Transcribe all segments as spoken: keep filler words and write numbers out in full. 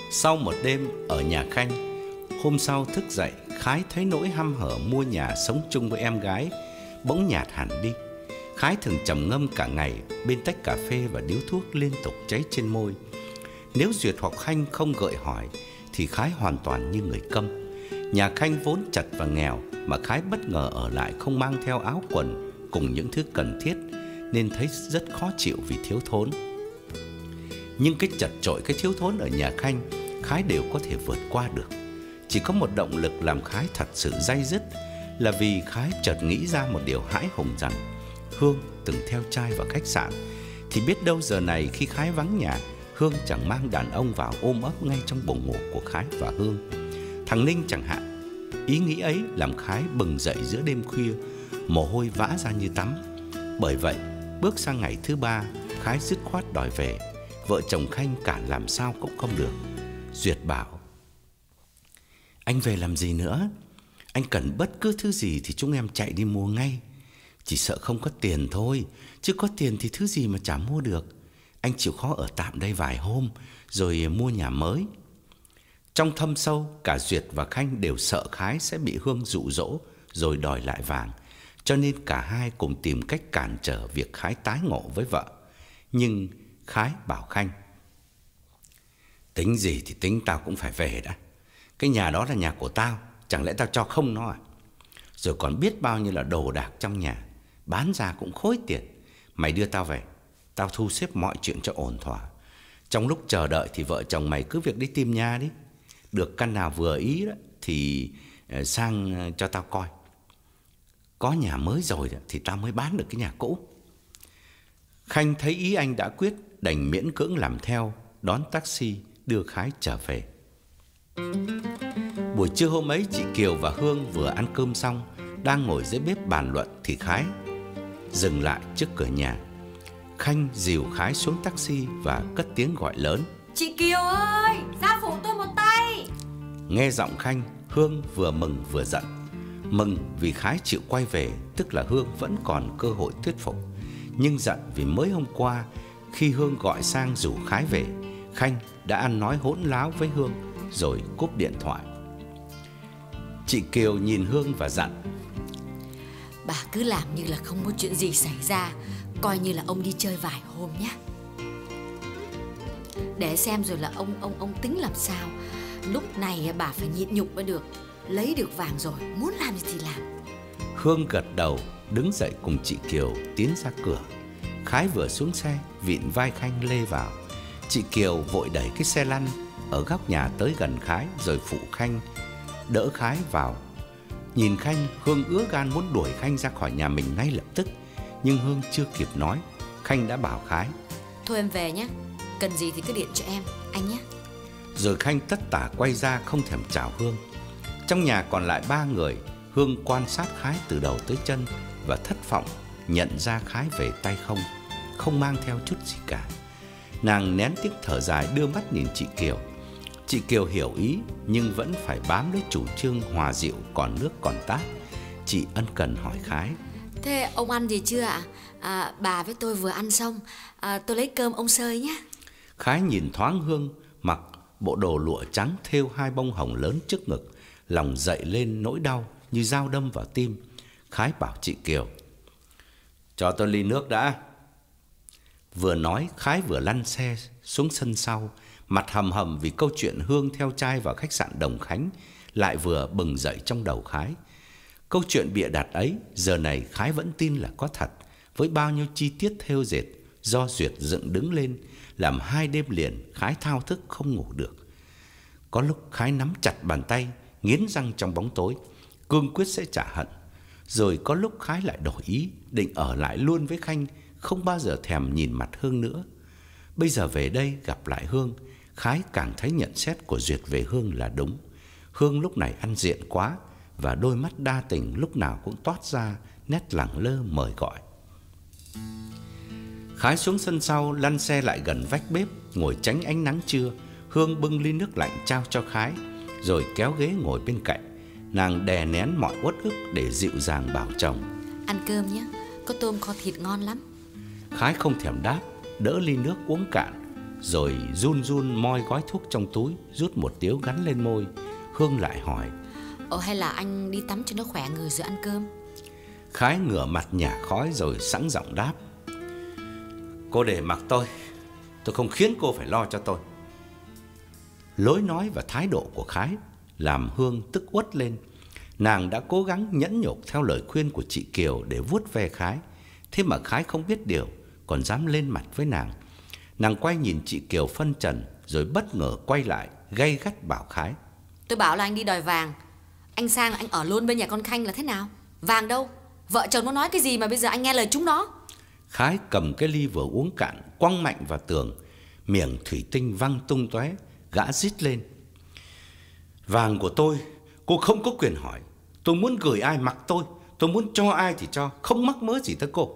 Sau một đêm ở nhà Khanh, hôm sau thức dậy, Khái thấy nỗi hăm hở mua nhà sống chung với em gái bỗng nhạt hẳn đi. Khái thường trầm ngâm cả ngày bên tách cà phê và điếu thuốc liên tục cháy trên môi. Nếu Duyệt hoặc Khanh không gợi hỏi thì Khái hoàn toàn như người câm. Nhà Khanh vốn chật và nghèo, mà Khái bất ngờ ở lại không mang theo áo quần cùng những thứ cần thiết, nên thấy rất khó chịu vì thiếu thốn. Nhưng cái chật chội, cái thiếu thốn ở nhà Khanh, Khái đều có thể vượt qua được. Chỉ có một động lực làm Khái thật sự day dứt, là vì Khái chợt nghĩ ra một điều hãi hùng rằng Hương từng theo trai vào khách sạn, thì biết đâu giờ này khi Khái vắng nhà, Hương chẳng mang đàn ông vào ôm ấp ngay trong buồng ngủ của Khái và Hương. Thằng Ninh chẳng hạn. Ý nghĩ ấy làm Khái bừng dậy giữa đêm khuya, mồ hôi vã ra như tắm. Bởi vậy, bước sang ngày thứ ba, Khái dứt khoát đòi về. Vợ chồng Khanh cản làm sao cũng không được. Duyệt bảo: anh về làm gì nữa? Anh cần bất cứ thứ gì thì chúng em chạy đi mua ngay. Chỉ sợ không có tiền thôi, chứ có tiền thì thứ gì mà chả mua được. Anh chịu khó ở tạm đây vài hôm rồi mua nhà mới. Trong thâm sâu, cả Duyệt và Khanh đều sợ Khái sẽ bị Hương dụ dỗ rồi đòi lại vàng, cho nên cả hai cùng tìm cách cản trở việc Khái tái ngộ với vợ. Nhưng Khái bảo Khanh: tính gì thì tính, tao cũng phải về đã. Cái nhà đó là nhà của tao, chẳng lẽ tao cho không nó à? Rồi còn biết bao nhiêu là đồ đạc trong nhà, bán ra cũng khối tiền. Mày đưa tao về, tao thu xếp mọi chuyện cho ổn thỏa. Trong lúc chờ đợi thì vợ chồng mày cứ việc đi tìm nhà đi. Được căn nào vừa ý đó thì sang cho tao coi. Có nhà mới rồi thì tao mới bán được cái nhà cũ. Khanh thấy ý anh đã quyết, đành miễn cưỡng làm theo, đón taxi đưa Khái trở về. Buổi trưa hôm ấy, chị Kiều và Hương vừa ăn cơm xong, đang ngồi dưới bếp bàn luận thì Khái dừng lại trước cửa nhà. Khanh dìu Khái xuống taxi và cất tiếng gọi lớn: chị Kiều ơi, ra phụ tôi một tay. Nghe giọng Khanh, Hương vừa mừng vừa giận. Mừng vì Khái chịu quay về, tức là Hương vẫn còn cơ hội thuyết phục. Nhưng giận vì mới hôm qua, khi Hương gọi sang rủ Khái về, Khanh đã ăn nói hỗn láo với Hương rồi cúp điện thoại. Chị Kiều nhìn Hương và dặn: bà cứ làm như là không có chuyện gì xảy ra, coi như là ông đi chơi vài hôm nhé. Để xem rồi là ông ông ông tính làm sao. Lúc này bà phải nhịn nhục mới được. Lấy được vàng rồi, muốn làm gì thì làm. Hương gật đầu, đứng dậy cùng chị Kiều tiến ra cửa. Khái vừa xuống xe, vịn vai Khanh lê vào. Chị Kiều vội đẩy cái xe lăn ở góc nhà tới gần Khái, rồi phụ Khanh đỡ Khái vào. Nhìn Khanh, Hương ứa gan muốn đuổi Khanh ra khỏi nhà mình ngay lập tức. Nhưng Hương chưa kịp nói, Khanh đã bảo Khái: thôi em về nhé, cần gì thì cứ điện cho em, anh nhé. Rồi Khanh tất tả quay ra không thèm chào Hương. Trong nhà còn lại ba người. Hương quan sát Khái từ đầu tới chân và thất vọng nhận ra Khái về tay không, không mang theo chút gì cả. Nàng nén tiếng thở dài, đưa mắt nhìn chị Kiều. Chị Kiều hiểu ý nhưng vẫn phải bám lấy chủ trương hòa dịu còn nước còn tát. Chị ân cần hỏi Khái: thế ông ăn gì chưa ạ? À, bà với tôi vừa ăn xong, à, tôi lấy cơm ông sơi nhé. Khái nhìn thoáng Hương mặc bộ đồ lụa trắng thêu hai bông hồng lớn trước ngực, lòng dậy lên nỗi đau như dao đâm vào tim. Khái bảo chị Kiều: cho tôi ly nước đã. Vừa nói, Khái vừa lăn xe xuống sân sau, mặt hầm hầm vì câu chuyện Hương theo trai vào khách sạn Đồng Khánh lại vừa bừng dậy trong đầu Khái. Câu chuyện bịa đặt ấy giờ này Khái vẫn tin là có thật, với bao nhiêu chi tiết thêu dệt do Duyệt dựng đứng lên, làm hai đêm liền Khái thao thức không ngủ được. Có lúc Khái nắm chặt bàn tay, nghiến răng trong bóng tối, cương quyết sẽ trả hận. Rồi có lúc Khái lại đổi ý, định ở lại luôn với Khanh, không bao giờ thèm nhìn mặt Hương nữa. Bây giờ về đây gặp lại Hương, Khái càng thấy nhận xét của Duyệt về Hương là đúng. Hương lúc này ăn diện quá, và đôi mắt đa tình lúc nào cũng toát ra nét lẳng lơ mời gọi. Khái xuống sân sau, lăn xe lại gần vách bếp, ngồi tránh ánh nắng trưa. Hương bưng ly nước lạnh trao cho Khái, rồi kéo ghế ngồi bên cạnh. Nàng đè nén mọi uất ức để dịu dàng bảo chồng: ăn cơm nhé, có tôm kho thịt ngon lắm. Khái không thèm đáp, đỡ ly nước uống cạn. rồi run run moi gói thuốc trong túi, rút một điếu gắn lên môi. Hương lại hỏi: Ồ, hay là anh đi tắm cho nó khỏe người rồi ăn cơm? Khái ngửa mặt nhả khói rồi sẵn giọng đáp: Cô để mặc tôi, tôi không khiến cô phải lo cho tôi. Lối nói và thái độ của Khái làm Hương tức uất lên. Nàng đã cố gắng nhẫn nhục theo lời khuyên của chị Kiều để vuốt ve Khái, thế mà Khái không biết điều, còn dám lên mặt với nàng. Nàng quay nhìn chị Kiều phân trần, rồi bất ngờ quay lại gay gắt bảo Khái: Tôi bảo là anh đi đòi vàng, anh sang anh ở luôn bên nhà con Khanh là thế nào? Vàng đâu? Vợ chồng nó nói cái gì mà bây giờ anh nghe lời chúng nó? Khái cầm cái ly vừa uống cạn quăng mạnh vào tường, miệng thủy tinh văng tung tóe. Gã rít lên: Vàng của tôi, cô không có quyền hỏi. Tôi muốn gửi ai mặc tôi, tôi muốn cho ai thì cho, không mắc mớ gì tới cô.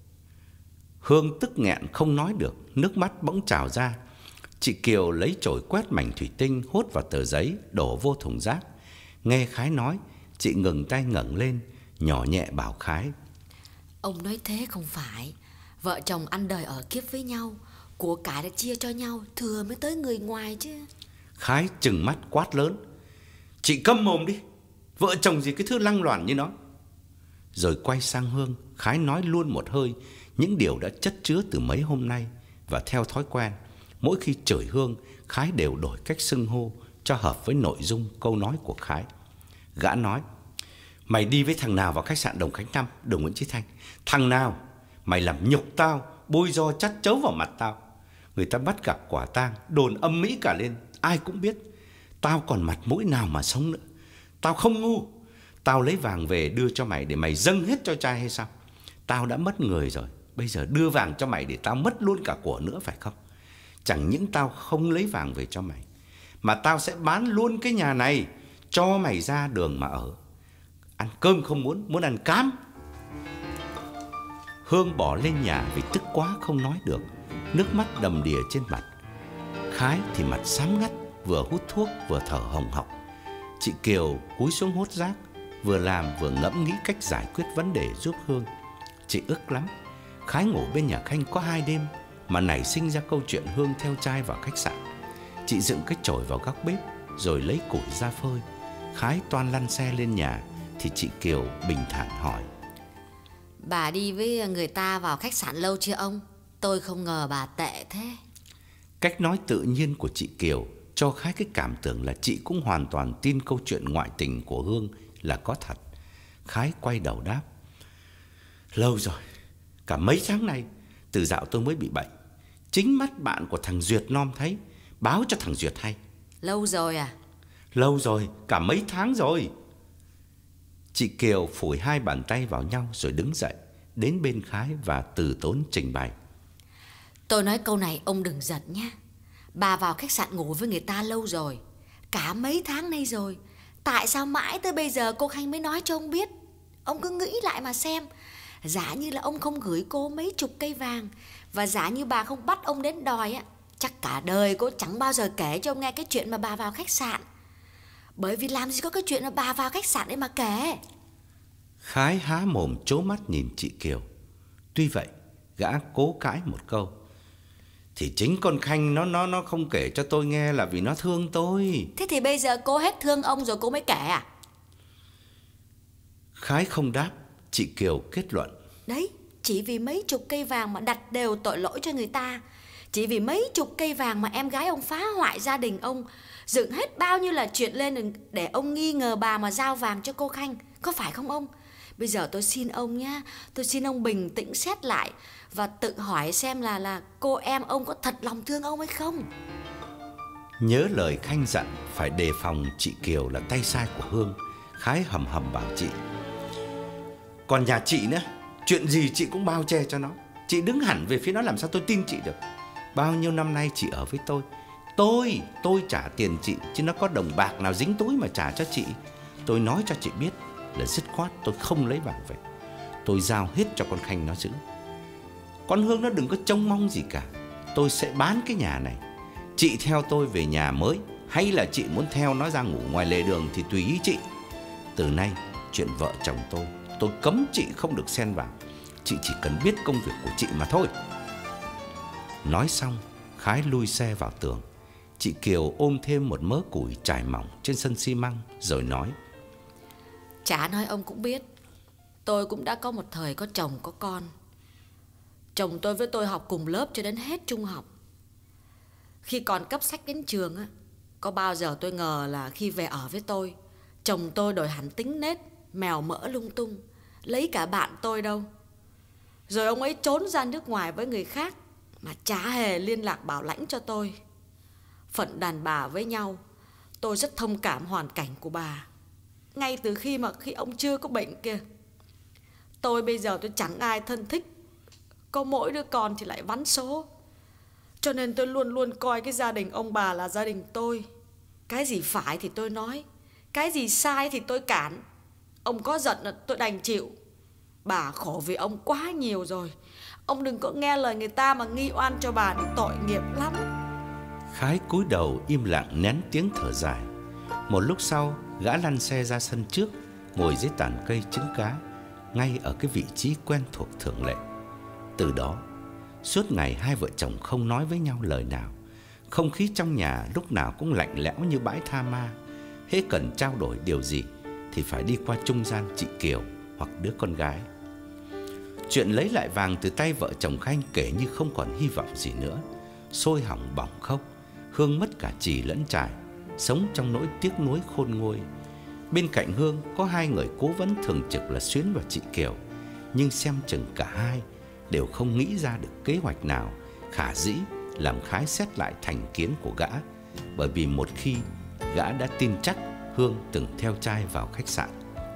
Hương tức nghẹn không nói được, nước mắt bỗng trào ra. Chị Kiều lấy chổi quét mảnh thủy tinh hốt vào tờ giấy, đổ vô thùng rác. Nghe Khái nói, chị ngừng tay ngẩng lên, nhỏ nhẹ bảo Khái: Ông nói thế không phải. Vợ chồng ăn đời ở kiếp với nhau, của cải đã chia cho nhau, thừa mới tới người ngoài chứ. Khái trừng mắt quát lớn: Chị câm mồm đi, vợ chồng gì cái thứ lăng loàn như nó. Rồi quay sang Hương, Khái nói luôn một hơi những điều đã chất chứa từ mấy hôm nay. Và theo thói quen, mỗi khi chửi Hương, Khái đều đổi cách xưng hô cho hợp với nội dung câu nói của Khái. Gã nói: Mày đi với thằng nào vào khách sạn Đồng Khánh năm, đường Nguyễn Chí Thanh? Thằng nào? Mày làm nhục tao, bôi do chát chấu vào mặt tao. Người ta bắt gặp quả tang, đồn âm mỹ cả lên, ai cũng biết. Tao còn mặt mũi nào mà sống nữa? Tao không ngu. Tao lấy vàng về đưa cho mày để mày dâng hết cho trai hay sao? Tao đã mất người rồi, bây giờ đưa vàng cho mày để tao mất luôn cả của nữa phải không? Chẳng những tao không lấy vàng về cho mày, mà tao sẽ bán luôn cái nhà này, cho mày ra đường mà ở. Ăn cơm không muốn, muốn ăn cám. Hương bỏ lên nhà vì tức quá không nói được, nước mắt đầm đìa trên mặt. Khái thì mặt xám ngắt, vừa hút thuốc vừa thở hồng hộc. Chị Kiều cúi xuống hốt rác, vừa làm vừa ngẫm nghĩ cách giải quyết vấn đề giúp Hương. Chị ức lắm. Khái ngủ bên nhà Khanh có hai đêm mà nảy sinh ra câu chuyện Hương theo trai vào khách sạn. Chị dựng cái chổi vào góc bếp rồi lấy củi ra phơi. Khái toan lăn xe lên nhà thì chị Kiều bình thản hỏi: Bà đi với người ta vào khách sạn lâu chưa ông? Tôi không ngờ bà tệ thế. Cách nói tự nhiên của chị Kiều cho Khái cái cảm tưởng là chị cũng hoàn toàn tin câu chuyện ngoại tình của Hương là có thật. Khái quay đầu đáp: Lâu rồi, cả mấy tháng nay, từ dạo tôi mới bị bệnh. Chính mắt bạn của thằng Duyệt nom thấy, báo cho thằng Duyệt hay. Lâu rồi à? Lâu rồi, cả mấy tháng rồi. Chị Kiều phủi hai bàn tay vào nhau rồi đứng dậy, đến bên Khái và từ tốn trình bày: Tôi nói câu này ông đừng giận nhé. Bà vào khách sạn ngủ với người ta lâu rồi, cả mấy tháng nay rồi. Tại sao mãi tới bây giờ cô Khanh mới nói cho ông biết? Ông cứ nghĩ lại mà xem. Giả như là ông không gửi cô mấy chục cây vàng, và giả như bà không bắt ông đến đòi á, chắc cả đời cô chẳng bao giờ kể cho ông nghe cái chuyện mà bà vào khách sạn. Bởi vì làm gì có cái chuyện mà bà vào khách sạn để mà kể. Khái há mồm trố mắt nhìn chị Kiều. Tuy vậy, gã cố cãi một câu: Thì chính con Khanh nó nó nó không kể cho tôi nghe là vì nó thương tôi. Thế thì bây giờ cô hết thương ông rồi cô mới kể à? Khái không đáp. Chị Kiều kết luận: Đấy, chỉ vì mấy chục cây vàng mà đặt đều tội lỗi cho người ta. Chỉ vì mấy chục cây vàng mà em gái ông phá hoại gia đình ông, dựng hết bao nhiêu là chuyện lên để ông nghi ngờ bà mà giao vàng cho cô Khanh. Có phải không ông? Bây giờ tôi xin ông nhá, tôi xin ông bình tĩnh xét lại và tự hỏi xem là là cô em ông có thật lòng thương ông hay không. Nhớ lời Khanh dặn phải đề phòng chị Kiều là tay sai của Hương, Khái hầm hầm bảo chị: Còn nhà chị nữa, chuyện gì chị cũng bao che cho nó. Chị đứng hẳn về phía nó, làm sao tôi tin chị được? Bao nhiêu năm nay chị ở với tôi, Tôi, tôi trả tiền chị, chứ nó có đồng bạc nào dính túi mà trả cho chị. Tôi nói cho chị biết là dứt khoát tôi không lấy vàng về. Tôi giao hết cho con Khanh nó giữ. Con Hương nó đừng có trông mong gì cả. Tôi sẽ bán cái nhà này. Chị theo tôi về nhà mới, hay là chị muốn theo nó ra ngủ ngoài lề đường thì tùy ý chị. Từ nay, chuyện vợ chồng tôi, tôi cấm chị không được xen vào. Chị chỉ cần biết công việc của chị mà thôi. Nói xong, Khái lui xe vào tường. Chị Kiều ôm thêm một mớ củi trải mỏng trên sân xi măng rồi nói: Chả nói ông cũng biết, tôi cũng đã có một thời có chồng có con. Chồng tôi với tôi học cùng lớp cho đến hết trung học. Khi còn cấp sách đến trường á, có bao giờ tôi ngờ là khi về ở với tôi, chồng tôi đổi hẳn tính nết, mèo mỡ lung tung, lấy cả bạn tôi đâu. Rồi ông ấy trốn ra nước ngoài với người khác mà chả hề liên lạc bảo lãnh cho tôi. Phận đàn bà với nhau, tôi rất thông cảm hoàn cảnh của bà. Ngay từ khi mà khi ông chưa có bệnh kia. Tôi bây giờ tôi chẳng ai thân thích, có mỗi đứa con thì lại vắn số. Cho nên tôi luôn luôn coi cái gia đình ông bà là gia đình tôi. Cái gì phải thì tôi nói, cái gì sai thì tôi cản. Ông có giận là tôi đành chịu. Bà khổ vì ông quá nhiều rồi. Ông đừng có nghe lời người ta mà nghi oan cho bà thì tội nghiệp lắm. Khái cúi đầu im lặng nén tiếng thở dài. Một lúc sau, gã lăn xe ra sân trước, ngồi dưới tàn cây trứng cá, ngay ở cái vị trí quen thuộc thường lệ. Từ đó, suốt ngày hai vợ chồng không nói với nhau lời nào. Không khí trong nhà lúc nào cũng lạnh lẽo như bãi tha ma. Hễ cần trao đổi điều gì thì phải đi qua trung gian chị Kiều hoặc đứa con gái. Chuyện lấy lại vàng từ tay vợ chồng Khanh kể như không còn hy vọng gì nữa. Sôi hỏng bỏng khóc, Hương mất cả chì lẫn chài, sống trong nỗi tiếc nuối khôn nguôi. Bên cạnh Hương có hai người cố vấn thường trực là Xuyến và chị Kiều, nhưng xem chừng cả hai đều không nghĩ ra được kế hoạch nào khả dĩ làm Khái xét lại thành kiến của gã. Bởi vì một khi gã đã tin chắc Hương từng theo trai vào khách sạn.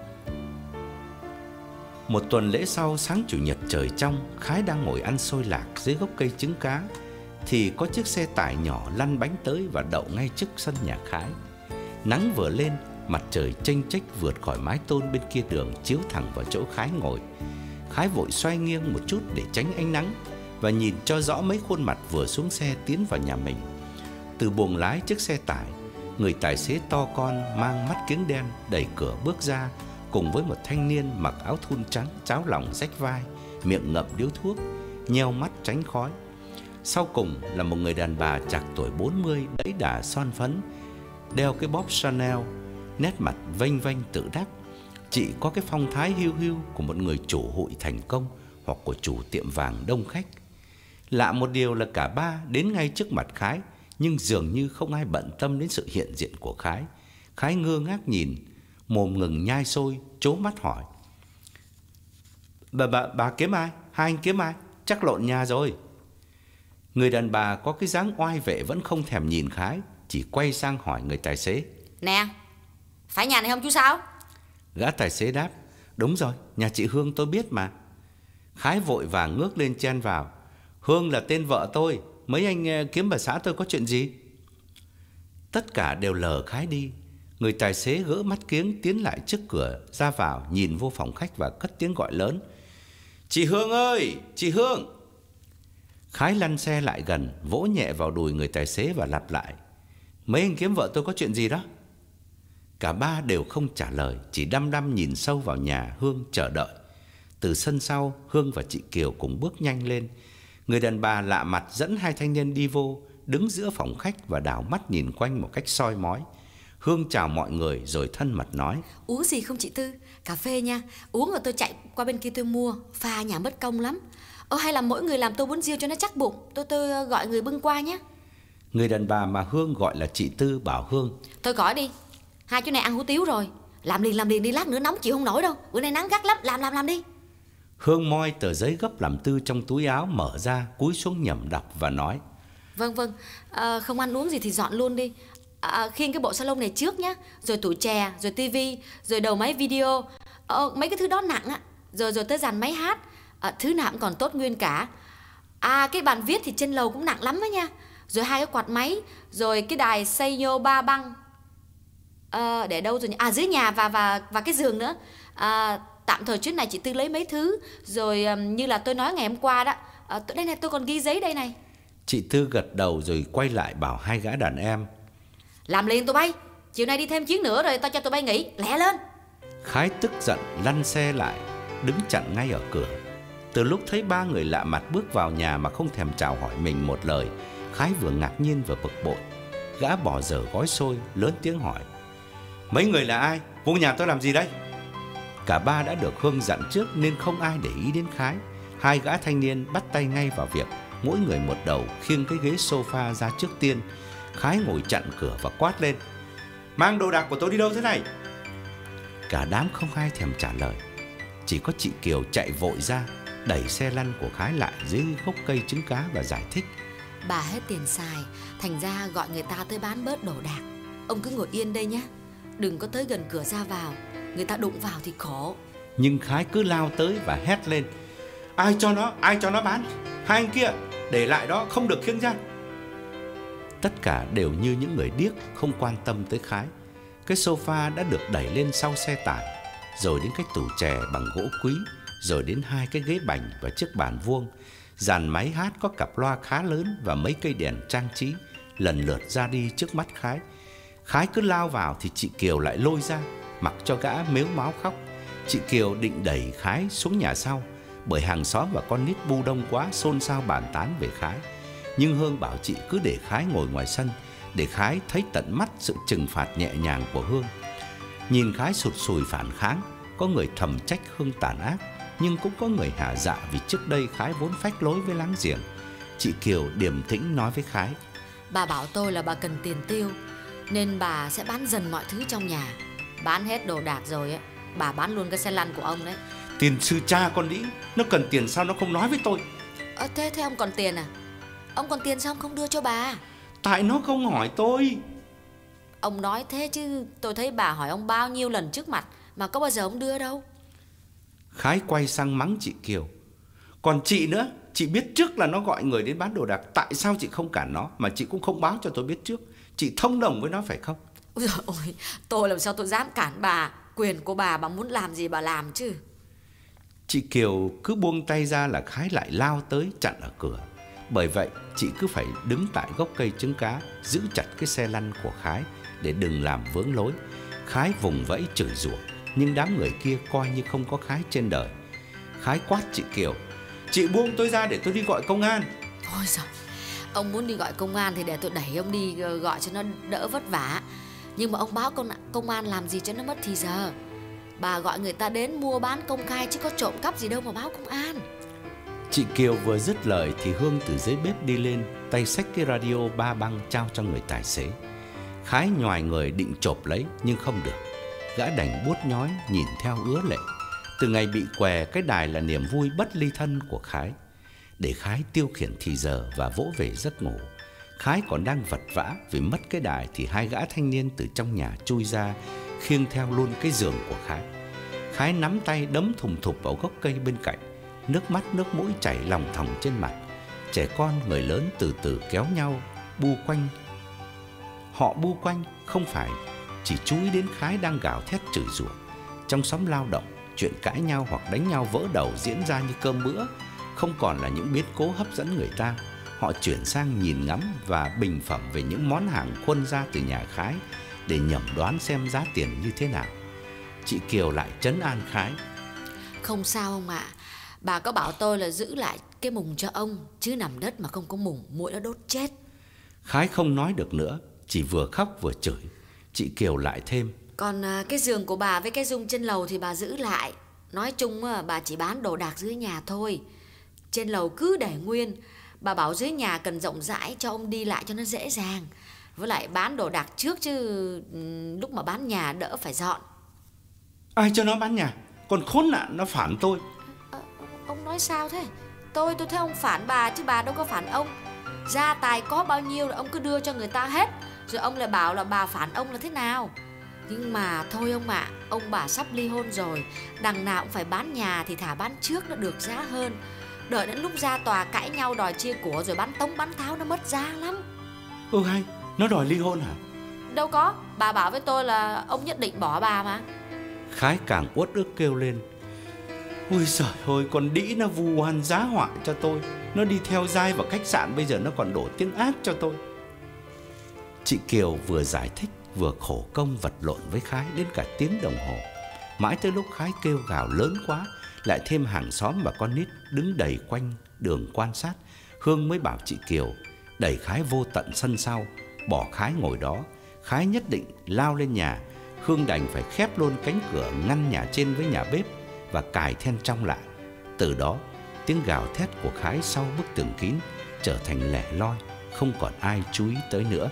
Một tuần lễ sau, sáng chủ nhật trời trong, Khái đang ngồi ăn xôi lạc dưới gốc cây trứng cá thì có chiếc xe tải nhỏ lăn bánh tới và đậu ngay trước sân nhà Khái. Nắng vừa lên, mặt trời chênh chếch vượt khỏi mái tôn bên kia đường chiếu thẳng vào chỗ Khái ngồi. Khái vội xoay nghiêng một chút để tránh ánh nắng và nhìn cho rõ mấy khuôn mặt vừa xuống xe tiến vào nhà mình. Từ buồng lái chiếc xe tải, người tài xế to con mang mắt kiếng đen đẩy cửa bước ra, cùng với một thanh niên mặc áo thun trắng, tráo lỏng xách vai, miệng ngậm điếu thuốc, nheo mắt tránh khói. Sau cùng là một người đàn bà chạc tuổi bốn mươi, đẫy đà son phấn, đeo cái bóp Chanel, nét mặt vênh vênh tự đắc. Chị có cái phong thái hiu hiu của một người chủ hụi thành công hoặc của chủ tiệm vàng đông khách. Lạ một điều là cả ba đến ngay trước mặt Khái, nhưng dường như không ai bận tâm đến sự hiện diện của Khái. Khái ngơ ngác nhìn, mồm ngừng nhai xôi, trố mắt hỏi: Bà, bà, bà kiếm ai? Hai anh kiếm ai? Chắc lộn nhà rồi. Người đàn bà có cái dáng oai vệ vẫn không thèm nhìn Khái, chỉ quay sang hỏi người tài xế: Nè, phải nhà này không chú Sáu? Gã tài xế đáp: Đúng rồi, nhà chị Hương tôi biết mà. Khái vội vàng ngước lên chen vào: Hương là tên vợ tôi, mấy anh kiếm bà xã tôi có chuyện gì? Tất cả đều lờ Khái đi. Người tài xế gỡ mắt kiếng tiến lại trước cửa ra vào, nhìn vô phòng khách và cất tiếng gọi lớn: Chị Hương ơi, chị Hương! Khái lăn xe lại gần, vỗ nhẹ vào đùi người tài xế và lặp lại: Mấy anh kiếm vợ tôi có chuyện gì đó? Cả ba đều không trả lời, chỉ đăm đăm nhìn sâu vào nhà Hương chờ đợi. Từ sân sau, Hương và chị Kiều cùng bước nhanh lên. Người đàn bà lạ mặt dẫn hai thanh niên đi vô, đứng giữa phòng khách và đảo mắt nhìn quanh một cách soi mói. Hương chào mọi người rồi thân mật nói: Uống gì không chị Tư? Cà phê nha. Uống rồi tôi chạy qua bên kia tôi mua. Pha nhà mất công lắm. Ơ hay là mỗi người làm tô bún riêu cho nó chắc bụng. Tôi tôi gọi người bưng qua nhé. Người đàn bà mà Hương gọi là chị Tư bảo Hương: Thôi gọi đi. Hai chú này ăn hủ tiếu rồi. Làm liền làm liền đi, lát nữa nóng chịu không nổi đâu. Bữa nay nắng gắt lắm. Làm làm làm đi. Hương moi tờ giấy gấp làm tư trong túi áo, mở ra, cúi xuống nhẩm đọc và nói: Vâng vâng, à, không ăn uống gì thì dọn luôn đi. À, khiêng cái bộ salon này trước nhá. Rồi tủ chè, rồi tivi, rồi đầu máy video, ờ, mấy cái thứ đó nặng á. Rồi rồi tới dàn máy hát, à, thứ nào cũng còn tốt nguyên cả. À cái bàn viết thì trên lầu cũng nặng lắm đó nha. Rồi hai cái quạt máy, rồi cái đài Sanyo ba băng, à, để đâu rồi nhỉ? À dưới nhà và và và cái giường nữa. À, tạm thời chuyến này chị Tư lấy mấy thứ. Rồi um, như là tôi nói ngày hôm qua đó, à, đây này tôi còn ghi giấy đây này. Chị Tư gật đầu rồi quay lại bảo hai gã đàn em: Làm liền tụi bay. Chiều nay đi thêm chuyến nữa rồi tao cho tụi bay nghỉ. Lẹ lên. Khái tức giận lăn xe lại, đứng chặn ngay ở cửa. Từ lúc thấy ba người lạ mặt bước vào nhà mà không thèm chào hỏi mình một lời, Khái vừa ngạc nhiên vừa bực bội. Gã bỏ dở gói xôi, lớn tiếng hỏi: mấy người là ai? Vô nhà tôi làm gì đây? Cả ba đã được Hương dặn trước nên không ai để ý đến Khái. Hai gã thanh niên bắt tay ngay vào việc, mỗi người một đầu khiêng cái ghế sofa ra trước tiên. Khái ngồi chặn cửa và quát lên: mang đồ đạc của tôi đi đâu thế này? Cả đám không ai thèm trả lời. Chỉ có chị Kiều chạy vội ra, đẩy xe lăn của Khái lại dưới gốc cây trứng cá và giải thích: bà hết tiền xài, thành ra gọi người ta tới bán bớt đồ đạc. Ông cứ ngồi yên đây nhé, đừng có tới gần cửa ra vào, người ta đụng vào thì khổ. Nhưng Khái cứ lao tới và hét lên: ai cho nó, ai cho nó bán? Hai anh kia, để lại đó, không được khiêng ra. Tất cả đều như những người điếc, không quan tâm tới Khái. Cái sofa đã được đẩy lên sau xe tải, rồi đến cái tủ chè bằng gỗ quý, rồi đến hai cái ghế bành và chiếc bàn vuông. Dàn máy hát có cặp loa khá lớn và mấy cây đèn trang trí lần lượt ra đi trước mắt Khái. Khái cứ lao vào thì chị Kiều lại lôi ra, mặc cho gã mếu máo khóc. Chị Kiều định đẩy Khái xuống nhà sau, bởi hàng xóm và con nít bu đông quá xôn xao bàn tán về Khái. Nhưng Hương bảo chị cứ để Khái ngồi ngoài sân, để Khái thấy tận mắt sự trừng phạt nhẹ nhàng của Hương. Nhìn Khái sụt sùi phản kháng, có người thầm trách Hương tàn ác, nhưng cũng có người hả dạ vì trước đây Khái vốn phách lối với láng giềng. Chị Kiều điềm tĩnh nói với Khái: bà bảo tôi là bà cần tiền tiêu, nên bà sẽ bán dần mọi thứ trong nhà. Bán hết đồ đạc rồi ấy, bà bán luôn cái xe lăn của ông đấy. Tiền sư cha con đĩ, nó cần tiền sao nó không nói với tôi? Ờ, thế, thế ông còn tiền à? Ông còn tiền sao ông không đưa cho bà? Tại nó không hỏi tôi. Ông nói thế chứ tôi thấy bà hỏi ông bao nhiêu lần trước mặt mà có bao giờ ông đưa đâu. Khái quay sang mắng chị Kiều: còn chị nữa, chị biết trước là nó gọi người đến bán đồ đạc, tại sao chị không cản nó, mà chị cũng không báo cho tôi biết trước? Chị thông đồng với nó phải không? Ôi giời ơi, tôi làm sao tôi dám cản bà? Quyền của bà, bà muốn làm gì bà làm chứ. Chị Kiều cứ buông tay ra là Khái lại lao tới chặn ở cửa. Bởi vậy chị cứ phải đứng tại gốc cây trứng cá, giữ chặt cái xe lăn của Khái để đừng làm vướng lối. Khái vùng vẫy chửi rủa, nhưng đám người kia coi như không có Khái trên đời. Khái quát chị Kiều: chị buông tôi ra để tôi đi gọi công an. Thôi rồi, ông muốn đi gọi công an thì để tôi đẩy ông đi gọi cho nó đỡ vất vả. Nhưng mà ông báo công, công an làm gì cho nó mất thì giờ. Bà gọi người ta đến mua bán công khai chứ có trộm cắp gì đâu mà báo công an. Chị Kiều vừa dứt lời thì Hương từ dưới bếp đi lên, tay xách cái radio ba băng trao cho người tài xế. Khái nhoài người định chộp lấy nhưng không được. Gã đành buốt nhói nhìn theo ứa lệ. Từ ngày bị què, cái đài là niềm vui bất ly thân của Khái. Để Khái tiêu khiển thì giờ và vỗ về giấc ngủ, Khái còn đang vật vã vì mất cái đài thì hai gã thanh niên từ trong nhà chui ra, khiêng theo luôn cái giường của Khái. Khái nắm tay đấm thùng thụp vào gốc cây bên cạnh, nước mắt nước mũi chảy lòng thòng trên mặt. Trẻ con người lớn từ từ kéo nhau bu quanh. Họ bu quanh không phải chỉ chú ý đến Khái đang gào thét chửi rủa. Trong xóm lao động, chuyện cãi nhau hoặc đánh nhau vỡ đầu diễn ra như cơm bữa, không còn là những biến cố hấp dẫn người ta. Họ chuyển sang nhìn ngắm và bình phẩm về những món hàng khuân ra từ nhà Khái để nhẩm đoán xem giá tiền như thế nào. Chị Kiều lại trấn an Khái: không sao ông ạ, bà có bảo tôi là giữ lại cái mùng cho ông, chứ nằm đất mà không có mùng, muỗi nó đốt chết. Khái không nói được nữa, chỉ vừa khóc vừa chửi. Chị Kiều lại thêm: còn cái giường của bà với cái dung trên lầu thì bà giữ lại. Nói chung bà chỉ bán đồ đạc dưới nhà thôi, trên lầu cứ để nguyên. Bà bảo dưới nhà cần rộng rãi cho ông đi lại cho nó dễ dàng. Với lại bán đồ đạc trước chứ lúc mà bán nhà đỡ phải dọn. Ai cho nó bán nhà? Còn khốn nạn nó phản tôi. à, Ông nói sao thế? Tôi tôi thấy ông phản bà chứ bà đâu có phản ông. Gia tài có bao nhiêu là ông cứ đưa cho người ta hết, rồi ông lại bảo là bà phản ông là thế nào. Nhưng mà thôi ông ạ, à, ông bà sắp ly hôn rồi, đằng nào cũng phải bán nhà thì thả bán trước nó được giá hơn. Đợi đến lúc ra tòa cãi nhau đòi chia của rồi bán tống bán tháo nó mất giá lắm. Ừ hay, nó đòi ly hôn hả? Đâu có, bà bảo với tôi là ông nhất định bỏ bà mà. Khái càng uất ức kêu lên: ôi giời ơi, con đĩ nó vu oan giá họa cho tôi. Nó đi theo dai vào khách sạn, bây giờ nó còn đổ tiếng ác cho tôi. Chị Kiều vừa giải thích vừa khổ công vật lộn với Khái đến cả tiếng đồng hồ. Mãi tới lúc Khái kêu gào lớn quá, lại thêm hàng xóm và con nít đứng đầy quanh đường quan sát, Hương mới bảo chị Kiều đẩy Khái vô tận sân sau, bỏ Khái ngồi đó. Khái nhất định lao lên nhà. Hương đành phải khép luôn cánh cửa ngăn nhà trên với nhà bếp và cài then trong lại. Từ đó, tiếng gào thét của Khái sau bức tường kín trở thành lẻ loi, không còn ai chú ý tới nữa.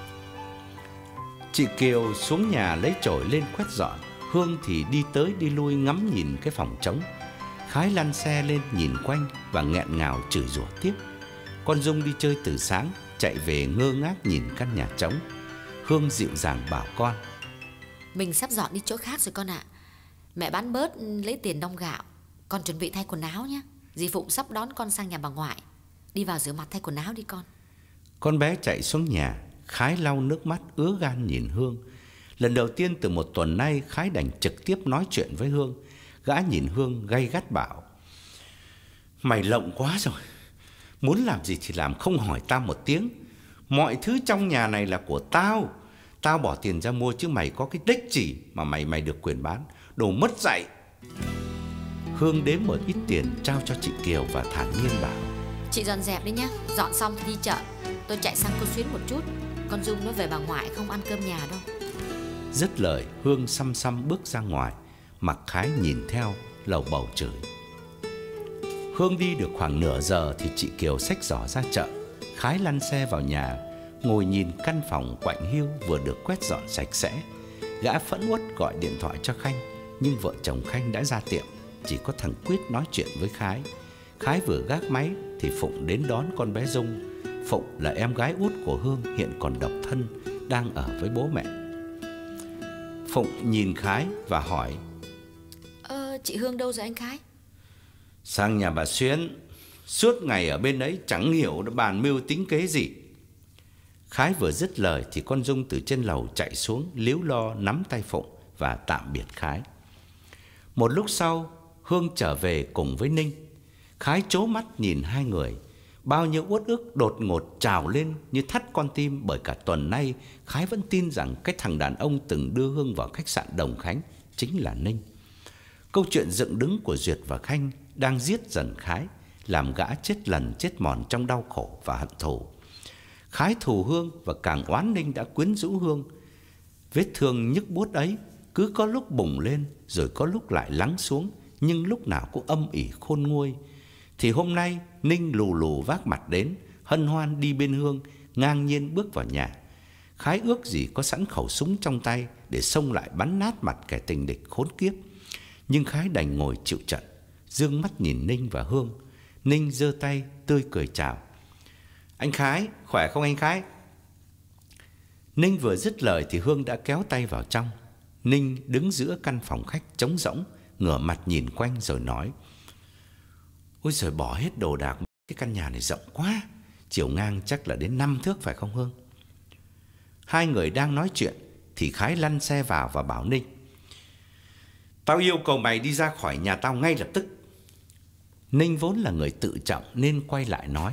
Chị Kiều xuống nhà lấy chổi lên quét dọn. Hương thì đi tới đi lui ngắm nhìn cái phòng trống. Khái lăn xe lên nhìn quanh và nghẹn ngào chửi rủa tiếp. Con Dung đi chơi từ sáng, chạy về ngơ ngác nhìn căn nhà trống. Hương dịu dàng bảo con: Mình sắp dọn đi chỗ khác rồi con ạ. Mẹ bán bớt lấy tiền đong gạo. Con chuẩn bị thay quần áo nhé. Dì Phụng sắp đón con sang nhà bà ngoại. Đi vào rửa mặt thay quần áo đi con. Con bé chạy xuống nhà. Khái lau nước mắt ứa gan nhìn Hương. Lần đầu tiên từ một tuần nay, Khái đành trực tiếp nói chuyện với Hương. Gã nhìn Hương gay gắt bảo: Mày lộng quá rồi. Muốn làm gì thì làm, không hỏi tao một tiếng. Mọi thứ trong nhà này là của tao. Tao bỏ tiền ra mua chứ mày có cái đếch chỉ mà mày mày được quyền bán. Đồ mất dạy. Hương đếm một ít tiền trao cho chị Kiều và thản nhiên bảo: Chị dọn dẹp đi nhá. Dọn xong thì đi chợ. Tôi chạy sang Cô Xuyến một chút. Con Dung nó về bà ngoại không ăn cơm nhà đâu. Dứt lời, Hương xăm xăm bước ra ngoài. Mặc Khái nhìn theo, lầu bầu chửi. Hương đi được khoảng nửa giờ thì chị Kiều xách giỏ ra chợ. Khái lăn xe vào nhà, ngồi nhìn căn phòng quạnh hiu vừa được quét dọn sạch sẽ. Gã phẫn uất gọi điện thoại cho Khanh, nhưng vợ chồng Khanh đã ra tiệm. Chỉ có thằng Quyết nói chuyện với Khái. Khái vừa gác máy thì Phụng đến đón con bé Dung. Phụng là em gái út của Hương, hiện còn độc thân, đang ở với bố mẹ. Phụng nhìn Khái và hỏi: Ờ, chị Hương đâu rồi anh Khái? Sang nhà bà Xuyến. Suốt ngày ở bên ấy chẳng hiểu đã bàn mưu tính kế gì. Khái vừa dứt lời thì con Dung từ trên lầu chạy xuống, líu lo nắm tay Phụng và tạm biệt Khái. Một lúc sau, Hương trở về cùng với Ninh. Khái trố mắt nhìn hai người. Bao nhiêu uất ức đột ngột trào lên như thắt con tim, bởi cả tuần nay Khái vẫn tin rằng cái thằng đàn ông từng đưa Hương vào khách sạn Đồng Khánh chính là Ninh. Câu chuyện dựng đứng của Duyệt và Khanh đang giết dần Khái, làm gã chết lần chết mòn trong đau khổ và hận thù. Khái thù Hương và càng oán Ninh đã quyến rũ Hương. Vết thương nhức buốt ấy cứ có lúc bùng lên rồi có lúc lại lắng xuống, nhưng lúc nào cũng âm ỉ khôn nguôi. Thì hôm nay Ninh lù lù vác mặt đến, hân hoan đi bên Hương, ngang nhiên bước vào nhà. Khái ước gì có sẵn khẩu súng trong tay để xông lại bắn nát mặt kẻ tình địch khốn kiếp. Nhưng Khái đành ngồi chịu trận, dương mắt nhìn Ninh và Hương. Ninh giơ tay tươi cười chào: Anh Khái, khỏe không anh Khái? Ninh vừa dứt lời thì Hương đã kéo tay vào trong. Ninh đứng giữa căn phòng khách trống rỗng, ngửa mặt nhìn quanh rồi nói: Ôi giời, bỏ hết đồ đạc. Cái căn nhà này rộng quá, chiều ngang chắc là đến năm thước phải không Hương? Hai người đang nói chuyện thì Khái lăn xe vào và bảo Ninh: Tao yêu cầu mày đi ra khỏi nhà tao ngay lập tức. Ninh vốn là người tự trọng nên quay lại nói: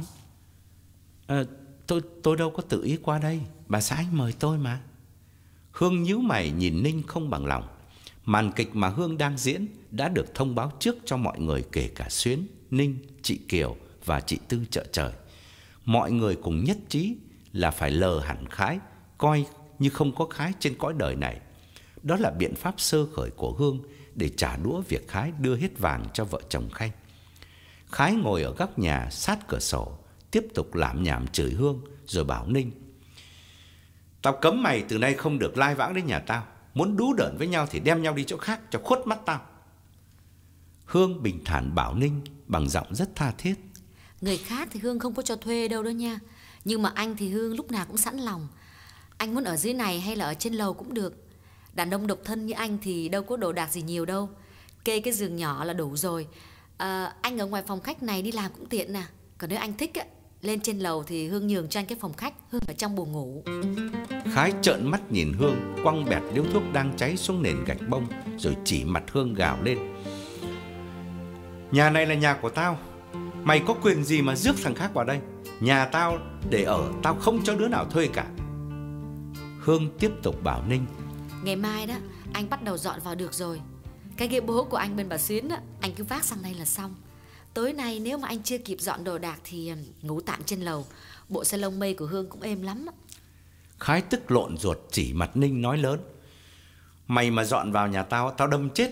à, tôi, tôi đâu có tự ý qua đây, bà xã anh mời tôi mà. Hương nhíu mày nhìn Ninh không bằng lòng. Màn kịch mà Hương đang diễn đã được thông báo trước cho mọi người, kể cả Xuyến, Ninh, chị Kiều và chị Tư Chợ Trời. Mọi người cùng nhất trí là phải lờ hẳn Khái, coi như không có Khái trên cõi đời này. Đó là biện pháp sơ khởi của Hương để trả đũa việc Khái đưa hết vàng cho vợ chồng Khanh. Khái ngồi ở góc nhà sát cửa sổ, tiếp tục lảm nhảm chửi Hương rồi bảo Ninh: Tao cấm mày từ nay không được lai vãng đến nhà tao. Muốn đú đởn với nhau thì đem nhau đi chỗ khác cho khuất mắt tao. Hương bình thản bảo Ninh bằng giọng rất tha thiết: Người khác thì Hương không có cho thuê đâu đó nha. Nhưng mà anh thì Hương lúc nào cũng sẵn lòng. Anh muốn ở dưới này hay là ở trên lầu cũng được. Đàn ông độc thân như anh thì đâu có đồ đạc gì nhiều đâu. Kê cái giường nhỏ là đủ rồi. à, Anh ở ngoài phòng khách này đi làm cũng tiện nè. Còn nếu anh thích á, lên trên lầu thì Hương nhường cho anh cái phòng khách, Hương ở trong buồng ngủ. Khái trợn mắt nhìn Hương, quăng bẹt điếu thuốc đang cháy xuống nền gạch bông rồi chỉ mặt Hương gào lên: Nhà này là nhà của tao. Mày có quyền gì mà rước thằng khác vào đây? Nhà tao để ở, tao không cho đứa nào thuê cả. Hương tiếp tục bảo Ninh: Ngày mai đó anh bắt đầu dọn vào được rồi. Cái ghế bố của anh bên bà Xuyến đó, anh cứ vác sang đây là xong. Tối nay nếu mà anh chưa kịp dọn đồ đạc thì ngủ tạm trên lầu. Bộ salon mây của Hương cũng êm lắm. Khái tức lộn ruột chỉ mặt Ninh nói lớn: Mày mà dọn vào nhà tao, tao đâm chết.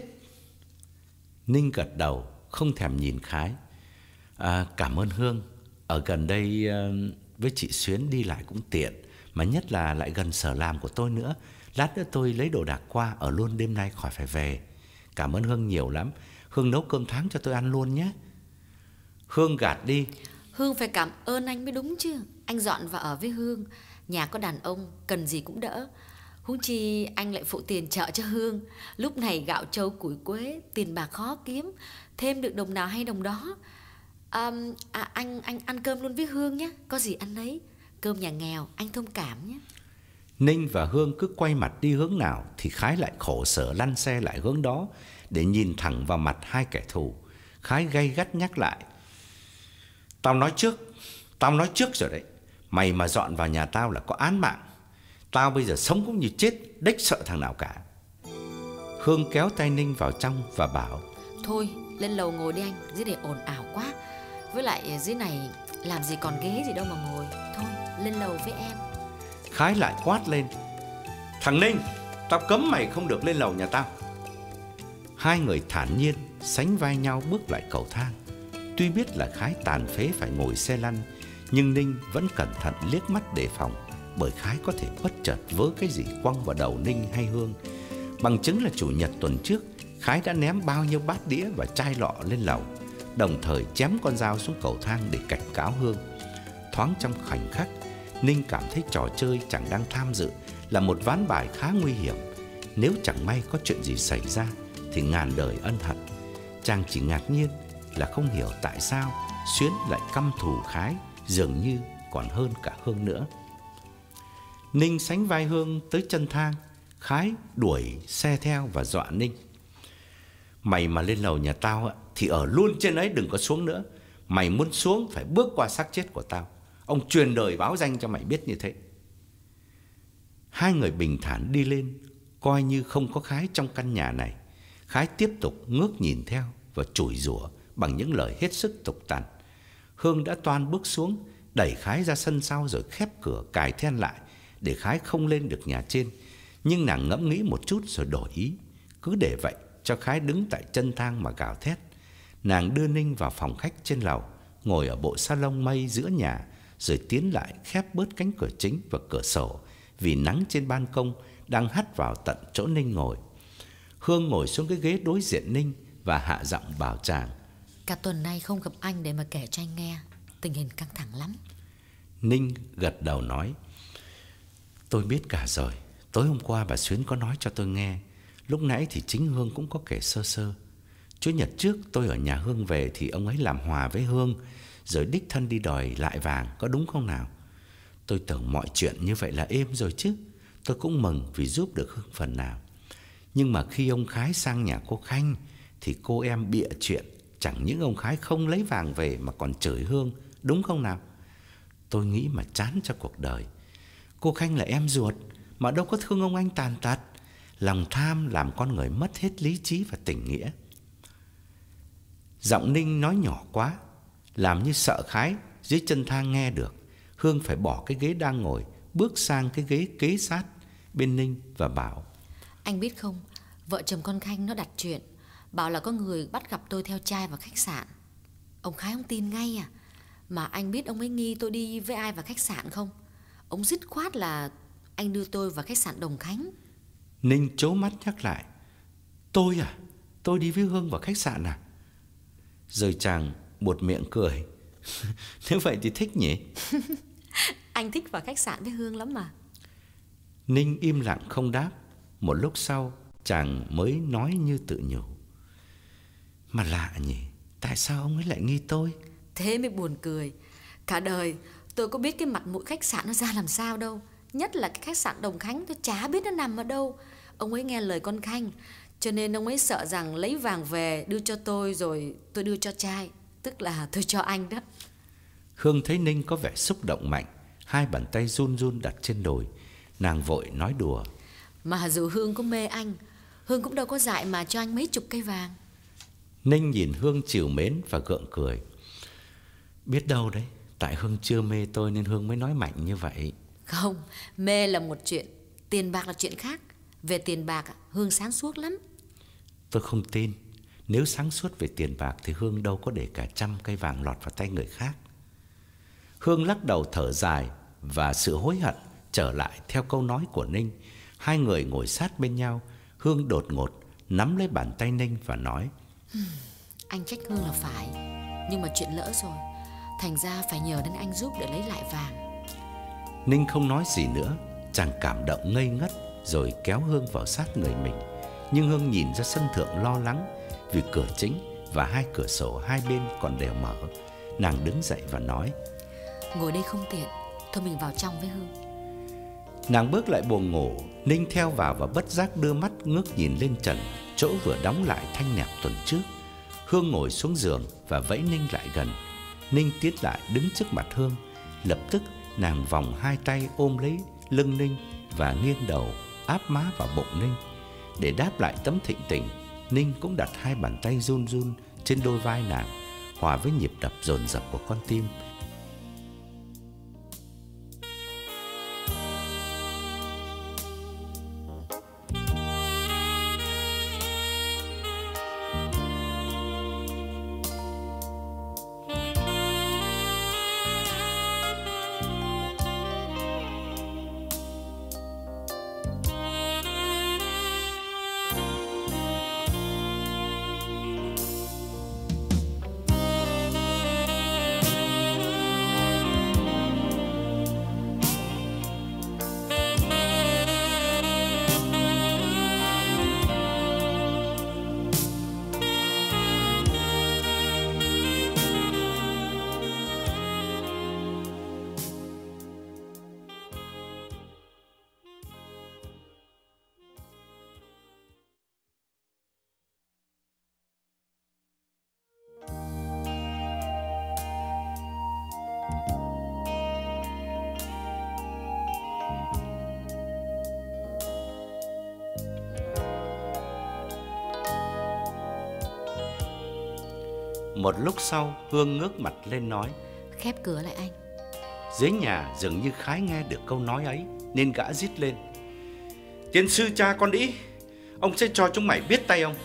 Ninh gật đầu, không thèm nhìn Khái. à, Cảm ơn Hương. Ở gần đây với chị Xuyến đi lại cũng tiện, mà nhất là lại gần sở làm của tôi nữa. Lát nữa tôi lấy đồ đạc qua, ở luôn đêm nay khỏi phải về. Cảm ơn Hương nhiều lắm. Hương nấu cơm tháng cho tôi ăn luôn nhé. Hương gạt đi: Hương phải cảm ơn anh mới đúng chứ. Anh dọn vào ở với Hương, nhà có đàn ông, cần gì cũng đỡ. Huống chi anh lại phụ tiền chợ cho Hương. Lúc này gạo trâu củi quế, tiền bạc khó kiếm, thêm được đồng nào hay đồng đó. à, à, Anh anh ăn cơm luôn với Hương nhé. Có gì ăn lấy. Cơm nhà nghèo, anh thông cảm nhé. Ninh và Hương cứ quay mặt đi hướng nào thì Khái lại khổ sở lăn xe lại hướng đó để nhìn thẳng vào mặt hai kẻ thù. Khái gay gắt nhắc lại: Tao nói trước, tao nói trước rồi đấy. Mày mà dọn vào nhà tao là có án mạng. Tao bây giờ sống cũng như chết, đếch sợ thằng nào cả. Hương kéo tay Ninh vào trong và bảo: Thôi lên lầu ngồi đi anh, dưới này ồn ào quá. Với lại dưới này làm gì còn ghế gì đâu mà ngồi. Thôi lên lầu với em. Khái lại quát lên: Thằng Ninh, tao cấm mày không được lên lầu nhà tao. Hai người thản nhiên sánh vai nhau bước lại cầu thang. Tuy biết là Khái tàn phế phải ngồi xe lăn, nhưng Ninh vẫn cẩn thận liếc mắt đề phòng, bởi Khái có thể bất chợt vớ cái gì quăng vào đầu Ninh hay Hương. Bằng chứng là chủ nhật tuần trước, Khái đã ném bao nhiêu bát đĩa và chai lọ lên lầu, đồng thời chém con dao xuống cầu thang để cảnh cáo Hương. Thoáng trong khoảnh khắc, Ninh cảm thấy trò chơi chàng đang tham dự là một ván bài khá nguy hiểm. Nếu chẳng may có chuyện gì xảy ra thì ngàn đời ân hận. Chàng chỉ ngạc nhiên là không hiểu tại sao Xuyến lại căm thù Khái, dường như còn hơn cả Hương nữa. Ninh sánh vai Hương tới chân thang. Khái đuổi xe theo và dọa Ninh: Mày mà lên lầu nhà tao thì ở luôn trên ấy, đừng có xuống nữa. Mày muốn xuống phải bước qua xác chết của tao. Ông truyền đời báo danh cho mày biết như thế. Hai người bình thản đi lên, coi như không có Khái trong căn nhà này. Khái tiếp tục ngước nhìn theo và chửi rủa bằng những lời hết sức tục tằn. Hương đã toan bước xuống, đẩy Khái ra sân sau rồi khép cửa cài then lại để Khái không lên được nhà trên. Nhưng nàng ngẫm nghĩ một chút rồi đổi ý, cứ để vậy cho Khái đứng tại chân thang mà gào thét. Nàng đưa Ninh vào phòng khách trên lầu, ngồi ở bộ salon mây giữa nhà, rồi tiến lại khép bớt cánh cửa chính và cửa sổ, vì nắng trên ban công đang hắt vào tận chỗ Ninh ngồi. Hương ngồi xuống cái ghế đối diện Ninh và hạ giọng bảo chàng: Cả tuần nay không gặp anh để mà kể cho anh nghe, tình hình căng thẳng lắm. Ninh gật đầu nói: Tôi biết cả rồi. Tối hôm qua bà Xuyến có nói cho tôi nghe. Lúc nãy thì chính Hương cũng có kể sơ sơ. Chủ nhật trước tôi ở nhà Hương về thì ông ấy làm hòa với Hương, rồi đích thân đi đòi lại vàng, có đúng không nào? Tôi tưởng mọi chuyện như vậy là êm rồi chứ. Tôi cũng mừng vì giúp được Hương phần nào. Nhưng mà khi ông Khái sang nhà cô Khanh thì cô em bịa chuyện. Chẳng những ông Khái không lấy vàng về mà còn chửi Hương, đúng không nào? Tôi nghĩ mà chán cho cuộc đời. Cô Khanh là em ruột mà đâu có thương ông anh tàn tật. Lòng tham làm con người mất hết lý trí và tình nghĩa. Giọng Ninh nói nhỏ quá, làm như sợ Khái dưới chân thang nghe được. Hương phải bỏ cái ghế đang ngồi, bước sang cái ghế kế sát bên Ninh và bảo: Anh biết không, vợ chồng con Khanh nó đặt chuyện, bảo là có người bắt gặp tôi theo trai vào khách sạn. Ông Khái ông tin ngay à. Mà anh biết ông ấy nghi tôi đi với ai vào khách sạn không? Ông dứt khoát là anh đưa tôi vào khách sạn Đồng Khánh. Ninh trố mắt nhắc lại: Tôi à? Tôi đi với Hương vào khách sạn à? Rồi chàng buột miệng cười. Nếu vậy thì thích nhỉ? Anh thích vào khách sạn với Hương lắm mà. Ninh im lặng không đáp. Một lúc sau chàng mới nói như tự nhủ: Mà lạ nhỉ, tại sao ông ấy lại nghi tôi? Thế mới buồn cười. Cả đời tôi có biết cái mặt mũi khách sạn nó ra làm sao đâu. Nhất là cái khách sạn Đồng Khánh tôi chả biết nó nằm ở đâu. Ông ấy nghe lời con Khanh, cho nên ông ấy sợ rằng lấy vàng về đưa cho tôi rồi tôi đưa cho trai, tức là tôi cho anh đó. Hương thấy Ninh có vẻ xúc động mạnh, hai bàn tay run run đặt trên đùi. Nàng vội nói đùa: Mà dù Hương có mê anh, Hương cũng đâu có dại mà cho anh mấy chục cây vàng. Ninh nhìn Hương trìu mến và gượng cười: Biết đâu đấy, Tại Hương chưa mê tôi nên Hương mới nói mạnh như vậy. Không, mê là một chuyện, tiền bạc là chuyện khác. Về tiền bạc, Hương sáng suốt lắm. Tôi không tin. Nếu sáng suốt về tiền bạc thì Hương đâu có để cả trăm cây vàng lọt vào tay người khác. Hương lắc đầu thở dài và sự hối hận trở lại theo câu nói của Ninh. Hai người ngồi sát bên nhau. Hương đột ngột nắm lấy bàn tay Ninh và nói: Anh trách Hương là phải, nhưng mà chuyện lỡ rồi, thành ra phải nhờ đến anh giúp để lấy lại vàng. Ninh không nói gì nữa. Chàng cảm động ngây ngất rồi kéo Hương vào sát người mình. Nhưng Hương nhìn ra sân thượng lo lắng vì cửa chính và hai cửa sổ hai bên còn đều mở. Nàng đứng dậy và nói: Ngồi đây không tiện, thôi mình vào trong với Hương. Nàng bước lại buồng ngủ. Ninh theo vào và bất giác đưa mắt ngước nhìn lên trần, chỗ vừa đóng lại thanh nẹp tuần trước. Hương ngồi xuống giường và vẫy Ninh lại gần. Ninh tiến lại đứng trước mặt Hương. Lập tức nàng vòng hai tay ôm lấy lưng Ninh và nghiêng đầu áp má vào bụng Ninh. Để đáp lại tấm thịnh tình, Ninh cũng đặt hai bàn tay run run trên đôi vai nàng, hòa với nhịp đập dồn dập của con tim. Một lúc sau, Hương ngước mặt lên nói: Khép cửa lại anh. Dưới nhà dường như Khái nghe được câu nói ấy nên gã rít lên: Tiên sư cha con đĩ, ông sẽ cho chúng mày biết tay ông.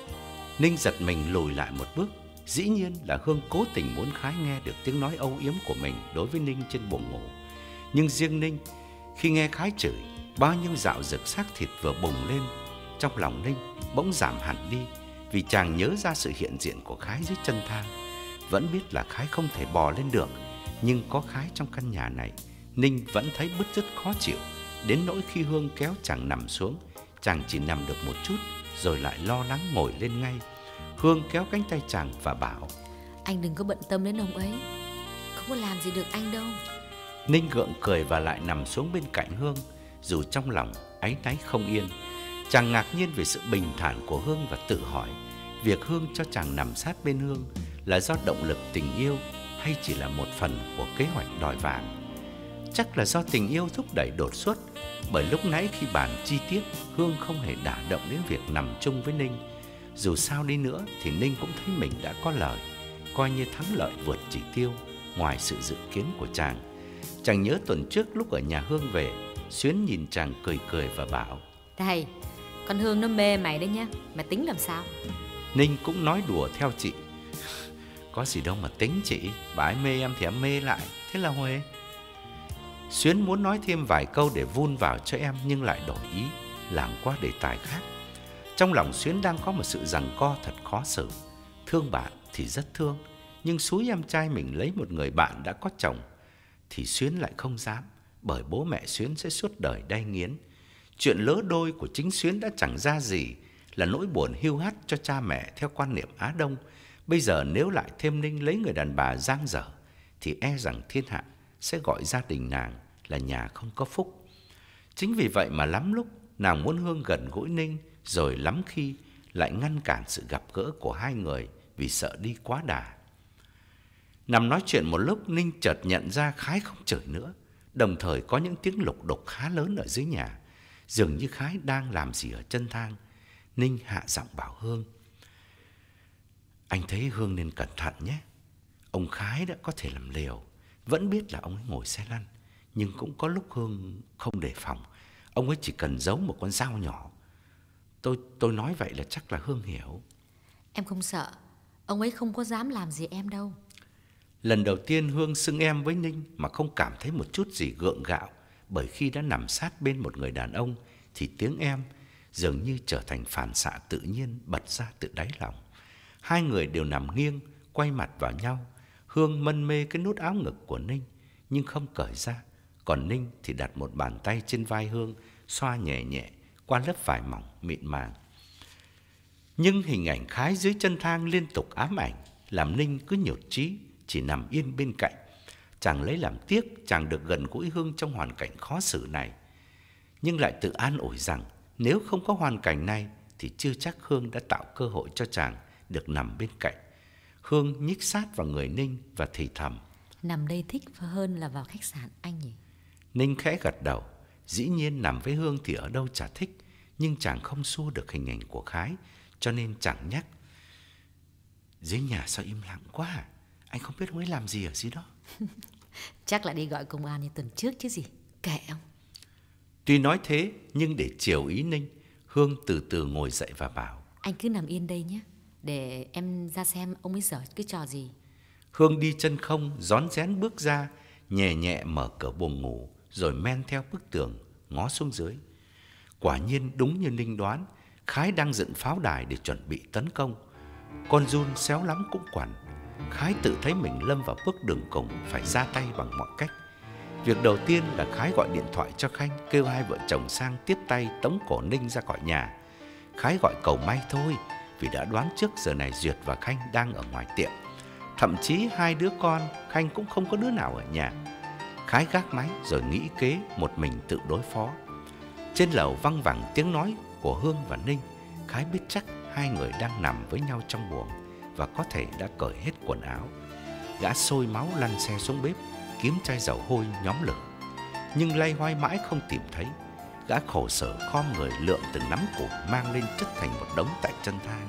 Ninh giật mình lùi lại một bước. Dĩ nhiên là Hương cố tình muốn Khái nghe được tiếng nói âu yếm của mình đối với Ninh trên buồng ngủ. Nhưng riêng Ninh, khi nghe Khái chửi, bao nhiêu dạo dực xác thịt vừa bùng lên trong lòng Ninh bỗng giảm hẳn đi, vì chàng nhớ ra sự hiện diện của Khái dưới chân thang. Vẫn biết là Khái không thể bò lên được, nhưng có Khái trong căn nhà này, Ninh vẫn thấy bứt rứt khó chịu. Đến nỗi khi Hương kéo chàng nằm xuống, chàng chỉ nằm được một chút rồi lại lo lắng ngồi lên ngay. Hương kéo cánh tay chàng và bảo: Anh đừng có bận tâm đến ông ấy, không có làm gì được anh đâu. Ninh gượng cười và lại nằm xuống bên cạnh Hương, dù trong lòng áy náy không yên. Chàng ngạc nhiên về sự bình thản của Hương và tự hỏi, việc Hương cho chàng nằm sát bên Hương là do động lực tình yêu hay chỉ là một phần của kế hoạch đòi vàng. Chắc là do tình yêu thúc đẩy đột xuất, bởi lúc nãy khi bàn chi tiết, Hương không hề đả động đến việc nằm chung với Ninh. Dù sao đi nữa thì Ninh cũng thấy mình đã có lời, coi như thắng lợi vượt chỉ tiêu ngoài sự dự kiến của chàng. Chàng nhớ tuần trước lúc ở nhà Hương về, Xuyến nhìn chàng cười cười và bảo: Này, con Hương nó mê mày đấy nhá, mày tính làm sao? Ninh cũng nói đùa theo chị: Có gì đâu mà tính chị, bà ấy mê em thì em mê lại, thế là huề. Xuyến muốn nói thêm vài câu để vun vào cho em nhưng lại đổi ý, làm qua đề tài khác. Trong lòng Xuyến đang có một sự giằng co thật khó xử. Thương bạn thì rất thương, nhưng xúi em trai mình lấy một người bạn đã có chồng thì Xuyến lại không dám, bởi bố mẹ Xuyến sẽ suốt đời đay nghiến. Chuyện lỡ đôi của chính Xuyến đã chẳng ra gì, là nỗi buồn hiu hắt cho cha mẹ theo quan niệm Á Đông. Bây giờ nếu lại thêm Ninh lấy người đàn bà giang dở thì e rằng thiên hạ sẽ gọi gia đình nàng là nhà không có phúc. Chính vì vậy mà lắm lúc nàng muốn Hương gần gũi Ninh, rồi lắm khi lại ngăn cản sự gặp gỡ của hai người vì sợ đi quá đà. Nằm nói chuyện một lúc, Ninh chợt nhận ra Khái không chửi nữa, đồng thời có những tiếng lục đục khá lớn ở dưới nhà. Dường như Khái đang làm gì ở chân thang. Ninh hạ giọng bảo Hương: Anh thấy Hương nên cẩn thận nhé. Ông Khái đã có thể làm liều, Vẫn biết là ông ấy ngồi xe lăn, nhưng cũng có lúc Hương không đề phòng. Ông ấy chỉ cần giấu một con dao nhỏ. Tôi tôi nói vậy là chắc là Hương hiểu. Em không sợ, ông ấy không có dám làm gì em đâu. Lần đầu tiên Hương xưng em với Ninh mà không cảm thấy một chút gì gượng gạo, bởi khi đã nằm sát bên một người đàn ông thì tiếng em dường như trở thành phản xạ tự nhiên bật ra từ đáy lòng. Hai người đều nằm nghiêng, quay mặt vào nhau. Hương mân mê cái nút áo ngực của Ninh nhưng không cởi ra, còn Ninh thì đặt một bàn tay trên vai Hương, xoa nhẹ nhẹ qua lớp vải mỏng mịn màng. Nhưng hình ảnh Khái dưới chân thang liên tục ám ảnh, làm Ninh cứ nhột chí, chỉ nằm yên bên cạnh. Chàng lấy làm tiếc chàng được gần gũi Hương trong hoàn cảnh khó xử này, nhưng lại tự an ủi rằng nếu không có hoàn cảnh này thì chưa chắc Hương đã tạo cơ hội cho chàng được nằm bên cạnh. Hương nhích sát vào người Ninh và thì thầm: Nằm đây thích hơn là vào khách sạn anh nhỉ? Ninh khẽ gật đầu. Dĩ nhiên nằm với Hương thì ở đâu chả thích, nhưng chàng không xua được hình ảnh của Khái, cho nên chàng nhắc: Dưới nhà sao im lặng quá à? Anh không biết ông ấy làm gì ở dưới đó. Chắc là đi gọi công an như tuần trước chứ gì. Kệ ông. Tuy nói thế nhưng để chiều ý Ninh, Hương từ từ ngồi dậy và bảo: Anh cứ nằm yên đây nhé, để em ra xem ông ấy giở cái trò gì. Hương đi chân không rón rén bước ra, nhẹ nhẹ mở cửa buồng ngủ, rồi men theo bức tường ngó xuống dưới. Quả nhiên đúng như Ninh đoán, Khái đang dựng pháo đài để chuẩn bị tấn công. Con giun xéo lắm cũng quằn. Khái tự thấy mình lâm vào bước đường cùng, phải ra tay bằng mọi cách. Việc đầu tiên là Khái gọi điện thoại cho Khanh, kêu hai vợ chồng sang tiếp tay tống cổ Ninh ra khỏi nhà. Khái gọi cầu may thôi, vì đã đoán trước giờ này Duyệt và Khanh đang ở ngoài tiệm. Thậm chí hai đứa con Khanh cũng không có đứa nào ở nhà. Khái gác máy rồi nghĩ kế một mình tự đối phó. Trên lầu văng vẳng tiếng nói của Hương và Ninh. Khái biết chắc hai người đang nằm với nhau trong buồng và có thể đã cởi hết quần áo. Gã sôi máu lăn xe xuống bếp, kiếm chai dầu hôi nhóm lửa, nhưng lay hoay mãi không tìm thấy. Gã khổ sở khom người lượm từng nắm củi mang lên chất thành một đống tại chân thang.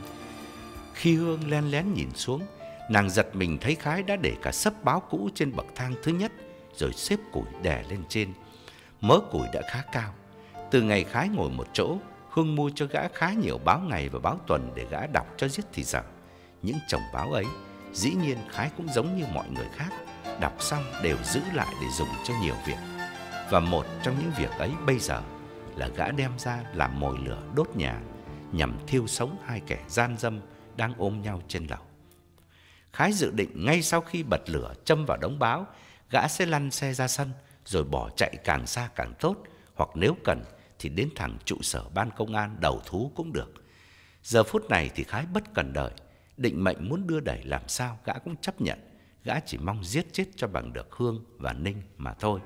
Khi Hương len lén nhìn xuống, nàng giật mình thấy Khái đã để cả xấp báo cũ trên bậc thang thứ nhất, rồi xếp củi đè lên trên. Mớ củi đã khá cao. Từ ngày Khái ngồi một chỗ, Hương mua cho gã khá nhiều báo ngày và báo tuần để gã đọc cho giết thì dở. Những chồng báo ấy, dĩ nhiên Khái cũng giống như mọi người khác, đọc xong đều giữ lại để dùng cho nhiều việc. Và một trong những việc ấy bây giờ là gã đem ra làm mồi lửa đốt nhà, nhằm thiêu sống hai kẻ gian dâm đang ôm nhau trên lầu. Khái dự định ngay sau khi bật lửa châm vào đống báo, gã sẽ lăn xe ra sân rồi bỏ chạy càng xa càng tốt, hoặc nếu cần thì đến thẳng trụ sở ban công an đầu thú cũng được. Giờ phút này thì Khái bất cần đợi, định mệnh muốn đưa đẩy làm sao gã cũng chấp nhận. Gã chỉ mong giết chết cho bằng được Hương và Ninh mà thôi.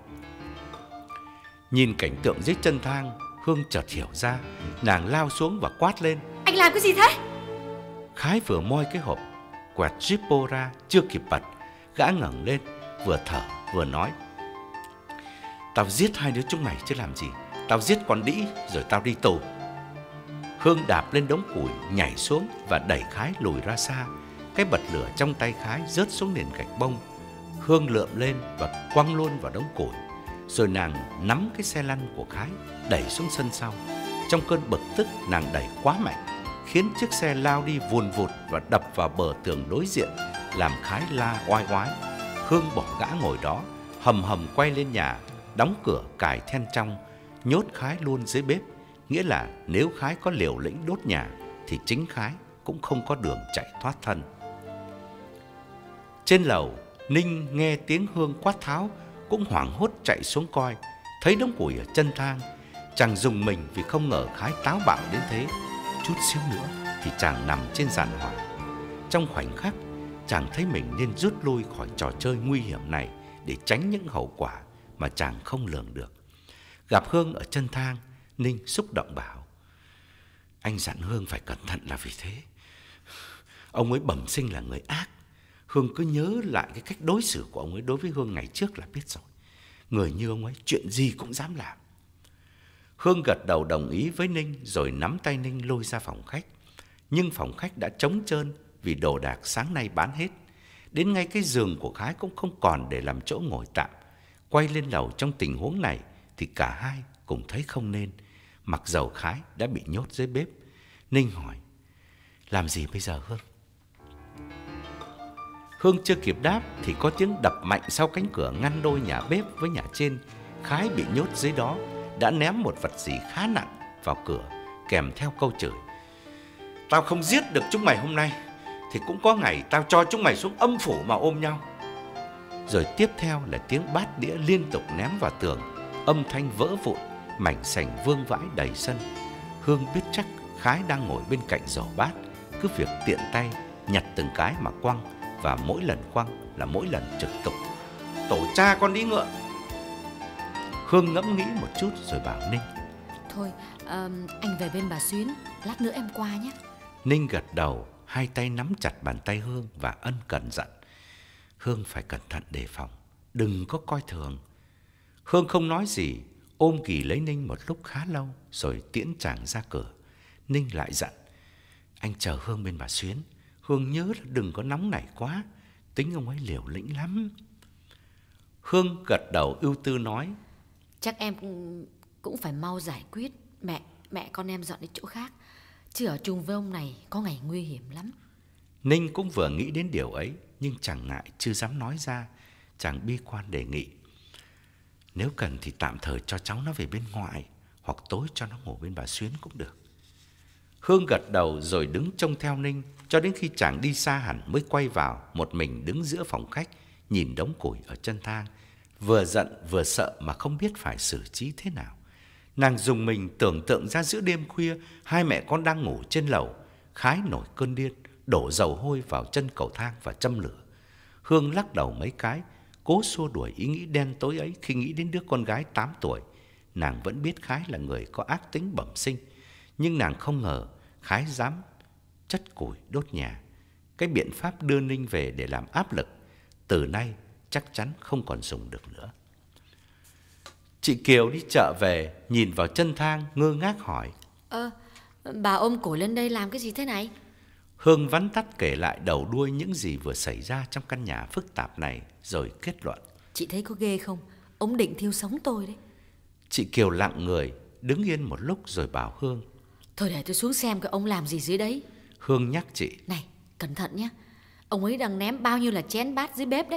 Nhìn cảnh tượng dưới chân thang, Hương chợt hiểu ra. Nàng lao xuống và quát lên: Anh làm cái gì thế? Khái vừa moi cái hộp quẹt Zippo ra, chưa kịp bật, gã ngẩng lên, vừa thở vừa nói: Tao giết hai đứa chúng mày chứ làm gì. Tao giết con đĩ rồi tao đi tù. Hương đạp lên đống củi, nhảy xuống và đẩy Khái lùi ra xa. Cái bật lửa trong tay Khái rớt xuống nền gạch bông. Hương lượm lên và quăng luôn vào đống củi. Rồi nàng nắm cái xe lăn của Khái đẩy xuống sân sau. Trong cơn bực tức, nàng đẩy quá mạnh, khiến chiếc xe lao đi vùn vụt và đập vào bờ tường đối diện, làm Khái la oai oái. Hương bỏ gã ngồi đó, hầm hầm quay lên nhà, đóng cửa cài then trong, nhốt Khái luôn dưới bếp. Nghĩa là nếu Khái có liều lĩnh đốt nhà thì chính Khái cũng không có đường chạy thoát thân. Trên lầu, Ninh nghe tiếng Hương quát tháo cũng hoảng hốt chạy xuống coi. Thấy đống củi ở chân thang, chàng rùng mình vì không ngờ Khái táo bạo đến thế. Chút xíu nữa thì chàng nằm trên giàn hỏa. Trong khoảnh khắc, chàng thấy mình nên rút lui khỏi trò chơi nguy hiểm này để tránh những hậu quả mà chàng không lường được. Gặp Hương ở chân thang, Ninh xúc động bảo: Anh dặn Hương phải cẩn thận là vì thế. Ông ấy bẩm sinh là người ác. Hương cứ nhớ lại cái cách đối xử của ông ấy đối với Hương ngày trước là biết rồi. Người như ông ấy chuyện gì cũng dám làm. Hương gật đầu đồng ý với Ninh, rồi nắm tay Ninh lôi ra phòng khách. Nhưng phòng khách đã trống trơn vì đồ đạc sáng nay bán hết. Đến ngay cái giường của Khái cũng không còn để làm chỗ ngồi tạm. Quay lên lầu trong tình huống này thì cả hai cùng thấy không nên, mặc dầu Khái đã bị nhốt dưới bếp. Ninh hỏi: làm gì bây giờ Hương? Hương chưa kịp đáp thì có tiếng đập mạnh sau cánh cửa ngăn đôi nhà bếp với nhà trên. Khái bị nhốt dưới đó đã ném một vật gì khá nặng vào cửa, kèm theo câu chửi: tao không giết được chúng mày hôm nay thì cũng có ngày tao cho chúng mày xuống âm phủ mà ôm nhau. Rồi tiếp theo là tiếng bát đĩa liên tục ném vào tường, âm thanh vỡ vụn, mảnh sành vương vãi đầy sân. Hương biết chắc Khái đang ngồi bên cạnh giỏ bát, cứ việc tiện tay nhặt từng cái mà quăng, và mỗi lần quăng là mỗi lần trực tục: tổ cha con đi ngựa. Hương ngẫm nghĩ một chút rồi bảo Ninh: thôi à, anh về bên bà Xuyến, lát nữa em qua nhé. Ninh gật đầu, hai tay nắm chặt bàn tay Hương và ân cần dặn: Hương phải cẩn thận đề phòng, đừng có coi thường. Hương không nói gì, ôm ghì lấy Ninh một lúc khá lâu rồi tiễn chàng ra cửa. Ninh lại dặn: anh chờ Hương bên bà Xuyến, Hương nhớ là đừng có nóng nảy quá, tính ông ấy liều lĩnh lắm. Hương gật đầu ưu tư nói: chắc em cũng, cũng phải mau giải quyết. Mẹ, mẹ con em dọn đi chỗ khác, chứ ở chung với ông này có ngày nguy hiểm lắm. Ninh cũng vừa nghĩ đến điều ấy, nhưng chẳng ngại chưa dám nói ra. Chàng bi quan đề nghị: nếu cần thì tạm thời cho cháu nó về bên ngoài, hoặc tối cho nó ngủ bên bà Xuyến cũng được. Hương gật đầu rồi đứng trông theo Ninh cho đến khi chàng đi xa hẳn mới quay vào, một mình đứng giữa phòng khách, nhìn đống củi ở chân thang, vừa giận vừa sợ mà không biết phải xử trí thế nào. Nàng dùng mình tưởng tượng ra giữa đêm khuya, hai mẹ con đang ngủ trên lầu, Khái nổi cơn điên, đổ dầu hôi vào chân cầu thang và châm lửa. Hương lắc đầu mấy cái, cố xua đuổi ý nghĩ đen tối ấy khi nghĩ đến đứa con gái tám tuổi. Nàng vẫn biết Khái là người có ác tính bẩm sinh, nhưng nàng không ngờ Khái dám chất củi đốt nhà. Cái biện pháp đưa Ninh về để làm áp lực từ nay chắc chắn không còn dùng được nữa. Chị Kiều đi chợ về, nhìn vào chân thang ngơ ngác hỏi: Ơ, bà ôm củi lên đây làm cái gì thế này? Hương vắn tắt kể lại đầu đuôi những gì vừa xảy ra trong căn nhà phức tạp này, rồi kết luận: chị thấy có ghê không? Ông định thiêu sống tôi đấy. Chị Kiều lặng người, đứng yên một lúc rồi bảo Hương: thôi để tôi xuống xem cái ông làm gì dưới đấy. Hương nhắc chị: này, cẩn thận nhé, ông ấy đang ném bao nhiêu là chén bát dưới bếp đấy.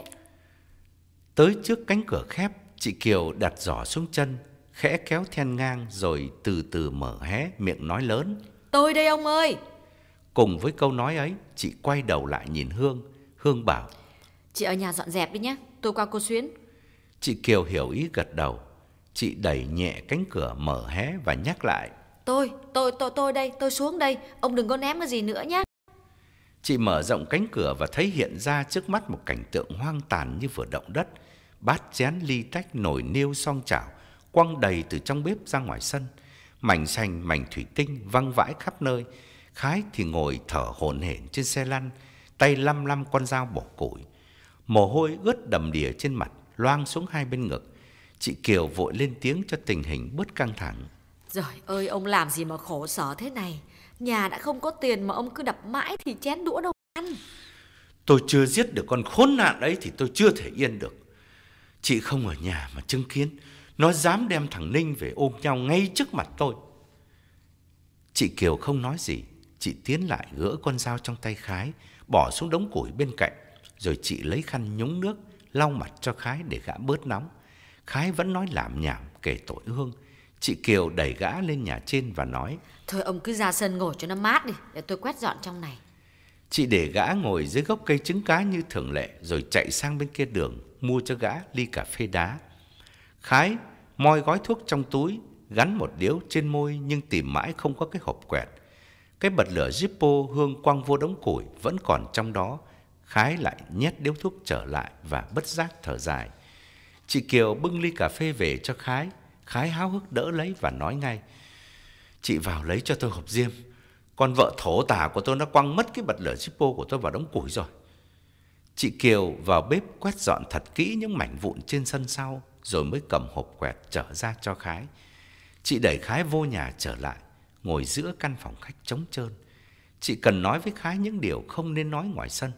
Tới trước cánh cửa khép, chị Kiều đặt giỏ xuống chân, khẽ kéo then ngang rồi từ từ mở hé miệng nói lớn: tôi đây ông ơi. Cùng với câu nói ấy, chị quay đầu lại nhìn Hương. Hương bảo: chị ở nhà dọn dẹp đi nhé, tôi qua cô Xuyến. Chị Kiều hiểu ý gật đầu. Chị đẩy nhẹ cánh cửa mở hé và nhắc lại: Tôi, tôi, tôi, tôi đây, tôi xuống đây, ông đừng có ném cái gì nữa nhé. Chị mở rộng cánh cửa và thấy hiện ra trước mắt một cảnh tượng hoang tàn như vừa động đất. Bát chén ly tách nồi niêu song chảo quăng đầy từ trong bếp ra ngoài sân, mảnh sành mảnh thủy tinh văng vãi khắp nơi. Khái thì ngồi thở hổn hển trên xe lăn, tay lăm lăm con dao bổ củi. Mồ hôi ướt đầm đìa trên mặt, loang xuống hai bên ngực. Chị Kiều vội lên tiếng cho tình hình bớt căng thẳng: Trời ơi, ông làm gì mà khổ sở thế này? Nhà đã không có tiền mà ông cứ đập mãi thì chén đũa đâu ăn. Tôi chưa giết được con khốn nạn ấy thì tôi chưa thể yên được. Chị không ở nhà mà chứng kiến nó dám đem thằng Ninh về ôm nhau ngay trước mặt tôi. Chị Kiều không nói gì. Chị tiến lại gỡ con dao trong tay Khái, bỏ xuống đống củi bên cạnh, rồi chị lấy khăn nhúng nước lau mặt cho Khái để gã bớt nóng. Khái vẫn nói lảm nhảm kể tội Hương. Chị Kiều đẩy gã lên nhà trên và nói: thôi ông cứ ra sân ngồi cho nó mát đi, để tôi quét dọn trong này. Chị để gã ngồi dưới gốc cây trứng cá như thường lệ, rồi chạy sang bên kia đường mua cho gã ly cà phê đá. Khái moi gói thuốc trong túi, gắn một điếu trên môi nhưng tìm mãi không có cái hộp quẹt. Cái bật lửa Zippo Hương quăng vô đống củi vẫn còn trong đó. Khái lại nhét điếu thuốc trở lại và bất giác thở dài. Chị Kiều bưng ly cà phê về cho Khái. Khái háo hức đỡ lấy và nói ngay: chị vào lấy cho tôi hộp diêm. Con vợ thổ tả của tôi nó quăng mất cái bật lửa Zippo của tôi vào đống củi rồi. Chị Kiều vào bếp quét dọn thật kỹ những mảnh vụn trên sân sau, rồi mới cầm hộp quẹt trở ra cho Khái. Chị đẩy Khái vô nhà trở lại, ngồi giữa căn phòng khách trống trơn. Chị cần nói với Khái những điều không nên nói ngoài sân.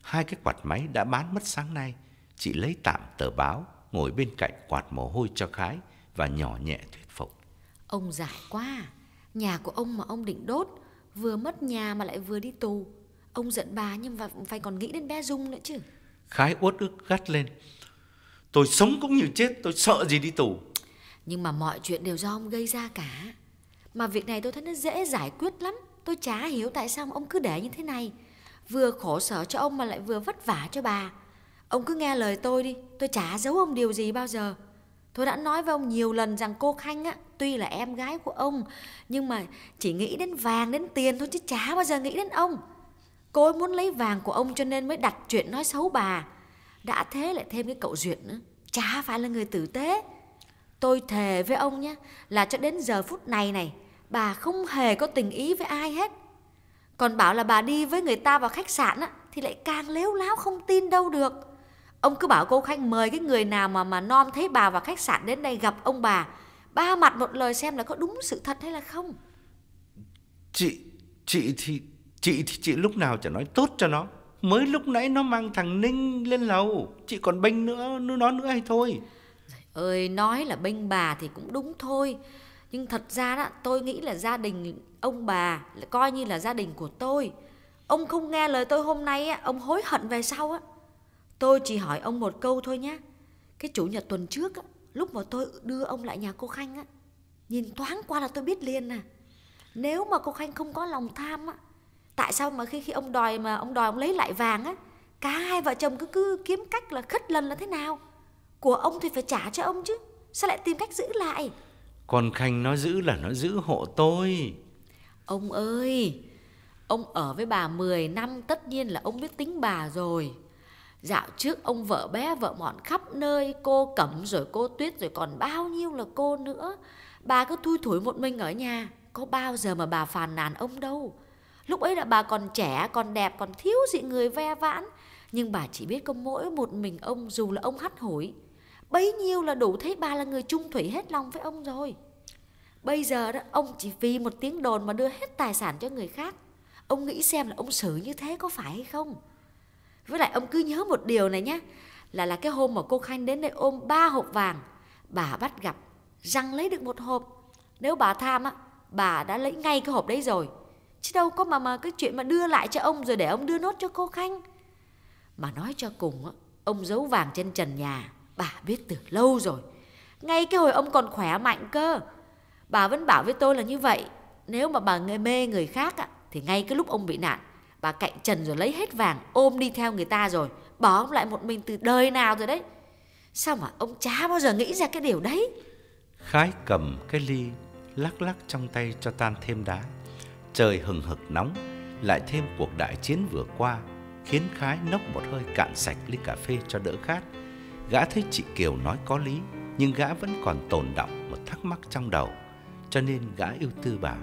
Hai cái quạt máy đã bán mất sáng nay. Chị lấy tạm tờ báo, ngồi bên cạnh quạt mồ hôi cho Khái và nhỏ nhẹ thuyết phục. Ông dại quá, nhà của ông mà ông định đốt, vừa mất nhà mà lại vừa đi tù. Ông giận bà nhưng mà phải còn nghĩ đến bé Dung nữa chứ. Khái uất ức gắt lên. Tôi sống cũng như chết, tôi sợ gì đi tù. Nhưng mà mọi chuyện đều do ông gây ra cả. Mà việc này tôi thấy nó dễ giải quyết lắm. Tôi chả hiểu tại sao ông cứ để như thế này. Vừa khổ sở cho ông mà lại vừa vất vả cho bà. Ông cứ nghe lời tôi đi, tôi chả giấu ông điều gì bao giờ. Tôi đã nói với ông nhiều lần rằng cô Khanh á, tuy là em gái của ông, nhưng mà chỉ nghĩ đến vàng, đến tiền thôi chứ chả bao giờ nghĩ đến ông. Cô ấy muốn lấy vàng của ông cho nên mới đặt chuyện nói xấu bà. Đã thế lại thêm cái cậu Duyệt nữa, chả phải là người tử tế. Tôi thề với ông nhé, là cho đến giờ phút này này, bà không hề có tình ý với ai hết. Còn bảo là bà đi với người ta vào khách sạn á, thì lại càng lếu láo không tin đâu được. Ông cứ bảo cô Khanh mời cái người nào mà mà nom thấy bà vào khách sạn đến đây gặp ông bà, ba mặt một lời xem là có đúng sự thật hay là không. Chị, chị thì, chị thì chị lúc nào chả nói tốt cho nó. Mới lúc nãy nó mang thằng Ninh lên lầu, chị còn bênh nữa, nó nữa hay thôi. Ơi, nói là bênh bà thì cũng đúng thôi. Nhưng thật ra đó, tôi nghĩ là gia đình ông bà là coi như là gia đình của tôi. Ông không nghe lời tôi hôm nay á, ông hối hận về sau á. Tôi chỉ hỏi ông một câu thôi nhé. Cái chủ nhật tuần trước á, lúc mà tôi đưa ông lại nhà cô Khanh á, nhìn thoáng qua là tôi biết liền nè. Nếu mà cô Khanh không có lòng tham á, tại sao mà khi khi ông đòi mà ông đòi ông lấy lại vàng á, cả hai vợ chồng cứ cứ kiếm cách là khất lần là thế nào? Của ông thì phải trả cho ông chứ, sao lại tìm cách giữ lại? Còn Khanh nó giữ là nó giữ hộ tôi. Ông ơi, ông ở với bà mười năm, tất nhiên là ông biết tính bà rồi. Dạo trước ông vợ bé vợ mọn khắp nơi, cô Cẩm rồi cô Tuyết rồi còn bao nhiêu là cô nữa. Bà cứ thui thủi một mình ở nhà, có bao giờ mà bà phàn nàn ông đâu. Lúc ấy là bà còn trẻ, còn đẹp, còn thiếu gì người ve vãn. Nhưng bà chỉ biết có mỗi một mình ông, dù là ông hắt hủi, bấy nhiêu là đủ thấy bà là người chung thủy hết lòng với ông rồi. Bây giờ đó, ông chỉ vì một tiếng đồn mà đưa hết tài sản cho người khác. Ông nghĩ xem là ông xử như thế có phải hay không? Với lại ông cứ nhớ một điều này nhé, Là là cái hôm mà cô Khanh đến đây ôm ba hộp vàng, bà bắt gặp răng lấy được một hộp. Nếu bà tham á, bà đã lấy ngay cái hộp đấy rồi, chứ đâu có mà mà cái chuyện mà đưa lại cho ông rồi để ông đưa nốt cho cô Khanh. Mà nói cho cùng á, ông giấu vàng trên trần nhà, bà biết từ lâu rồi. Ngay cái hồi ông còn khỏe mạnh cơ, bà vẫn bảo với tôi là như vậy. Nếu mà bà mê người khác á, thì ngay cái lúc ông bị nạn, bà cạnh trần rồi lấy hết vàng ôm đi theo người ta rồi, bỏ ông lại một mình từ đời nào rồi đấy. Sao mà ông chả bao giờ nghĩ ra cái điều đấy? Khái cầm cái ly lắc lắc trong tay cho tan thêm đá. Trời hừng hực nóng, lại thêm cuộc đại chiến vừa qua khiến Khái nốc một hơi cạn sạch ly cà phê cho đỡ khát. Gã thấy chị Kiều nói có lý, nhưng gã vẫn còn tồn đọng một thắc mắc trong đầu, cho nên gã ưu tư bảo: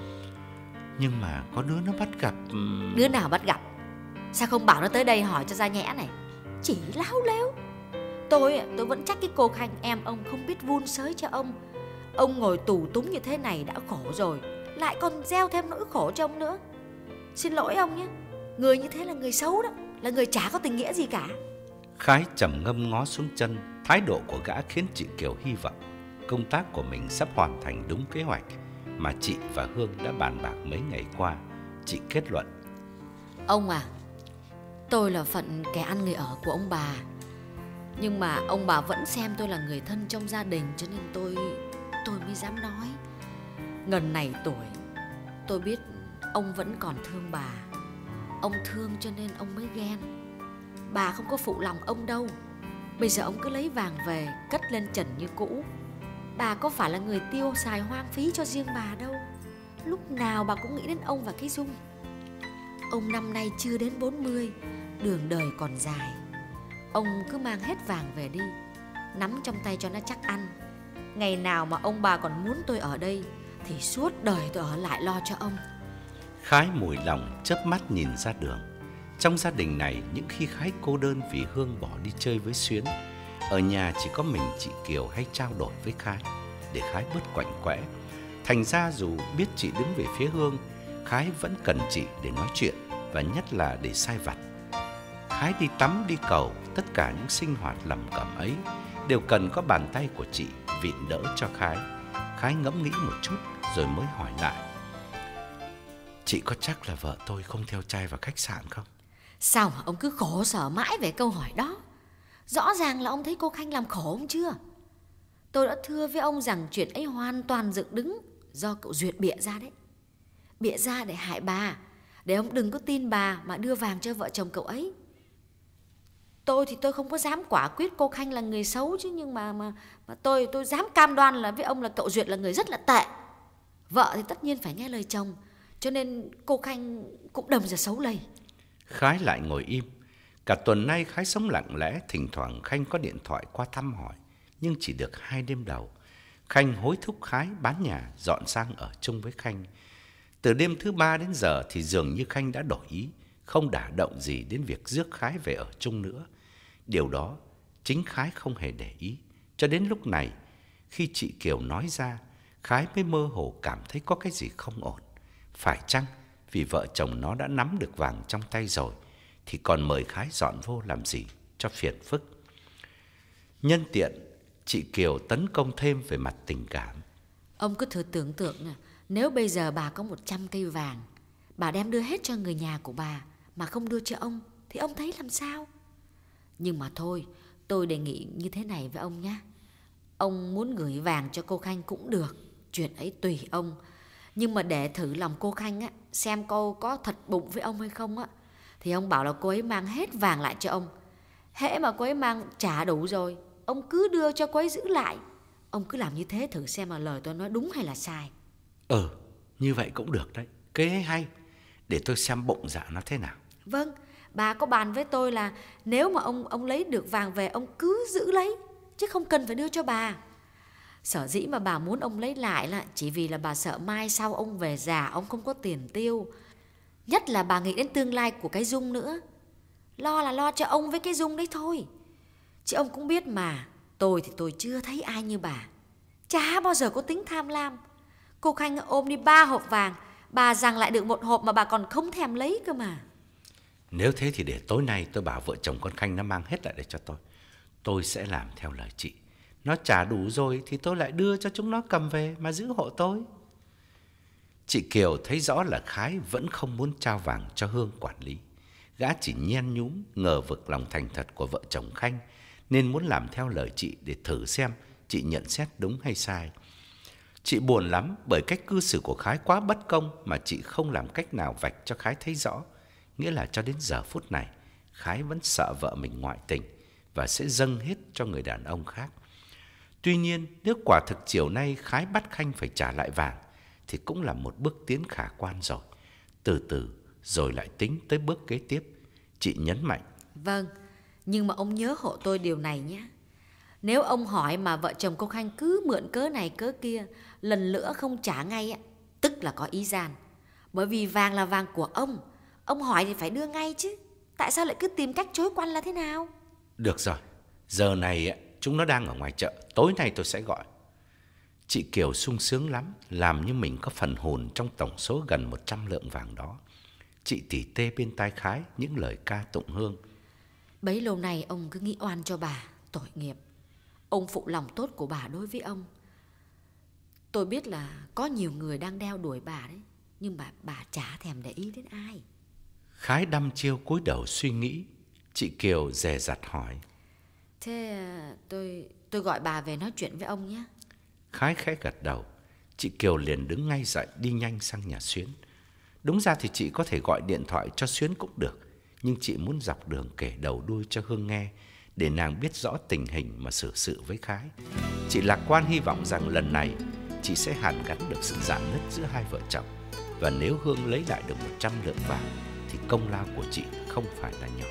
nhưng mà có đứa nó bắt gặp. Đứa nào bắt gặp? Sao không bảo nó tới đây hỏi cho ra nhẽ này? Chỉ láo léo. Tôi tôi vẫn trách cái cô Khanh em ông không biết vun sới cho ông. Ông ngồi tù túng như thế này đã khổ rồi, lại còn gieo thêm nỗi khổ cho ông nữa. Xin lỗi ông nhé, người như thế là người xấu đó, là người chả có tình nghĩa gì cả. Khái trầm ngâm ngó xuống chân. Thái độ của gã khiến chị Kiều hy vọng công tác của mình sắp hoàn thành đúng kế hoạch mà chị và Hương đã bàn bạc mấy ngày qua. Chị kết luận: ông à, tôi là phận kẻ ăn người ở của ông bà, nhưng mà ông bà vẫn xem tôi là người thân trong gia đình, cho nên tôi tôi mới dám nói. Ngần này tuổi, tôi biết ông vẫn còn thương bà. Ông thương cho nên ông mới ghen. Bà không có phụ lòng ông đâu. Bây giờ ông cứ lấy vàng về cất lên trần như cũ. Bà có phải là người tiêu xài hoang phí cho riêng bà đâu. Lúc nào bà cũng nghĩ đến ông và cái Dung. Ông năm nay chưa đến bốn mươi, đường đời còn dài. Ông cứ mang hết vàng về đi, nắm trong tay cho nó chắc ăn. Ngày nào mà ông bà còn muốn tôi ở đây thì suốt đời tôi ở lại lo cho ông. Khái mùi lòng chớp mắt nhìn ra đường. Trong gia đình này, những khi Khái cô đơn vì Hương bỏ đi chơi với Xuyến, ở nhà chỉ có mình chị Kiều hay trao đổi với Khái để Khái bớt quạnh quẽ. Thành ra dù biết chị đứng về phía Hương, Khái vẫn cần chị để nói chuyện, và nhất là để sai vặt. Khái đi tắm đi cầu, tất cả những sinh hoạt lẩm cẩm ấy đều cần có bàn tay của chị vịn đỡ cho Khái. Khái ngẫm nghĩ một chút rồi mới hỏi lại: chị có chắc là vợ tôi không theo trai vào khách sạn không? Sao mà ông cứ khổ sở mãi về câu hỏi đó? Rõ ràng là ông thấy cô Khanh làm khổ ông chưa? Tôi đã thưa với ông rằng chuyện ấy hoàn toàn dựng đứng do cậu Duyệt bịa ra đấy. Bịa ra để hại bà, để ông đừng có tin bà mà đưa vàng cho vợ chồng cậu ấy. Tôi thì tôi không có dám quả quyết cô Khanh là người xấu chứ, nhưng mà mà, mà tôi tôi dám cam đoan là với ông là cậu Duyệt là người rất là tệ. Vợ thì tất nhiên phải nghe lời chồng, cho nên cô Khanh cũng đâm ra xấu lây. Khái lại ngồi im. Cả tuần nay Khái sống lặng lẽ, thỉnh thoảng Khanh có điện thoại qua thăm hỏi, nhưng chỉ được hai đêm đầu. Khanh hối thúc Khái bán nhà dọn sang ở chung với Khanh. Từ đêm thứ ba đến giờ thì dường như Khanh đã đổi ý, không đả động gì đến việc rước Khái về ở chung nữa. Điều đó chính Khái không hề để ý. Cho đến lúc này, khi chị Kiều nói ra, Khái mới mơ hồ cảm thấy có cái gì không ổn. Phải chăng vì vợ chồng nó đã nắm được vàng trong tay rồi thì còn mời Khái dọn vô làm gì cho phiền phức? Nhân tiện, chị Kiều tấn công thêm về mặt tình cảm. Ông cứ thử tưởng tượng nè, nếu bây giờ bà có một trăm cây vàng, bà đem đưa hết cho người nhà của bà mà không đưa cho ông, thì ông thấy làm sao? Nhưng mà thôi, tôi đề nghị như thế này với ông nhé. Ông muốn gửi vàng cho cô Khanh cũng được, chuyện ấy tùy ông. Nhưng mà để thử lòng cô Khanh á, xem cô có thật bụng với ông hay không á, thì ông bảo là cô ấy mang hết vàng lại cho ông. Hễ mà cô ấy mang trả đủ rồi, ông cứ đưa cho cô ấy giữ lại. Ông cứ làm như thế thử xem là lời tôi nói đúng hay là sai. Ừ, như vậy cũng được đấy. Kế ấy hay, để tôi xem bụng dạ nó thế nào. Vâng, bà có bàn với tôi là nếu mà ông ông lấy được vàng về, ông cứ giữ lấy, chứ không cần phải đưa cho bà. Sở dĩ mà bà muốn ông lấy lại là chỉ vì là bà sợ mai sau ông về già ông không có tiền tiêu. Nhất là bà nghĩ đến tương lai của cái Dung nữa. Lo là lo cho ông với cái Dung đấy thôi. Chứ ông cũng biết mà, tôi thì tôi chưa thấy ai như bà. Chả bao giờ có tính tham lam. Cô Khanh ôm đi ba hộp vàng, bà giằng lại được một hộp mà bà còn không thèm lấy cơ mà. Nếu thế thì để tối nay tôi bảo vợ chồng con Khanh nó mang hết lại để cho tôi. Tôi sẽ làm theo lời chị. Nó trả đủ rồi thì tôi lại đưa cho chúng nó cầm về mà giữ hộ tôi. Chị Kiều thấy rõ là Khái vẫn không muốn trao vàng cho Hương quản lý. Gã chỉ nhen nhúm ngờ vực lòng thành thật của vợ chồng Khanh, nên muốn làm theo lời chị để thử xem chị nhận xét đúng hay sai. Chị buồn lắm bởi cách cư xử của Khái quá bất công mà chị không làm cách nào vạch cho Khái thấy rõ. Nghĩa là cho đến giờ phút này, Khái vẫn sợ vợ mình ngoại tình và sẽ dâng hết cho người đàn ông khác. Tuy nhiên, nếu quả thực chiều nay Khái bắt Khanh phải trả lại vàng thì cũng là một bước tiến khả quan rồi. Từ từ rồi lại tính tới bước kế tiếp. Chị nhấn mạnh: Vâng, nhưng mà ông nhớ hộ tôi điều này nhé. Nếu ông hỏi mà vợ chồng cô Khanh cứ mượn cớ này cớ kia, lần nữa không trả ngay, tức là có ý gian. Bởi vì vàng là vàng của ông, ông hỏi thì phải đưa ngay chứ. Tại sao lại cứ tìm cách chối quanh là thế nào? Được rồi, giờ này chúng nó đang ở ngoài chợ, tối nay tôi sẽ gọi. Chị Kiều sung sướng lắm, làm như mình có phần hồn trong tổng số gần một trăm lượng vàng đó. Chị tỉ tê bên tai Khái những lời ca tụng Hương. Bấy lâu nay ông cứ nghĩ oan cho bà, tội nghiệp. Ông phụ lòng tốt của bà đối với ông. Tôi biết là có nhiều người đang đeo đuổi bà đấy, nhưng bà, bà chả thèm để ý đến ai. Khái đăm chiêu cúi đầu suy nghĩ. Chị Kiều dè dặt hỏi: Thế tôi tôi gọi bà về nói chuyện với ông nhé. Khái khẽ gật đầu. Chị Kiều liền đứng ngay dậy đi nhanh sang nhà Xuyến. Đúng ra thì chị có thể gọi điện thoại cho Xuyến cũng được, nhưng chị muốn dọc đường kể đầu đuôi cho Hương nghe, để nàng biết rõ tình hình mà xử sự với Khái. Chị lạc quan hy vọng rằng lần này chị sẽ hàn gắn được sự rạn nứt giữa hai vợ chồng. Và nếu Hương lấy lại được một trăm lượng vàng thì công lao của chị không phải là nhỏ.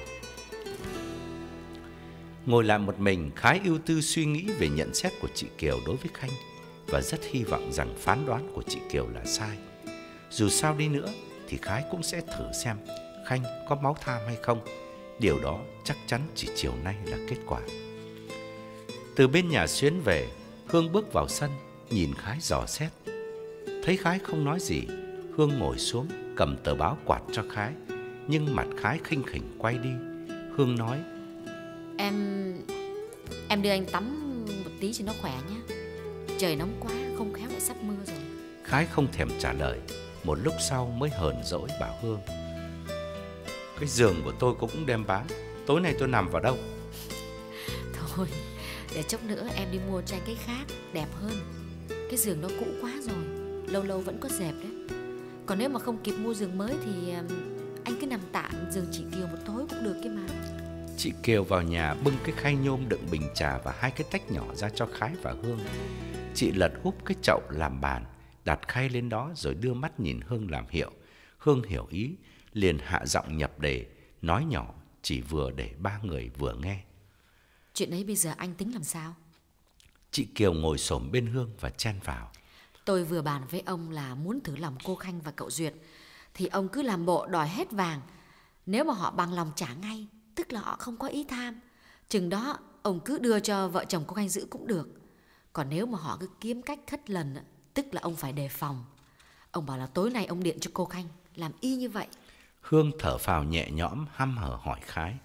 Ngồi làm một mình, Khái ưu tư suy nghĩ về nhận xét của chị Kiều đối với Khanh, và rất hy vọng rằng phán đoán của chị Kiều là sai. Dù sao đi nữa thì Khái cũng sẽ thử xem Khanh có máu tham hay không. Điều đó chắc chắn chỉ chiều nay là kết quả. Từ bên nhà Xuyến về, Hương bước vào sân, nhìn Khái dò xét. Thấy Khái không nói gì, Hương ngồi xuống cầm tờ báo quạt cho Khái, nhưng mặt Khái khinh khỉnh quay đi. Hương nói: Em Em đưa anh tắm một tí cho nó khỏe nhé. Trời nóng quá, không khéo lại sắp mưa rồi. Khái không thèm trả lời. Một lúc sau mới hờn dỗi bảo Hương: Cái giường của tôi cũng đem bán, tối nay tôi nằm vào đâu? Thôi, để chốc nữa em đi mua cho anh cái khác, đẹp hơn. Cái giường nó cũ quá rồi, lâu lâu vẫn có dẹp đấy. Còn nếu mà không kịp mua giường mới thì anh cứ nằm tạm giường chị Kiều một tối cũng được kia mà. Chị Kiều vào nhà bưng cái khay nhôm đựng bình trà và hai cái tách nhỏ ra cho Khái và Hương. Chị lật úp cái chậu làm bàn, đặt khay lên đó rồi đưa mắt nhìn Hương làm hiệu. Hương hiểu ý, liền hạ giọng nhập đề, nói nhỏ chỉ vừa để ba người vừa nghe. Chuyện ấy bây giờ anh tính làm sao? Chị Kiều ngồi xổm bên Hương và chen vào. Tôi vừa bàn với ông là muốn thử lòng cô Khanh và cậu Duyệt, thì ông cứ làm bộ đòi hết vàng. Nếu mà họ bằng lòng trả ngay, tức là họ không có ý tham. Chừng đó ông cứ đưa cho vợ chồng cô Khanh giữ cũng được. Còn nếu mà họ cứ kiếm cách thất lần, tức là ông phải đề phòng. Ông bảo là tối nay ông điện cho cô Khanh làm y như vậy. Hương thở phào nhẹ nhõm, hăm hở hỏi Khái: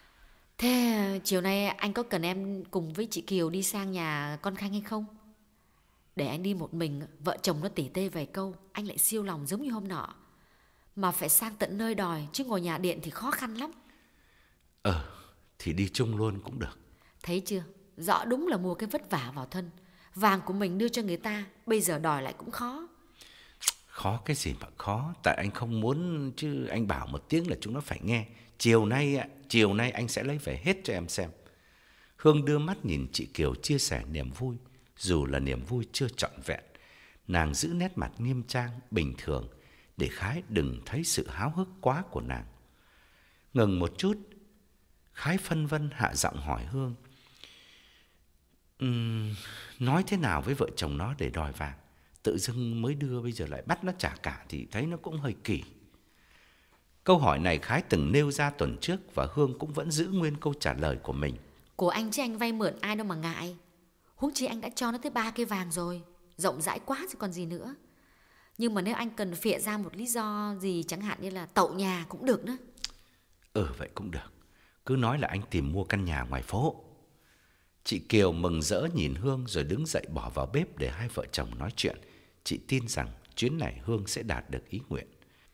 Thế chiều nay anh có cần em cùng với chị Kiều đi sang nhà con Khanh hay không? Để anh đi một mình, vợ chồng nó tỉ tê vài câu, anh lại siêu lòng giống như hôm nọ. Mà phải sang tận nơi đòi, chứ ngồi nhà điện thì khó khăn lắm. Ờ, thì đi chung luôn cũng được. Thấy chưa, rõ đúng là mua cái vất vả vào thân. Vàng của mình đưa cho người ta, bây giờ đòi lại cũng khó. Khó cái gì mà khó, tại anh không muốn chứ, anh bảo một tiếng là chúng nó phải nghe. Chiều nay, chiều nay anh sẽ lấy về hết cho em xem. Hương đưa mắt nhìn chị Kiều chia sẻ niềm vui, dù là niềm vui chưa trọn vẹn. Nàng giữ nét mặt nghiêm trang, bình thường, để Khái đừng thấy sự háo hức quá của nàng. Ngừng một chút, Khái phân vân hạ giọng hỏi Hương: uhm, nói thế nào với vợ chồng nó để đòi vàng? Tự dưng mới đưa bây giờ lại bắt nó trả cả thì thấy nó cũng hơi kỳ. Câu hỏi này Khái từng nêu ra tuần trước và Hương cũng vẫn giữ nguyên câu trả lời của mình. Của anh chứ anh vay mượn ai đâu mà ngại. Huống chi anh đã cho nó tới ba cây vàng rồi, rộng rãi quá chứ còn gì nữa. Nhưng mà nếu anh cần phịa ra một lý do gì, chẳng hạn như là tậu nhà cũng được nữa. Ừ, vậy cũng được. Cứ nói là anh tìm mua căn nhà ngoài phố. Chị Kiều mừng rỡ nhìn Hương rồi đứng dậy bỏ vào bếp để hai vợ chồng nói chuyện. Chị tin rằng chuyến này Hương sẽ đạt được ý nguyện.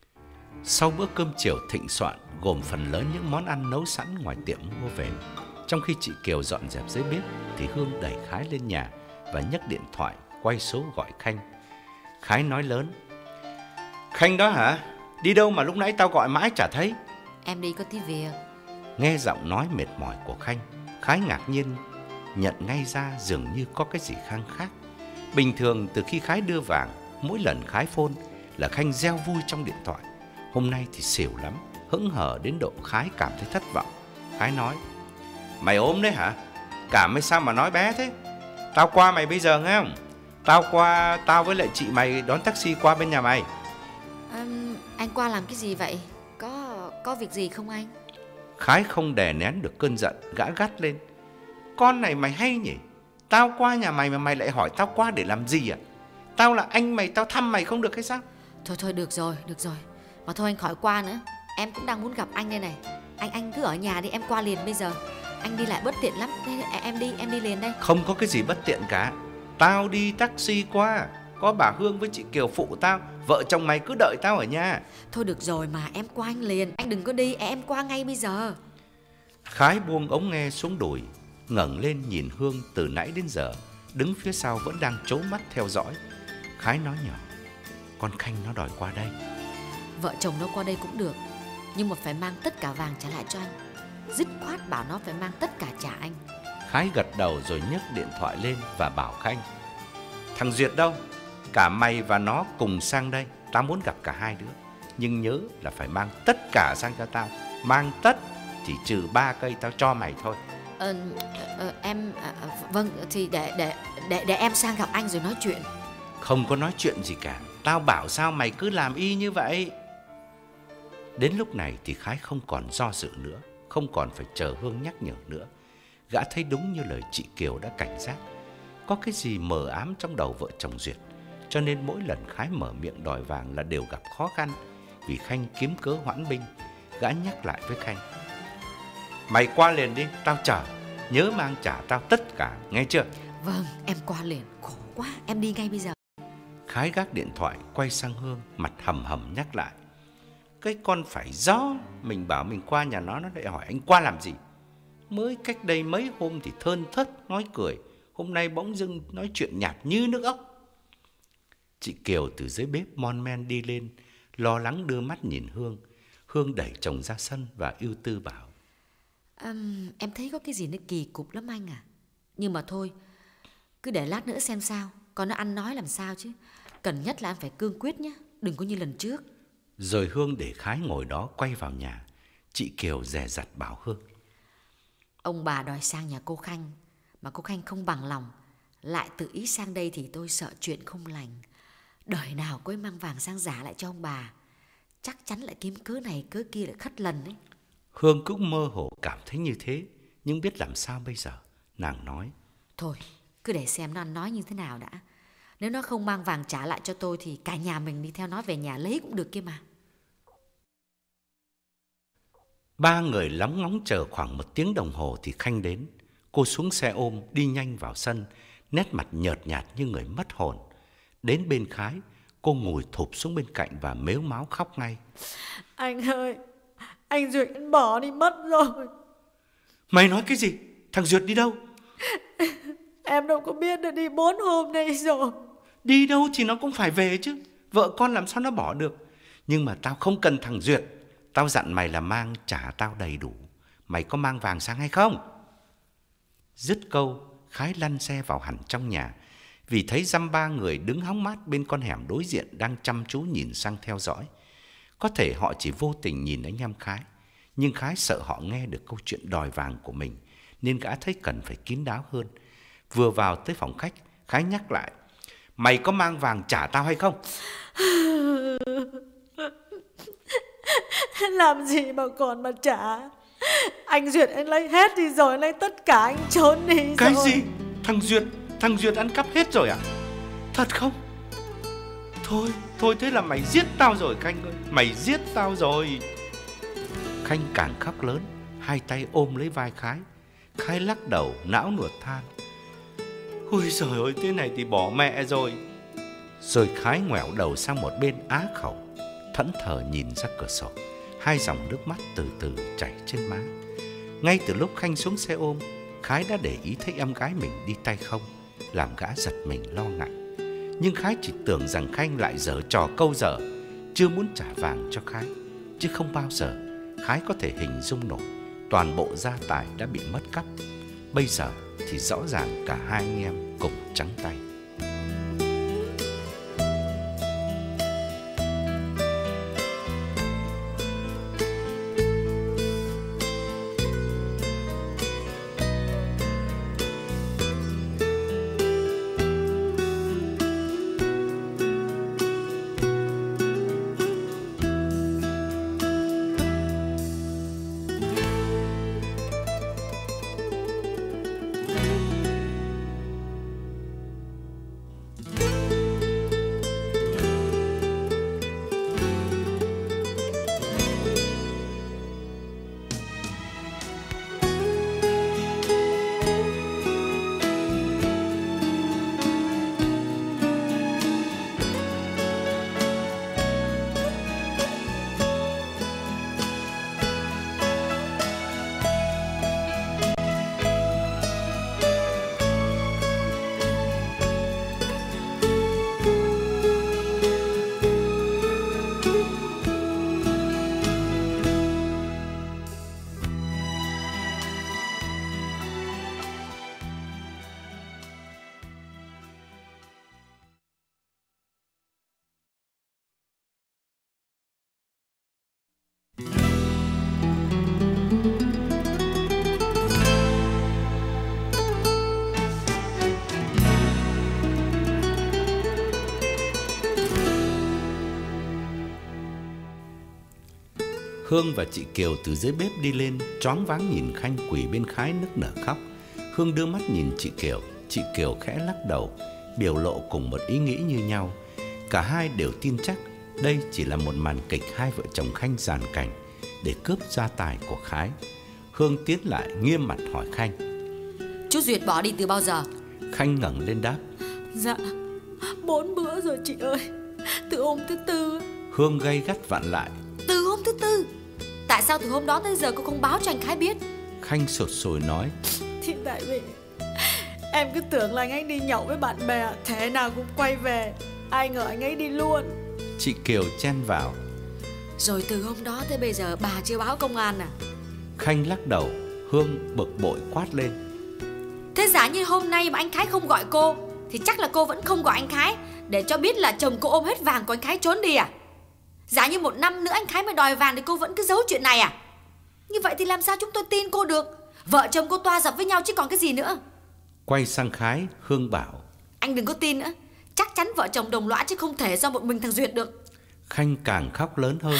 Sau bữa cơm chiều thịnh soạn gồm phần lớn những món ăn nấu sẵn ngoài tiệm mua về, trong khi chị Kiều dọn dẹp dưới bếp thì Hương đẩy Khái lên nhà và nhấc điện thoại quay số gọi Khanh. Khái nói lớn: Khanh đó hả? Đi đâu mà lúc nãy tao gọi mãi chả thấy? Em đi có tí việc. Nghe giọng nói mệt mỏi của Khanh, Khái ngạc nhiên nhận ngay ra dường như có cái gì khang khác. Bình thường từ khi Khái đưa vàng, mỗi lần Khái phone là Khanh reo vui trong điện thoại. Hôm nay thì xỉu lắm, hững hờ đến độ Khái cảm thấy thất vọng. Khái nói: Mày ốm đấy hả? Cảm hay sao mà nói bé thế? Tao qua mày bây giờ nghe không? Tao qua, tao với lại chị mày đón taxi qua bên nhà mày. à, Anh qua làm cái gì vậy? Có có việc gì không anh? Khái không đè nén được cơn giận, gã gắt lên: Con này mày hay nhỉ? Tao qua nhà mày mà mày lại hỏi tao qua để làm gì à? Tao là anh mày, tao thăm mày không được hay sao? Thôi thôi được rồi, được rồi. Mà thôi anh khỏi qua nữa. Em cũng đang muốn gặp anh đây này. Anh anh cứ ở nhà đi, em qua liền bây giờ. Anh đi lại bất tiện lắm. Đây, em đi, em đi liền đây. Không có cái gì bất tiện cả. Tao đi taxi qua, có bà Hương với chị Kiều phụ tao. Vợ chồng mày cứ đợi tao ở nhà. Thôi được rồi mà, em qua anh liền. Anh đừng có đi, em qua ngay bây giờ. Khái buông ống nghe xuống đùi, ngẩng lên nhìn Hương từ nãy đến giờ đứng phía sau vẫn đang trố mắt theo dõi. Khái nói nhỏ: Con Khanh nó đòi qua đây. Vợ chồng nó qua đây cũng được, nhưng mà phải mang tất cả vàng trả lại cho anh. Dứt khoát bảo nó phải mang tất cả trả anh. Khái gật đầu rồi nhấc điện thoại lên và bảo Khanh: Thằng Duyệt đâu? Cả mày và nó cùng sang đây. Tao muốn gặp cả hai đứa. Nhưng nhớ là phải mang tất cả sang cho tao. Mang tất, chỉ trừ ba cây tao cho mày thôi. Ờ, ờ em à, vâng thì để để để để em sang gặp anh rồi nói chuyện. Không có nói chuyện gì cả. Tao bảo sao mày cứ làm y như vậy. Đến lúc này thì Khái không còn do dự nữa, không còn phải chờ Hương nhắc nhở nữa. Gã thấy đúng như lời chị Kiều đã cảnh giác, có cái gì mờ ám trong đầu vợ chồng Duyệt. Cho nên mỗi lần Khái mở miệng đòi vàng là đều gặp khó khăn. Vì Khanh kiếm cớ hoãn binh, gã nhắc lại với Khanh: Mày qua liền đi, tao chờ. Nhớ mang trả tao tất cả, nghe chưa? Vâng, em qua liền. Khổ quá, em đi ngay bây giờ. Khái gác điện thoại, quay sang Hương, mặt hầm hầm nhắc lại. Cái con phải gió, mình bảo mình qua nhà nó, nó lại hỏi anh qua làm gì. Mới cách đây mấy hôm thì thơn thớt nói cười, hôm nay bỗng dưng nói chuyện nhạt như nước ốc. Chị Kiều từ dưới bếp mon men đi lên, lo lắng đưa mắt nhìn Hương. Hương đẩy chồng ra sân và ưu tư bảo. um, Em thấy có cái gì nó kỳ cục lắm anh à. Nhưng mà thôi, cứ để lát nữa xem sao. Còn nó ăn nói làm sao chứ. Cần nhất là anh phải cương quyết nhé, đừng có như lần trước. Rồi Hương để Khái ngồi đó quay vào nhà. Chị Kiều dè dặt bảo Hương. Ông bà đòi sang nhà cô Khanh, mà cô Khanh không bằng lòng, lại tự ý sang đây thì tôi sợ chuyện không lành. Đời nào cô ấy mang vàng sang giả lại cho ông bà, chắc chắn lại kiếm cớ này cớ kia lại khất lần ấy. Hương cũng mơ hồ cảm thấy như thế, nhưng biết làm sao bây giờ. Nàng nói. Thôi, cứ để xem nó ăn nói như thế nào đã. Nếu nó không mang vàng trả lại cho tôi thì cả nhà mình đi theo nó về nhà lấy cũng được kia mà. Ba người lóng ngóng chờ khoảng một tiếng đồng hồ thì Khanh đến. Cô xuống xe ôm đi nhanh vào sân, nét mặt nhợt nhạt như người mất hồn. Đến bên Khái, cô ngồi thụp xuống bên cạnh và mếu máo khóc ngay. Anh ơi, anh Duyệt bỏ đi mất rồi. Mày nói cái gì? Thằng Duyệt đi đâu? Em đâu có biết, được đi bốn hôm nay rồi. Đi đâu thì nó cũng phải về chứ. Vợ con làm sao nó bỏ được. Nhưng mà tao không cần thằng Duyệt. Tao dặn mày là mang trả tao đầy đủ. Mày có mang vàng sang hay không? Dứt câu, Khái lăn xe vào hẳn trong nhà. Vì thấy dăm ba người đứng hóng mát bên con hẻm đối diện đang chăm chú nhìn sang theo dõi. Có thể họ chỉ vô tình nhìn anh em Khái, nhưng Khái sợ họ nghe được câu chuyện đòi vàng của mình, nên gã thấy cần phải kín đáo hơn. Vừa vào tới phòng khách, Khái nhắc lại. Mày có mang vàng trả tao hay không? Làm gì mà còn mà trả. Anh Duyệt anh lấy hết đi rồi, lấy tất cả anh trốn đi rồi. Cái gì? Thằng Duyệt, thằng Duyệt ăn cắp hết rồi à? Thật không? Thôi, thôi thế là mày giết tao rồi Khanh ơi. Mày giết tao rồi. Khanh càng khóc lớn, hai tay ôm lấy vai Khái. Khái lắc đầu, não nuột than. Ôi giời ơi, thế này thì bỏ mẹ rồi. Rồi Khái ngoẹo đầu sang một bên á khẩu, thẫn thờ nhìn ra cửa sổ. Hai dòng nước mắt từ từ chảy trên má. Ngay từ lúc Khanh xuống xe ôm, Khái đã để ý thấy em gái mình đi tay không, làm gã giật mình lo ngại. Nhưng Khái chỉ tưởng rằng Khanh lại giở trò câu dở, chưa muốn trả vàng cho Khái. Chứ không bao giờ Khái có thể hình dung nổi toàn bộ gia tài đã bị mất cắp. Bây giờ thì rõ ràng cả hai anh em cùng trắng tay. Hương và chị Kiều từ dưới bếp đi lên, choáng váng nhìn Khanh quỳ bên Khái nức nở khóc. Hương đưa mắt nhìn chị Kiều, chị Kiều khẽ lắc đầu, biểu lộ cùng một ý nghĩ như nhau. Cả hai đều tin chắc đây chỉ là một màn kịch hai vợ chồng Khanh dàn cảnh để cướp gia tài của Khái. Hương tiến lại nghiêm mặt hỏi Khanh. Chú Duyệt bỏ đi từ bao giờ? Khanh ngẩng lên đáp. Dạ bốn bữa rồi chị ơi, từ hôm thứ tư. Hương gay gắt vặn lại. Từ hôm thứ tư? Tại sao từ hôm đó tới giờ cô không báo cho anh Khái biết? Khanh sụt sùi nói. Thì tại vì em cứ tưởng là anh ấy đi nhậu với bạn bè, thế nào cũng quay về, ai ngờ anh ấy đi luôn. Chị Kiều chen vào. Rồi từ hôm đó tới bây giờ bà chưa báo công an à? Khanh lắc đầu. Hương bực bội quát lên. Thế giả như hôm nay mà anh Khái không gọi cô thì chắc là cô vẫn không gọi anh Khái để cho biết là chồng cô ôm hết vàng của anh Khái trốn đi à? Giả như một năm nữa anh Khái mới đòi vàng thì cô vẫn cứ giấu chuyện này à? Như vậy thì làm sao chúng tôi tin cô được? Vợ chồng cô toa dập với nhau chứ còn cái gì nữa. Quay sang Khái, Hương bảo. Anh đừng có tin nữa. Chắc chắn vợ chồng đồng lõa chứ không thể do một mình thằng Duyệt được. Khanh càng khóc lớn hơn.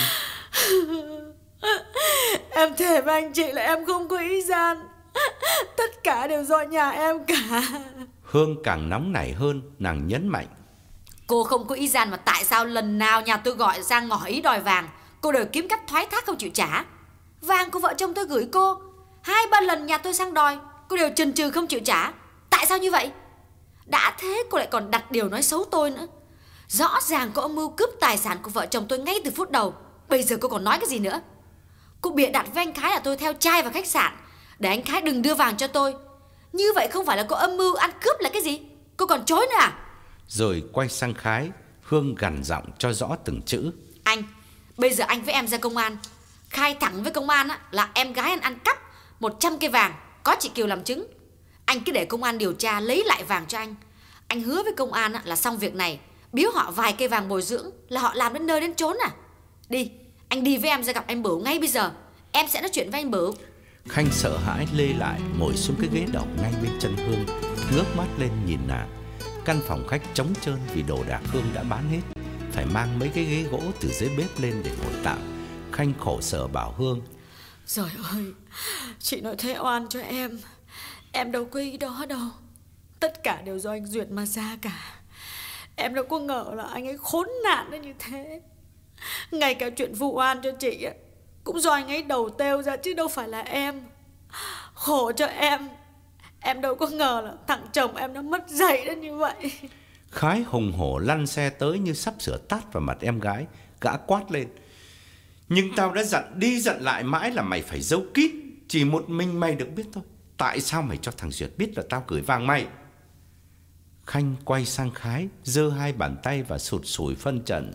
Em thề với anh chị là em không có ý gian, tất cả đều do nhà em cả. Hương càng nóng nảy hơn, nàng nhấn mạnh. Cô không có ý gian mà tại sao lần nào nhà tôi gọi ra ngỏ ý đòi vàng cô đều kiếm cách thoái thác không chịu trả? Vàng của vợ chồng tôi gửi cô, hai ba lần nhà tôi sang đòi cô đều chần chừ không chịu trả. Tại sao như vậy? Đã thế cô lại còn đặt điều nói xấu tôi nữa. Rõ ràng có âm mưu cướp tài sản của vợ chồng tôi ngay từ phút đầu. Bây giờ cô còn nói cái gì nữa? Cô bịa đặt với anh Khái là tôi theo trai vào khách sạn để anh Khái đừng đưa vàng cho tôi. Như vậy không phải là cô âm mưu ăn cướp là cái gì? Cô còn chối nữa à? Rồi quay sang Khái, Hương gằn giọng cho rõ từng chữ. Anh, bây giờ anh với em ra công an, khai thẳng với công an á, là em gái anh ăn cắp một trăm cây vàng, có chị Kiều làm chứng. Anh cứ để công an điều tra lấy lại vàng cho anh. Anh hứa với công an á, là xong việc này biếu họ vài cây vàng bồi dưỡng là họ làm đến nơi đến chốn à? Đi, anh đi với em ra gặp anh Bửu ngay bây giờ. Em sẽ nói chuyện với anh Bửu. Khanh sợ hãi lê lại ngồi xuống cái ghế đầu ngay bên chân Hương, ngước mắt lên nhìn nàng. Căn phòng khách trống trơn vì đồ đạc Hương đã bán hết, phải mang mấy cái ghế gỗ từ dưới bếp lên để ngồi tạm. Khanh khổ sở bảo Hương. Trời ơi, chị nói thế oan cho em. Em đâu có ý đó đâu. Tất cả đều do anh Duyệt mà ra cả. Em đâu có ngờ là anh ấy khốn nạn đến như thế. Ngay cả chuyện vụ oan cho chị ấy, cũng do anh ấy đầu têu ra chứ đâu phải là em. Khổ cho em. Em đâu có ngờ là thằng chồng em nó mất dạy đến như vậy. Khái hùng hổ lăn xe tới như sắp sửa tát vào mặt em gái. Gã quát lên. Nhưng tao đã dặn đi dặn lại mãi là mày phải giấu kín, chỉ một mình mày được biết thôi. Tại sao mày cho thằng Duyệt biết là tao gửi vàng mày? Khanh quay sang Khái, giơ hai bàn tay và sụt sùi phân trần.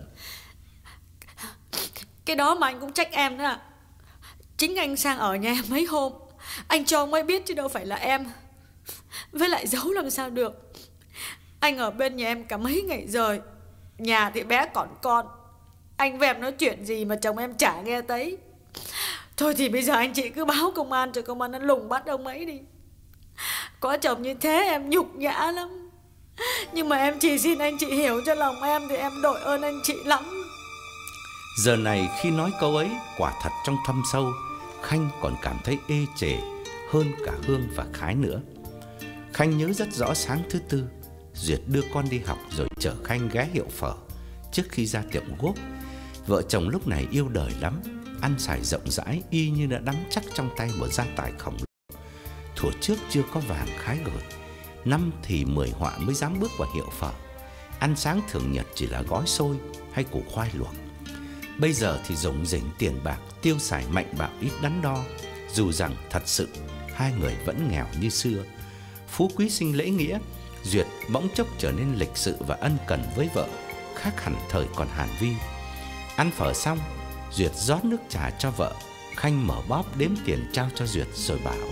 Cái đó mà anh cũng trách em nữa à? Chính anh sang ở nhà em mấy hôm, anh cho ông ấy biết chứ đâu phải là em. Với lại giấu làm sao được. Anh ở bên nhà em cả mấy ngày rồi, nhà thì bé còn con. Anh với em nói chuyện gì mà chồng em chả nghe thấy. Thôi thì bây giờ anh chị cứ báo công an cho công an nó lùng bắt ông ấy đi. Có chồng như thế em nhục nhã lắm. Nhưng mà em chỉ xin anh chị hiểu cho lòng em thì em đội ơn anh chị lắm. Giờ này khi nói câu ấy, quả thật trong thâm sâu Khanh còn cảm thấy ê chề hơn cả Hương và Khái nữa. Khanh nhớ rất rõ sáng thứ tư, Duyệt đưa con đi học rồi chở Khanh ghé hiệu phở. Trước khi ra tiệm guốc, vợ chồng lúc này yêu đời lắm, ăn xài rộng rãi y như đã nắm chắc trong tay một gia tài khổng lồ. Thuở trước chưa có vàng Khái gửi, năm thì mười họa mới dám bước vào hiệu phở. Ăn sáng thường nhật chỉ là gói xôi hay củ khoai luộc. Bây giờ thì rủng rỉnh tiền bạc, tiêu xài mạnh bạo ít đắn đo. Dù rằng thật sự hai người vẫn nghèo như xưa. Phú quý sinh lễ nghĩa, Duyệt bỗng chốc trở nên lịch sự và ân cần với vợ, khác hẳn thời còn Hàn Vi. Ăn phở xong, Duyệt rót nước trà cho vợ. Khanh mở bóp đếm tiền trao cho Duyệt rồi bảo.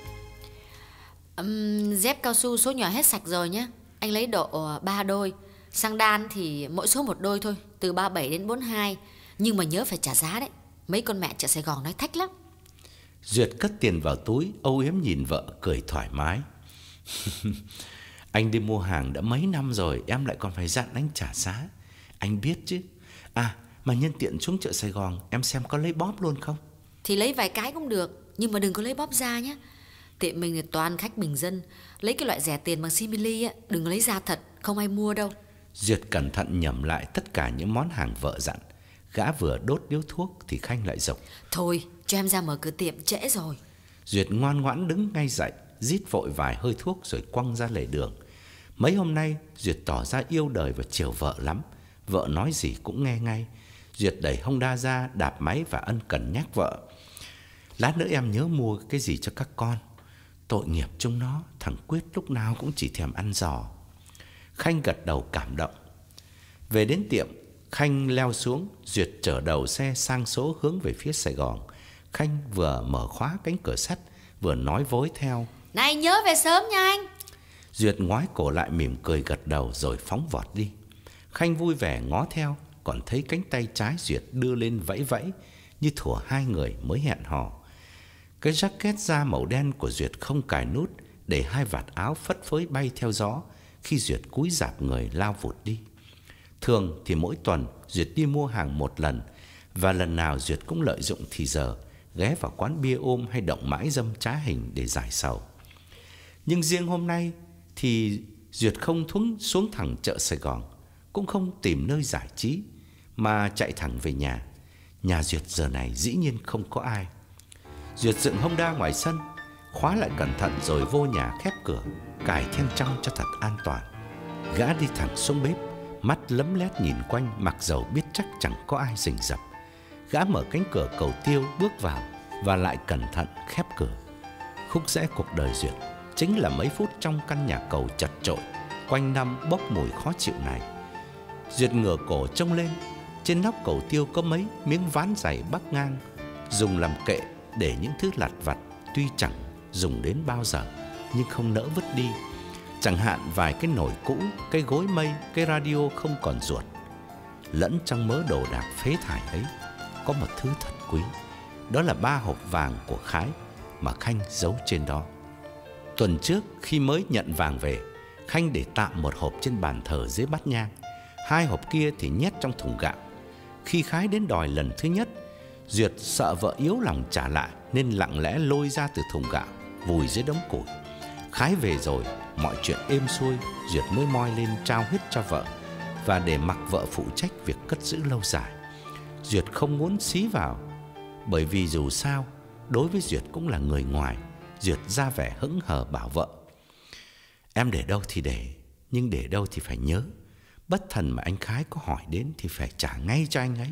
um, Dép cao su số nhỏ hết sạch rồi nhé. Anh lấy độ ba đôi. Sang đan thì mỗi số một đôi thôi, từ ba mươi bảy đến bốn mươi hai. Nhưng mà nhớ phải trả giá đấy. Mấy con mẹ chợ Sài Gòn nói thách lắm. Duyệt cất tiền vào túi, âu yếm nhìn vợ cười thoải mái. Anh đi mua hàng đã mấy năm rồi, em lại còn phải dặn anh trả giá. Anh biết chứ. À, mà nhân tiện xuống chợ Sài Gòn, em xem có lấy bóp luôn không? Thì lấy vài cái cũng được, nhưng mà đừng có lấy bóp da nhé. Tiệm mình thì toàn khách bình dân, lấy cái loại rẻ tiền bằng simili á, đừng lấy da thật, không ai mua đâu. Duyệt cẩn thận nhẩm lại tất cả những món hàng vợ dặn. Gã vừa đốt điếu thuốc thì Khanh lại giục. Thôi, cho em ra mở cửa tiệm trễ rồi. Duyệt ngoan ngoãn đứng ngay dậy, rít vội vài hơi thuốc rồi quăng ra lề đường. Mấy hôm nay Duyệt tỏ ra yêu đời và chiều vợ lắm. Vợ nói gì cũng nghe ngay. Duyệt đẩy Honda ra, đạp máy và ân cần nhắc vợ: lát nữa em nhớ mua cái gì cho các con. Tội nghiệp chúng nó, thằng Quyết lúc nào cũng chỉ thèm ăn giò. Khanh gật đầu cảm động. Về đến tiệm, Khanh leo xuống. Duyệt chở đầu xe sang số hướng về phía Sài Gòn. Khanh vừa mở khóa cánh cửa sắt, vừa nói vối theo: này nhớ về sớm nha anh. Duyệt ngoái cổ lại mỉm cười gật đầu rồi phóng vọt đi. Khanh vui vẻ ngó theo, còn thấy cánh tay trái Duyệt đưa lên vẫy vẫy như thuở hai người mới hẹn hò. Cái jacket da màu đen của Duyệt không cài nút, để hai vạt áo phất phới bay theo gió khi Duyệt cúi rạp người lao vụt đi. Thường thì mỗi tuần Duyệt đi mua hàng một lần, và lần nào Duyệt cũng lợi dụng thì giờ ghé vào quán bia ôm hay động mãi dâm trá hình để giải sầu. Nhưng riêng hôm nay thì Duyệt không thúng xuống thẳng chợ Sài Gòn, cũng không tìm nơi giải trí, mà chạy thẳng về nhà. Nhà Duyệt giờ này dĩ nhiên không có ai. Duyệt dựng Honda ngoài sân, khóa lại cẩn thận rồi vô nhà khép cửa, cài then trong cho thật an toàn. Gã đi thẳng xuống bếp, mắt lấm lét nhìn quanh, mặc dầu biết chắc chẳng có ai rình rập. Gã mở cánh cửa cầu tiêu bước vào và lại cẩn thận khép cửa. Khúc rẽ cuộc đời Duyệt chính là mấy phút trong căn nhà cầu chật chội, quanh năm bốc mùi khó chịu này. Duyệt ngửa cổ trông lên, trên nóc cầu tiêu có mấy miếng ván dày bắc ngang, dùng làm kệ để những thứ lặt vặt tuy chẳng dùng đến bao giờ nhưng không nỡ vứt đi. Chẳng hạn vài cái nồi cũ, cái gối mây, cái radio không còn ruột. Lẫn trong mớ đồ đạc phế thải ấy có một thứ thật quý, đó là ba hộp vàng của Khái mà Khanh giấu trên đó. Tuần trước khi mới nhận vàng về, Khanh để tạm một hộp trên bàn thờ dưới bát nhang, hai hộp kia thì nhét trong thùng gạo. Khi Khái đến đòi lần thứ nhất, Duyệt sợ vợ yếu lòng trả lại nên lặng lẽ lôi ra từ thùng gạo, vùi dưới đống củi. Khái về rồi, mọi chuyện êm xuôi, Duyệt mới moi lên trao hết cho vợ, và để mặc vợ phụ trách việc cất giữ lâu dài. Duyệt không muốn xí vào, bởi vì dù sao đối với Duyệt cũng là người ngoài. Duyệt ra vẻ hững hờ bảo vợ: em để đâu thì để, nhưng để đâu thì phải nhớ. Bất thần mà anh Khái có hỏi đến thì phải trả ngay cho anh ấy.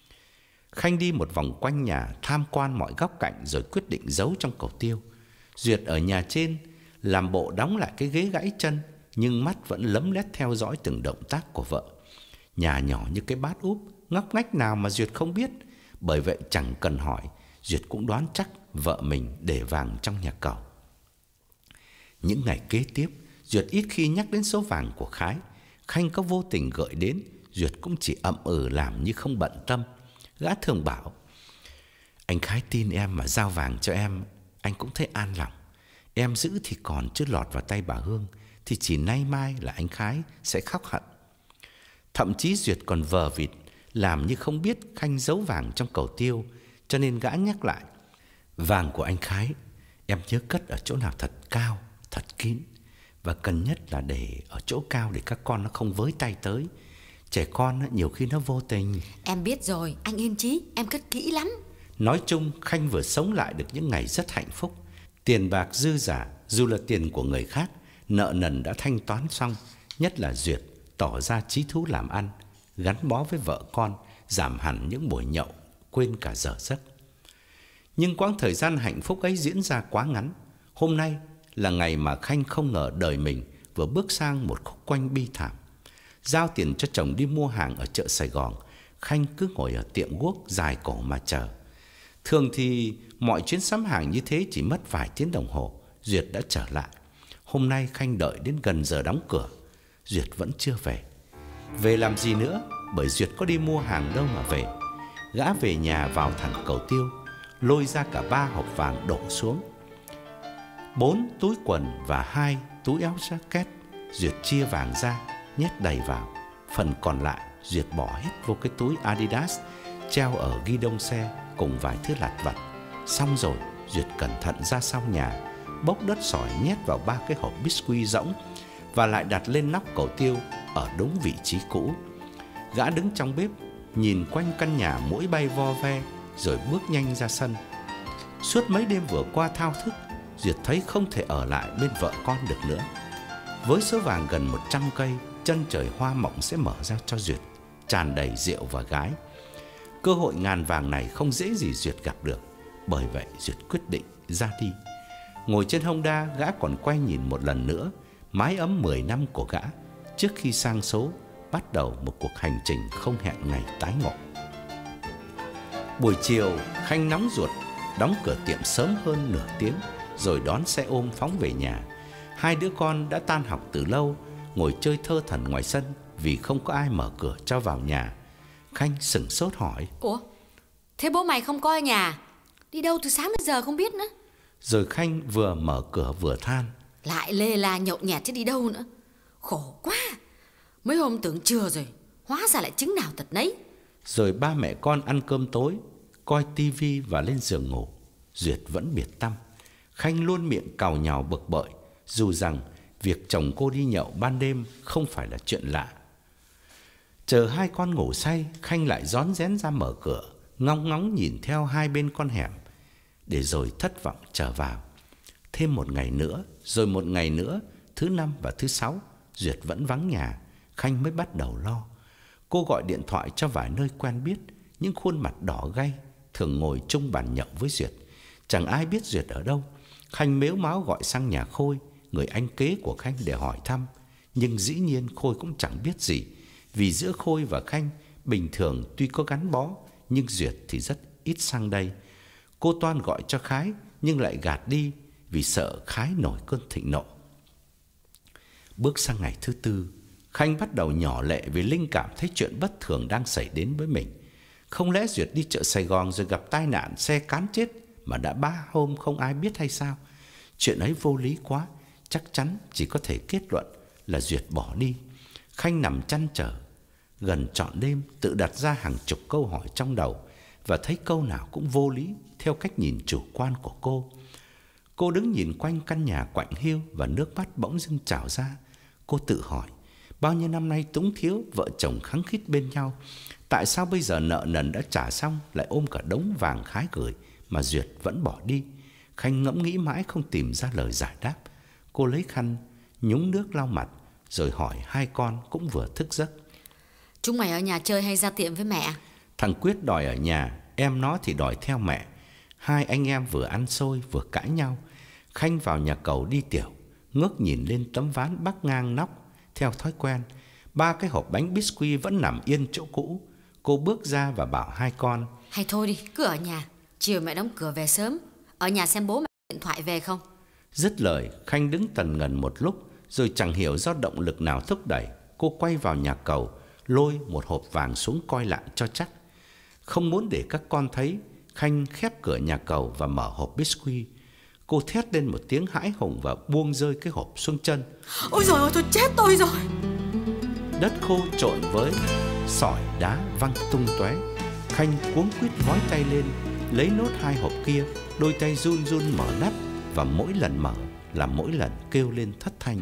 Khanh đi một vòng quanh nhà, tham quan mọi góc cạnh rồi quyết định giấu trong cầu tiêu. Duyệt ở nhà trên làm bộ đóng lại cái ghế gãy chân, nhưng mắt vẫn lấm lét theo dõi từng động tác của vợ. Nhà nhỏ như cái bát úp, ngóc ngách nào mà Duyệt không biết. Bởi vậy chẳng cần hỏi, Duyệt cũng đoán chắc vợ mình để vàng trong nhà cầu. Những ngày kế tiếp, Duyệt ít khi nhắc đến số vàng của Khái. Khanh có vô tình gợi đến, Duyệt cũng chỉ ậm ừ làm như không bận tâm. Gã thường bảo: anh Khái tin em mà giao vàng cho em, anh cũng thấy an lòng. Em giữ thì còn, chứ lọt vào tay bà Hương thì chỉ nay mai là anh Khái sẽ khóc hận. Thậm chí Duyệt còn vờ vịt làm như không biết Khanh giấu vàng trong cầu tiêu, cho nên gã nhắc lại: vàng của anh Khái em nhớ cất ở chỗ nào thật cao, thật kín, và cần nhất là để ở chỗ cao để các con nó không với tay tới. Trẻ con nhiều khi nó vô tình. Em biết rồi, anh yên chí, em cất kỹ lắm. Nói chung, Khanh vừa sống lại được những ngày rất hạnh phúc. Tiền bạc dư giả, dù là tiền của người khác, nợ nần đã thanh toán xong. Nhất là Duyệt tỏ ra chí thú làm ăn, gắn bó với vợ con, giảm hẳn những buổi nhậu, quên cả giờ giấc. Nhưng quãng thời gian hạnh phúc ấy diễn ra quá ngắn. Hôm nay là ngày mà Khanh không ngờ đời mình vừa bước sang một khúc quanh bi thảm. Giao tiền cho chồng đi mua hàng ở chợ Sài Gòn, Khanh cứ ngồi ở tiệm guốc dài cổ mà chờ. Thường thì mọi chuyến sắm hàng như thế chỉ mất vài tiếng đồng hồ, Duyệt đã trở lại. Hôm nay Khanh đợi đến gần giờ đóng cửa, Duyệt vẫn chưa về. Về làm gì nữa, bởi Duyệt có đi mua hàng đâu mà về. Gã về nhà vào thẳng cầu tiêu, lôi ra cả ba hộp vàng đổ xuống. Bốn túi quần và hai túi áo jacket, Duyệt chia vàng ra, nhét đầy vào. Phần còn lại Duyệt bỏ hết vô cái túi Adidas treo ở ghi đông xe cùng vài thứ lặt vặt. Xong rồi Duyệt cẩn thận ra sau nhà, bốc đất sỏi nhét vào ba cái hộp biscuit rỗng và lại đặt lên nóc cầu tiêu ở đúng vị trí cũ. Gã đứng trong bếp nhìn quanh căn nhà, mũi bay vo ve, rồi bước nhanh ra sân. Suốt mấy đêm vừa qua thao thức, Duyệt thấy không thể ở lại bên vợ con được nữa. Với số vàng gần một trăm cây, chân trời hoa mộng sẽ mở ra cho Duyệt, tràn đầy rượu và gái. Cơ hội ngàn vàng này không dễ gì Duyệt gặp được. Bởi vậy Duyệt quyết định ra đi. Ngồi trên Honda, gã còn quay nhìn một lần nữa mái ấm mười năm của gã, trước khi sang số bắt đầu một cuộc hành trình không hẹn ngày tái ngộ. Buổi chiều, Khanh nóng ruột đóng cửa tiệm sớm hơn nửa tiếng, rồi đón xe ôm phóng về nhà. Hai đứa con đã tan học từ lâu, ngồi chơi thơ thẩn ngoài sân vì không có ai mở cửa cho vào nhà. Khanh sửng sốt hỏi: Ủa, thế bố mày không có ở nhà? Đi đâu từ sáng đến giờ không biết nữa. Rồi Khanh vừa mở cửa vừa than: Lại lê la nhậu nhẹt chứ đi đâu nữa. Khổ quá. Mấy hôm tưởng trưa rồi, hóa ra lại trứng nào tật nấy. Rồi ba mẹ con ăn cơm tối, coi tivi và lên giường ngủ. Duyệt vẫn biệt tăm. Khanh luôn miệng càu nhàu bực bội, dù rằng việc chồng cô đi nhậu ban đêm không phải là chuyện lạ. Chờ hai con ngủ say, Khanh lại rón rén ra mở cửa, ngóng ngóng nhìn theo hai bên con hẻm, để rồi thất vọng trở vào. Thêm một ngày nữa, rồi một ngày nữa, thứ năm và thứ sáu, Duyệt vẫn vắng nhà. Khanh mới bắt đầu lo. Cô gọi điện thoại cho vài nơi quen biết, những khuôn mặt đỏ gay thường ngồi chung bàn nhậu với Duyệt. Chẳng ai biết Duyệt ở đâu. Khanh mếu máo gọi sang nhà Khôi, người anh kế của Khanh, để hỏi thăm. Nhưng dĩ nhiên Khôi cũng chẳng biết gì, vì giữa Khôi và Khanh bình thường tuy có gắn bó, nhưng Duyệt thì rất ít sang đây. Cô toan gọi cho Khái nhưng lại gạt đi vì sợ Khái nổi cơn thịnh nộ. Bước sang ngày thứ tư, Khanh bắt đầu nhỏ lệ vì linh cảm thấy chuyện bất thường đang xảy đến với mình. Không lẽ Duyệt đi chợ Sài Gòn rồi gặp tai nạn xe cán chết mà đã ba hôm không ai biết hay sao? Chuyện ấy vô lý quá, chắc chắn chỉ có thể kết luận là Duyệt bỏ đi. Khanh nằm trăn trở gần trọn đêm, tự đặt ra hàng chục câu hỏi trong đầu, và thấy câu nào cũng vô lý theo cách nhìn chủ quan của cô. Cô đứng nhìn quanh căn nhà quạnh hiu và nước mắt bỗng dưng trào ra. Cô tự hỏi, bao nhiêu năm nay túng thiếu, vợ chồng khăng khít bên nhau, tại sao bây giờ nợ nần đã trả xong lại ôm cả đống vàng Khái gửi mà Duyệt vẫn bỏ đi? Khanh ngẫm nghĩ mãi không tìm ra lời giải đáp. Cô lấy khăn nhúng nước lau mặt, rồi hỏi hai con cũng vừa thức giấc: Chúng mày ở nhà chơi hay ra tiệm với mẹ? Thằng Quyết đòi ở nhà, em nó thì đòi theo mẹ. Hai anh em vừa ăn xôi vừa cãi nhau. Khanh vào nhà cầu đi tiểu, ngước nhìn lên tấm ván bắc ngang nóc. Theo thói quen, ba cái hộp bánh biscuit vẫn nằm yên chỗ cũ. Cô bước ra và bảo hai con: Hay thôi đi, cứ ở nhà, chiều mẹ đóng cửa về sớm. Ở nhà xem bố mẹ điện thoại về không. Dứt lời, Khanh đứng tần ngần một lúc, rồi chẳng hiểu do động lực nào thúc đẩy, cô quay vào nhà cầu, lôi một hộp vàng xuống coi lại cho chắc. Không muốn để các con thấy, Khanh khép cửa nhà cầu và mở hộp biscuit. Cô thét lên một tiếng hãi hùng và buông rơi cái hộp xuống chân. Ôi giời ơi, tôi chết tôi rồi. Đất khô trộn với sỏi đá văng tung tóe. Khanh cuống quýt vói tay lên, lấy nốt hai hộp kia. Đôi tay run run mở nắp, và mỗi lần mở là mỗi lần kêu lên thất thanh.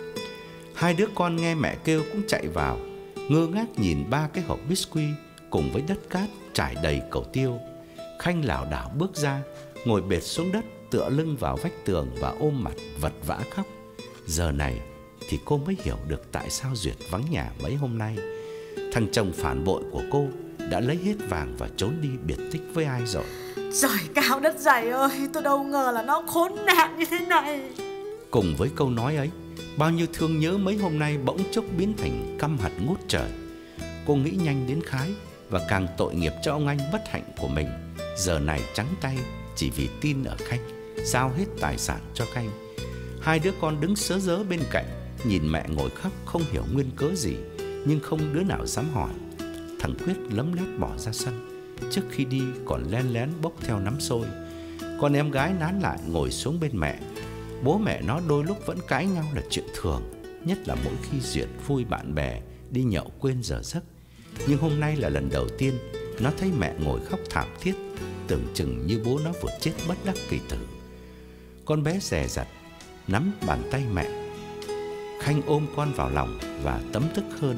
Hai đứa con nghe mẹ kêu cũng chạy vào, ngơ ngác nhìn ba cái hộp biscuit cùng với đất cát trải đầy cầu tiêu. Khanh lảo đảo bước ra, ngồi bệt xuống đất, tựa lưng vào vách tường và ôm mặt vật vã khóc. Giờ này thì cô mới hiểu được tại sao Duyệt vắng nhà mấy hôm nay. Thằng chồng phản bội của cô đã lấy hết vàng và trốn đi biệt tích với ai rồi. Trời cao đất dày ơi, tôi đâu ngờ là nó khốn nạn như thế này. Cùng với câu nói ấy, bao nhiêu thương nhớ mấy hôm nay bỗng chốc biến thành căm hận ngút trời. Cô nghĩ nhanh đến Khái và càng tội nghiệp cho ông anh bất hạnh của mình, giờ này trắng tay chỉ vì tin ở Khanh, giao hết tài sản cho Khanh. Hai đứa con đứng sớ rớ bên cạnh, nhìn mẹ ngồi khóc không hiểu nguyên cớ gì, nhưng không đứa nào dám hỏi. Thằng Quyết lấm lét bỏ ra sân, trước khi đi còn len lén bốc theo nắm xôi. Con em gái nán lại ngồi xuống bên mẹ. Bố mẹ nó đôi lúc vẫn cãi nhau là chuyện thường, nhất là mỗi khi Duyệt vui bạn bè đi nhậu quên giờ giấc. Nhưng hôm nay là lần đầu tiên nó thấy mẹ ngồi khóc thảm thiết, tưởng chừng như bố nó vừa chết bất đắc kỳ tử. Con bé dè dặt nắm bàn tay mẹ. Khanh ôm con vào lòng và tấm tức hơn.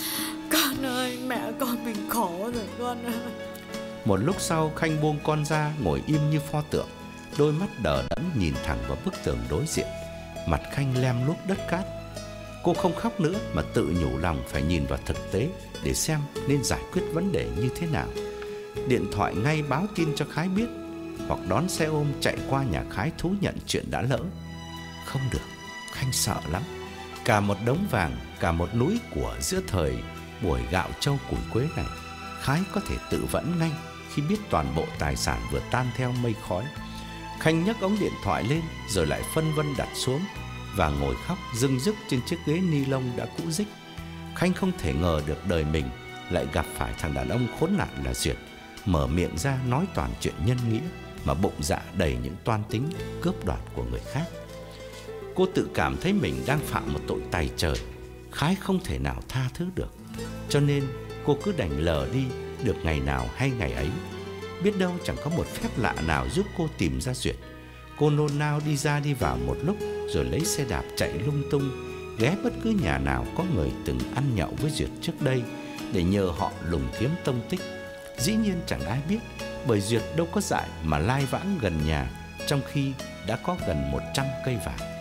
Con ơi, mẹ con mình khổ rồi con ơi. Một lúc sau, Khanh buông con ra ngồi im như pho tượng. đôi mắt đờ đẫn nhìn thẳng vào bức tường đối diện. Mặt Khanh lem luốc đất cát. Cô không khóc nữa mà tự nhủ lòng phải nhìn vào thực tế để xem nên giải quyết vấn đề như thế nào. Điện thoại ngay báo tin cho Khái biết, hoặc đón xe ôm chạy qua nhà Khái thú nhận chuyện đã lỡ. Không được, Khanh sợ lắm. Cả một đống vàng, cả một núi của giữa thời buổi gạo trâu củi quế này, Khái có thể tự vẫn ngay khi biết toàn bộ tài sản vừa tan theo mây khói. Khanh nhấc ống điện thoại lên rồi lại phân vân đặt xuống và ngồi khóc rưng rức trên chiếc ghế ni lông đã cũ rích. Khanh không thể ngờ được đời mình lại gặp phải thằng đàn ông khốn nạn là Duyệt, mở miệng ra nói toàn chuyện nhân nghĩa mà bụng dạ đầy những toan tính cướp đoạt của người khác. Cô tự cảm thấy mình đang phạm một tội tày trời, Khái không thể nào tha thứ được. Cho nên cô cứ đành lờ đi, được ngày nào hay ngày ấy. Biết đâu chẳng có một phép lạ nào giúp cô tìm ra Duyệt. Cô nôn nao đi ra đi vào một lúc, rồi lấy xe đạp chạy lung tung, ghé bất cứ nhà nào có người từng ăn nhậu với Duyệt trước đây để nhờ họ lùng kiếm tông tích. Dĩ nhiên chẳng ai biết, bởi Duyệt đâu có dại mà lai vãng gần nhà, trong khi đã có gần một trăm cây vàng.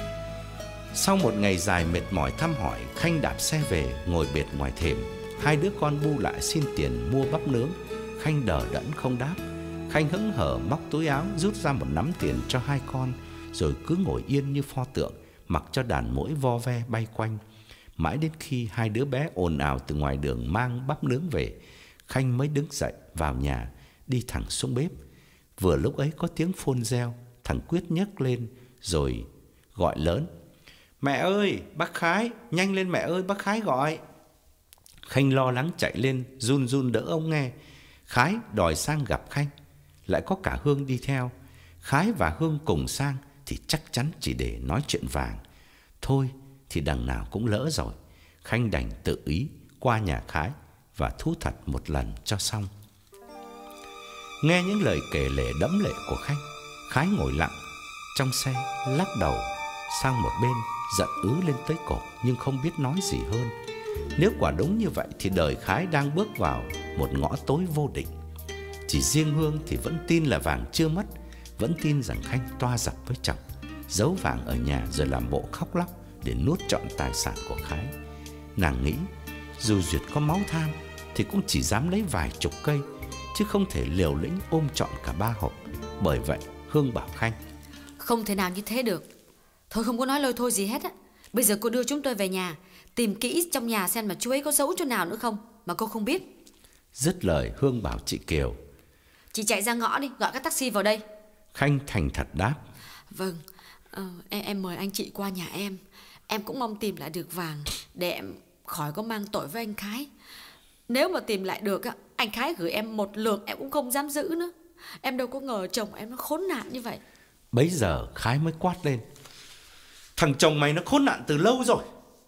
Sau một ngày dài mệt mỏi thăm hỏi, Khanh đạp xe về, ngồi bệt ngoài thềm. Hai đứa con bu lại xin tiền mua bắp nướng. Khanh đờ đẫn không đáp. Khanh hững hở móc túi áo, rút ra một nắm tiền cho hai con, rồi cứ ngồi yên như pho tượng, mặc cho đàn muỗi vo ve bay quanh. Mãi đến khi hai đứa bé ồn ào từ ngoài đường mang bắp nướng về, Khanh mới đứng dậy vào nhà, đi thẳng xuống bếp. Vừa lúc ấy có tiếng phone reo, thằng Quyết nhấc lên rồi gọi lớn: "Mẹ ơi, bác Khái, nhanh lên mẹ ơi, bác Khái gọi." Khanh lo lắng chạy lên, run run đỡ ông nghe. Khái đòi sang gặp Khanh, lại có cả Hương đi theo. Khái và Hương cùng sang thì chắc chắn chỉ để nói chuyện vàng. Thôi thì đằng nào cũng lỡ rồi, Khanh đành tự ý qua nhà Khái và thú thật một lần cho xong. Nghe những lời kể lể đẫm lệ của Khanh, Khái ngồi lặng trong xe, lắc đầu sang một bên, giận ứ lên tới cổ nhưng không biết nói gì hơn. Nếu quả đúng như vậy thì đời Khái đang bước vào một ngõ tối vô định. Chỉ riêng Hương thì vẫn tin là vàng chưa mất, vẫn tin rằng Khanh toa dập với chồng, giấu vàng ở nhà rồi làm bộ khóc lóc để nuốt trọn tài sản của Khái. Nàng nghĩ dù Duyệt có máu tham thì cũng chỉ dám lấy vài chục cây, chứ không thể liều lĩnh ôm trọn cả ba hộp. Bởi vậy Hương bảo Khanh: "Không thể nào như thế được. Thôi không có nói lôi thôi gì hết á. Bây giờ cô đưa chúng tôi về nhà, tìm kỹ trong nhà xem mà chú ấy có giấu chỗ nào nữa không mà cô không biết." Dứt lời, Hương bảo chị Kiều: "Chị chạy ra ngõ đi, gọi các taxi vào đây." Khanh thành thật đáp: "Vâng, ờ, em, em mời anh chị qua nhà em. Em cũng mong tìm lại được vàng để em khỏi có mang tội với anh Khái. Nếu mà tìm lại được, anh Khái gửi em một lượng em cũng không dám giữ nữa. Em đâu có ngờ chồng em nó khốn nạn như vậy." Bấy giờ Khái mới quát lên: "Thằng chồng mày nó khốn nạn từ lâu rồi.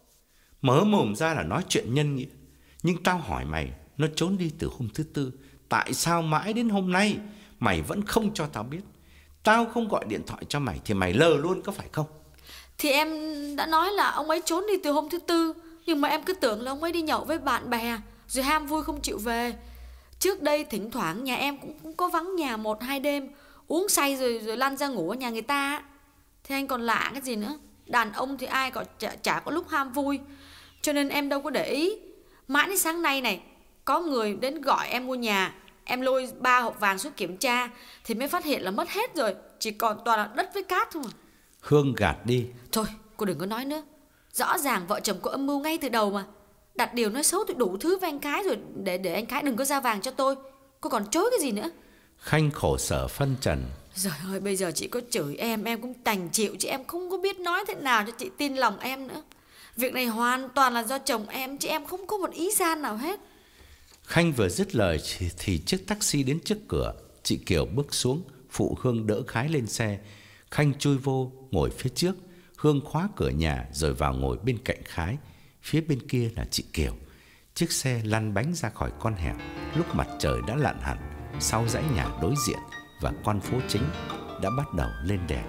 Mở mồm ra là nói chuyện nhân nghĩa. Nhưng tao hỏi mày, nó trốn đi từ hôm thứ Tư, tại sao mãi đến hôm nay mày vẫn không cho tao biết? Tao không gọi điện thoại cho mày thì mày lờ luôn có phải không?" "Thì em đã nói là ông ấy trốn đi từ hôm thứ Tư, nhưng mà em cứ tưởng là ông ấy đi nhậu với bạn bè rồi ham vui không chịu về. Trước đây thỉnh thoảng nhà em cũng, cũng có vắng nhà một hai đêm, uống say rồi rồi lăn ra ngủ ở nhà người ta. Thì anh còn lạ cái gì nữa. Đàn ông thì ai có chả, chả có lúc ham vui. Cho nên em đâu có để ý. Mãi đến sáng nay này, có người đến gọi em mua nhà. Em lôi ba hộp vàng xuống kiểm tra thì mới phát hiện là mất hết rồi, chỉ còn toàn là đất với cát thôi mà." Hương gạt đi: "Thôi cô đừng có nói nữa. Rõ ràng vợ chồng có âm mưu ngay từ đầu mà. Đặt điều nói xấu thì đủ thứ với anh Khái rồi, để để anh Khái đừng có ra vàng cho tôi. Cô còn chối cái gì nữa?" Khanh khổ sở phân trần: "Trời ơi, bây giờ chị có chửi em em cũng đành chịu, chứ em không có biết nói thế nào cho chị tin lòng em nữa. Việc này hoàn toàn là do chồng em, chứ em không có một ý gian nào hết." Khanh vừa dứt lời thì, thì chiếc taxi đến trước cửa. Chị Kiều bước xuống, phụ Hương đỡ Khái lên xe. Khanh chui vô ngồi phía trước, Hương khóa cửa nhà rồi vào ngồi bên cạnh Khái. Phía bên kia là chị Kiều. Chiếc xe lăn bánh ra khỏi con hẻm lúc mặt trời đã lặn hẳn sau dãy nhà đối diện, và con phố chính đã bắt đầu lên đèn.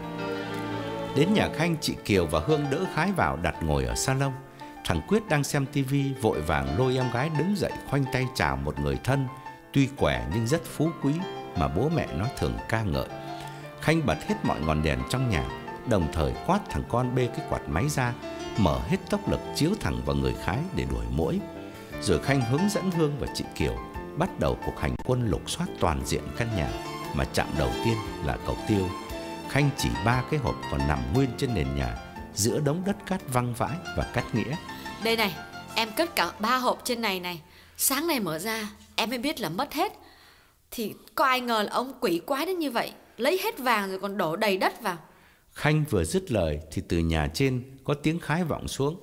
Đến nhà Khanh, chị Kiều và Hương đỡ Khái vào đặt ngồi ở salon. Thằng Quyết đang xem tivi vội vàng lôi em gái đứng dậy, khoanh tay chào một người thân tuy quẻ nhưng rất phú quý mà bố mẹ nó thường ca ngợi. Khanh bật hết mọi ngọn đèn trong nhà, đồng thời quát thằng con bê cái quạt máy ra, mở hết tốc lực chiếu thẳng vào người Khái để đuổi muỗi. Rồi Khanh hướng dẫn Hương và chị Kiều bắt đầu cuộc hành quân lục soát toàn diện căn nhà, mà chạm đầu tiên là cậu Tiêu. Khanh chỉ ba cái hộp còn nằm nguyên trên nền nhà, giữa đống đất cát văng vãi và cát nghĩa. Đây này, em cất cả ba hộp trên này này. Sáng nay mở ra, em mới biết là mất hết. Thì có ai ngờ là ông quỷ quái đến như vậy, lấy hết vàng rồi còn đổ đầy đất vào. Khanh vừa dứt lời thì từ nhà trên có tiếng Khái vọng xuống: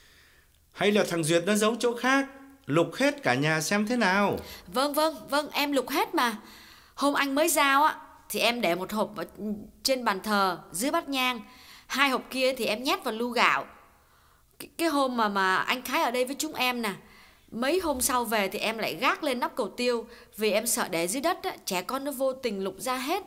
hay là thằng Duyệt nó giấu chỗ khác, lục hết cả nhà xem thế nào. Vâng vâng vâng, em lục hết mà. Hôm anh mới giao á thì em để một hộp ở trên bàn thờ dưới bát nhang, hai hộp kia thì em nhét vào lu gạo. Cái, cái hôm mà mà anh Khái ở đây với chúng em nè, mấy hôm sau về thì em lại gác lên nắp cầu tiêu, vì em sợ để dưới đất á, trẻ con nó vô tình lục ra hết.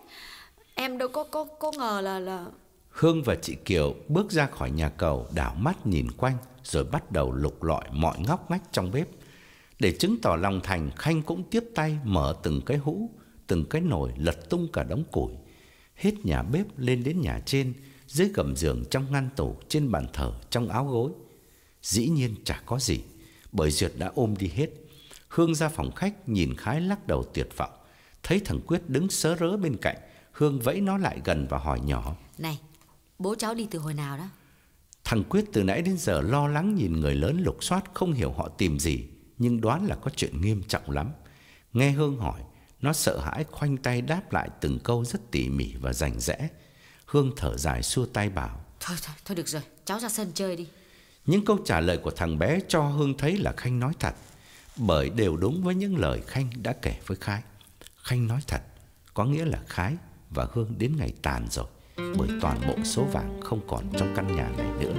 Em đâu có có có ngờ là là Hương và chị Kiều bước ra khỏi nhà cầu, đảo mắt nhìn quanh rồi bắt đầu lục lọi mọi ngóc ngách trong bếp. Để chứng tỏ lòng thành, Khanh cũng tiếp tay mở từng cái hũ, từng cái nồi, lật tung cả đống củi. Hết nhà bếp lên đến nhà trên, dưới gầm giường, trong ngăn tủ, trên bàn thờ, trong áo gối. Dĩ nhiên chả có gì, bởi Duyệt đã ôm đi hết. Hương ra phòng khách nhìn Khái lắc đầu tuyệt vọng. Thấy thằng Quyết đứng sớ rớ bên cạnh, Hương vẫy nó lại gần và hỏi nhỏ: này, bố cháu đi từ hồi nào đó? Thằng Quyết từ nãy đến giờ lo lắng nhìn người lớn lục soát, không hiểu họ tìm gì, nhưng đoán là có chuyện nghiêm trọng lắm. Nghe Hương hỏi, nó sợ hãi khoanh tay đáp lại từng câu rất tỉ mỉ và rành rẽ. Hương thở dài xua tay bảo: Thôi thôi, thôi được rồi, cháu ra sân chơi đi. Những câu trả lời của thằng bé cho Hương thấy là Khanh nói thật, bởi đều đúng với những lời Khanh đã kể với Khái. Khanh nói thật, có nghĩa là Khái và Hương đến ngày tàn rồi, bởi toàn bộ số vàng không còn trong căn nhà này nữa.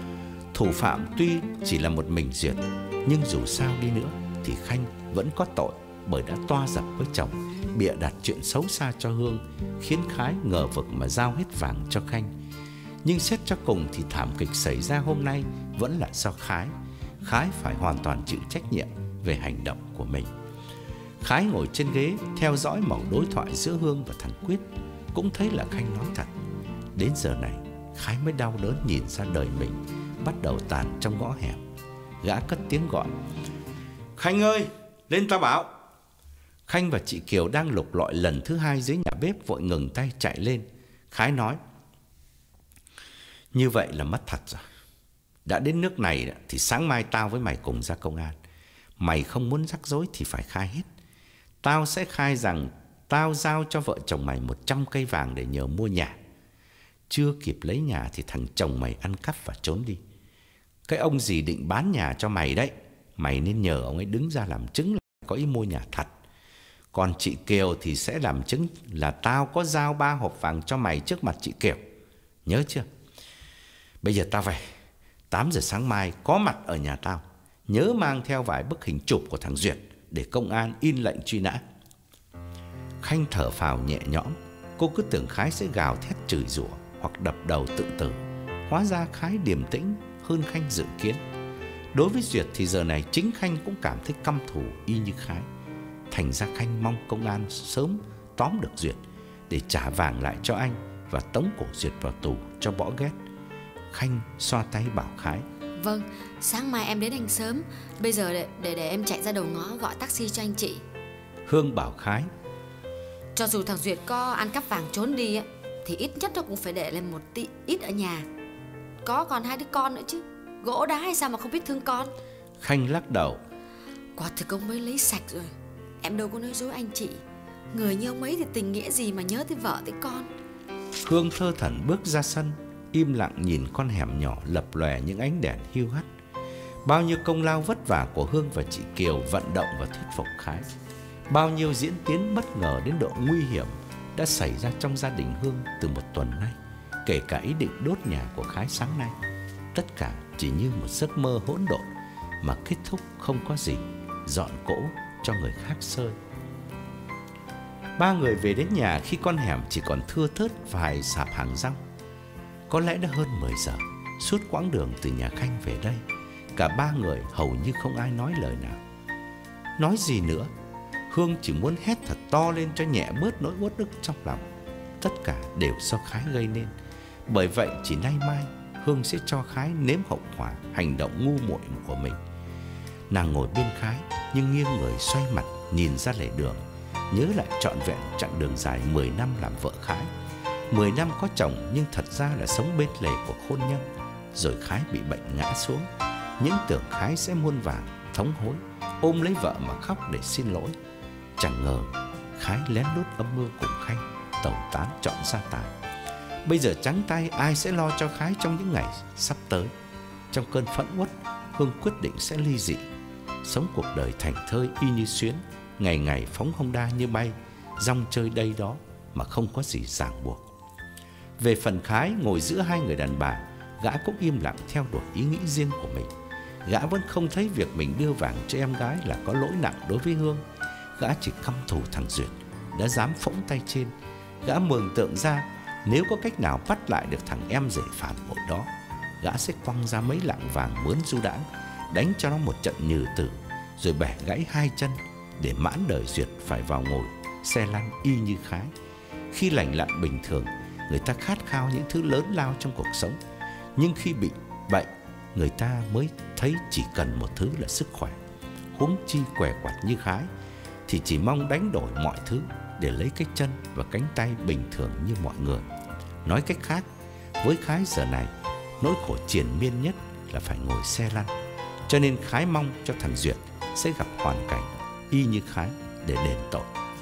Thủ phạm tuy chỉ là một mình Duyệt, nhưng dù sao đi nữa thì Khanh vẫn có tội, bởi đã toa dập với chồng, bịa đặt chuyện xấu xa cho Hương, khiến Khái ngờ vực mà giao hết vàng cho Khanh. Nhưng xét cho cùng thì thảm kịch xảy ra hôm nay vẫn là do Khái. Khái phải hoàn toàn chịu trách nhiệm về hành động của mình. Khái ngồi trên ghế theo dõi mẩu đối thoại giữa Hương và thằng Quyết, cũng thấy là Khanh nói thật. Đến giờ này Khái mới đau đớn nhìn ra đời mình bắt đầu tàn trong ngõ hẻm. Gã cất tiếng gọi: Khanh ơi, lên tao bảo. Khanh và chị Kiều đang lục lọi lần thứ hai dưới nhà bếp vội ngừng tay chạy lên. Khái nói: Như vậy là mất thật rồi. Đã đến nước này thì sáng mai tao với mày cùng ra công an. Mày không muốn rắc rối thì phải khai hết. Tao sẽ khai rằng tao giao cho vợ chồng mày một trăm cây vàng để nhờ mua nhà. Chưa kịp lấy nhà thì thằng chồng mày ăn cắp và trốn đi. Cái ông gì định bán nhà cho mày đấy, mày nên nhờ ông ấy đứng ra làm chứng là có ý mua nhà thật. Còn chị Kiều thì sẽ làm chứng là tao có giao ba hộp vàng cho mày trước mặt chị Kiều. Nhớ chưa? Bây giờ tao về, tám giờ sáng mai có mặt ở nhà tao. Nhớ mang theo vài bức hình chụp của thằng Duyệt để công an in lệnh truy nã. Khanh thở phào nhẹ nhõm. Cô cứ tưởng Khái sẽ gào thét chửi rủa hoặc đập đầu tự tử. Hóa ra Khái điềm tĩnh hơn Khanh dự kiến. Đối với Duyệt thì giờ này chính Khanh cũng cảm thấy căm thù y như Khái. Thành ra Khanh mong công an sớm tóm được Duyệt để trả vàng lại cho anh và tống cổ Duyệt vào tù cho bỏ ghét. Khanh xoa tay bảo Khái: Vâng, sáng mai em đến anh sớm. Bây giờ để, để, để em chạy ra đầu ngõ gọi taxi cho anh chị. Hương bảo Khái: Cho dù thằng Duyệt có ăn cắp vàng trốn đi ấy, thì ít nhất nó cũng phải để lên một tí ít ở nhà. Có còn hai đứa con nữa chứ, gỗ đá hay sao mà không biết thương con. Khanh lắc đầu: Quả thực ông mới lấy sạch rồi. Em đâu có nói dối anh chị. Người như ông ấy thì tình nghĩa gì mà nhớ tới vợ tới con. Hương thơ thẩn bước ra sân, im lặng nhìn con hẻm nhỏ lập lòe những ánh đèn hiu hắt. Bao nhiêu công lao vất vả của Hương và chị Kiều vận động và thuyết phục Khái. Bao nhiêu diễn tiến bất ngờ đến độ nguy hiểm đã xảy ra trong gia đình Hương từ một tuần nay, kể cả ý định đốt nhà của Khái sáng nay. Tất cả chỉ như một giấc mơ hỗn độn mà kết thúc không có gì, dọn cỗ cho người khác sơi. Ba người về đến nhà khi con hẻm chỉ còn thưa thớt vài sạp hàng rong. Có lẽ đã hơn mười giờ. Suốt quãng đường từ nhà Khanh về đây, cả ba người hầu như không ai nói lời nào. Nói gì nữa, Hương chỉ muốn hét thật to lên cho nhẹ bớt nỗi uất ức trong lòng. tất cả đều do Khái gây nên. Bởi vậy chỉ nay mai Hương sẽ cho Khái nếm hậu quả hành động ngu muội của mình. Nàng ngồi bên Khái nhưng nghiêng người xoay mặt nhìn ra lề đường, nhớ lại trọn vẹn chặng đường dài mười năm làm vợ Khái. Mười năm có chồng nhưng thật ra là sống bên lề của hôn nhân. Rồi Khái bị bệnh ngã xuống. Những tưởng Khái sẽ muôn vàn thống hối, ôm lấy vợ mà khóc để xin lỗi. Chẳng ngờ Khái lén lút âm mưu cùng Khanh tẩu tán trọn gia tài. Bây giờ trắng tay ai sẽ lo cho Khái trong những ngày sắp tới. Trong cơn phẫn uất, Hương quyết định sẽ ly dị, sống cuộc đời thành thơi y như Xuyến, ngày ngày phóng Honda như bay, rong chơi đây đó mà không có gì ràng buộc. Về phần Khái, ngồi giữa hai người đàn bà, gã cũng im lặng theo đuổi ý nghĩ riêng của mình. Gã vẫn không thấy việc mình đưa vàng cho em gái là có lỗi nặng đối với Hương. Gã chỉ căm thù thằng Duyệt đã dám phỗng tay trên. Gã mường tượng ra nếu có cách nào bắt lại được thằng em rể phản bội đó, gã sẽ quăng ra mấy lạng vàng mướn du đãng, đánh cho nó một trận nhừ tử, rồi bẻ gãy hai chân để mãn đời Duyệt phải vào ngồi xe lăn y như Khái. Khi lành lặn bình thường, người ta khát khao những thứ lớn lao trong cuộc sống, nhưng khi bị bệnh, người ta mới thấy chỉ cần một thứ là sức khỏe. Huống chi què quặt như Khái thì chỉ mong đánh đổi mọi thứ để lấy cái chân và cánh tay bình thường như mọi người. Nói cách khác, với Khái giờ này, nỗi khổ triền miên nhất là phải ngồi xe lăn. Cho nên Khái mong cho thằng Duyệt sẽ gặp hoàn cảnh y như Khái để đền tội.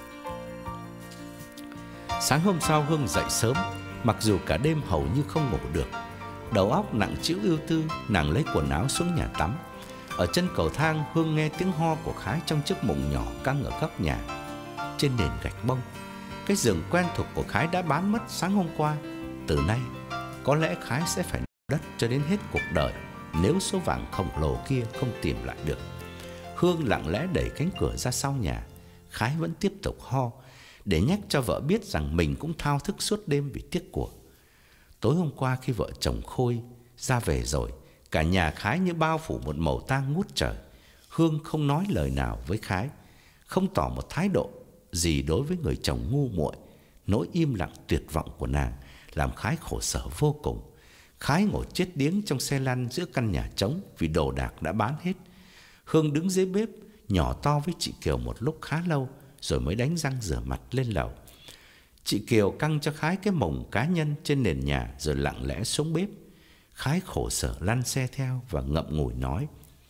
Sáng hôm sau Hương dậy sớm, mặc dù cả đêm hầu như không ngủ được. Đầu óc nặng trĩu ưu tư, nàng lấy quần áo xuống nhà tắm. Ở chân cầu thang, Hương nghe tiếng ho của Khái trong chiếc mùng nhỏ căng ở góc nhà. Trên nền gạch bông, cái giường quen thuộc của Khái đã bán mất sáng hôm qua. Từ nay, có lẽ Khái sẽ phải đất cho đến hết cuộc đời nếu số vàng khổng lồ kia không tìm lại được. Hương lặng lẽ đẩy cánh cửa ra sau nhà. Khái vẫn tiếp tục ho để nhắc cho vợ biết rằng mình cũng thao thức suốt đêm vì tiếc của. Tối hôm qua khi vợ chồng Khôi ra về rồi, cả nhà Khái như bao phủ một màu tang ngút trời. Hương không nói lời nào với Khái, không tỏ một thái độ gì đối với người chồng ngu muội. Nỗi im lặng tuyệt vọng của nàng làm Khái khổ sở vô cùng. Khái ngồi chết điếng trong xe lăn giữa căn nhà trống vì đồ đạc đã bán hết. Hương đứng dưới bếp nhỏ to với chị Kiều một lúc khá lâu rồi mới đánh răng rửa mặt lên lầu. Chị Kiều căng cho Khái cái mồng cá nhân trên nền nhà rồi lặng lẽ xuống bếp. Khái khổ sở lăn xe theo và ngậm ngùi nói: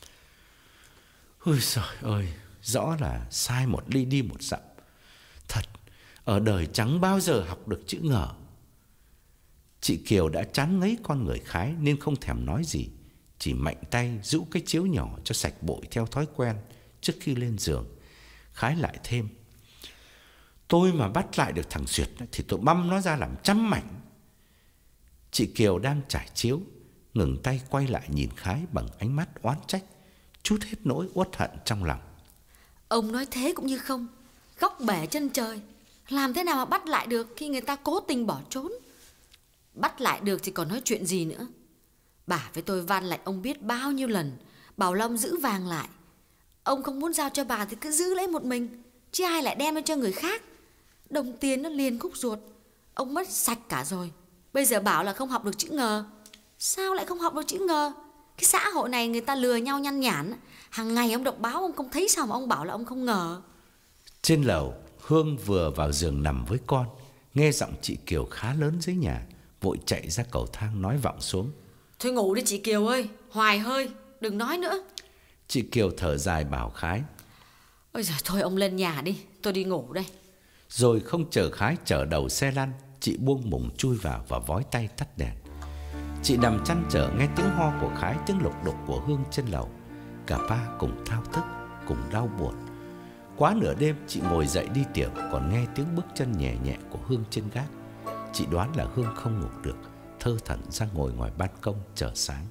"Ôi trời ơi, rõ là sai một ly đi một dặm. Thật, ở đời chẳng bao giờ học được chữ ngờ." Chị Kiều đã chán ngấy con người Khái nên không thèm nói gì, chỉ mạnh tay rũ cái chiếu nhỏ cho sạch bụi theo thói quen. Trước khi lên giường, Khái lại thêm: "Tôi mà bắt lại được thằng Duyệt thì tôi băm nó ra làm trăm mảnh." Chị Kiều đang trải chiếu, ngừng tay quay lại nhìn Khái bằng ánh mắt oán trách, trút hết nỗi uất hận trong lòng. Ông nói thế cũng như không, góc bể chân trời, làm thế nào mà bắt lại được khi người ta cố tình bỏ trốn? Bắt lại được thì còn nói chuyện gì nữa. Bà với tôi van lại ông biết bao nhiêu lần, bảo Long giữ vàng lại. Ông không muốn giao cho bà thì cứ giữ lấy một mình, chứ ai lại đem cho người khác. Đồng tiền nó liền khúc ruột, ông mất sạch cả rồi. Bây giờ bảo là không học được chữ ngờ. Sao lại không học được chữ ngờ? Cái xã hội này người ta lừa nhau nhăn nhản. Hàng ngày ông đọc báo ông không thấy sao mà ông bảo là ông không ngờ. Trên lầu, Hương vừa vào giường nằm với con, nghe giọng chị Kiều khá lớn dưới nhà, vội chạy ra cầu thang nói vọng xuống: "Thôi ngủ đi chị Kiều ơi, hoài hơi, đừng nói nữa." Chị Kiều thở dài bảo Khái: "Ôi giời, thôi ông lên nhà đi, tôi đi ngủ đây." Rồi không chờ Khái chở đầu xe lăn, chị buông mùng chui vào và vói tay tắt đèn. Chị nằm chăn trở nghe tiếng ho của Khái, tiếng lục đục của Hương trên lầu. Cả ba cùng thao thức, cùng đau buồn. Quá nửa đêm chị ngồi dậy đi tiểu, còn nghe tiếng bước chân nhẹ nhẹ của Hương trên gác. Chị đoán là Hương không ngủ được, thơ thẩn ra ngồi ngoài ban công chờ sáng.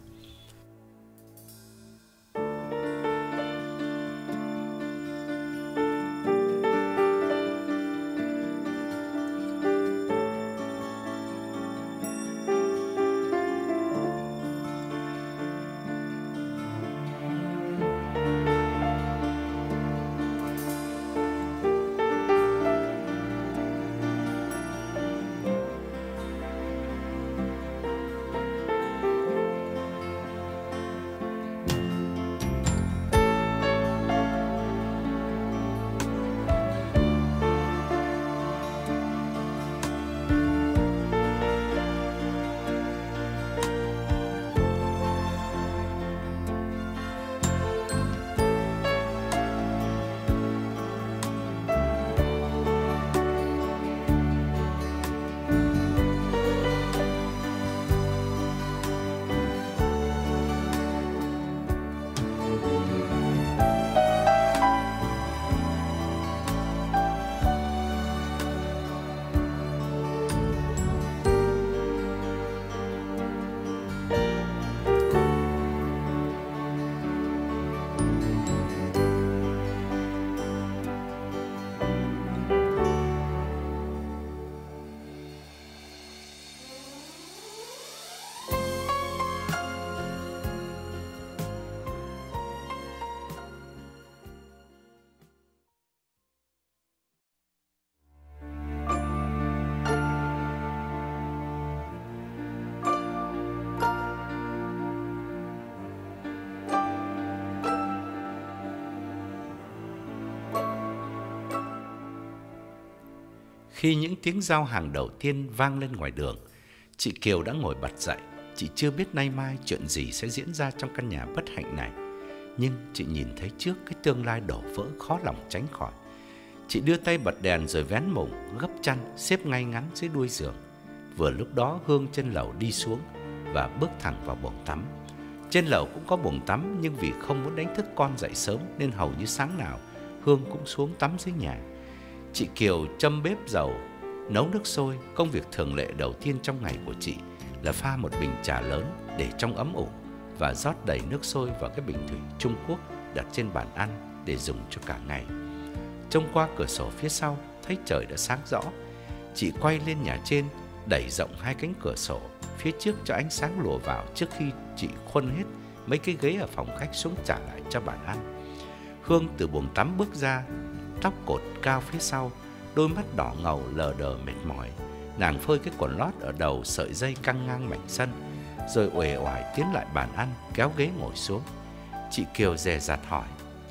Khi những tiếng giao hàng đầu tiên vang lên ngoài đường, chị Kiều đã ngồi bật dậy. Chị chưa biết nay mai chuyện gì sẽ diễn ra trong căn nhà bất hạnh này, nhưng chị nhìn thấy trước cái tương lai đổ vỡ khó lòng tránh khỏi. Chị đưa tay bật đèn rồi vén mùng, gấp chăn, xếp ngay ngắn dưới đuôi giường. Vừa lúc đó Hương trên lầu đi xuống và bước thẳng vào buồng tắm. Trên lầu cũng có buồng tắm, nhưng vì không muốn đánh thức con dậy sớm nên hầu như sáng nào Hương cũng xuống tắm dưới nhà. Chị Kiều châm bếp dầu, nấu nước sôi. Công việc thường lệ đầu tiên trong ngày của chị là pha một bình trà lớn để trong ấm ủ và rót đầy nước sôi vào cái bình thủy Trung Quốc đặt trên bàn ăn để dùng cho cả ngày. Trông qua cửa sổ phía sau, thấy trời đã sáng rõ. Chị quay lên nhà trên, đẩy rộng hai cánh cửa sổ phía trước cho ánh sáng lùa vào trước khi chị khuân hết mấy cái ghế ở phòng khách xuống trả lại cho bàn ăn. Hương từ buồng tắm bước ra, tóc cột cao phía sau, đôi mắt đỏ ngầu lờ đờ mệt mỏi. Nàng phơi cái quần lót ở đầu sợi dây căng ngang mảnh sân, rồi uể oải tiến lại bàn ăn, kéo ghế ngồi xuống. Chị Kiều dè dặt hỏi: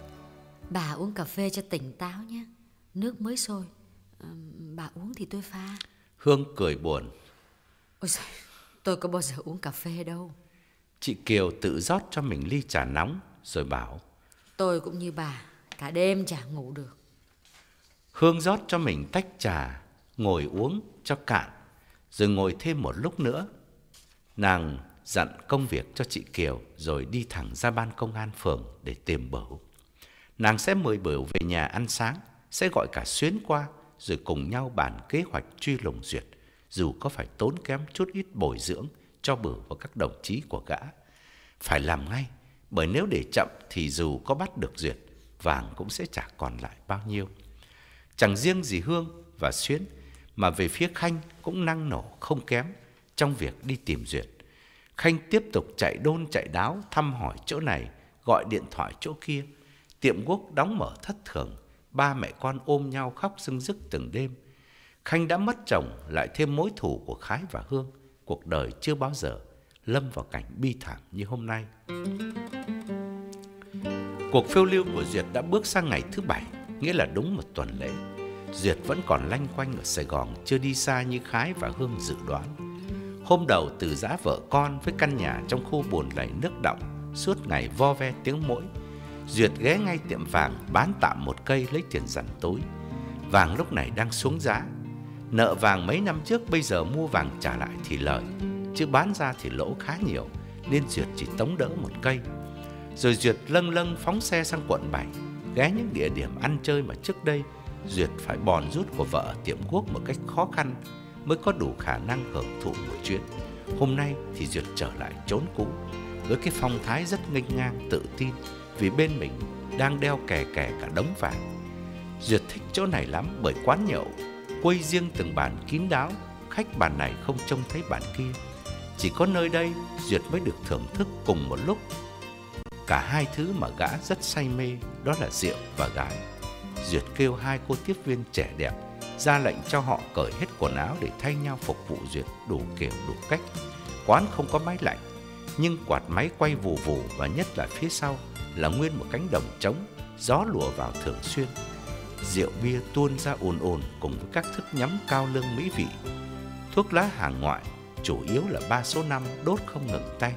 Bà uống cà phê cho tỉnh táo nhé, nước mới sôi. à, Bà uống thì tôi pha. Hương cười buồn: Ôi giời, tôi có bao giờ uống cà phê đâu. Chị Kiều tự rót cho mình ly trà nóng rồi bảo: Tôi cũng như bà, cả đêm chả ngủ được. Hương rót cho mình tách trà, ngồi uống cho cạn, rồi ngồi thêm một lúc nữa. Nàng dặn công việc cho chị Kiều rồi đi thẳng ra ban công an phường để tìm Bửu. Nàng sẽ mời Bửu về nhà ăn sáng, sẽ gọi cả Xuyến qua, rồi cùng nhau bàn kế hoạch truy lùng Duyệt, dù có phải tốn kém chút ít bồi dưỡng cho Bửu và các đồng chí của gã. Phải làm ngay, bởi nếu để chậm thì dù có bắt được Duyệt, vàng cũng sẽ chả còn lại bao nhiêu. Chẳng riêng gì Hương và Xuyến, mà về phía Khanh cũng năng nổ không kém trong việc đi tìm Duyệt. Khanh tiếp tục chạy đôn chạy đáo, thăm hỏi chỗ này, gọi điện thoại chỗ kia. Tiệm guốc đóng mở thất thường, ba mẹ con ôm nhau khóc rưng rức từng đêm. Khanh đã mất chồng, lại thêm mối thù của Khái và Hương. Cuộc đời chưa bao giờ lâm vào cảnh bi thảm như hôm nay. Cuộc phiêu lưu của Duyệt đã bước sang ngày thứ bảy, nghĩa là đúng một tuần lễ. Duyệt vẫn còn lanh quanh ở Sài Gòn, chưa đi xa như Khái và Hương dự đoán. Hôm đầu từ giã vợ con với căn nhà trong khu bùn lầy nước đọng, suốt ngày vo ve tiếng mỗi. Duyệt ghé ngay tiệm vàng bán tạm một cây lấy tiền dằn tối. Vàng lúc này đang xuống giá. Nợ vàng mấy năm trước bây giờ mua vàng trả lại thì lợi, chứ bán ra thì lỗ khá nhiều, nên Duyệt chỉ tống đỡ một cây. Rồi Duyệt lâng lâng phóng xe sang quận bảy, ghé những địa điểm ăn chơi mà trước đây Duyệt phải bòn rút của vợ ở tiệm guốc một cách khó khăn mới có đủ khả năng hưởng thụ một chuyến. Hôm nay thì Duyệt trở lại chốn cũ, với cái phong thái rất nghênh ngang tự tin, vì bên mình đang đeo kè kè cả đống vàng. Duyệt thích chỗ này lắm, bởi quán nhậu quây riêng từng bàn kín đáo, khách bàn này không trông thấy bàn kia. Chỉ có nơi đây Duyệt mới được thưởng thức cùng một lúc cả hai thứ mà gã rất say mê, đó là rượu và gái. Duyệt kêu hai cô tiếp viên trẻ đẹp ra lệnh cho họ cởi hết quần áo để thay nhau phục vụ Duyệt đủ kiểu đủ cách. Quán không có máy lạnh, nhưng quạt máy quay vù vù, và nhất là phía sau là nguyên một cánh đồng trống, gió lùa vào thường xuyên. Rượu bia tuôn ra ồn ồn cùng với các thức nhắm cao lương mỹ vị. Thuốc lá hàng ngoại, chủ yếu là ba số năm đốt không ngừng tay.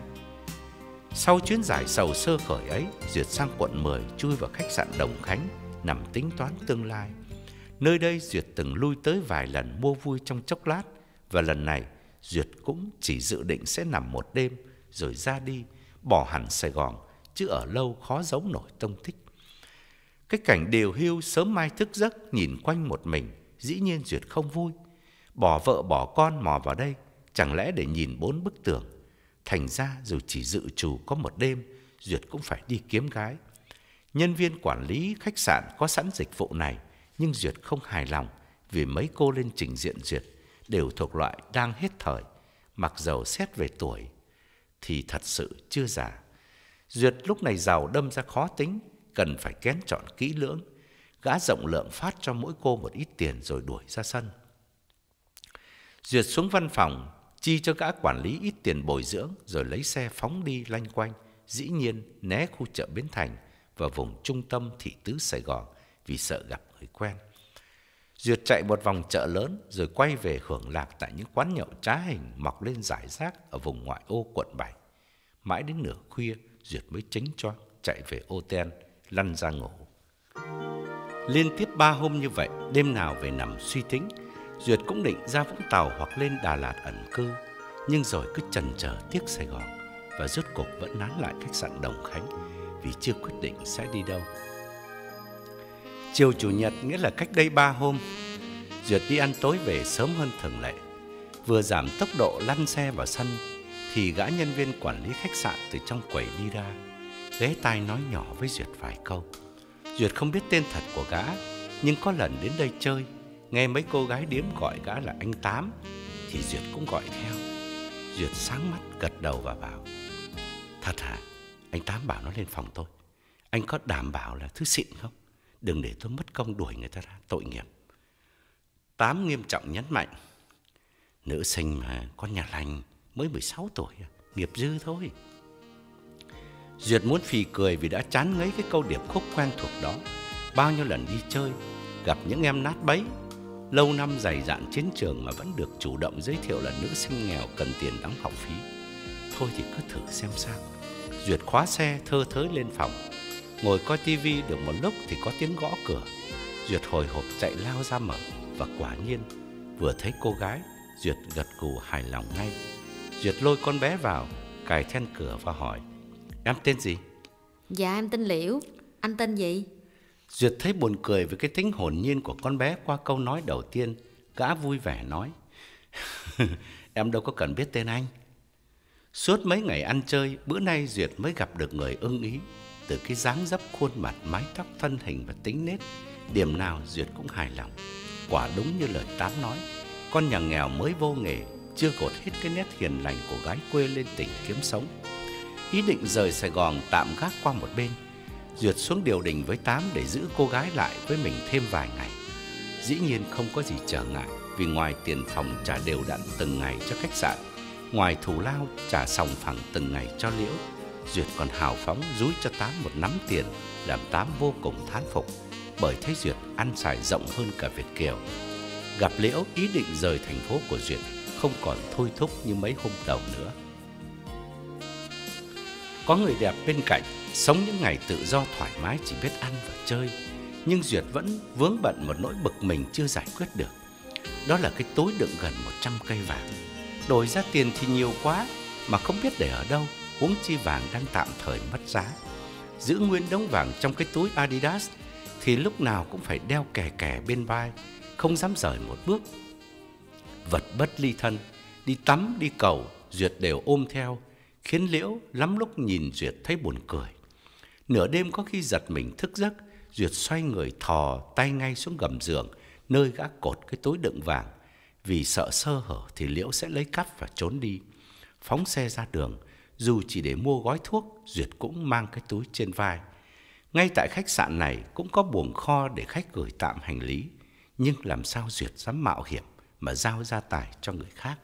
Sau chuyến giải sầu sơ khởi ấy, Duyệt sang quận mười, chui vào khách sạn Đồng Khánh, nằm tính toán tương lai. Nơi đây Duyệt từng lui tới vài lần mua vui trong chốc lát, và lần này Duyệt cũng chỉ dự định sẽ nằm một đêm rồi ra đi, bỏ hẳn Sài Gòn, chứ ở lâu khó giấu nổi tông tích. Cái cảnh điều hưu sớm mai thức giấc nhìn quanh một mình, dĩ nhiên Duyệt không vui. Bỏ vợ bỏ con mò vào đây, chẳng lẽ để nhìn bốn bức tường. Thành ra dù chỉ dự trù có một đêm, Duyệt cũng phải đi kiếm gái. Nhân viên quản lý khách sạn có sẵn dịch vụ này, nhưng Duyệt không hài lòng, vì mấy cô lên trình diện Duyệt đều thuộc loại đang hết thời, mặc dầu xét về tuổi thì thật sự chưa già. Duyệt lúc này giàu đâm ra khó tính, cần phải kén chọn kỹ lưỡng. Gã rộng lượng phát cho mỗi cô một ít tiền rồi đuổi ra sân. Duyệt xuống văn phòng, chi cho gã quản lý ít tiền bồi dưỡng, rồi lấy xe phóng đi lanh quanh, dĩ nhiên né khu chợ Bến Thành và vùng trung tâm thị tứ Sài Gòn vì sợ gặp người quen. Duyệt chạy một vòng chợ lớn rồi quay về hưởng lạc tại những quán nhậu trá hình mọc lên rải rác ở vùng ngoại ô quận bảy. Mãi đến nửa khuya, Duyệt mới chính choáng chạy về hotel, lăn ra ngủ. Liên tiếp ba hôm như vậy, đêm nào về nằm suy tính. Duyệt cũng định ra Vũng Tàu hoặc lên Đà Lạt ẩn cư, nhưng rồi cứ chần chờ tiếc Sài Gòn và rốt cuộc vẫn nán lại khách sạn Đồng Khánh vì chưa quyết định sẽ đi đâu. Chiều Chủ nhật, nghĩa là cách đây ba hôm, Duyệt đi ăn tối về sớm hơn thường lệ. Vừa giảm tốc độ lăn xe vào sân thì gã nhân viên quản lý khách sạn từ trong quầy đi ra, ghé tai nói nhỏ với Duyệt vài câu. Duyệt không biết tên thật của gã, nhưng có lần đến đây chơi, nghe mấy cô gái điếm gọi gã là anh Tám, thì Duyệt cũng gọi theo. Duyệt sáng mắt gật đầu và bảo: Thật hả? Anh Tám bảo nó lên phòng tôi. Anh có đảm bảo là thứ xịn không? Đừng để tôi mất công đuổi người ta ra, tội nghiệp. Tám nghiêm trọng nhấn mạnh: Nữ sinh mà, con nhà lành, mới mười sáu tuổi, nghiệp dư thôi. Duyệt muốn phì cười vì đã chán ngấy cái câu điệp khúc quen thuộc đó. Bao nhiêu lần đi chơi, gặp những em nát bấy, lâu năm dày dạn chiến trường mà vẫn được chủ động giới thiệu là nữ sinh nghèo cần tiền đóng học phí. Thôi thì cứ thử xem sao. Duyệt khóa xe thơ thới lên phòng. Ngồi coi tivi được một lúc thì có tiếng gõ cửa. Duyệt hồi hộp chạy lao ra mở, và quả nhiên vừa thấy cô gái, Duyệt gật gù hài lòng ngay. Duyệt lôi con bé vào, cài then cửa và hỏi: Em tên gì? Dạ em tên Liễu. Anh tên gì? Duyệt thấy buồn cười với cái tính hồn nhiên của con bé qua câu nói đầu tiên. Gã vui vẻ nói: Em đâu có cần biết tên anh. Suốt mấy ngày ăn chơi, bữa nay Duyệt mới gặp được người ưng ý. Từ cái dáng dấp khuôn mặt, mái tóc, thân hình và tính nết, điểm nào Duyệt cũng hài lòng. Quả đúng như lời Tám nói, con nhà nghèo mới vô nghề, chưa gột hết cái nét hiền lành của gái quê lên tỉnh kiếm sống. Ý định rời Sài Gòn tạm gác qua một bên, Duyệt xuống Điều Đình với Tám để giữ cô gái lại với mình thêm vài ngày. Dĩ nhiên không có gì trở ngại, vì ngoài tiền phòng trả đều đặn từng ngày cho khách sạn, ngoài thù lao trả sòng phẳng từng ngày cho Liễu, Duyệt còn hào phóng dúi cho Tám một nắm tiền, làm Tám vô cùng thán phục, bởi thấy Duyệt ăn xài rộng hơn cả Việt kiều. Gặp Liễu, ý định rời thành phố của Duyệt không còn thôi thúc như mấy hôm đầu nữa. Có người đẹp bên cạnh, sống những ngày tự do thoải mái chỉ biết ăn và chơi, nhưng Duyệt vẫn vướng bận một nỗi bực mình chưa giải quyết được. Đó là cái túi đựng gần một trăm cây vàng. Đổi ra tiền thì nhiều quá mà không biết để ở đâu, huống chi vàng đang tạm thời mất giá. Giữ nguyên đống vàng trong cái túi Adidas thì lúc nào cũng phải đeo kè kè bên vai, không dám rời một bước. Vật bất ly thân, đi tắm, đi cầu, Duyệt đều ôm theo, khiến Liễu lắm lúc nhìn Duyệt thấy buồn cười. Nửa đêm có khi giật mình thức giấc, Duyệt xoay người thò tay ngay xuống gầm giường, nơi gã cột cái túi đựng vàng. Vì sợ sơ hở thì Liễu sẽ lấy cắp và trốn đi. Phóng xe ra đường, dù chỉ để mua gói thuốc, Duyệt cũng mang cái túi trên vai. Ngay tại khách sạn này cũng có buồng kho để khách gửi tạm hành lý, nhưng làm sao Duyệt dám mạo hiểm mà giao gia tài cho người khác.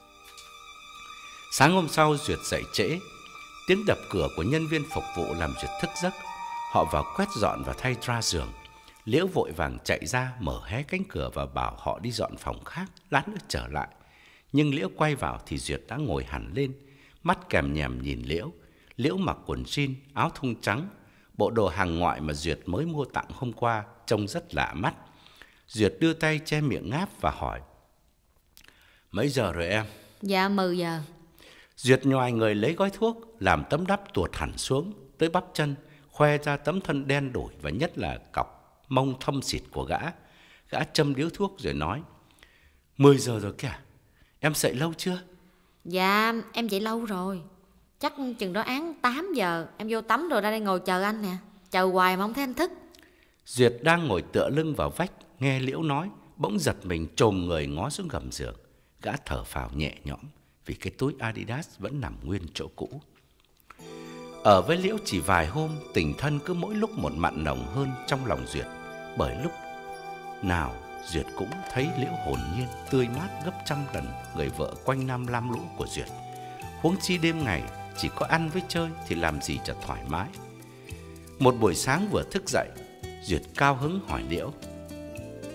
Sáng hôm sau Duyệt dậy trễ, tiếng đập cửa của nhân viên phục vụ làm Duyệt thức giấc. Họ vào quét dọn và thay dra giường. Liễu vội vàng chạy ra mở hé cánh cửa và bảo họ đi dọn phòng khác, lát nữa trở lại. Nhưng Liễu quay vào thì Duyệt đã ngồi hẳn lên, mắt kèm nhèm nhìn Liễu. Liễu mặc quần jean, áo thun trắng, bộ đồ hàng ngoại mà Duyệt mới mua tặng hôm qua, trông rất lạ mắt. Duyệt đưa tay che miệng ngáp và hỏi: Mấy giờ rồi em? Dạ mười giờ. Duyệt nhoài người lấy gói thuốc, làm tấm đắp tuột hẳn xuống tới bắp chân, khoe ra tấm thân đen đủi và nhất là cọc mông thâm xịt của gã. Gã châm điếu thuốc rồi nói: Mười giờ rồi kìa, em dậy lâu chưa? Dạ em dậy lâu rồi, chắc chừng đó án tám giờ. Em vô tắm rồi ra đây ngồi chờ anh nè. Chờ hoài mà không thấy anh thức. Duyệt đang ngồi tựa lưng vào vách, nghe Liễu nói, bỗng giật mình chồm người ngó xuống gầm giường. Gã thở phào nhẹ nhõm vì cái túi Adidas vẫn nằm nguyên chỗ cũ. Ở với Liễu chỉ vài hôm, tình thân cứ mỗi lúc một mặn nồng hơn trong lòng Duyệt. Bởi lúc nào Duyệt cũng thấy Liễu hồn nhiên, tươi mát gấp trăm lần người vợ quanh năm lam lũ của Duyệt. Huống chi đêm ngày chỉ có ăn với chơi thì làm gì cho thoải mái. Một buổi sáng vừa thức dậy, Duyệt cao hứng hỏi Liễu: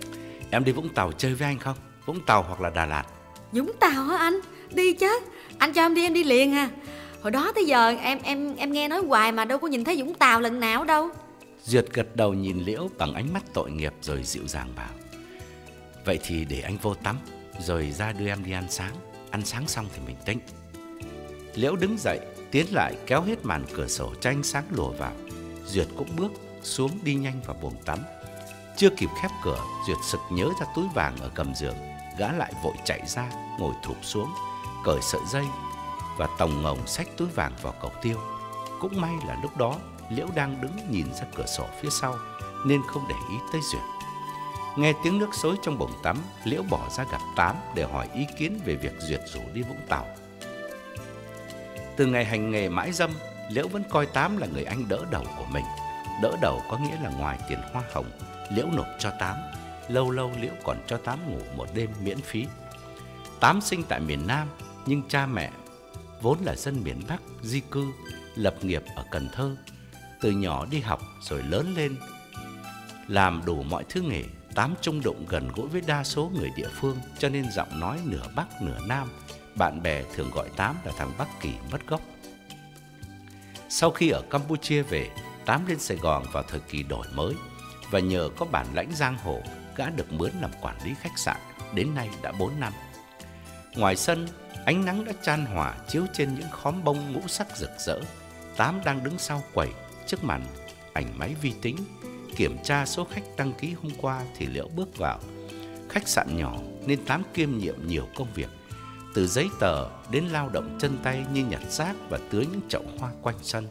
Em đi Vũng Tàu chơi với anh không? Vũng Tàu hoặc là Đà Lạt. Vũng Tàu hả anh? Đi chứ. Anh cho em đi em đi liền à. Hồi đó tới giờ em em em nghe nói hoài mà đâu có nhìn thấy Vũng Tàu lần nào đâu. Duyệt gật đầu nhìn Liễu bằng ánh mắt tội nghiệp rồi dịu dàng bảo: vậy thì để anh vô tắm, rồi ra đưa em đi ăn sáng. Ăn sáng xong thì mình tính. Liễu đứng dậy, tiến lại kéo hết màn cửa sổ cho ánh sáng lùa vào. Duyệt cũng bước xuống đi nhanh vào buồng tắm. Chưa kịp khép cửa, Duyệt sực nhớ ra túi vàng ở gầm giường. Gã lại vội chạy ra, ngồi thụp xuống, cởi sợi dây và tòng ngồng xách túi vàng vào cầu tiêu. Cũng may là lúc đó Liễu đang đứng nhìn ra cửa sổ phía sau nên không để ý tới Duyệt. Nghe tiếng nước xối trong bồn tắm, Liễu bỏ ra gặp Tám để hỏi ý kiến về việc Duyệt rủ đi Vũng Tàu. Từ ngày hành nghề mãi dâm, Liễu vẫn coi Tám là người anh đỡ đầu của mình. Đỡ đầu có nghĩa là ngoài tiền hoa hồng Liễu nộp cho Tám, lâu lâu Liễu còn cho Tám ngủ một đêm miễn phí. Tám sinh tại miền Nam, nhưng cha mẹ vốn là dân miền Bắc di cư, lập nghiệp ở Cần Thơ. Từ nhỏ đi học rồi lớn lên, làm đủ mọi thứ nghề. Tám chung đụng gần gũi với đa số người địa phương, cho nên giọng nói nửa Bắc nửa Nam. Bạn bè thường gọi Tám là thằng Bắc Kỳ mất gốc. Sau khi ở Campuchia về, Tám lên Sài Gòn vào thời kỳ đổi mới, và nhờ có bản lãnh giang hồ, gã được mướn làm quản lý khách sạn, đến nay đã bốn năm. Ngoài sân, ánh nắng đã chan hòa chiếu trên những khóm bông ngũ sắc rực rỡ. Tám đang đứng sau quầy trước màn ảnh máy vi tính, kiểm tra số khách đăng ký hôm qua thì Liễu bước vào. Khách sạn nhỏ nên Tám kiêm nhiệm nhiều công việc, từ giấy tờ đến lao động chân tay như nhặt rác và tưới những chậu hoa quanh sân.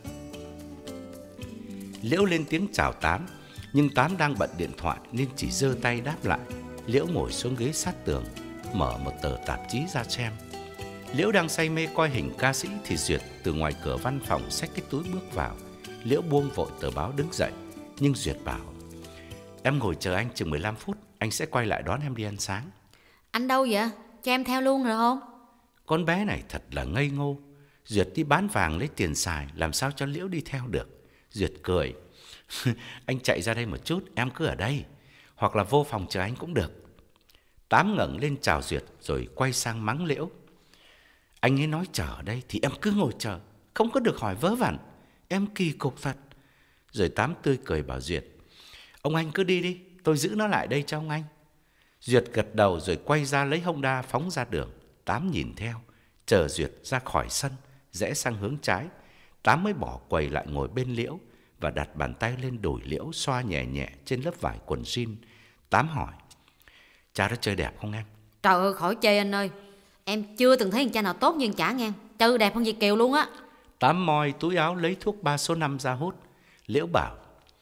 Liễu lên tiếng chào Tám, nhưng Tám đang bận điện thoại nên chỉ giơ tay đáp lại. Liễu ngồi xuống ghế sát tường, mở một tờ tạp chí ra xem. Liễu đang say mê coi hình ca sĩ thì Duyệt từ ngoài cửa văn phòng xách cái túi bước vào. Liễu buông vội tờ báo đứng dậy, nhưng Duyệt bảo: em ngồi chờ anh chừng mười lăm phút, anh sẽ quay lại đón em đi ăn sáng. Anh đâu vậy? Cho em theo luôn rồi không? Con bé này thật là ngây ngô. Duyệt đi bán vàng lấy tiền xài, làm sao cho Liễu đi theo được. Duyệt cười: anh chạy ra đây một chút, em cứ ở đây, hoặc là vô phòng chờ anh cũng được. Tám ngẩng lên chào Duyệt rồi quay sang mắng Liễu: anh ấy nói chờ ở đây thì em cứ ngồi chờ, không có được hỏi vớ vẩn. Em kỳ cục thật. Rồi Tám tươi cười bảo Duyệt: ông anh cứ đi đi, tôi giữ nó lại đây cho ông anh. Duyệt gật đầu rồi quay ra lấy Honda phóng ra đường. Tám nhìn theo, chờ Duyệt ra khỏi sân, rẽ sang hướng trái. Tám mới bỏ quầy lại ngồi bên Liễu và đặt bàn tay lên đùi Liễu, xoa nhẹ nhẹ trên lớp vải quần jean. Tám hỏi: cha đó chơi đẹp không em? Trời ơi, khỏi chê anh ơi. Em chưa từng thấy thằng cha nào tốt như chả nghe. Chơi đẹp hơn Việt Kiều luôn á. Tám moi túi áo lấy thuốc ba số năm ra hút. Liễu bảo: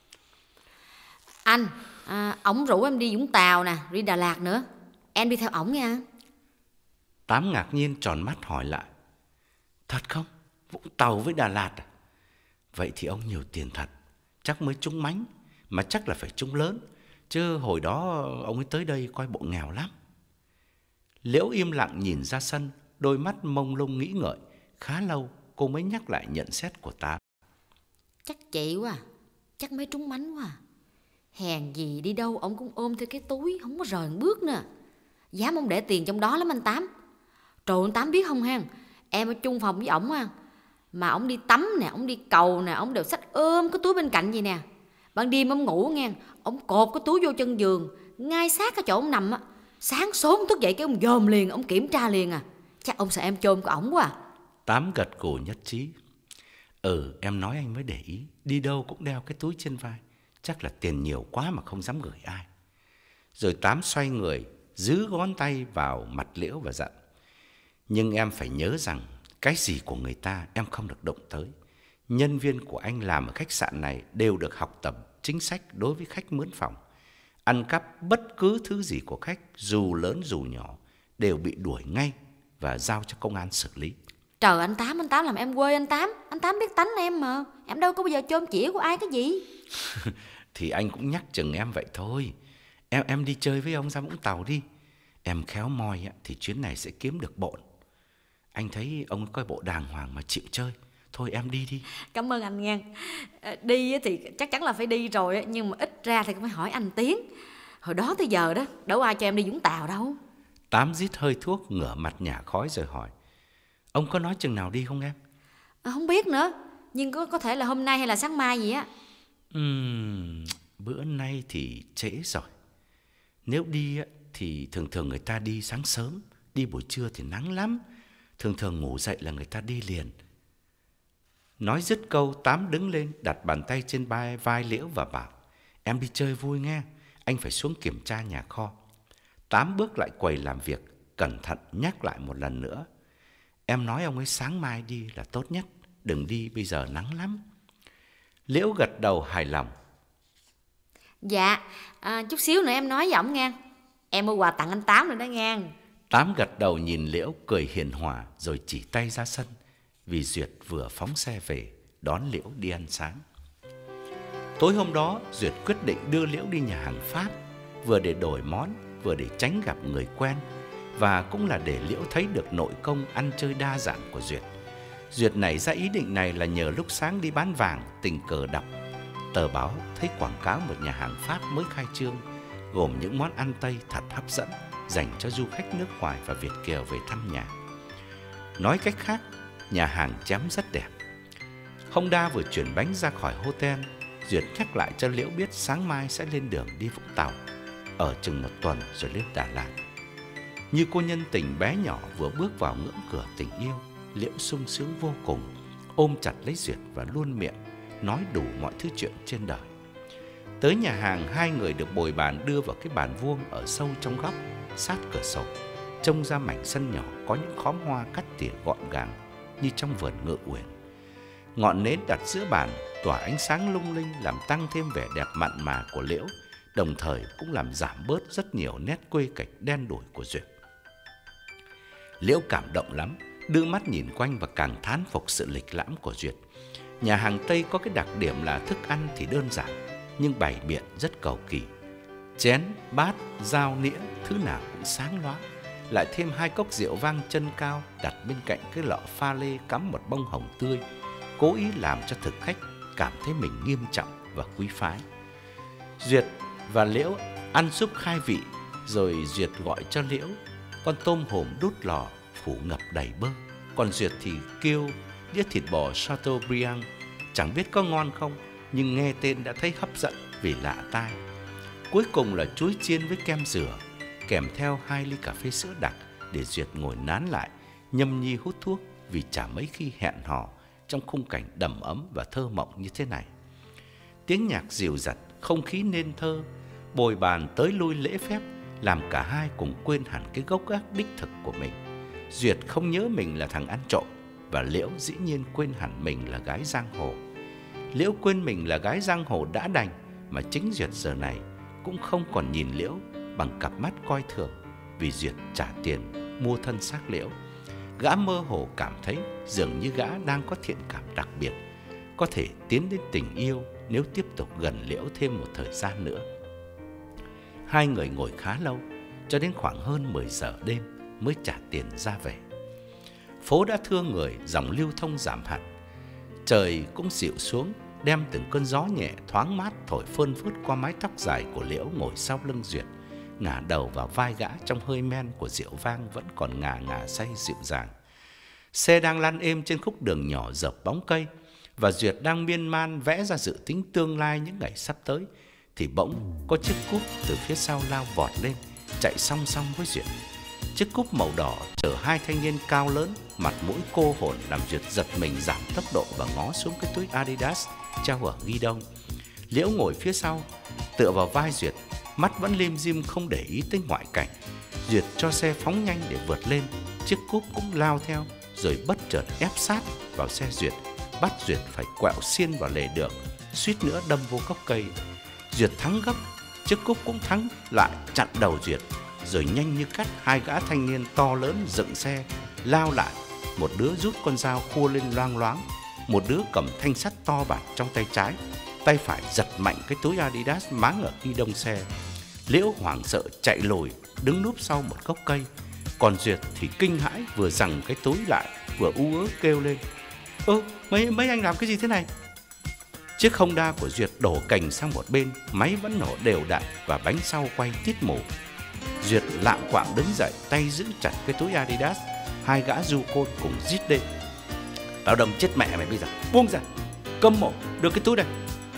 anh, à, ổng rủ em đi Vũng Tàu nè, đi Đà Lạt nữa. Em đi theo ổng nha. Tám ngạc nhiên tròn mắt hỏi lại: thật không? Vũng Tàu với Đà Lạt à? Vậy thì ông nhiều tiền thật, chắc mới trúng mánh, mà chắc là phải trúng lớn, chứ hồi đó ông ấy tới đây coi bộ nghèo lắm. Liễu im lặng nhìn ra sân, đôi mắt mông lung nghĩ ngợi. Khá lâu cô mới nhắc lại nhận xét của Tám: chắc chị quá, chắc mới trúng mánh quá. Hèn gì đi đâu ổng cũng ôm theo cái túi, không có rời một bước nữa. Dám ông để tiền trong đó lắm anh Tám. Trời anh Tám biết không ha, em ở chung phòng với ổng ha, mà ổng đi tắm nè, ổng đi cầu nè, ổng đều xách ôm cái túi bên cạnh vậy nè. Ban đêm ổng ngủ nghe, ổng cột cái túi vô chân giường, ngay sát cái chỗ ổng nằm á. Sáng sớm thức dậy cái ông dòm liền, ông kiểm tra liền à. Chắc ông sợ em chôm của ổng quá à. Tám gật gù nhất trí: ừ, em nói anh mới để ý, đi đâu cũng đeo cái túi trên vai, chắc là tiền nhiều quá mà không dám gửi ai. Rồi Tám xoay người, giữ ngón tay vào mặt Liễu và dặn: nhưng em phải nhớ rằng cái gì của người ta em không được động tới. Nhân viên của anh làm ở khách sạn này đều được học tập chính sách đối với khách mướn phòng. Ăn cắp bất cứ thứ gì của khách, dù lớn dù nhỏ, đều bị đuổi ngay và giao cho công an xử lý. Trời anh Tám, anh Tám làm em quê anh Tám. Anh Tám biết tánh em mà, em đâu có bao giờ chôm chĩa của ai cái gì. Thì anh cũng nhắc chừng em vậy thôi. Em em đi chơi với ông ra Vũng Tàu đi. Em khéo moi thì chuyến này sẽ kiếm được bộn. Anh thấy ông coi bộ đàng hoàng mà chịu chơi. Thôi em đi đi. Cảm ơn anh nha. Đi thì chắc chắn là phải đi rồi, nhưng mà ít ra thì cũng phải hỏi anh tiếng. Hồi đó tới giờ đó, đâu ai cho em đi Vũng Tàu đâu. Tám rít hơi thuốc, ngửa mặt nhả khói rồi hỏi: Ông có nói chừng nào đi không em? À, không biết nữa, nhưng có, có thể là hôm nay hay là sáng mai gì á. Uhm, bữa nay thì trễ rồi. Nếu đi thì thường thường người ta đi sáng sớm, đi buổi trưa thì nắng lắm. Thường thường ngủ dậy là người ta đi liền. Nói dứt câu, Tám đứng lên, đặt bàn tay trên vai, vai Liễu và bảo: Em đi chơi vui nghe, anh phải xuống kiểm tra nhà kho. Tám bước lại quầy làm việc, cẩn thận nhắc lại một lần nữa: Em nói ông ấy sáng mai đi là tốt nhất, đừng đi bây giờ nắng lắm. Liễu gật đầu hài lòng. Dạ, à, chút xíu nữa em nói với ổng nghe. Em mua quà tặng anh Tám rồi đó nghe. Tám gật đầu nhìn Liễu cười hiền hòa rồi chỉ tay ra sân, vì Duyệt vừa phóng xe về đón Liễu đi ăn sáng. Tối hôm đó, Duyệt quyết định đưa Liễu đi nhà hàng Pháp, vừa để đổi món, vừa để tránh gặp người quen, và cũng là để Liễu thấy được nội công ăn chơi đa dạng của Duyệt. Duyệt nảy ra ý định này là nhờ lúc sáng đi bán vàng tình cờ đọc tờ báo, thấy quảng cáo một nhà hàng Pháp mới khai trương, gồm những món ăn Tây thật hấp dẫn dành cho du khách nước ngoài và Việt kiều về thăm nhà. Nói cách khác, nhà hàng chém rất đẹp. Hôm đa vừa chuyển bánh ra khỏi hotel, Duyệt nhắc lại cho Liễu biết sáng mai sẽ lên đường đi Vũng Tàu, ở chừng một tuần rồi lên Đà Lạt. Như cô nhân tình bé nhỏ vừa bước vào ngưỡng cửa tình yêu, Liễu sung sướng vô cùng, ôm chặt lấy Duyệt và luôn miệng nói đủ mọi thứ chuyện trên đời. Tới nhà hàng, hai người được bồi bàn đưa vào cái bàn vuông ở sâu trong góc, sát cửa sổ, trông ra mảnh sân nhỏ có những khóm hoa cắt tỉa gọn gàng như trong vườn Ngự Uyển. Ngọn nến đặt giữa bàn tỏa ánh sáng lung linh, làm tăng thêm vẻ đẹp mặn mà của Liễu, đồng thời cũng làm giảm bớt rất nhiều nét quê cách đen đủi của Duyệt. Liễu cảm động lắm, đưa mắt nhìn quanh và càng thán phục sự lịch lãm của Duyệt. Nhà hàng Tây có cái đặc điểm là thức ăn thì đơn giản, nhưng bày biện rất cầu kỳ. Chén, bát, dao, nĩa, thứ nào cũng sáng loáng. Lại thêm hai cốc rượu vang chân cao đặt bên cạnh cái lọ pha lê cắm một bông hồng tươi, cố ý làm cho thực khách cảm thấy mình nghiêm trọng và quý phái. Duyệt và Liễu ăn súp khai vị, rồi Duyệt gọi cho Liễu con tôm hùm đút lò phủ ngập đầy bơ, còn Duyệt thì kêu đĩa thịt bò Chateaubriand. Chẳng biết có ngon không, nhưng nghe tên đã thấy hấp dẫn vì lạ tai. Cuối cùng là chuối chiên với kem dừa, kèm theo hai ly cà phê sữa đặc để Duyệt ngồi nán lại, nhâm nhi hút thuốc, vì chả mấy khi hẹn hò trong khung cảnh đầm ấm và thơ mộng như thế này. Tiếng nhạc dịu dặt, không khí nên thơ, bồi bàn tới lui lễ phép, làm cả hai cùng quên hẳn cái gốc gác đích thực của mình. Duyệt không nhớ mình là thằng ăn trộm, và Liễu dĩ nhiên quên hẳn mình là gái giang hồ. Liễu quên mình là gái giang hồ đã đành, mà chính Duyệt giờ này cũng không còn nhìn Liễu bằng cặp mắt coi thường, vì Duyệt trả tiền mua thân xác Liễu. Gã mơ hồ cảm thấy dường như gã đang có thiện cảm đặc biệt, có thể tiến đến tình yêu nếu tiếp tục gần Liễu thêm một thời gian nữa. Hai người ngồi khá lâu, cho đến khoảng hơn mười giờ đêm mới trả tiền ra về. Phố đã thưa người, dòng lưu thông giảm hẳn. Trời cũng dịu xuống, đem từng cơn gió nhẹ thoáng mát thổi phơn phớt qua mái tóc dài của Liễu ngồi sau lưng Duyệt, ngả đầu vào vai gã trong hơi men của rượu vang vẫn còn ngà ngà say dịu dàng. Xe đang lăn êm trên khúc đường nhỏ dợp bóng cây, và Duyệt đang miên man vẽ ra dự tính tương lai những ngày sắp tới, thì bỗng có chiếc cúp từ phía sau lao vọt lên, chạy song song với Duyệt. Chiếc cúp màu đỏ chở hai thanh niên cao lớn, mặt mũi cô hồn, làm Duyệt giật mình giảm tốc độ và ngó xuống cái túi Adidas treo ở ghi đông. Liễu ngồi phía sau, tựa vào vai Duyệt, mắt vẫn lim dim không để ý tới ngoại cảnh. Duyệt cho xe phóng nhanh để vượt lên, chiếc cúp cũng lao theo, rồi bất chợt ép sát vào xe Duyệt, bắt Duyệt phải quẹo xiên vào lề đường, suýt nữa đâm vô gốc cây. Duyệt thắng gấp, chiếc cúp cũng thắng lại chặn đầu Duyệt, rồi nhanh như cắt hai gã thanh niên to lớn dựng xe lao lại. Một đứa rút con dao khua lên loang loáng, một đứa cầm thanh sắt to bản trong tay trái, tay phải giật mạnh cái túi Adidas máng ở ghi đông xe. Liễu hoảng sợ chạy lùi, đứng núp sau một gốc cây, còn Duyệt thì kinh hãi, vừa giằng cái túi lại vừa ú ớ kêu lên: ơ mấy mấy anh làm cái gì thế này? Chiếc Honda của Duyệt đổ cành sang một bên, máy vẫn nổ đều đặn và bánh sau quay tít mù. Duyệt lạng quạng đứng dậy, tay giữ chặt cái túi Adidas. Hai gã du côn cùng rít lên: "Tao đâm chết mẹ mày bây giờ, buông ra, câm mồm, đưa cái túi đây."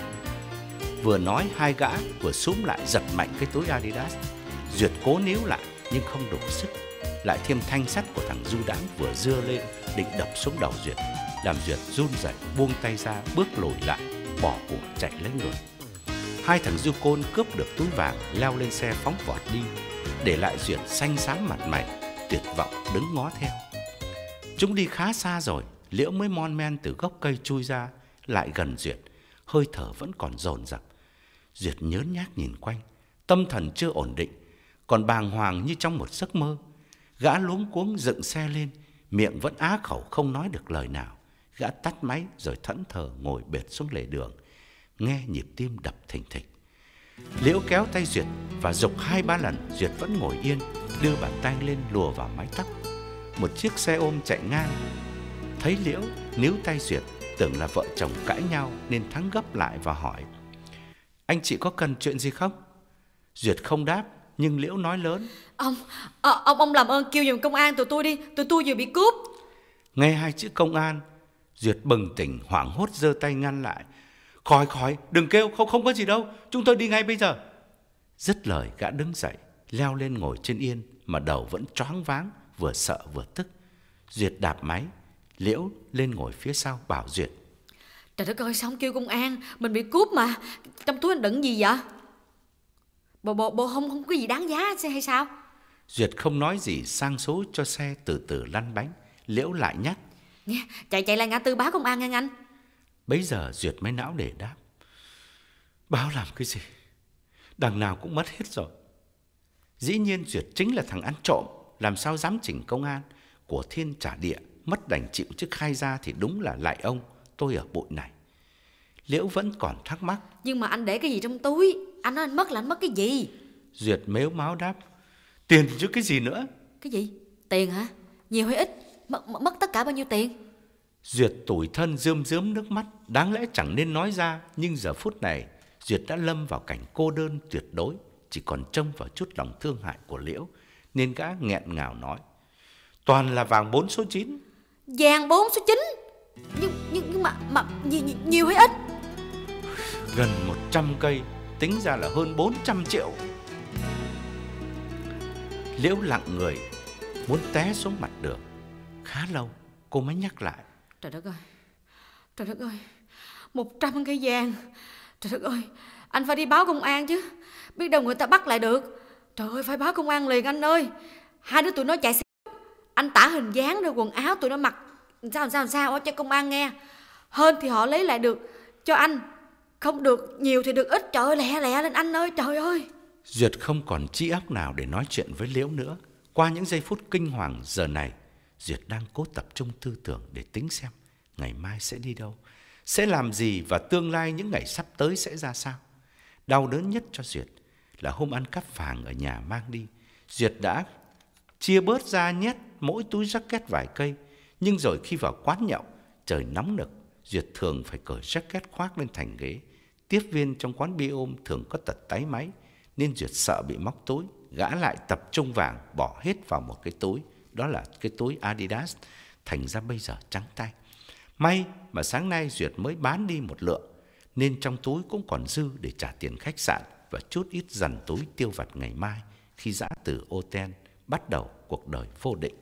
Vừa nói hai gã vừa xúm lại giật mạnh cái túi Adidas. Duyệt cố níu lại nhưng không đủ sức, lại thêm thanh sắt của thằng du đãng vừa giơ lên định đập xuống đầu Duyệt, làm Duyệt run rẩy buông tay ra, bước lùi lại, bỏ cuộc chạy lấy người. Hai thằng du côn cướp được túi vàng, leo lên xe phóng vọt đi, để lại Duyệt xanh xám mặt mày, tuyệt vọng đứng ngó theo. Chúng đi khá xa rồi, Liễu mới mon men từ gốc cây chui ra, lại gần Duyệt, hơi thở vẫn còn dồn dập. Duyệt nhớn nhác nhìn quanh, tâm thần chưa ổn định, còn bàng hoàng như trong một giấc mơ. Gã luống cuống dựng xe lên, miệng vẫn á khẩu không nói được lời nào. Gã tắt máy rồi thẫn thờ ngồi bệt xuống lề đường, nghe nhịp tim đập thình thịch. Liễu kéo tay Duyệt và giục hai ba lần, Duyệt vẫn ngồi yên, đưa bàn tay lên lùa vào mái tóc. Một chiếc xe ôm chạy ngang, thấy Liễu níu tay Duyệt, tưởng là vợ chồng cãi nhau nên Thắng gấp lại và hỏi: "Anh chị có cần chuyện gì không?" Duyệt không đáp, nhưng Liễu nói lớn: Ông, à, ông ông làm ơn kêu giùm công an tụi tôi đi, tụi tôi vừa bị cướp. Nghe hai chữ công an, Duyệt bừng tỉnh hoảng hốt giơ tay ngăn lại: "Khỏi khỏi, đừng kêu, không không có gì đâu, chúng tôi đi ngay bây giờ." Dứt lời gã đứng dậy, leo lên ngồi trên yên mà đầu vẫn choáng váng, vừa sợ vừa tức. Duyệt đạp máy, Liễu lên ngồi phía sau bảo Duyệt: "Trời đất ơi, sao không kêu công an, mình bị cướp mà. Trong túi anh đựng gì vậy? Bộ bộ bộ không không có gì đáng giá hay sao?" Duyệt không nói gì, sang số cho xe từ từ lăn bánh. Liễu lại nhắc: "Nghe, chạy chạy lại ngã tư báo công an nghe anh." Bấy giờ Duyệt mới não để đáp: "Báo làm cái gì? Đằng nào cũng mất hết rồi." Dĩ nhiên Duyệt chính là thằng ăn trộm, làm sao dám chỉnh công an. Của thiên trả địa, mất đành chịu chứ khai ra thì đúng là lại ông, tôi ở bụi này. Liễu vẫn còn thắc mắc: "Nhưng mà anh để cái gì trong túi? Anh nói anh mất là anh mất cái gì?" Duyệt mếu máo đáp: "Tiền chứ cái gì nữa." "Cái gì? Tiền hả? Nhiều hay ít? Mất, mất tất cả bao nhiêu tiền?" Duyệt tủi thân rơm rớm nước mắt, đáng lẽ chẳng nên nói ra, nhưng giờ phút này Duyệt đã lâm vào cảnh cô đơn tuyệt đối, chỉ còn trông vào chút lòng thương hại của Liễu, nên gã nghẹn ngào nói: "Toàn là vàng bốn số chín." "Vàng bốn số chín? Nhưng nhưng, nhưng mà mà nhiều, nhiều hay ít?" "Gần một trăm cây, tính ra là hơn bốn trăm triệu." Liễu lặng người, muốn té xuống mặt đường. Khá lâu cô mới nhắc lại: "Trời đất ơi, trời đất ơi, một trăm cây vàng. Trời đất ơi, anh phải đi báo công an chứ, biết đâu người ta bắt lại được. Trời ơi, phải báo công an liền anh ơi. Hai đứa tụi nó chạy xe, anh tả hình dáng rồi quần áo tụi nó mặc sao sao sao cho công an nghe. Hơn thì họ lấy lại được cho anh, không được nhiều thì được ít. Trời ơi, lẹ lẹ lên anh ơi, trời ơi." Duyệt không còn trí óc nào để nói chuyện với Liễu nữa. Qua những giây phút kinh hoàng giờ này, Duyệt đang cố tập trung tư tưởng để tính xem ngày mai sẽ đi đâu, sẽ làm gì và tương lai những ngày sắp tới sẽ ra sao. Đau đớn nhất cho Duyệt là hôm ăn cắp vàng ở nhà mang đi, Duyệt đã chia bớt ra nhét mỗi túi jacket vài cây. Nhưng rồi khi vào quán nhậu, trời nóng nực, Duyệt thường phải cởi jacket khoác lên thành ghế. Tiếp viên trong quán bia ôm thường có tật táy máy, nên Duyệt sợ bị móc túi. Gã lại tập trung vàng bỏ hết vào một cái túi, đó là cái túi Adidas, thành ra bây giờ trắng tay. May mà sáng nay Duyệt mới bán đi một lượng, nên trong túi cũng còn dư để trả tiền khách sạn và chút ít dằn túi tiêu vặt ngày mai khi giã từ hotel, bắt đầu cuộc đời vô định.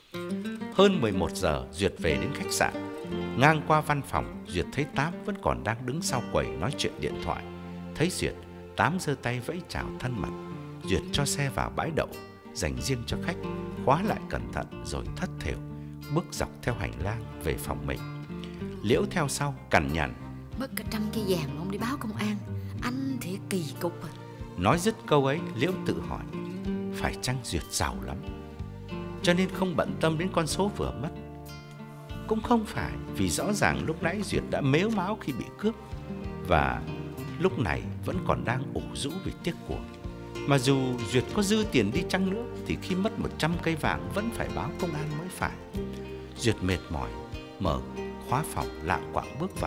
Hơn mười một giờ Duyệt về đến khách sạn. Ngang qua văn phòng, Duyệt thấy Tám vẫn còn đang đứng sau quầy nói chuyện điện thoại. Thấy Duyệt, Tám giơ tay vẫy chào thân mật. Duyệt cho xe vào bãi đậu dành riêng cho khách, khóa lại cẩn thận rồi thất thểu bước dọc theo hành lang về phòng mình. Liễu theo sau cằn nhằn: "Mất cả trăm cây vàng mà ông đi báo công an, anh thiệt kỳ cục à." Nói dứt câu ấy, Liễu tự hỏi: phải chăng Duyệt giàu lắm cho nên không bận tâm đến con số vừa mất? Cũng không phải, vì rõ ràng lúc nãy Duyệt đã mếu máo khi bị cướp, và lúc này vẫn còn đang ủ rũ vì tiếc của. Mà dù Duyệt có dư tiền đi chăng nữa thì khi mất một trăm cây vàng vẫn phải báo công an mới phải. Duyệt mệt mỏi, mở khóa phòng lạng quạng bước vào,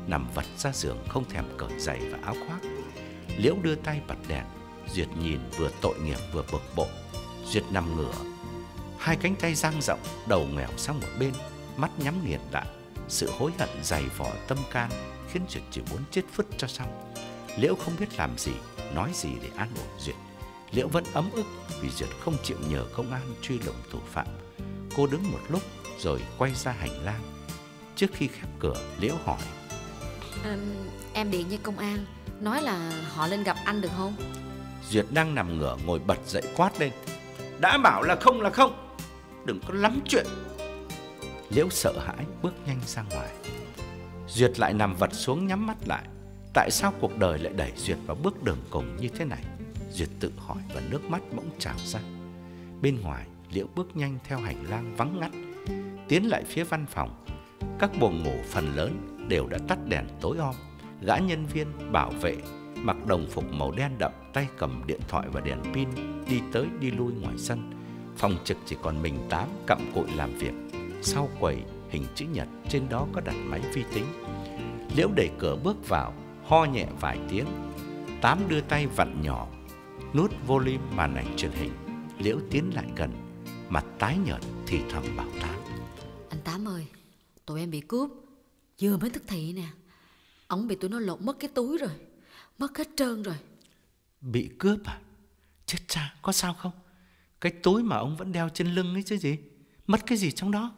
nằm vật ra giường không thèm cởi giày và áo khoác. Liễu đưa tay bật đèn. Duyệt nhìn vừa tội nghiệp vừa bực bội. Duyệt nằm ngửa, hai cánh tay dang rộng, đầu ngoẻo sang một bên, mắt nhắm nghiền lại. Sự hối hận dày vò tâm can khiến Duyệt chỉ muốn chết phứt cho xong. Liễu không biết làm gì, nói gì để an ủi Duyệt. Liễu vẫn ấm ức vì Duyệt không chịu nhờ công an truy lùng thủ phạm. Cô đứng một lúc rồi quay ra hành lang. Trước khi khép cửa, Liễu hỏi: à, Em điện với công an, nói là họ lên gặp anh được không? Duyệt đang nằm ngửa ngồi bật dậy quát lên: Đã bảo là không là không, đừng có lắm chuyện. Liễu sợ hãi bước nhanh ra ngoài. Duyệt lại nằm vật xuống nhắm mắt lại. Tại sao cuộc đời lại đẩy Duyệt vào bước đường cùng như thế này? Duyệt tự hỏi và nước mắt bỗng trào ra. Bên ngoài, Liễu bước nhanh theo hành lang vắng ngắt, tiến lại phía văn phòng. Các buồng ngủ phần lớn đều đã tắt đèn tối om. Gã nhân viên bảo vệ mặc đồng phục màu đen đậm, tay cầm điện thoại và đèn pin đi tới đi lui ngoài sân. Phòng trực chỉ còn mình Tám cặm cụi làm việc. Sau quầy hình chữ nhật, trên đó có đặt máy vi tính. Liễu đẩy cửa bước vào, ho nhẹ vài tiếng. Tám đưa tay vặn nhỏ nút volume màn ảnh truyền hình. Liễu tiến lại gần, mặt tái nhợt thì thầm bảo Tám: Anh Tám ơi, tụi em bị cướp, vừa mới thức thị nè. Ông bị tụi nó lột mất cái túi rồi, mất hết trơn rồi. Bị cướp à? Chết cha, có sao không? Cái túi mà ông vẫn đeo trên lưng ấy chứ gì? Mất cái gì trong đó?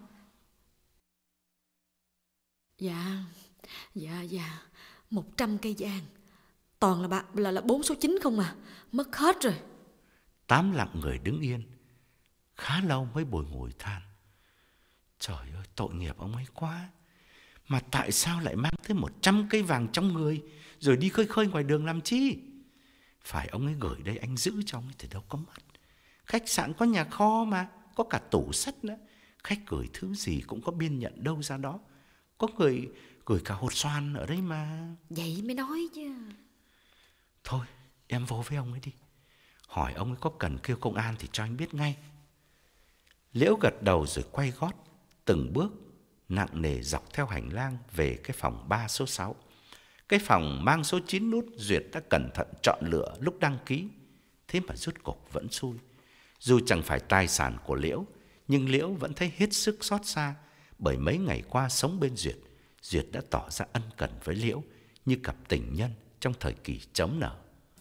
Dạ, dạ, dạ, một trăm cây vàng. Toàn là bạc, là, là bốn số chín không à, mất hết rồi. Tám lặng người đứng yên, khá lâu mới bồi ngồi than: Trời ơi, tội nghiệp ông ấy quá. Mà tại sao lại mang tới một trăm cây vàng trong người rồi đi khơi khơi ngoài đường làm chi? Phải ông ấy gửi đây anh giữ cho ông ấy thì đâu có mất. Khách sạn có nhà kho mà, có cả tủ sắt nữa. Khách gửi thứ gì cũng có biên nhận đâu ra đó. Có người gửi cả hột xoàn ở đây mà. Vậy mới nói chứ. Thôi, em vô với ông ấy đi. Hỏi ông ấy có cần kêu công an thì cho anh biết ngay. Liễu gật đầu rồi quay gót, từng bước nặng nề dọc theo hành lang về cái phòng ba số sáu. Cái phòng mang số chín nút Duyệt đã cẩn thận chọn lựa lúc đăng ký. Thế mà rốt cuộc vẫn xui. Dù chẳng phải tài sản của Liễu, nhưng Liễu vẫn thấy hết sức xót xa. Bởi mấy ngày qua sống bên Duyệt, Duyệt đã tỏ ra ân cần với Liễu như cặp tình nhân trong thời kỳ chớm nở.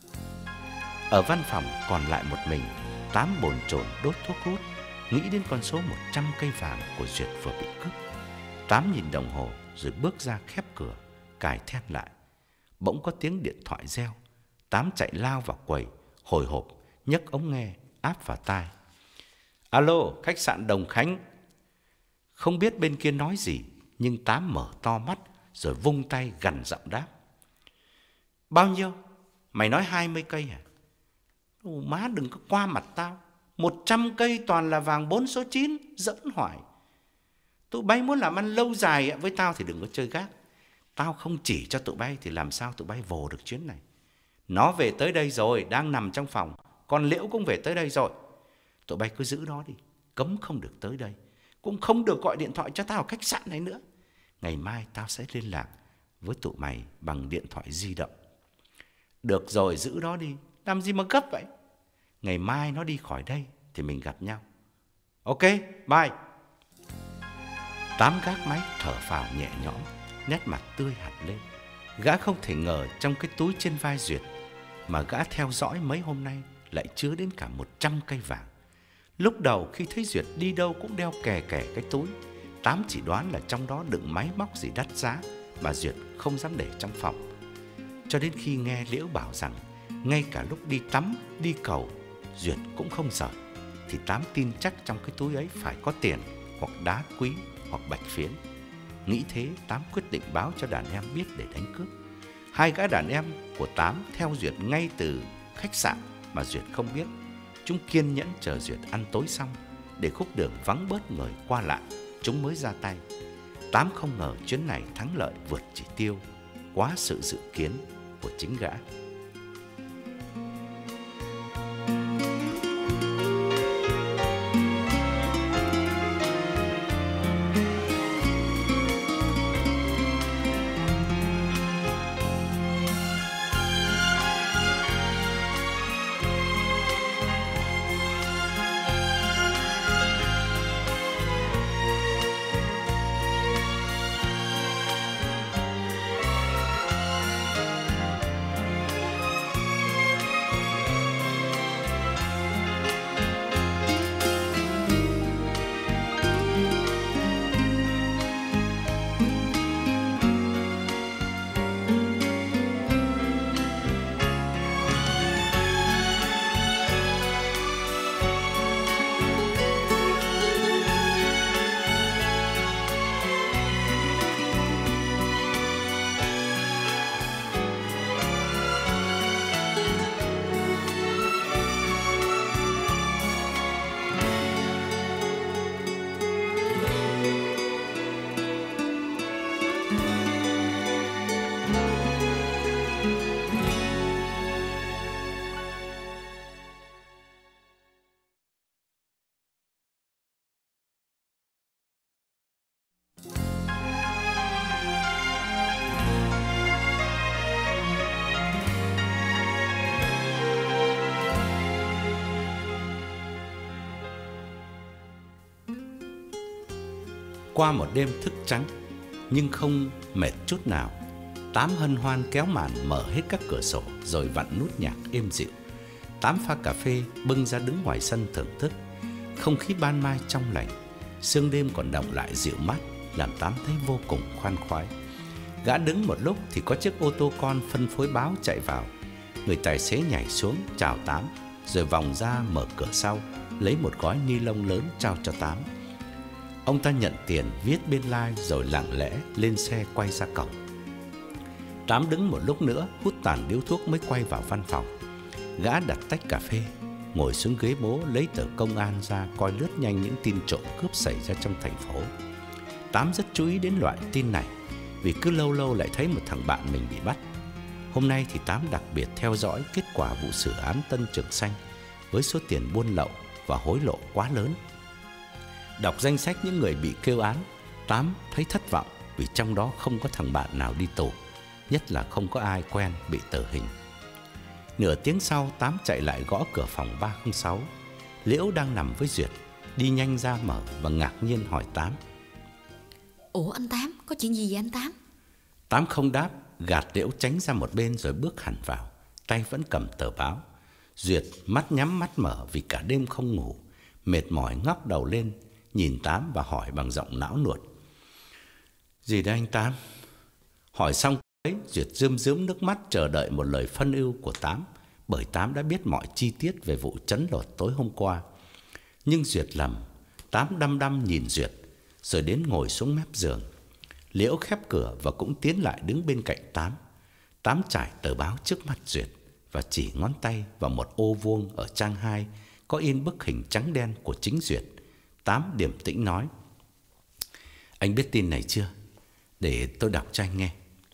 Ở văn phòng còn lại một mình, Tám bồn chồn đốt thuốc hút, nghĩ đến con số một trăm cây vàng của Duyệt vừa bị cướp. Tám nhìn đồng hồ rồi bước ra khép cửa, cài then lại. Bỗng có tiếng điện thoại reo. Tám chạy lao vào quầy, hồi hộp nhấc ống nghe áp vào tai. Alo, khách sạn Đồng Khánh. Không biết bên kia nói gì, nhưng Tám mở to mắt rồi vung tay gằn giọng đáp: Bao nhiêu? Mày nói hai mươi cây hả? Ồ, má đừng có qua mặt tao. Một trăm cây toàn là vàng bốn số chín, giỡn hoài. Tụi bay muốn làm ăn lâu dài với tao thì đừng có chơi gác. Tao không chỉ cho tụi bay thì làm sao tụi bay vồ được chuyến này. Nó về tới đây rồi, đang nằm trong phòng. Còn Liễu cũng về tới đây rồi. Tụi bay cứ giữ nó đi, cấm không được tới đây. Cũng không được gọi điện thoại cho tao ở khách sạn này nữa. Ngày mai tao sẽ liên lạc với tụi mày bằng điện thoại di động. Được rồi, giữ nó đi, làm gì mà gấp vậy. Ngày mai nó đi khỏi đây thì mình gặp nhau. Ok, bye. Tám gác máy thở phào nhẹ nhõm, nét mặt tươi hẳn lên. Gã không thể ngờ trong cái túi trên vai Duyệt mà gã theo dõi mấy hôm nay lại chứa đến cả một trăm cây vàng. Lúc đầu khi thấy Duyệt đi đâu cũng đeo kè kè cái túi, Tám chỉ đoán là trong đó đựng máy móc gì đắt giá mà Duyệt không dám để trong phòng. Cho đến khi nghe Liễu bảo rằng ngay cả lúc đi tắm, đi cầu, Duyệt cũng không rời, thì Tám tin chắc trong cái túi ấy phải có tiền, hoặc đá quý, hoặc bạch phiến. Nghĩ thế, Tám quyết định báo cho đàn em biết để đánh cướp. Hai gã đàn em của Tám theo Duyệt ngay từ khách sạn mà Duyệt không biết. Chúng kiên nhẫn chờ Duyệt ăn tối xong, để khúc đường vắng bớt người qua lại, chúng mới ra tay. Tám không ngờ chuyến này thắng lợi vượt chỉ tiêu, quá sự dự kiến của chính gã. Qua một đêm thức trắng nhưng không mệt chút nào, Tám hân hoan kéo màn mở hết các cửa sổ rồi vặn nút nhạc êm dịu. Tám pha cà phê bưng ra đứng ngoài sân thưởng thức. Không khí ban mai trong lành, sương đêm còn đọng lại dịu mát, làm Tám thấy vô cùng khoan khoái. Gã đứng một lúc thì có chiếc ô tô con phân phối báo chạy vào. Người tài xế nhảy xuống chào Tám, rồi vòng ra mở cửa sau, lấy một gói ni lông lớn trao cho Tám. Ông ta nhận tiền, viết bên lai rồi lặng lẽ lên xe quay ra cổng. Tám đứng một lúc nữa hút tàn điếu thuốc mới quay vào văn phòng. Gã đặt tách cà phê, ngồi xuống ghế bố, lấy tờ công an ra coi lướt nhanh những tin trộm cướp xảy ra trong thành phố. Tám rất chú ý đến loại tin này, vì cứ lâu lâu lại thấy một thằng bạn mình bị bắt. Hôm nay thì Tám đặc biệt theo dõi kết quả vụ xử án Tân Trường Xanh với số tiền buôn lậu và hối lộ quá lớn. Đọc danh sách những người bị kêu án, Tám thấy thất vọng vì trong đó không có thằng bạn nào đi tù, nhất là không có ai quen bị tử hình. Nửa tiếng sau, Tám chạy lại gõ cửa phòng ba không sáu. Liễu đang nằm với Duyệt, đi nhanh ra mở và ngạc nhiên hỏi Tám: Ủa anh Tám, có chuyện gì vậy anh Tám? Tám không đáp, gạt Liễu tránh ra một bên rồi bước hẳn vào, tay vẫn cầm tờ báo. Duyệt mắt nhắm mắt mở vì cả đêm không ngủ, mệt mỏi ngóc đầu lên, nhìn Tám và hỏi bằng giọng não nuột: Gì đây anh Tám? Hỏi xong ấy, Duyệt rơm rớm nước mắt chờ đợi một lời phân ưu của Tám, bởi Tám đã biết mọi chi tiết về vụ trấn lột tối hôm qua. Nhưng Duyệt lầm. Tám đăm đăm nhìn Duyệt, rồi đến ngồi xuống mép giường. Liễu khép cửa và cũng tiến lại đứng bên cạnh Tám. Tám trải tờ báo trước mặt Duyệt và chỉ ngón tay vào một ô vuông ở trang hai có in bức hình trắng đen của chính Duyệt. Tám điềm tĩnh nói: Anh biết tin này chưa? Để tôi đọc cho anh nghe.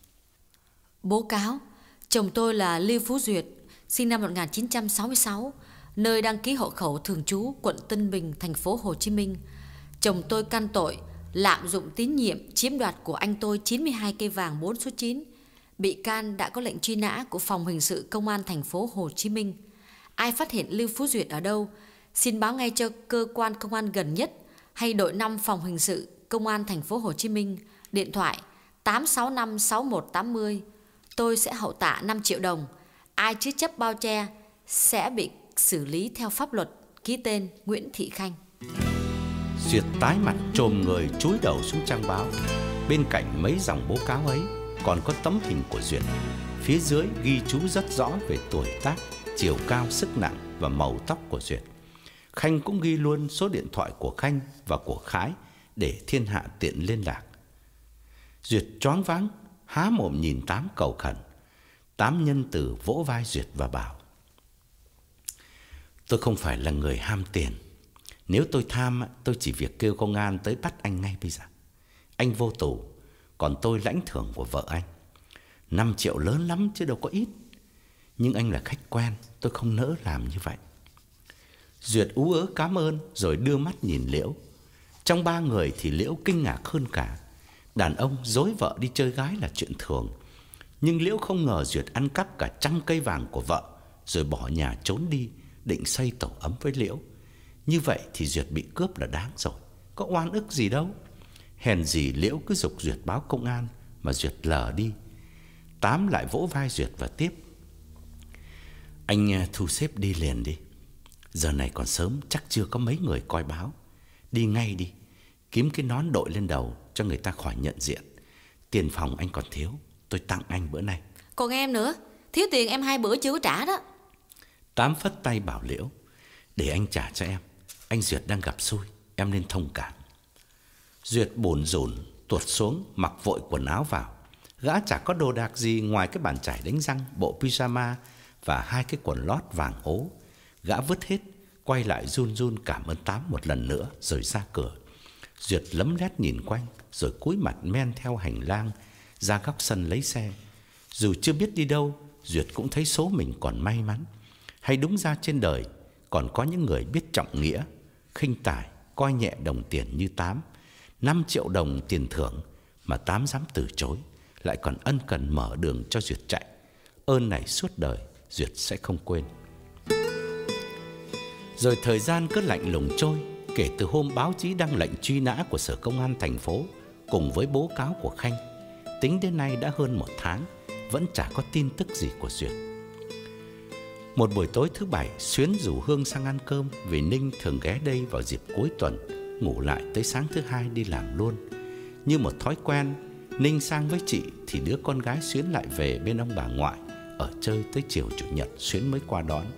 Bố cáo, chồng tôi là Lưu Phú Duyệt, sinh năm một nghìn chín trăm sáu mươi sáu, nơi đăng ký hộ khẩu thường trú quận Tân Bình, thành phố Hồ Chí Minh. Chồng tôi căn tội lạm dụng tín nhiệm chiếm đoạt của anh tôi chín mươi hai cây vàng bốn số chín. Bị can đã có lệnh truy nã của Phòng Hình sự Công an thành phố Hồ Chí Minh. Ai phát hiện Lưu Phú Duyệt ở đâu, xin báo ngay cho cơ quan công an gần nhất hay đội năm Phòng Hình sự Công an thành phố Hồ Chí Minh, điện thoại tám sáu năm sáu một tám không. Tôi sẽ hậu tạ năm triệu đồng. Ai chứa chấp bao che sẽ bị xử lý theo pháp luật. Ký tên Nguyễn Thị Khanh. Duyệt tái mặt chồm người chúi đầu xuống trang báo. Bên cạnh mấy dòng bố cáo ấy còn có tấm hình của Duyệt. Phía dưới ghi chú rất rõ về tuổi tác, chiều cao, sức nặng và màu tóc của Duyệt. Khanh cũng ghi luôn số điện thoại của Khanh và của Khái để thiên hạ tiện liên lạc. Duyệt choáng váng, há mồm nhìn Tám cầu khẩn. Tám nhân từ vỗ vai Duyệt và bảo: Tôi không phải là người ham tiền. Nếu tôi tham, tôi chỉ việc kêu công an tới bắt anh ngay bây giờ. Anh vô tù, còn tôi lãnh thưởng của vợ anh. Năm triệu lớn lắm chứ đâu có ít. Nhưng anh là khách quen, tôi không nỡ làm như vậy. Duyệt ú ớ cảm ơn rồi đưa mắt nhìn Liễu. Trong ba người thì Liễu kinh ngạc hơn cả. Đàn ông dối vợ đi chơi gái là chuyện thường, nhưng Liễu không ngờ Duyệt ăn cắp cả trăm cây vàng của vợ rồi bỏ nhà trốn đi, định xây tổ ấm với Liễu. Như vậy thì Duyệt bị cướp là đáng rồi, có oan ức gì đâu. Hèn gì Liễu cứ giục Duyệt báo công an mà Duyệt lờ đi. Tám lại vỗ vai Duyệt và tiếp: Anh thu xếp đi liền đi. Giờ này còn sớm, chắc chưa có mấy người coi báo. Đi ngay đi, kiếm cái nón đội lên đầu cho người ta khỏi nhận diện. Tiền phòng anh còn thiếu, tôi tặng anh bữa nay. Còn em nữa, thiếu tiền em hai bữa chưa có trả đó. Tám phất tay bảo Liễu: Để anh trả cho em, anh Duyệt đang gặp xui, em nên thông cảm. Duyệt bồn rồn tuột xuống, mặc vội quần áo vào. Gã chả có đồ đạc gì ngoài cái bàn chải đánh răng, bộ pyjama và hai cái quần lót vàng ố. Gã vứt hết, quay lại run run cảm ơn Tám một lần nữa rồi ra cửa. Duyệt lấm lét nhìn quanh rồi cúi mặt men theo hành lang ra góc sân lấy xe. Dù chưa biết đi đâu, Duyệt cũng thấy số mình còn may mắn. Hay đúng ra trên đời còn có những người biết trọng nghĩa, khinh tài, coi nhẹ đồng tiền như Tám. Năm triệu đồng tiền thưởng mà Tám dám từ chối, lại còn ân cần mở đường cho Duyệt chạy. Ơn này suốt đời Duyệt sẽ không quên. Rồi thời gian cứ lạnh lùng trôi, Kể từ hôm báo chí đăng lệnh truy nã của Sở Công an thành phố cùng với bố cáo của Khanh, tính đến nay đã hơn một tháng, vẫn chả có tin tức gì của Duyệt. Một buổi tối thứ bảy, Xuyến rủ Hương sang ăn cơm vì Ninh thường ghé đây vào dịp cuối tuần, ngủ lại tới sáng thứ hai đi làm luôn. Như một thói quen, Ninh sang với chị thì đứa con gái Xuyến lại về bên ông bà ngoại, ở chơi tới chiều chủ nhật Xuyến mới qua đón.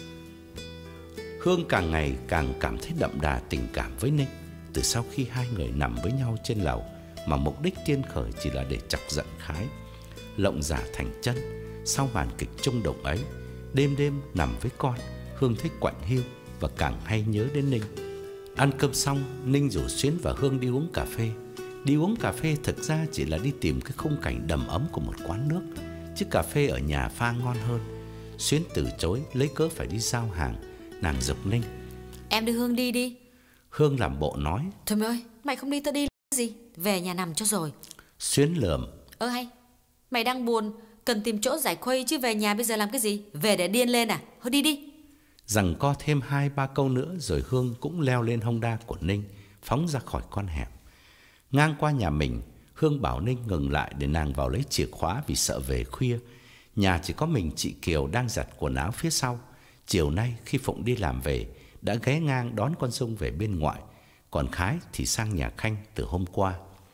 Hương càng ngày càng cảm thấy đậm đà tình cảm với Ninh từ sau khi hai người nằm với nhau trên lầu, mà mục đích tiên khởi chỉ là để chọc giận Khái. Lộng giả thành chân, sau màn kịch chung đụng ấy, đêm đêm nằm với con, Hương thấy quạnh hiu và càng hay nhớ đến Ninh. Ăn cơm xong, Ninh rủ Xuyến và Hương đi uống cà phê. Đi uống cà phê thực ra chỉ là đi tìm cái khung cảnh đầm ấm của một quán nước, chứ cà phê ở nhà pha ngon hơn. Xuyến từ chối, lấy cớ phải đi giao hàng. Nàng giục Ninh: Em đưa Hương đi đi. Hương làm bộ nói: Thôi mày ơi, mày không đi tao đi làm gì, về nhà nằm cho rồi. Xuyến lườm: Ơ hay, mày đang buồn, cần tìm chỗ giải khuây chứ về nhà bây giờ làm cái gì? Về để điên lên à? Thôi đi đi. Giằng co thêm hai ba câu nữa rồi Hương cũng leo lên Honda của Ninh, phóng ra khỏi con hẻm. Ngang qua nhà mình, Hương bảo Ninh ngừng lại để nàng vào lấy chìa khóa vì sợ về khuya. Nhà chỉ có mình chị Kiều đang giặt quần áo phía sau. Chiều nay khi Phụng đi làm về, đã ghé ngang đón con Dung về bên ngoại, còn Khái thì sang nhà Khanh từ hôm qua.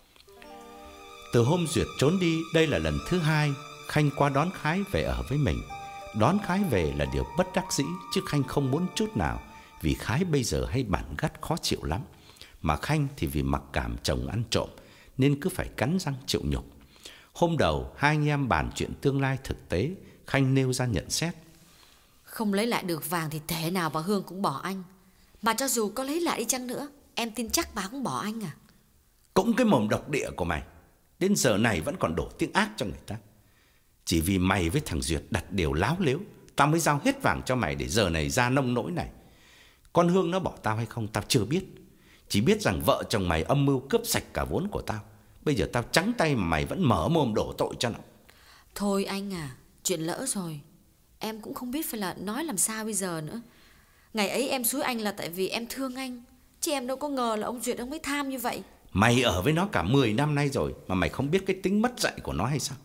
Từ hôm Duyệt trốn đi, đây là lần thứ hai Khanh qua đón Khái về ở với mình. Đón Khái về là điều bất đắc dĩ, chứ Khanh không muốn chút nào, vì Khái bây giờ hay bản gắt khó chịu lắm. Mà Khanh thì vì mặc cảm chồng ăn trộm nên cứ phải cắn răng chịu nhục. Hôm đầu hai anh em bàn chuyện tương lai thực tế, Khanh nêu ra nhận xét: Không lấy lại được vàng thì thế nào bà Hương cũng bỏ anh. Mà cho dù có lấy lại đi chăng nữa, em tin chắc bà cũng bỏ anh à. Cũng cái mồm độc địa của mày, đến giờ này vẫn còn đổ tiếng ác cho người ta. Chỉ vì mày với thằng Duyệt đặt điều láo lếu, tao mới giao hết vàng cho mày để giờ này ra nông nỗi này. Con Hương nó bỏ tao hay không tao chưa biết, chỉ biết rằng vợ chồng mày âm mưu cướp sạch cả vốn của tao. Bây giờ tao trắng tay mà mày vẫn mở mồm đổ tội cho nó. Thôi anh à, chuyện lỡ rồi. Em cũng không biết phải là nói làm sao bây giờ nữa. Ngày ấy em xúi anh là tại vì em thương anh, chứ em đâu có ngờ là ông Duyệt ông mới tham như vậy. Mày ở với nó cả mười năm nay rồi mà mày không biết cái tính mất dạy của nó hay sao?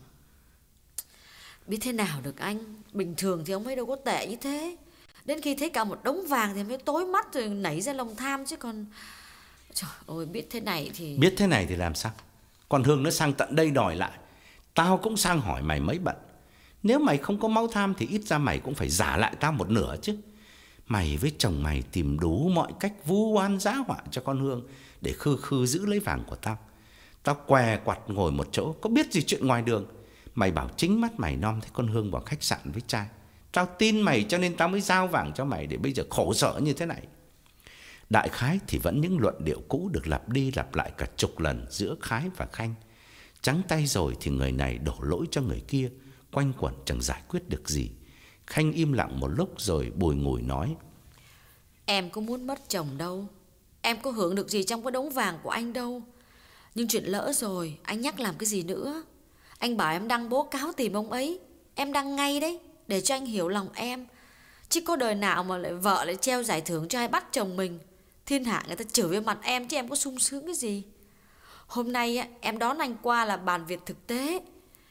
Biết thế nào được anh. Bình thường thì ông ấy đâu có tệ như thế. Đến khi thấy cả một đống vàng thì mới tối mắt rồi nảy ra lòng tham chứ còn... Trời ơi, biết thế này thì... Biết thế này thì làm sao? Con Hương nó sang tận đây đòi lại, tao cũng sang hỏi mày mấy bận. Nếu mày không có máu tham thì ít ra mày cũng phải giả lại tao một nửa chứ. Mày với chồng mày tìm đủ mọi cách vu oan giá họa cho con Hương để khư khư giữ lấy vàng của tao. Tao què quặt ngồi một chỗ, có biết gì chuyện ngoài đường. Mày bảo chính mắt mày nom thấy con Hương vào khách sạn với trai. Tao tin mày cho nên tao mới giao vàng cho mày để bây giờ khổ sở như thế này. Đại khái thì vẫn những luận điệu cũ được lặp đi lặp lại cả chục lần giữa Khái và Khanh. Trắng tay rồi thì người này đổ lỗi cho người kia, quanh quẩn chẳng giải quyết được gì. Khanh im lặng một lúc rồi bùi ngùi nói: Em có muốn mất chồng đâu, em có hưởng được gì trong cái đống vàng của anh đâu. Nhưng chuyện lỡ rồi, anh nhắc làm cái gì nữa. Anh bảo em đăng bố cáo tìm ông ấy, em đăng ngay đấy, để cho anh hiểu lòng em. Chứ có đời nào mà lại vợ lại treo giải thưởng cho ai bắt chồng mình. Thiên hạ người ta chửi về mặt em chứ em có sung sướng cái gì. Hôm nay em đón anh qua là bàn việc thực tế.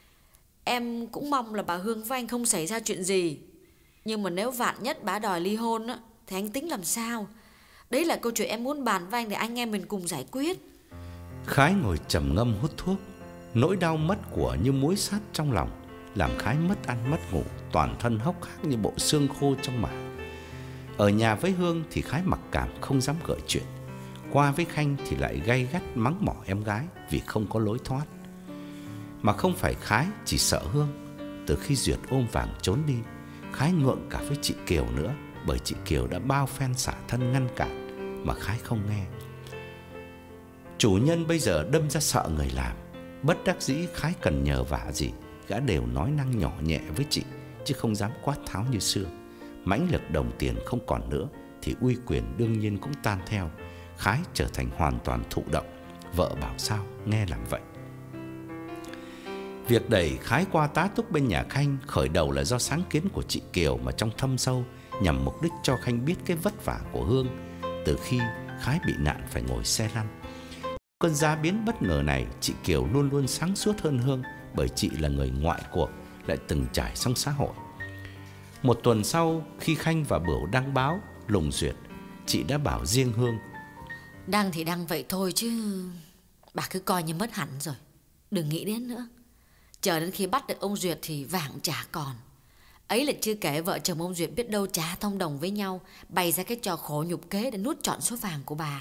Em cũng mong là bà Hương với anh không xảy ra chuyện gì. Nhưng mà nếu vạn nhất bà đòi ly hôn á, thì anh tính làm sao? Đấy là câu chuyện em muốn bàn với anh để anh em mình cùng giải quyết. Khái ngồi trầm ngâm hút thuốc. Nỗi đau mất của như muối sắt trong lòng làm Khái mất ăn mất ngủ, toàn thân hốc hác như bộ xương khô trong mả. Ở nhà với Hương thì Khái mặc cảm không dám gợi chuyện. Qua với Khanh thì lại gay gắt mắng mỏ em gái vì không có lối thoát. Mà không phải Khái chỉ sợ Hương. Từ khi Duyệt ôm vàng trốn đi, Khái ngượng cả với chị Kiều nữa, bởi chị Kiều đã bao phen xả thân ngăn cản mà Khái không nghe. Chủ nhân bây giờ đâm ra sợ người làm. Bất đắc dĩ Khái cần nhờ vả gì, gã đều nói năng nhỏ nhẹ với chị, chứ không dám quát tháo như xưa. Mãnh lực đồng tiền không còn nữa thì uy quyền đương nhiên cũng tan theo. Khái trở thành hoàn toàn thụ động, vợ bảo sao nghe làm vậy. Việc đẩy Khái qua tá túc bên nhà Khanh khởi đầu là do sáng kiến của chị Kiều, mà trong thâm sâu nhằm mục đích cho Khanh biết cái vất vả của Hương từ khi Khái bị nạn phải ngồi xe lăn. Cơn giá biến bất ngờ này, chị Kiều luôn luôn sáng suốt hơn Hương, bởi chị là người ngoại cuộc, lại từng trải trong xã hội. Một tuần sau, khi Khanh và Bửu đăng báo lùng duyệt, chị đã bảo riêng Hương: Đăng thì đăng vậy thôi chứ bà cứ coi như mất hẳn rồi, đừng nghĩ đến nữa. Chờ đến khi bắt được ông Duyệt thì vàng chả còn. Ấy là chưa kể vợ chồng ông Duyệt biết đâu chả thông đồng với nhau, bày ra cái trò khổ nhục kế để nuốt trọn số vàng của bà.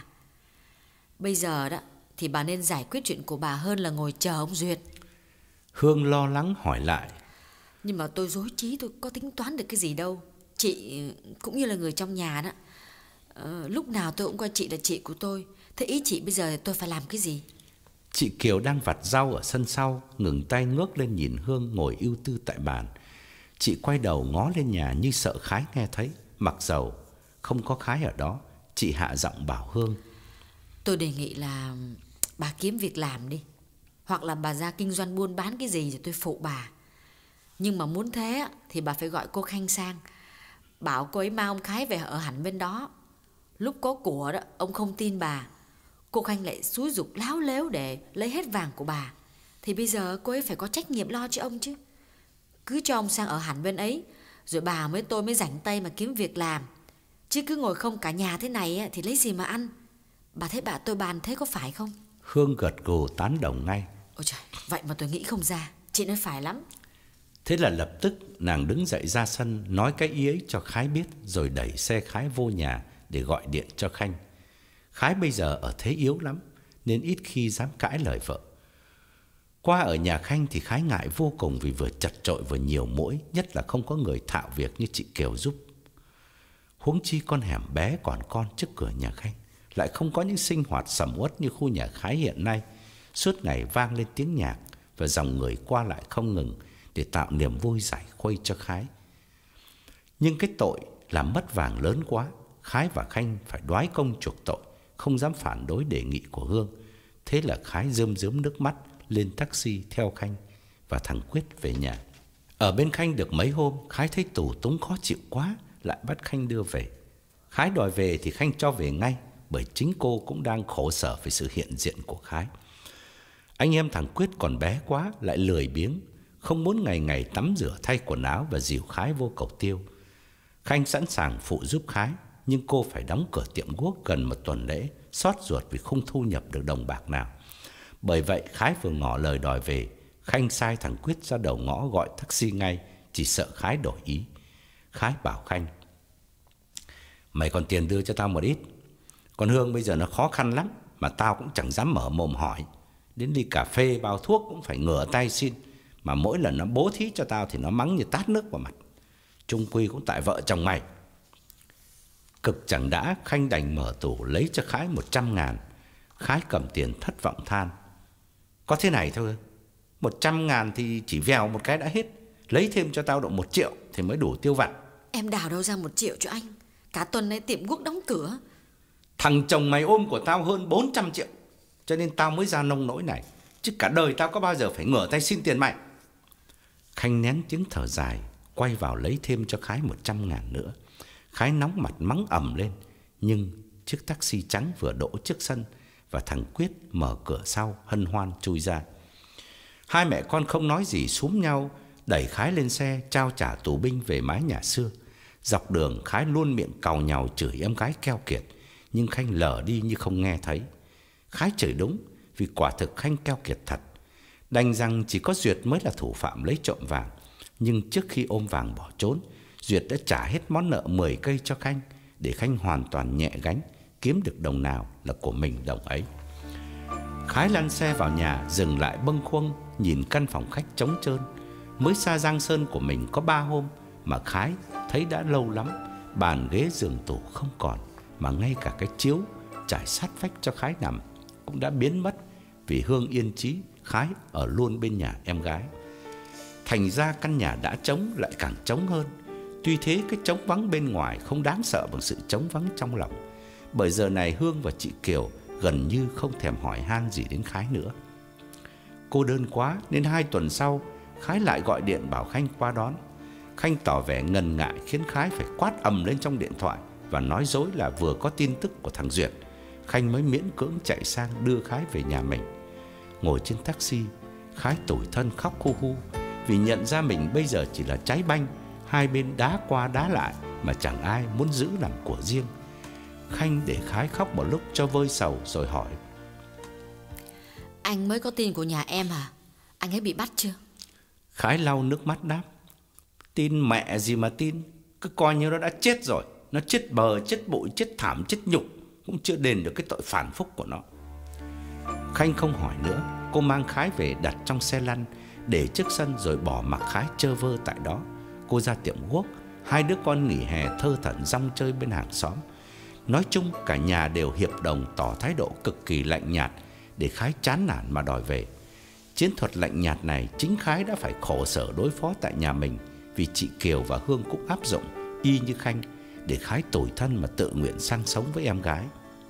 Bây giờ đó thì bà nên giải quyết chuyện của bà hơn là ngồi chờ ông Duyệt. Hương lo lắng hỏi lại: Nhưng mà tôi rối trí, tôi có tính toán được cái gì đâu. Chị cũng như là người trong nhà đó, ờ, lúc nào tôi cũng coi chị là chị của tôi. Thế ý chị bây giờ tôi phải làm cái gì? Chị Kiều đang vặt rau ở sân sau, ngừng tay ngước lên nhìn Hương ngồi ưu tư tại bàn. Chị quay đầu ngó lên nhà như sợ Khái nghe thấy. Mặc dầu không có Khái ở đó, chị hạ giọng bảo Hương: Tôi đề nghị là bà kiếm việc làm đi, hoặc là bà ra kinh doanh buôn bán cái gì rồi tôi phụ bà. Nhưng mà muốn thế thì bà phải gọi cô Khanh sang, bảo cô ấy mang ông Khái về ở hẳn bên đó. Lúc có của đó, ông không tin bà, cô Khanh lại xúi giục láo lếu để lấy hết vàng của bà, thì bây giờ cô ấy phải có trách nhiệm lo cho ông chứ. Cứ cho ông sang ở hẳn bên ấy, rồi bà với tôi mới rảnh tay mà kiếm việc làm. Chứ cứ ngồi không cả nhà thế này thì lấy gì mà ăn. Bà thấy bà tôi bàn thế có phải không? Hương gật gù tán đồng ngay. Ôi trời, vậy mà tôi nghĩ không ra. Chị nói phải lắm. Thế là lập tức nàng đứng dậy ra sân, nói cái ý ấy cho Khái biết, rồi đẩy xe Khái vô nhà để gọi điện cho Khanh. Khái bây giờ ở thế yếu lắm, nên ít khi dám cãi lời vợ. Qua ở nhà Khanh thì Khái ngại vô cùng, vì vừa chật chội vừa nhiều muỗi, nhất là không có người thạo việc như chị Kiều giúp. Huống chi con hẻm bé còn con trước cửa nhà Khanh lại không có những sinh hoạt sầm uất như khu nhà Khái hiện nay. Suốt ngày vang lên tiếng nhạc và dòng người qua lại không ngừng để tạo niềm vui giải khuây cho Khái. Nhưng cái tội làm mất vàng lớn quá, Khái và Khanh phải đoái công chuộc tội, không dám phản đối đề nghị của Hương. Thế là Khái rơm rớm nước mắt lên taxi theo Khanh và thằng Quyết về nhà. Ở bên Khanh được mấy hôm, Khái thấy tù túng khó chịu quá, lại bắt Khanh đưa về. Khái đòi về thì Khanh cho về ngay, bởi chính cô cũng đang khổ sở về sự hiện diện của Khái. Anh em thằng Quyết còn bé quá, lại lười biếng, không muốn ngày ngày tắm rửa thay quần áo và dìu Khái vô cầu tiêu. Khanh sẵn sàng phụ giúp Khái, nhưng cô phải đóng cửa tiệm guốc gần một tuần lễ, xót ruột vì không thu nhập được đồng bạc nào. Bởi vậy Khái vừa ngỏ lời đòi về, Khanh sai thằng Quyết ra đầu ngõ gọi taxi ngay, chỉ sợ Khái đổi ý. Khái bảo Khanh: Mày còn tiền đưa cho tao một ít. Còn Hương bây giờ nó khó khăn lắm, mà tao cũng chẳng dám mở mồm hỏi. Đến ly cà phê bao thuốc cũng phải ngửa tay xin, mà mỗi lần nó bố thí cho tao thì nó mắng như tát nước vào mặt. Chung quy cũng tại vợ chồng mày. Cực chẳng đã, Khanh đành mở tủ lấy cho Khái một trăm ngàn. Khái cầm tiền thất vọng than: Có thế này thôi, một trăm ngàn thì chỉ vèo một cái đã hết. Lấy thêm cho tao độ một triệu thì mới đủ tiêu vặt. Em đào đâu ra một triệu cho anh? Cả tuần nay tiệm guốc đóng cửa. Thằng chồng mày ôm của tao hơn bốn trăm triệu, cho nên tao mới ra nông nỗi này, chứ cả đời tao có bao giờ phải ngửa tay xin tiền mày. Khanh nén tiếng thở dài, quay vào lấy thêm cho Khái một trăm ngàn nữa. Khái nóng mặt mắng ầm lên, nhưng chiếc taxi trắng vừa đỗ trước sân và thằng Quyết mở cửa sau hân hoan chui ra. Hai mẹ con không nói gì xúm nhau, đẩy Khái lên xe, trao trả tù binh về mái nhà xưa. Dọc đường Khái luôn miệng càu nhàu chửi em gái keo kiệt, nhưng Khanh lờ đi như không nghe thấy. Khái chửi đúng, vì quả thực Khanh keo kiệt thật. Đành rằng chỉ có Duyệt mới là thủ phạm lấy trộm vàng, nhưng trước khi ôm vàng bỏ trốn, Duyệt đã trả hết món nợ mười cây cho Khanh, để Khanh hoàn toàn nhẹ gánh, kiếm được đồng nào là của mình đồng ấy. Khái lăn xe vào nhà, dừng lại bâng khuâng nhìn căn phòng khách trống trơn. Mới xa Giang Sơn của mình có ba hôm mà Khái thấy đã lâu lắm. Bàn ghế giường tủ không còn, mà ngay cả cái chiếu trải sát vách cho Khái nằm cũng đã biến mất, vì Hương yên chí Khái ở luôn bên nhà em gái. Thành ra căn nhà đã trống lại càng trống hơn. Tuy thế cái trống vắng bên ngoài không đáng sợ bằng sự trống vắng trong lòng, bởi giờ này Hương và chị Kiều gần như không thèm hỏi han gì đến Khái nữa. Cô đơn quá nên hai tuần sau Khái lại gọi điện bảo Khanh qua đón. Khanh tỏ vẻ ngần ngại khiến Khái phải quát ầm lên trong điện thoại và nói dối là vừa có tin tức của thằng Duyệt. Khanh mới miễn cưỡng chạy sang đưa Khái về nhà mình. Ngồi trên taxi, Khái tủi thân khóc hu hu vì nhận ra mình bây giờ chỉ là trái banh, hai bên đá qua đá lại mà chẳng ai muốn giữ làm của riêng. Khanh để Khái khóc một lúc cho vơi sầu rồi hỏi: Anh mới có tin của nhà em hả? Anh ấy bị bắt chưa? Khái lau nước mắt đáp: Tin mẹ gì mà tin, cứ coi như nó đã chết rồi. Nó chết bờ, chết bụi, chết thảm, chết nhục, cũng chưa đền được cái tội phản phúc của nó. Khanh không hỏi nữa. Cô mang Khái về đặt trong xe lăn để trước sân rồi bỏ mặc Khái chơ vơ tại đó. Cô ra tiệm guốc. Hai đứa con nghỉ hè thơ thẩn rong chơi bên hàng xóm. Nói chung cả nhà đều hiệp đồng tỏ thái độ cực kỳ lạnh nhạt để Khái chán nản mà đòi về. Chiến thuật lạnh nhạt này chính Khái đã phải khổ sở đối phó tại nhà mình, vì chị Kiều và Hương cũng áp dụng y như Khanh để Khái tủi thân mà tự nguyện sang sống với em gái.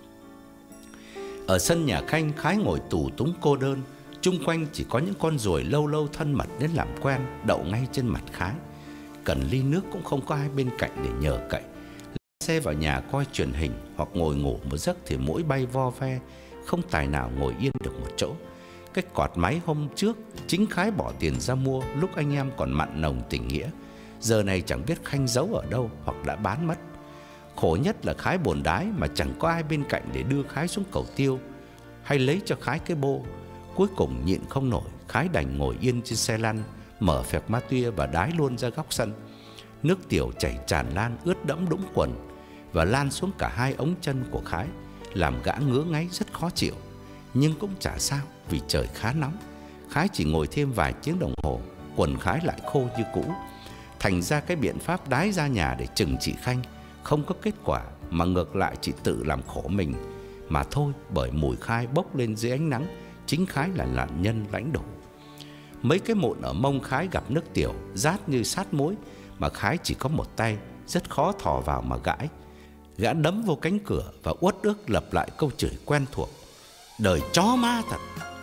Ở sân nhà Khanh, Khái ngồi tù túng cô đơn. Chung quanh chỉ có những con ruồi lâu lâu thân mật đến làm quen đậu ngay trên mặt Khái. Cần ly nước cũng không có ai bên cạnh để nhờ cậy. Lái xe vào nhà coi truyền hình hoặc ngồi ngủ một giấc thì mũi bay vo ve, không tài nào ngồi yên được một chỗ. Cái quạt máy hôm trước chính Khái bỏ tiền ra mua lúc anh em còn mặn nồng tình nghĩa, giờ này chẳng biết Khanh giấu ở đâu hoặc đã bán mất. Khổ nhất là Khái bồn đái mà chẳng có ai bên cạnh để đưa Khái xuống cầu tiêu hay lấy cho Khái cái bô. Cuối cùng nhịn không nổi, Khái đành ngồi yên trên xe lăn, mở phẹt ma tuya và đái luôn ra góc sân. Nước tiểu chảy tràn lan ướt đẫm đũng quần và lan xuống cả hai ống chân của Khái, làm gã ngứa ngáy rất khó chịu. Nhưng cũng chả sao vì trời khá nóng. Khái chỉ ngồi thêm vài tiếng đồng hồ, quần Khái lại khô như cũ. Thành ra cái biện pháp đái ra nhà để trừng trị Khanh không có kết quả, mà ngược lại chỉ tự làm khổ mình mà thôi. Bởi mùi khai bốc lên dưới ánh nắng, chính Khái là nạn nhân lãnh đủ. Mấy cái mụn ở mông Khái gặp nước tiểu rát như sát muối, mà Khái chỉ có một tay, rất khó thò vào mà gãi. Gã đấm vô cánh cửa và uất ức lặp lại câu chửi quen thuộc: đời chó ma thật.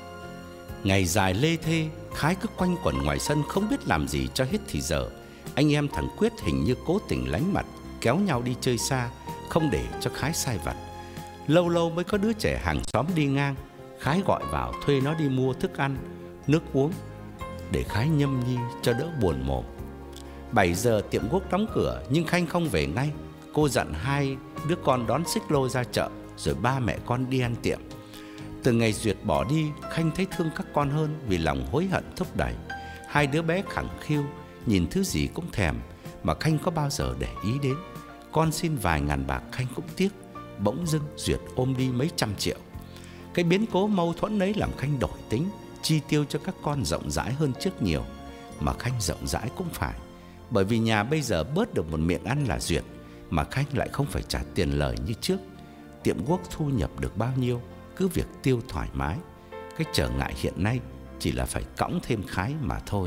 Ngày dài lê thê, Khái cứ quanh quẩn ngoài sân không biết làm gì cho hết thì giờ. Anh em thằng Quyết hình như cố tình lánh mặt, kéo nhau đi chơi xa, không để cho Khái sai vặt. Lâu lâu mới có đứa trẻ hàng xóm đi ngang, Khái gọi vào thuê nó đi mua thức ăn, nước uống để Khái nhâm nhi cho đỡ buồn mồm. Bảy giờ tiệm guốc đóng cửa nhưng Khanh không về ngay. Cô dặn hai đứa con đón xích lô ra chợ, rồi ba mẹ con đi ăn tiệm. Từ ngày Duyệt bỏ đi, Khanh thấy thương các con hơn vì lòng hối hận thúc đẩy. Hai đứa bé khẳng khiu, nhìn thứ gì cũng thèm, mà Khanh có bao giờ để ý đến. Con xin vài ngàn bạc Khanh cũng tiếc. Bỗng dưng Duyệt ôm đi mấy trăm triệu. Cái biến cố mâu thuẫn ấy làm Khanh đổi tính, chi tiêu cho các con rộng rãi hơn trước nhiều. Mà Khanh rộng rãi cũng phải, bởi vì nhà bây giờ bớt được một miệng ăn là Duyệt, mà Khanh lại không phải trả tiền lời như trước. Tiệm guốc thu nhập được bao nhiêu, cứ việc tiêu thoải mái. Cái trở ngại hiện nay chỉ là phải cõng thêm Khái mà thôi.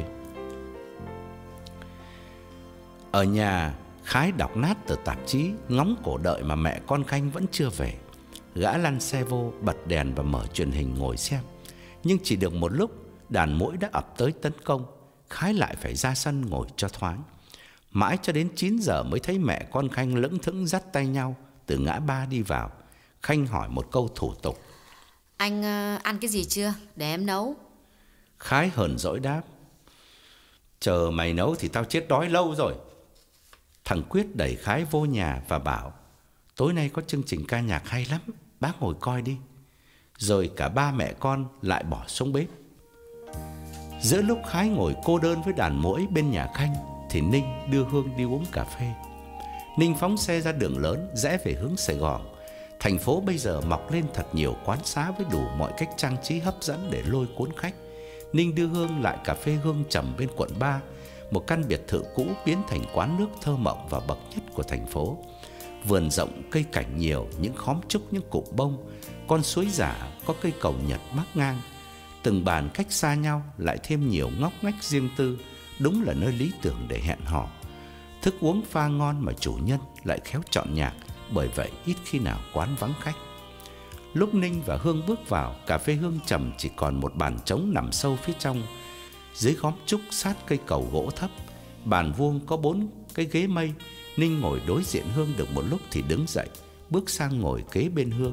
Ở nhà, Khái đọc nát tờ tạp chí, ngóng cổ đợi mà mẹ con Khanh vẫn chưa về. Gã lăn xe vô, bật đèn và mở truyền hình ngồi xem. Nhưng chỉ được một lúc, đàn muỗi đã ập tới tấn công. Khái lại phải ra sân ngồi cho thoáng. Mãi cho đến chín giờ mới thấy mẹ con Khanh lững thững dắt tay nhau từ ngã ba đi vào. Khanh hỏi một câu thủ tục: Anh uh, ăn cái gì chưa? Để em nấu. Khái hờn dỗi đáp: chờ mày nấu thì tao chết đói lâu rồi. Thằng Quyết đẩy Khái vô nhà và bảo: tối nay có chương trình ca nhạc hay lắm, bác ngồi coi đi. Rồi cả ba mẹ con lại bỏ xuống bếp. Giữa lúc Khái ngồi cô đơn với đàn muỗi bên nhà Khanh thì Ninh đưa Hương đi uống cà phê. Ninh phóng xe ra đường lớn rẽ về hướng Sài Gòn. Thành phố bây giờ mọc lên thật nhiều quán xá với đủ mọi cách trang trí hấp dẫn để lôi cuốn khách. Ninh đưa Hương lại cà phê Hương Trầm bên quận ba, một căn biệt thự cũ biến thành quán nước thơ mộng và bậc nhất của thành phố. Vườn rộng, cây cảnh nhiều, những khóm trúc, những cụm bông, con suối giả, có cây cầu Nhật bắc ngang. Từng bàn cách xa nhau lại thêm nhiều ngóc ngách riêng tư, đúng là nơi lý tưởng để hẹn hò. Thức uống pha ngon mà chủ nhân lại khéo chọn nhạc, bởi vậy ít khi nào quán vắng khách. Lúc Ninh và Hương bước vào, cà phê Hương Trầm chỉ còn một bàn trống nằm sâu phía trong. Dưới khóm trúc sát cây cầu gỗ thấp, bàn vuông có bốn cái ghế mây. Ninh ngồi đối diện Hương được một lúc thì đứng dậy, bước sang ngồi kế bên Hương,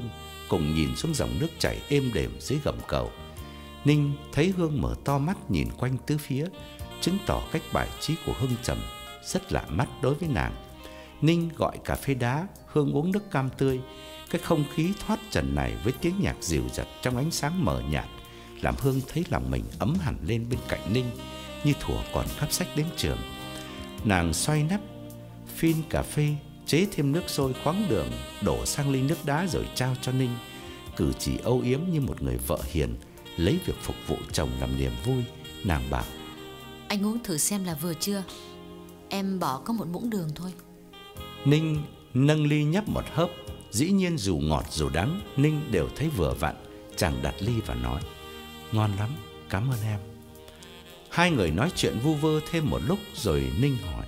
cùng nhìn xuống dòng nước chảy êm đềm dưới gầm cầu. Ninh thấy Hương mở to mắt nhìn quanh tứ phía, chứng tỏ cách bài trí của Hương Trầm rất lạ mắt đối với nàng. Ninh gọi cà phê đá, Hương uống nước cam tươi. Cái không khí thoát trần này với tiếng nhạc dịu dặt trong ánh sáng mờ nhạt làm Hương thấy lòng mình ấm hẳn lên bên cạnh Ninh, như thuở còn cắp sách đến trường. Nàng xoay nắp phin cà phê, chế thêm nước sôi khoáng đường, đổ sang ly nước đá rồi trao cho Ninh. Cử chỉ âu yếm như một người vợ hiền, lấy việc phục vụ chồng làm niềm vui. Nàng bảo: Anh uống thử xem là vừa chưa. Em bỏ có một muỗng đường thôi. Ninh nâng ly nhấp một hớp. Dĩ nhiên dù ngọt dù đắng, Ninh đều thấy vừa vặn. Chàng đặt ly và nói: Ngon lắm, cảm ơn em. Hai người nói chuyện vu vơ thêm một lúc rồi Ninh hỏi: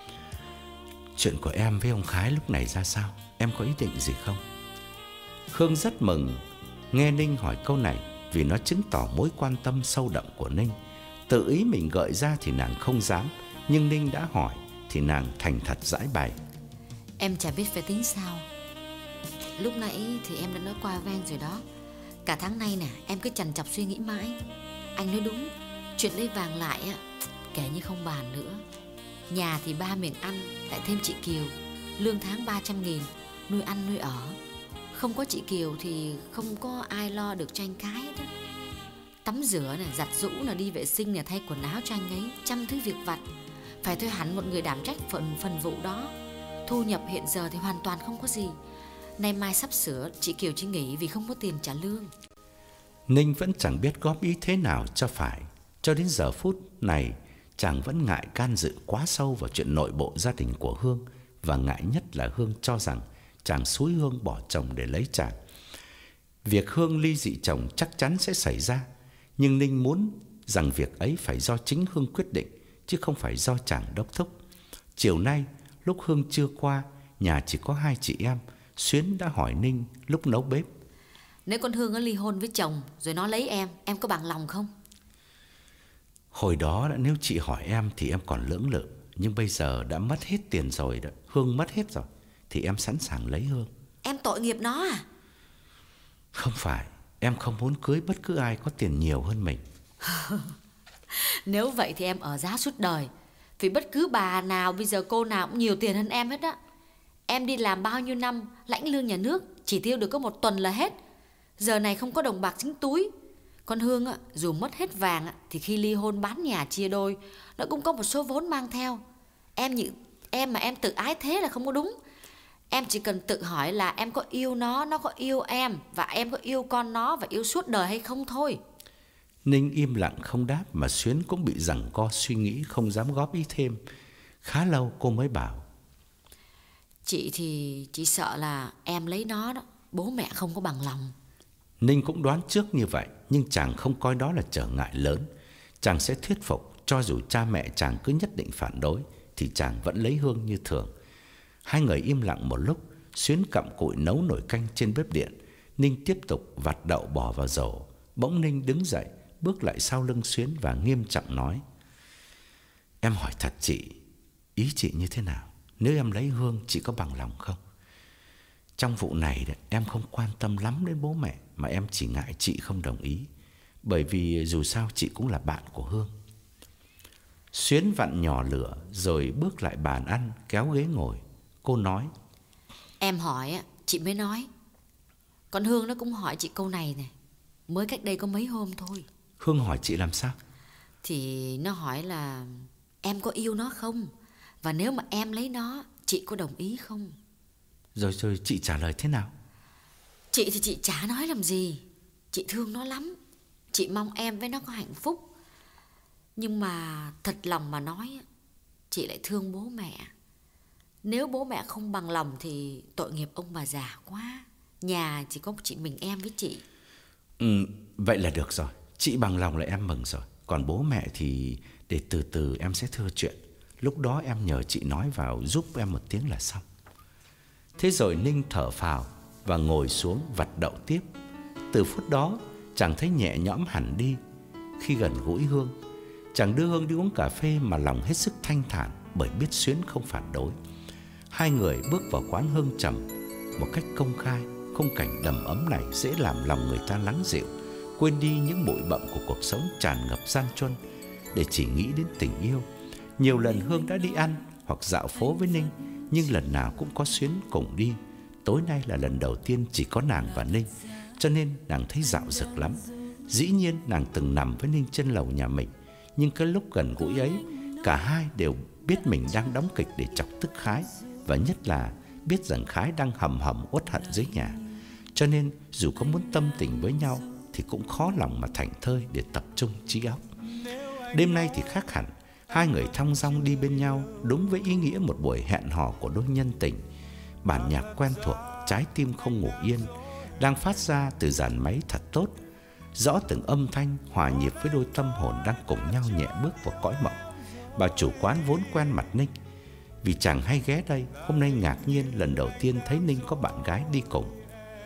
Chuyện của em với ông Khái lúc này ra sao? Em có ý định gì không? Hương rất mừng nghe Ninh hỏi câu này, vì nó chứng tỏ mối quan tâm sâu đậm của Ninh. Tự ý mình gợi ra thì nàng không dám, nhưng Ninh đã hỏi thì nàng thành thật giải bày. Em chả biết phải tính sao. Lúc nãy thì em đã nói qua ven rồi đó. Cả tháng nay nè, em cứ chằn chọc suy nghĩ mãi. Anh nói đúng, chuyện lấy vàng lại á, kể như không bàn nữa. Nhà thì ba miệng ăn, lại thêm chị Kiều, lương tháng ba trăm nghìn, nuôi ăn nuôi ở. Không có chị Kiều thì không có ai lo được cho anh Cái hết á. Tắm rửa nè, giặt giũ nè, đi vệ sinh nè, thay quần áo cho anh ấy, trăm thứ việc vặt. Phải thuê hẳn một người đảm trách phần phần vụ đó. Thu nhập hiện giờ thì hoàn toàn không có gì. Nay mai sắp sửa chị Kiều chỉ nghỉ vì không có tiền trả lương. Ninh vẫn chẳng biết góp ý thế nào cho phải. Cho đến giờ phút này, chàng vẫn ngại can dự quá sâu vào chuyện nội bộ gia đình của Hương. Và ngại nhất là Hương cho rằng chàng xúi Hương bỏ chồng để lấy chàng. Việc Hương ly dị chồng chắc chắn sẽ xảy ra, nhưng Ninh muốn rằng việc ấy phải do chính Hương quyết định, chứ không phải do chàng đốc thúc. Chiều nay, lúc Hương chưa qua, nhà chỉ có hai chị em. Xuyến đã hỏi Ninh lúc nấu bếp: Nếu con Hương nó ly hôn với chồng rồi nó lấy em, em có bằng lòng không? Hồi đó nếu chị hỏi em thì em còn lưỡng lự, nhưng bây giờ đã mất hết tiền rồi đó, Hương mất hết rồi, thì em sẵn sàng lấy Hương. Em tội nghiệp nó à? Không phải, em không muốn cưới bất cứ ai có tiền nhiều hơn mình. Nếu vậy thì em ở giá suốt đời. Vì bất cứ bà nào bây giờ cô nào cũng nhiều tiền hơn em hết á. Em đi làm bao nhiêu năm, lãnh lương nhà nước, chỉ tiêu được có một tuần là hết. Giờ này không có đồng bạc dính túi. Con Hương á, dù mất hết vàng á, thì khi ly hôn bán nhà chia đôi, nó cũng có một số vốn mang theo. Em như em mà em tự ái thế là không có đúng. Em chỉ cần tự hỏi là em có yêu nó, nó có yêu em, và em có yêu con nó và yêu suốt đời hay không thôi. Ninh im lặng không đáp, mà Xuyến cũng bị giằng co suy nghĩ, không dám góp ý thêm. Khá lâu cô mới bảo: Chị thì chị sợ là em lấy nó đó, bố mẹ không có bằng lòng. Ninh cũng đoán trước như vậy, nhưng chàng không coi đó là trở ngại lớn. Chàng sẽ thuyết phục, cho dù cha mẹ chàng cứ nhất định phản đối, thì chàng vẫn lấy Hương như thường. Hai người im lặng một lúc. Xuyến cặm cụi nấu nồi canh trên bếp điện, Ninh tiếp tục vặt đậu bỏ vào rổ. Bỗng Ninh đứng dậy, bước lại sau lưng Xuyến và nghiêm trọng nói: Em hỏi thật chị, ý chị như thế nào? Nếu em lấy Hương, chị có bằng lòng không? Trong vụ này em không quan tâm lắm đến bố mẹ, mà em chỉ ngại chị không đồng ý, bởi vì dù sao chị cũng là bạn của Hương. Xuyến vặn nhỏ lửa rồi bước lại bàn ăn, kéo ghế ngồi. Cô nói: Em hỏi chị mới nói. Còn Hương nó cũng hỏi chị câu này này, mới cách đây có mấy hôm thôi. Hương hỏi chị làm sao? Thì nó hỏi là em có yêu nó không, và nếu mà em lấy nó, chị có đồng ý không? Rồi rồi chị trả lời thế nào? Chị thì chị chả nói làm gì. Chị thương nó lắm, chị mong em với nó có hạnh phúc. Nhưng mà thật lòng mà nói, chị lại thương bố mẹ. Nếu bố mẹ không bằng lòng thì tội nghiệp ông bà già quá. Nhà chỉ có chị mình em với chị. Ừ, vậy là được rồi. Chị bằng lòng là em mừng rồi. Còn bố mẹ thì để từ từ em sẽ thưa chuyện. Lúc đó em nhờ chị nói vào giúp em một tiếng là xong. Thế rồi Ninh thở phào và ngồi xuống vặt đậu tiếp. Từ phút đó chàng thấy nhẹ nhõm hẳn đi. Khi gần gũi Hương, chàng đưa Hương đi uống cà phê mà lòng hết sức thanh thản, bởi biết Xuyến không phản đối. Hai người bước vào quán Hương Trầm một cách công khai, khung cảnh đầm ấm này dễ làm lòng người ta lắng dịu, quên đi những bụi bặm của cuộc sống tràn ngập gian truân, để chỉ nghĩ đến tình yêu. Nhiều lần Hương đã đi ăn hoặc dạo phố với Ninh, nhưng lần nào cũng có Xuyến cùng đi. Tối nay là lần đầu tiên chỉ có nàng và Ninh, cho nên nàng thấy dạo dực lắm. Dĩ nhiên nàng từng nằm với Ninh trên lầu nhà mình, nhưng cái lúc gần gũi ấy, cả hai đều biết mình đang đóng kịch để chọc tức Khái, và nhất là biết rằng Khái đang hầm hầm uất hận dưới nhà. Cho nên dù có muốn tâm tình với nhau thì cũng khó lòng mà thảnh thơi để tập trung trí óc. Đêm nay thì khác hẳn, hai người thong dong đi bên nhau, đúng với ý nghĩa một buổi hẹn hò của đôi nhân tình. Bản nhạc quen thuộc Trái Tim Không Ngủ Yên đang phát ra từ dàn máy thật tốt, rõ từng âm thanh hòa nhịp với đôi tâm hồn đang cùng nhau nhẹ bước vào cõi mộng. Bà chủ quán vốn quen mặt Ninh, vì chàng hay ghé đây, hôm nay ngạc nhiên lần đầu tiên thấy Ninh có bạn gái đi cùng.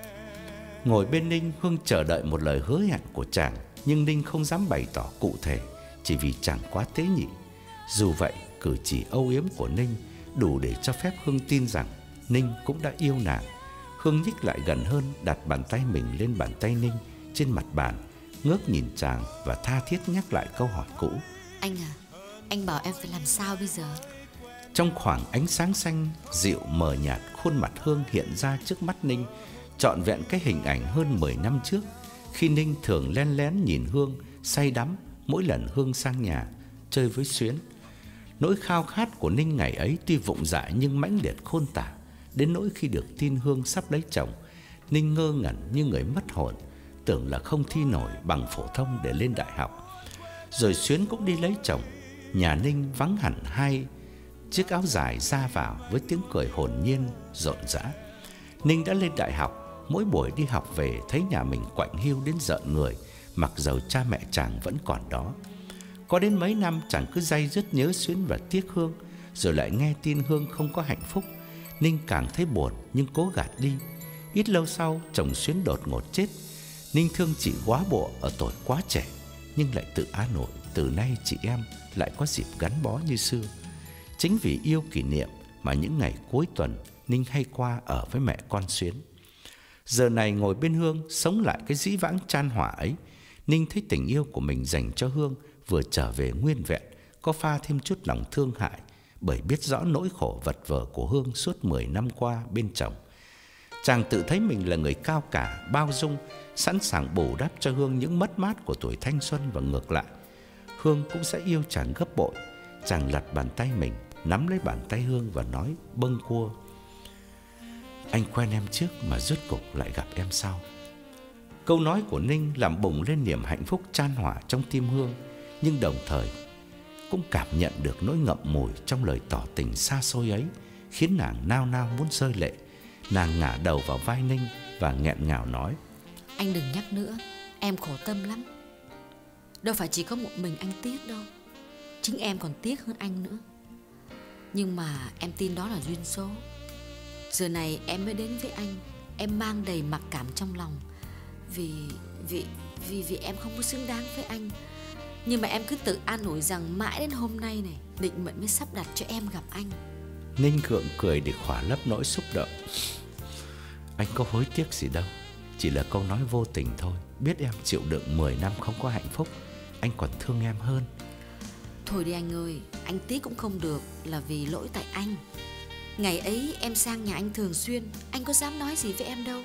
Ngồi bên Ninh, Hương chờ đợi một lời hứa hẹn của chàng, nhưng Ninh không dám bày tỏ cụ thể, chỉ vì chàng quá tế nhị. Dù vậy, cử chỉ âu yếm của Ninh đủ để cho phép Hương tin rằng Ninh cũng đã yêu nàng. Hương nhích lại gần hơn, đặt bàn tay mình lên bàn tay Ninh trên mặt bàn, ngước nhìn chàng và tha thiết nhắc lại câu hỏi cũ. Anh à, anh bảo em phải làm sao bây giờ? Trong khoảng ánh sáng xanh dịu mờ nhạt, khuôn mặt Hương hiện ra trước mắt Ninh, trọn vẹn cái hình ảnh hơn mười năm trước, khi Ninh thường len lén nhìn Hương say đắm mỗi lần Hương sang nhà chơi với Xuyến. Nỗi khao khát của Ninh ngày ấy tuy vụng dại nhưng mãnh liệt khôn tả, đến nỗi khi được tin Hương sắp lấy chồng, Ninh ngơ ngẩn như người mất hồn, tưởng là không thi nổi bằng phổ thông để lên đại học. Rồi Xuyến cũng đi lấy chồng, nhà Ninh vắng hẳn hai chiếc áo dài ra vào với tiếng cười hồn nhiên rộn rã. Ninh đã lên đại học, mỗi buổi đi học về thấy nhà mình quạnh hiu đến rợn người, mặc dầu cha mẹ chàng vẫn còn đó. Có đến mấy năm chàng cứ day dứt nhớ Xuyến và tiếc Hương, rồi lại nghe tin Hương không có hạnh phúc. Ninh càng thấy buồn nhưng cố gạt đi. Ít lâu sau, chồng Xuyến đột ngột chết. Ninh thương chị quá bộ ở tuổi quá trẻ, nhưng lại tự á nội từ nay chị em lại có dịp gắn bó như xưa. Chính vì yêu kỷ niệm mà những ngày cuối tuần Ninh hay qua ở với mẹ con Xuyến. Giờ này ngồi bên Hương, sống lại cái dĩ vãng chan hỏa ấy, Ninh thấy tình yêu của mình dành cho Hương vừa trở về nguyên vẹn, có pha thêm chút lòng thương hại, bởi biết rõ nỗi khổ vật vờ của Hương suốt mười năm qua bên chồng. Chàng tự thấy mình là người cao cả, bao dung, sẵn sàng bù đắp cho Hương những mất mát của tuổi thanh xuân, và ngược lại, Hương cũng sẽ yêu chàng gấp bội. Chàng lật bàn tay mình, nắm lấy bàn tay Hương và nói bâng quơ: anh quen em trước mà rốt cục lại gặp em sau. Câu nói của Ninh làm bùng lên niềm hạnh phúc chan hỏa trong tim Hương, nhưng đồng thời cũng cảm nhận được nỗi ngậm ngùi trong lời tỏ tình xa xôi ấy, khiến nàng nao nao muốn rơi lệ. Nàng ngả đầu vào vai Ninh và nghẹn ngào nói: anh đừng nhắc nữa, em khổ tâm lắm. Đâu phải chỉ có một mình anh tiếc đâu, chính em còn tiếc hơn anh nữa. Nhưng mà em tin đó là duyên số. Giờ này em mới đến với anh, em mang đầy mặc cảm trong lòng, Vì vì vì vì em không có xứng đáng với anh. Nhưng mà em cứ tự an ủi rằng mãi đến hôm nay này, định mệnh mới sắp đặt cho em gặp anh. Ninh gượng cười để khỏa lấp nỗi xúc động. Anh có hối tiếc gì đâu, chỉ là câu nói vô tình thôi. Biết em chịu đựng mười năm không có hạnh phúc, anh còn thương em hơn. Thôi đi anh ơi, anh tiếc cũng không được, là vì lỗi tại anh. Ngày ấy em sang nhà anh thường xuyên, anh có dám nói gì với em đâu.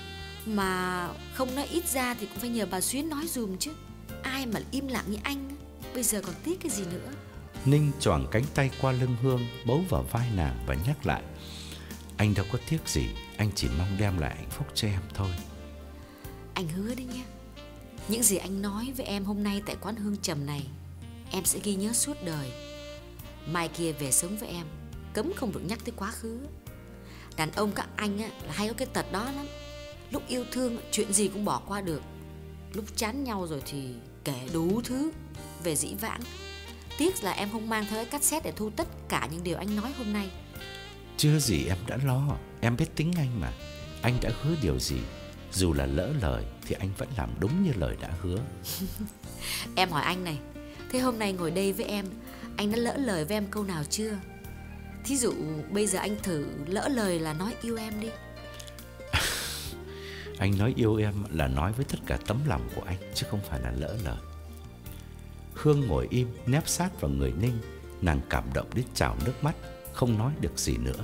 Mà không nói ít ra thì cũng phải nhờ bà Xuyến nói dùm chứ. Ai mà im lặng như anh, bây giờ còn tiếc cái gì nữa. Ninh choàng cánh tay qua lưng Hương, bấu vào vai nàng và nhắc lại: anh đâu có tiếc gì, anh chỉ mong đem lại hạnh phúc cho em thôi. Anh hứa đấy nhé, những gì anh nói với em hôm nay tại quán hương trầm này, em sẽ ghi nhớ suốt đời. Mai kia về sống với em, cấm không được nhắc tới quá khứ. Đàn ông các anh á, là hay có cái tật đó lắm. Lúc yêu thương chuyện gì cũng bỏ qua được, lúc chán nhau rồi thì kể đủ thứ về dĩ vãng. Tiếc là em không mang theo cái cassette để thu tất cả những điều anh nói hôm nay. Chưa gì em đã lo, em biết tính anh mà. Anh đã hứa điều gì, dù là lỡ lời thì anh vẫn làm đúng như lời đã hứa. Em hỏi anh này, thế hôm nay ngồi đây với em, anh đã lỡ lời với em câu nào chưa? Thí dụ bây giờ anh thử lỡ lời là nói yêu em đi. Anh nói yêu em là nói với tất cả tấm lòng của anh, chứ không phải là lỡ lời. Hương ngồi im, nép sát vào người Ninh. Nàng cảm động đến trào nước mắt, không nói được gì nữa.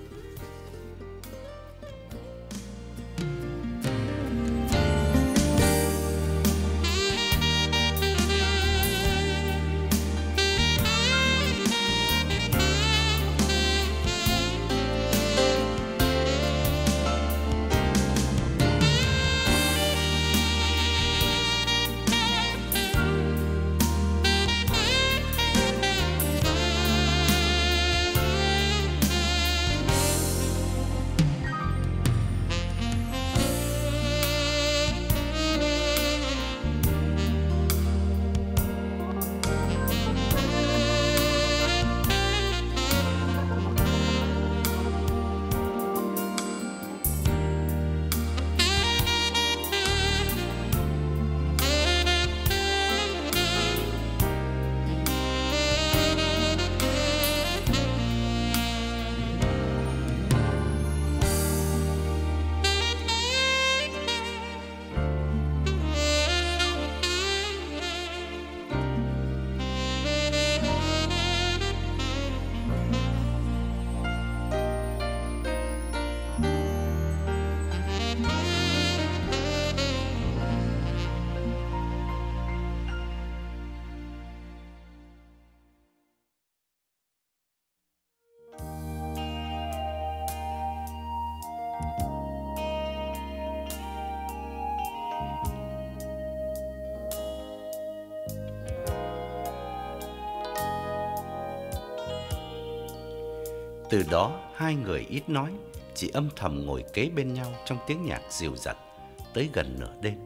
Từ đó hai người ít nói, chỉ âm thầm ngồi kế bên nhau trong tiếng nhạc dịu dặt tới gần nửa đêm.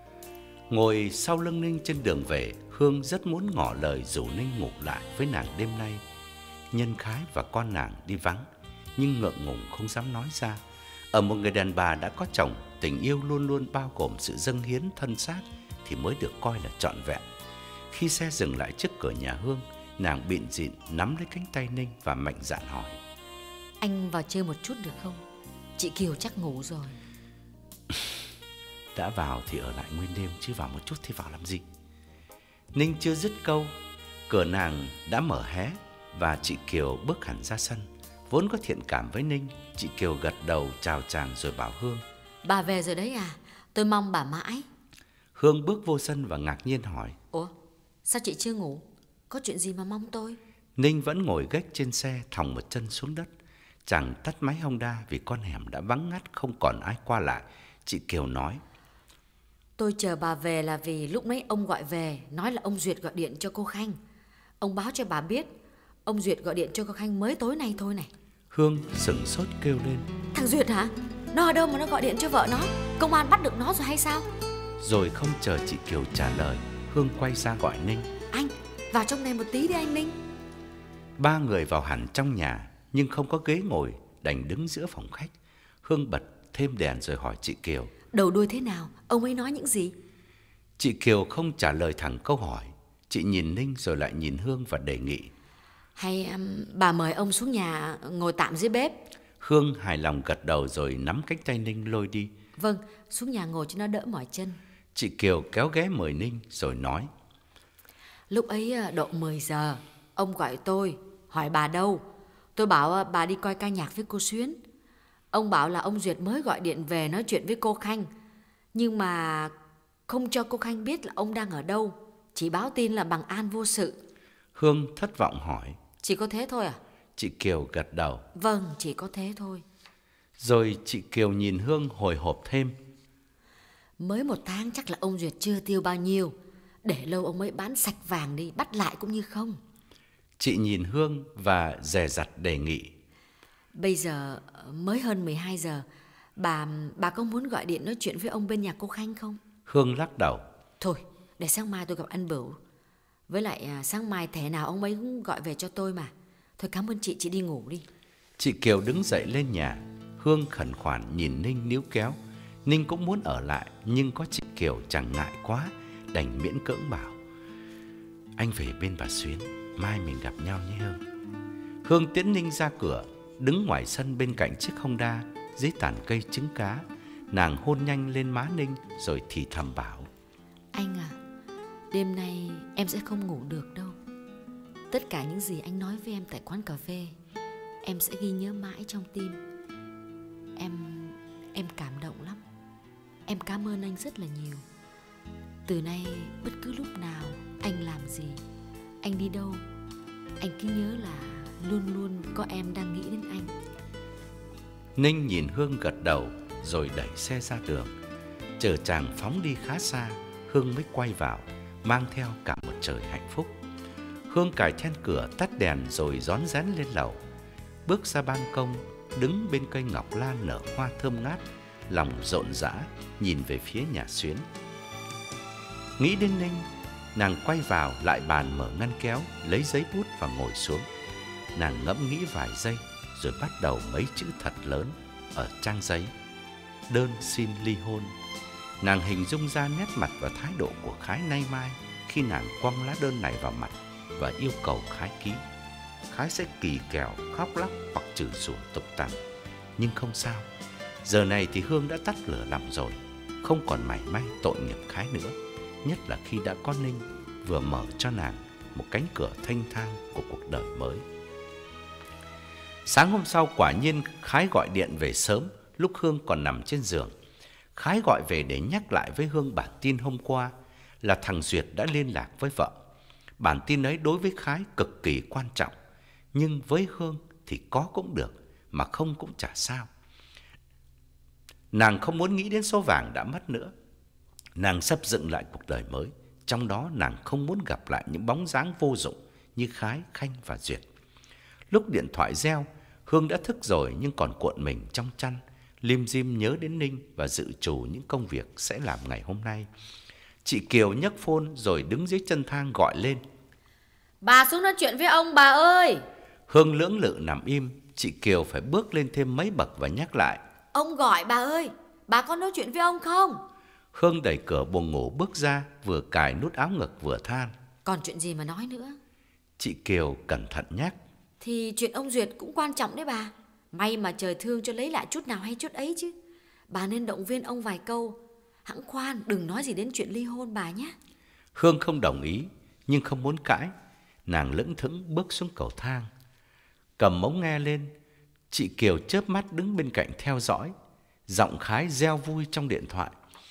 Ngồi sau lưng Ninh trên đường về, Hương rất muốn ngỏ lời rủ Ninh ngủ lại với nàng đêm nay. Nhân Khái và con nàng đi vắng, nhưng ngượng ngùng không dám nói ra. Ở một người đàn bà đã có chồng, tình yêu luôn luôn bao gồm sự dâng hiến thân xác thì mới được coi là trọn vẹn. Khi xe dừng lại trước cửa nhà Hương, nàng bịn dịn nắm lấy cánh tay Ninh và mạnh dạn hỏi: Anh vào chơi một chút được không? Chị Kiều chắc ngủ rồi. Đã vào thì ở lại nguyên đêm, chứ vào một chút thì vào làm gì? Ninh chưa dứt câu, cửa nàng đã mở hé và chị Kiều bước hẳn ra sân. Vốn có thiện cảm với Ninh, chị Kiều gật đầu chào chàng rồi bảo Hương: Bà về rồi đấy à? Tôi mong bà mãi. Hương bước vô sân và ngạc nhiên hỏi: Ủa, sao chị chưa ngủ? Có chuyện gì mà mong tôi? Ninh vẫn ngồi gách trên xe, thòng một chân xuống đất. Chàng tắt máy Honda vì con hẻm đã vắng ngắt, không còn ai qua lại. Chị Kiều nói: Tôi chờ bà về là vì lúc nãy ông gọi về, nói là ông Duyệt gọi điện cho cô Khanh. Ông báo cho bà biết ông Duyệt gọi điện cho cô Khanh mới tối nay thôi này. Hương sửng sốt kêu lên: Thằng Duyệt hả? Nó ở đâu mà nó gọi điện cho vợ nó? Công an bắt được nó rồi hay sao? Rồi không chờ chị Kiều trả lời, Hương quay ra gọi Ninh: Anh, vào trong này một tí đi anh Ninh. Ba người vào hẳn trong nhà, nhưng không có ghế ngồi, đành đứng giữa phòng khách. Hương bật thêm đèn rồi hỏi chị Kiều: Đầu đuôi thế nào? Ông ấy nói những gì? Chị Kiều không trả lời thẳng câu hỏi. Chị nhìn Ninh rồi lại nhìn Hương và đề nghị: Hay um, bà mời ông xuống nhà ngồi tạm dưới bếp. Hương hài lòng gật đầu rồi nắm cánh tay Ninh lôi đi. Vâng, xuống nhà ngồi cho nó đỡ mỏi chân. Chị Kiều kéo ghế mời Ninh rồi nói: Lúc ấy độ mười giờ, ông gọi tôi, hỏi bà đâu. Tôi bảo bà đi coi ca nhạc với cô Xuyến. Ông bảo là ông Duyệt mới gọi điện về nói chuyện với cô Khanh, nhưng mà không cho cô Khanh biết là ông đang ở đâu, chỉ báo tin là bằng an vô sự. Hương thất vọng hỏi: Chỉ có thế thôi à? Chị Kiều gật đầu: Vâng, chỉ có thế thôi. Rồi chị Kiều nhìn Hương hồi hộp thêm: Mới một tháng chắc là ông Duyệt chưa tiêu bao nhiêu, để lâu ông ấy bán sạch vàng đi, bắt lại cũng như không. Chị nhìn Hương và dè dặt đề nghị: Bây giờ mới hơn mười hai giờ, bà bà có muốn gọi điện nói chuyện với ông bên nhà cô Khanh không? Hương lắc đầu: Thôi, để sáng mai tôi gặp anh Bửu. Với lại sáng mai thể nào ông ấy cũng gọi về cho tôi mà. Thôi cảm ơn chị, chị đi ngủ đi. Chị Kiều đứng dậy lên nhà. Hương khẩn khoản nhìn Ninh níu kéo. Ninh cũng muốn ở lại, nhưng có chị Kiều chẳng ngại quá, đành miễn cưỡng bảo: Anh về bên bà Xuyến, mai mình gặp nhau nhé Hương. Hương tiễn Ninh ra cửa, đứng ngoài sân bên cạnh chiếc Honda dưới tàn cây trứng cá. Nàng hôn nhanh lên má Ninh rồi thì thầm bảo: Anh à, đêm nay em sẽ không ngủ được đâu. Tất cả những gì anh nói với em tại quán cà phê em sẽ ghi nhớ mãi trong tim. Em em cảm động lắm. Em cảm ơn anh rất là nhiều. Từ nay bất cứ lúc nào anh làm gì, anh đi đâu, anh cứ nhớ là luôn luôn có em đang nghĩ đến anh. Ninh nhìn Hương gật đầu rồi đẩy xe ra đường. Chờ chàng phóng đi khá xa, Hương mới quay vào, mang theo cả một trời hạnh phúc. Hương cài then cửa, tắt đèn rồi rón rén lên lầu. Bước ra ban công, đứng bên cây ngọc lan nở hoa thơm ngát, lòng rộn rã nhìn về phía nhà xuyến. Nghĩ đến Ninh, nàng quay vào lại bàn mở ngăn kéo, lấy giấy bút và ngồi xuống. Nàng ngẫm nghĩ vài giây rồi bắt đầu mấy chữ thật lớn ở trang giấy: đơn xin ly hôn. Nàng hình dung ra nét mặt và thái độ của Khái nay mai khi nàng quăng lá đơn này vào mặt và yêu cầu Khái ký. Khái sẽ kỳ kèo, khóc lóc hoặc chửi rủa tục tằn. Nhưng không sao, giờ này thì Hương đã tắt lửa lòng rồi, không còn mảy may tội nghiệp Khái nữa. Nhất là khi đã có Ninh vừa mở cho nàng một cánh cửa thênh thang của cuộc đời mới. Sáng hôm sau quả nhiên Khái gọi điện về sớm lúc Hương còn nằm trên giường. Khái gọi về để nhắc lại với Hương bản tin hôm qua là thằng Duyệt đã liên lạc với vợ. Bản tin ấy đối với Khái cực kỳ quan trọng, nhưng với Hương thì có cũng được, mà không cũng chả sao. Nàng không muốn nghĩ đến số vàng đã mất nữa. Nàng sắp dựng lại cuộc đời mới, trong đó nàng không muốn gặp lại những bóng dáng vô dụng như Khái, Khanh và Duyệt. Lúc điện thoại reo, Hương đã thức rồi nhưng còn cuộn mình trong chăn, lim dim nhớ đến Ninh và dự trù những công việc sẽ làm ngày hôm nay. Chị Kiều nhấc phone rồi đứng dưới chân thang gọi lên: Bà xuống nói chuyện với ông bà ơi. Hương lưỡng lự nằm im. Chị Kiều phải bước lên thêm mấy bậc và nhắc lại: Ông gọi bà ơi, bà có nói chuyện với ông không? Hương đẩy cửa buồng ngủ bước ra, vừa cài nút áo ngực vừa than: Còn chuyện gì mà nói nữa? Chị Kiều cẩn thận nhắc: Thì chuyện ông Duyệt cũng quan trọng đấy bà. May mà trời thương cho lấy lại chút nào hay chút ấy chứ. Bà nên động viên ông vài câu. Hẵng khoan, đừng nói gì đến chuyện ly hôn bà nhé. Hương không đồng ý, nhưng không muốn cãi. Nàng lững thững bước xuống cầu thang, cầm ống nghe lên. Chị Kiều chớp mắt đứng bên cạnh theo dõi. Giọng Khái reo vui trong điện thoại: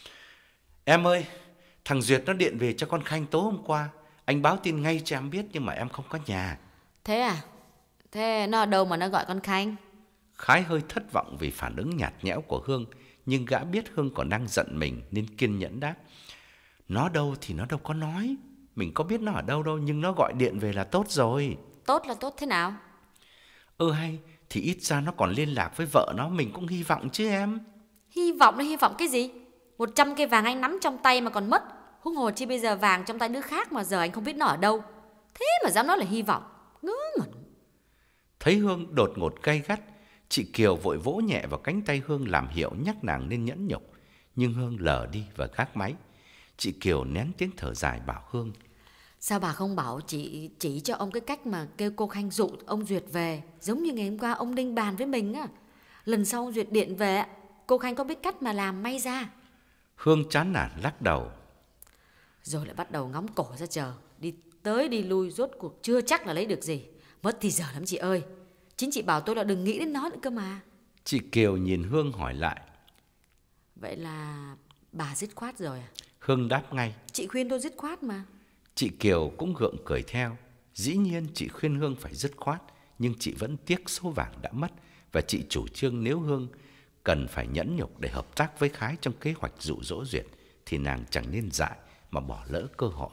Em ơi, thằng Duyệt nó điện về cho con Khanh tối hôm qua. Anh báo tin ngay cho em biết nhưng mà em không có nhà. Thế à? Thế nó ở đâu mà nó gọi con Khanh? Khái hơi thất vọng vì phản ứng nhạt nhẽo của Hương, nhưng gã biết Hương còn đang giận mình nên kiên nhẫn đáp: Nó đâu thì nó đâu có nói. Mình có biết nó ở đâu đâu, nhưng nó gọi điện về là tốt rồi. Tốt là tốt thế nào? Ừ hay, thì ít ra nó còn liên lạc với vợ nó, mình cũng hy vọng chứ em. Hy vọng là hy vọng cái gì? Một trăm cây vàng anh nắm trong tay mà còn mất. Huống hồ chi bây giờ vàng trong tay đứa khác mà giờ anh không biết nó ở đâu. Thế mà dám nói là hy vọng. Ngớ ngẩn. Thấy Hương đột ngột gay gắt, chị Kiều vội vỗ nhẹ vào cánh tay Hương làm hiệu nhắc nàng nên nhẫn nhục. Nhưng Hương lờ đi và gác máy. Chị Kiều nén tiếng thở dài bảo Hương: Sao bà không bảo chị chỉ cho ông cái cách mà kêu cô Khanh dụ ông Duyệt về, giống như ngày hôm qua ông Đinh bàn với mình á. Lần sau ông Duyệt điện về, cô Khanh có biết cách mà làm may ra. Hương chán nản lắc đầu. Rồi lại bắt đầu ngóng cổ ra chờ. Đi tới đi lui rốt cuộc chưa chắc là lấy được gì. Mất thì giờ lắm chị ơi. Chính chị bảo tôi là đừng nghĩ đến nó nữa cơ mà. Chị Kiều nhìn Hương hỏi lại: Vậy là bà dứt khoát rồi à? Hương đáp ngay: Chị khuyên tôi dứt khoát mà. Chị Kiều cũng gượng cười theo. Dĩ nhiên chị khuyên Hương phải dứt khoát, nhưng chị vẫn tiếc số vàng đã mất. Và chị chủ trương nếu Hương cần phải nhẫn nhục để hợp tác với Khái trong kế hoạch dụ dỗ Duyệt thì nàng chẳng nên dại mà bỏ lỡ cơ hội.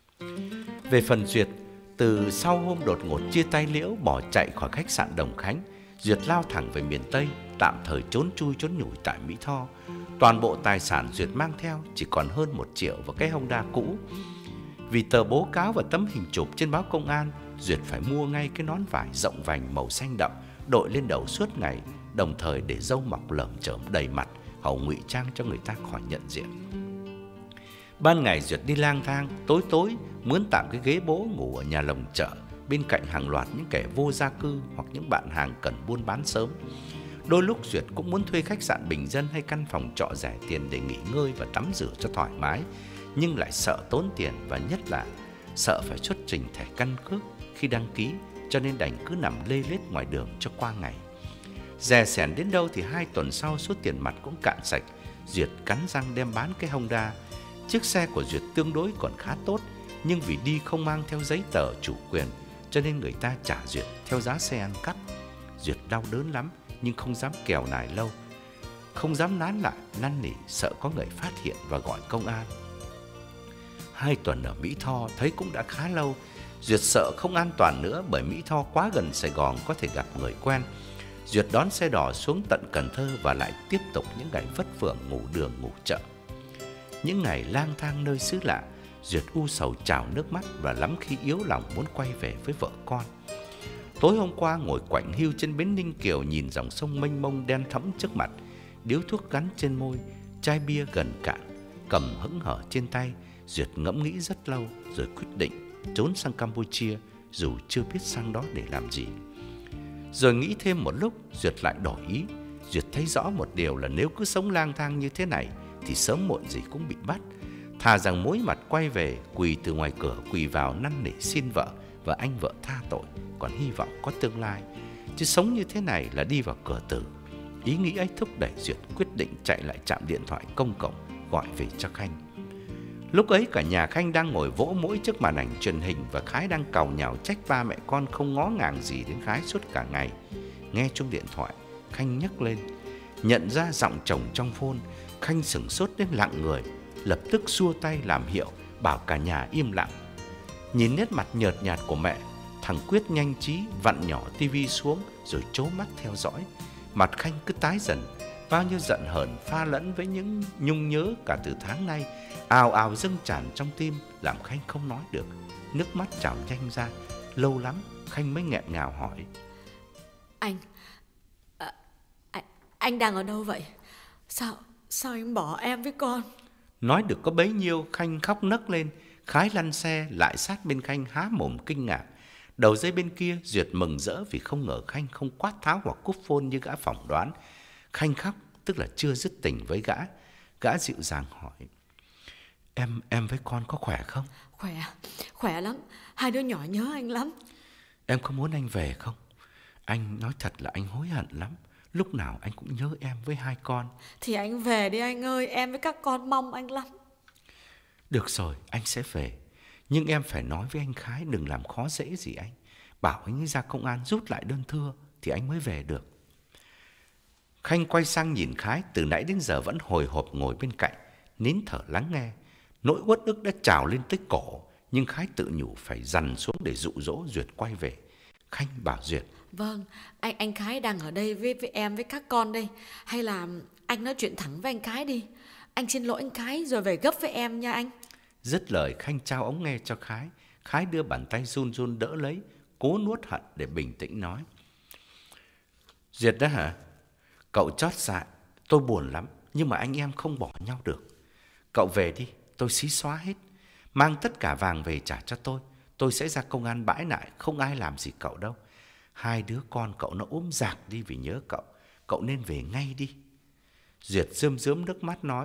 Về phần Duyệt, từ sau hôm đột ngột chia tay Liễu bỏ chạy khỏi khách sạn Đồng Khánh, Duyệt lao thẳng về miền Tây, tạm thời trốn chui trốn nhủi tại Mỹ Tho. Toàn bộ tài sản Duyệt mang theo chỉ còn hơn một triệu và cái Honda cũ. Vì tờ bố cáo và tấm hình chụp trên báo công an, Duyệt phải mua ngay cái nón vải rộng vành màu xanh đậm đội lên đầu suốt ngày, đồng thời để râu mọc lởm chởm đầy mặt, hầu ngụy trang cho người ta khỏi nhận diện. Ban ngày Duyệt đi lang thang, tối tối mướn tạm cái ghế bố ngủ ở nhà lồng chợ bên cạnh hàng loạt những kẻ vô gia cư hoặc những bạn hàng cần buôn bán sớm. Đôi lúc Duyệt cũng muốn thuê khách sạn bình dân hay căn phòng trọ rẻ tiền để nghỉ ngơi và tắm rửa cho thoải mái, nhưng lại sợ tốn tiền và nhất là sợ phải xuất trình thẻ căn cước khi đăng ký, cho nên đành cứ nằm lê lết ngoài đường cho qua ngày. Dè sẻn đến đâu thì hai tuần sau số tiền mặt cũng cạn sạch. Duyệt cắn răng đem bán cái Honda. Chiếc xe của Duyệt tương đối còn khá tốt, nhưng vì đi không mang theo giấy tờ chủ quyền, cho nên người ta trả Duyệt theo giá xe ăn cắp. Duyệt đau đớn lắm, nhưng không dám kèo nài lâu, không dám nán lại, năn nỉ, sợ có người phát hiện và gọi công an. Hai tuần ở Mỹ Tho thấy cũng đã khá lâu. Duyệt sợ không an toàn nữa, bởi Mỹ Tho quá gần Sài Gòn, có thể gặp người quen. Duyệt đón xe đỏ xuống tận Cần Thơ và lại tiếp tục những ngày vất vưởng ngủ đường ngủ chợ. Những ngày lang thang nơi xứ lạ, Duyệt u sầu trào nước mắt và lắm khi yếu lòng muốn quay về với vợ con. Tối hôm qua ngồi quạnh hiu trên bến Ninh Kiều, nhìn dòng sông mênh mông đen thẫm trước mặt, điếu thuốc gắn trên môi, chai bia gần cạn cầm hững hở trên tay, Duyệt ngẫm nghĩ rất lâu rồi quyết định trốn sang Campuchia, dù chưa biết sang đó để làm gì. Rồi nghĩ thêm một lúc, Duyệt lại đổi ý. Duyệt thấy rõ một điều là nếu cứ sống lang thang như thế này thì sớm muộn gì cũng bị bắt. Thà rằng mối mặt quay về, quỳ từ ngoài cửa quỳ vào năn nỉ xin vợ và anh vợ tha tội, còn hy vọng có tương lai. Chứ sống như thế này là đi vào cửa tử. Ý nghĩ ấy thúc đẩy Duyệt quyết định chạy lại trạm điện thoại công cộng gọi về cho Khanh. Lúc ấy cả nhà Khanh đang ngồi vỗ mũi trước màn ảnh truyền hình và Khái đang càu nhàu trách ba mẹ con không ngó ngàng gì đến Khái suốt cả ngày. Nghe chuông điện thoại, Khanh nhấc lên, nhận ra giọng chồng trong phone. Khanh sửng sốt đến lặng người, lập tức xua tay làm hiệu bảo cả nhà im lặng. Nhìn nét mặt nhợt nhạt của mẹ, thằng Quyết nhanh trí vặn nhỏ tivi xuống rồi trố mắt theo dõi. Mặt Khanh cứ tái dần, bao nhiêu giận hờn pha lẫn với những nhung nhớ cả từ tháng nay ào ào dâng tràn trong tim, làm Khanh không nói được, nước mắt trào nhanh ra. Lâu lắm Khanh mới nghẹn ngào hỏi: Anh à, anh, anh đang ở đâu vậy? Sao Sao anh bỏ em với con? Nói được có bấy nhiêu, Khanh khóc nấc lên. Khái lăn xe lại sát bên Khanh há mồm kinh ngạc. Đầu dây bên kia Duyệt mừng rỡ vì không ngờ Khanh không quát tháo hoặc cúp phone như gã phỏng đoán. Khanh khóc tức là chưa dứt tình với gã. Gã dịu dàng hỏi: Em em với con có khỏe không? Khỏe, khỏe lắm. Hai đứa nhỏ nhớ anh lắm. Em có muốn anh về không? Anh nói thật là anh hối hận lắm. Lúc nào anh cũng nhớ em với hai con. Thì anh về đi anh ơi, em với các con mong anh lắm. Được rồi, anh sẽ về. Nhưng em phải nói với anh Khái đừng làm khó dễ gì anh. Bảo anh ấy ra công an rút lại đơn thưa thì anh mới về được. Khanh quay sang nhìn Khái, từ nãy đến giờ vẫn hồi hộp ngồi bên cạnh, nín thở lắng nghe. Nỗi uất ức đã trào lên tới cổ, nhưng Khái tự nhủ phải dằn xuống để dụ dỗ Duyệt quay về. Khanh bảo Duyệt: Vâng, anh anh Khái đang ở đây với, với em với các con đây. Hay là anh nói chuyện thẳng với anh Khái đi. Anh xin lỗi anh Khái rồi về gấp với em nha anh. Dứt lời Khanh trao ống nghe cho Khái. Khái đưa bàn tay run run đỡ lấy, cố nuốt hận để bình tĩnh nói: Duyệt đó hả? Cậu chót dạ, tôi buồn lắm, nhưng mà anh em không bỏ nhau được. Cậu về đi, tôi xí xóa hết. Mang tất cả vàng về trả cho tôi. Tôi sẽ ra công an bãi nại, không ai làm gì cậu đâu. Hai đứa con cậu nó ốm rạc đi vì nhớ cậu. Cậu nên về ngay đi. Duyệt rơm rớm nước mắt nói: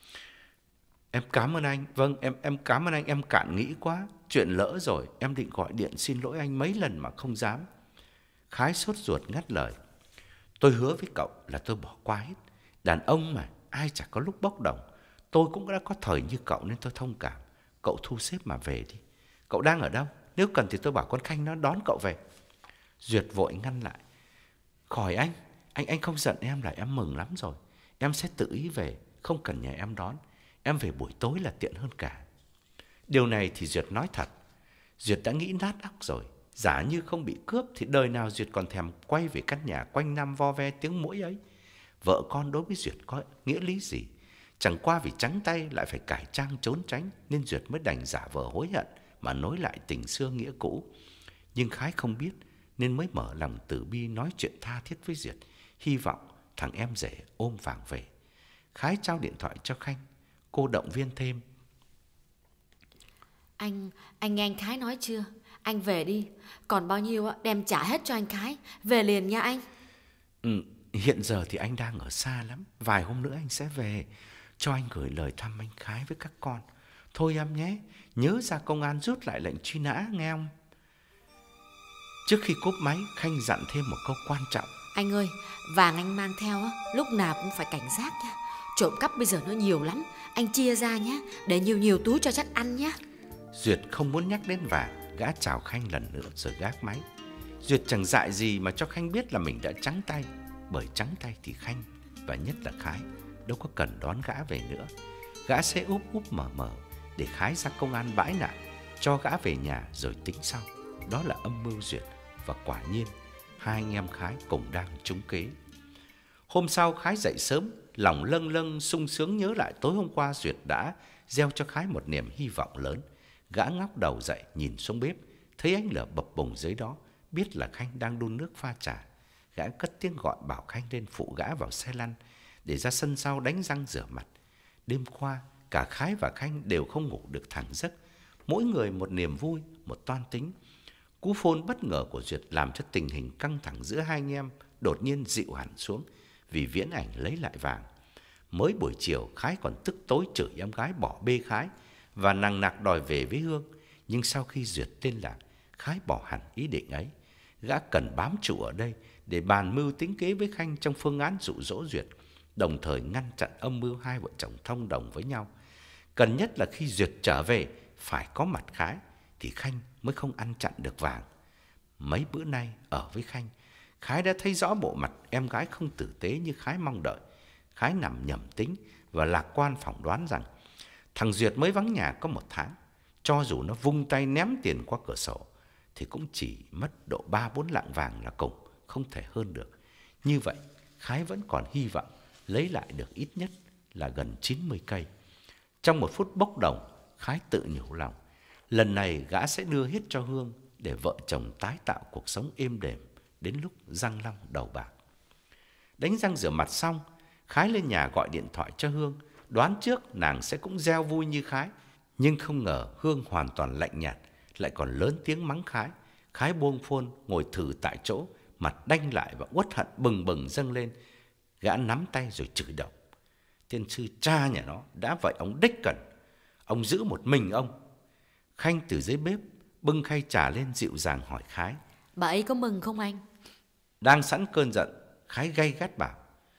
Em cảm ơn anh. Vâng, em em cảm ơn anh, em cạn nghĩ quá. Chuyện lỡ rồi, em định gọi điện xin lỗi anh mấy lần mà không dám. Khái sốt ruột ngắt lời: Tôi hứa với cậu là tôi bỏ qua hết. Đàn ông mà, ai chả có lúc bốc đồng. Tôi cũng đã có thời như cậu nên tôi thông cảm. Cậu thu xếp mà về đi. Cậu đang ở đâu? Nếu cần thì tôi bảo con Khanh nó đón cậu về. Duyệt vội ngăn lại: Khỏi anh, anh anh không giận em là em mừng lắm rồi. Em sẽ tự ý về, không cần nhà em đón. Em về buổi tối là tiện hơn cả. Điều này thì Duyệt nói thật. Duyệt đã nghĩ nát óc rồi. Giả như không bị cướp thì đời nào Duyệt còn thèm quay về căn nhà quanh năm vo ve tiếng muỗi ấy. Vợ con đối với Duyệt có nghĩa lý gì? Chẳng qua vì trắng tay lại phải cải trang trốn tránh, nên Duyệt mới đành giả vờ hối hận mà nối lại tình xưa nghĩa cũ. Nhưng Khái không biết nên mới mở lòng từ bi nói chuyện tha thiết với Duyệt, hy vọng thằng em rể ôm vàng về. Khái trao điện thoại cho Khanh. Cô động viên thêm: Anh, anh nghe anh Khái nói chưa? Anh về đi, còn bao nhiêu đem trả hết cho anh Khái. Về liền nha anh. Ừ, Hiện giờ thì anh đang ở xa lắm, vài hôm nữa anh sẽ về. Cho anh gửi lời thăm anh Khái với các con. Thôi em nhé, nhớ ra công an rút lại lệnh truy nã nghe không? Trước khi cúp máy, Khanh dặn thêm một câu quan trọng. Anh ơi, vàng anh mang theo á, lúc nào cũng phải cảnh giác nha. Trộm cắp bây giờ nó nhiều lắm. Anh chia ra nhé, để nhiều nhiều túi cho chắc ăn nhé. Duyệt không muốn nhắc đến vàng, gã chào Khanh lần nữa rồi gác máy. Duyệt chẳng dại gì mà cho Khanh biết là mình đã trắng tay. Bởi trắng tay thì Khanh, và nhất là Khái, đâu có cần đón gã về nữa. Gã sẽ úp úp mở mở để Khái ra công an bãi nạn, cho gã về nhà rồi tính sau. Đó là âm mưu Duyệt. Và quả nhiên hai anh em Khái cùng đang trúng kế. Hôm sau Khái dậy sớm, lòng lâng lâng sung sướng nhớ lại tối hôm qua Duyệt đã gieo cho Khái một niềm hy vọng lớn. Gã ngóc đầu dậy nhìn xuống bếp, thấy ánh lửa bập bùng dưới đó, biết là Khanh đang đun nước pha trà. Gã cất tiếng gọi bảo Khanh lên phụ gã vào xe lăn để ra sân sau đánh răng rửa mặt. Đêm qua cả Khái và Khanh đều không ngủ được thẳng giấc, mỗi người một niềm vui, một toan tính. Cú phone bất ngờ của Duyệt làm cho tình hình căng thẳng giữa hai anh em đột nhiên dịu hẳn xuống vì Viễn Ảnh lấy lại vàng. Mới buổi chiều Khái còn tức tối chửi em gái bỏ bê Khái và nằng nặc đòi về với Hương, nhưng sau khi Duyệt tên lạc, Khái bỏ hẳn ý định ấy. Gã cần bám trụ ở đây để bàn mưu tính kế với Khanh trong phương án dụ dỗ Duyệt, đồng thời ngăn chặn âm mưu hai vợ chồng thông đồng với nhau. Cần nhất là khi Duyệt trở về phải có mặt Khái thì Khanh mới không ăn chặn được vàng. Mấy bữa nay ở với Khanh, Khái đã thấy rõ bộ mặt em gái không tử tế như Khái mong đợi. Khái nằm nhầm tính và lạc quan phỏng đoán rằng thằng Duyệt mới vắng nhà có một tháng, cho dù nó vung tay ném tiền qua cửa sổ thì cũng chỉ mất độ ba bốn lạng vàng là cùng, không thể hơn được. Như vậy Khái vẫn còn hy vọng lấy lại được ít nhất là gần chín mươi cây. Trong một phút bốc đồng, Khái tự nhủ lòng, lần này gã sẽ đưa hết cho Hương để vợ chồng tái tạo cuộc sống êm đềm đến lúc răng long đầu bạc. Đánh răng rửa mặt xong, Khái lên nhà gọi điện thoại cho Hương, đoán trước nàng sẽ cũng reo vui như Khái. Nhưng không ngờ Hương hoàn toàn lạnh nhạt, lại còn lớn tiếng mắng Khái. Khái buông phone ngồi thử tại chỗ, mặt đanh lại và uất hận bừng bừng dâng lên. Gã nắm tay rồi chửi động. Tiên sư cha nhà nó, đã vậy ông đích cần, ông giữ một mình ông. Khanh từ dưới bếp bưng khay trà lên dịu dàng hỏi Khái, bà ấy có mừng không anh? Đang sẵn cơn giận, Khái gay gắt bảo,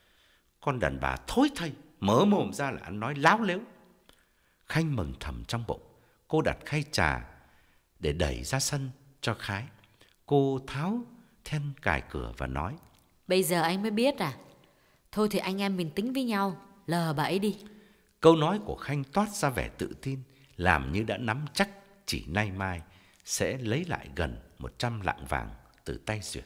con đàn bà thối thây, mở mồm ra là ăn nói láo lếu. Khanh mừng thầm trong bụng. Cô đặt khay trà để đẩy ra sân cho Khái. Cô tháo then cài cửa và nói, bây giờ anh mới biết à? Thôi thì anh em mình tính với nhau, lờ bà ấy đi. Câu nói của Khanh toát ra vẻ tự tin, làm như đã nắm chắc chỉ nay mai sẽ lấy lại gần một trăm lạng vàng từ tay Duyệt.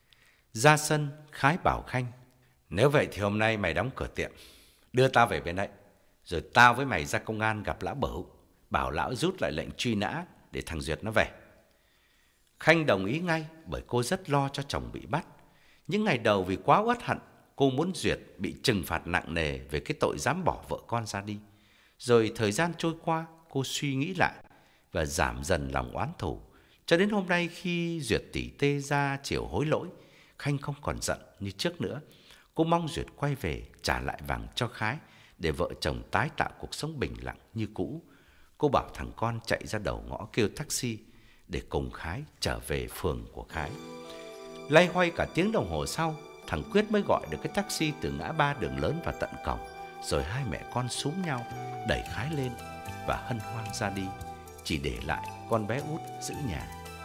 Ra sân, Khái bảo Khanh, nếu vậy thì hôm nay mày đóng cửa tiệm, đưa tao về bên đây, rồi tao với mày ra công an gặp lão Bửu, bảo lão rút lại lệnh truy nã để thằng Duyệt nó về. Khanh đồng ý ngay, bởi cô rất lo cho chồng bị bắt. Những ngày đầu vì quá uất hận, cô muốn Duyệt bị trừng phạt nặng nề về cái tội dám bỏ vợ con ra đi. Rồi thời gian trôi qua, cô suy nghĩ lại và giảm dần lòng oán thù. Cho đến hôm nay khi Duyệt tỉ tê ra chiều hối lỗi, Khanh không còn giận như trước nữa. Cô mong Duyệt quay về trả lại vàng cho Khái để vợ chồng tái tạo cuộc sống bình lặng như cũ. Cô bảo thằng con chạy ra đầu ngõ kêu taxi để cùng Khái trở về phường của Khái. Loay hoay cả tiếng đồng hồ sau, thằng Quyết mới gọi được cái taxi từ ngã ba đường lớn vào tận cổng. Rồi hai mẹ con súm nhau đẩy Khái lên và hân hoan ra đi, chỉ để lại con bé út giữ nhà.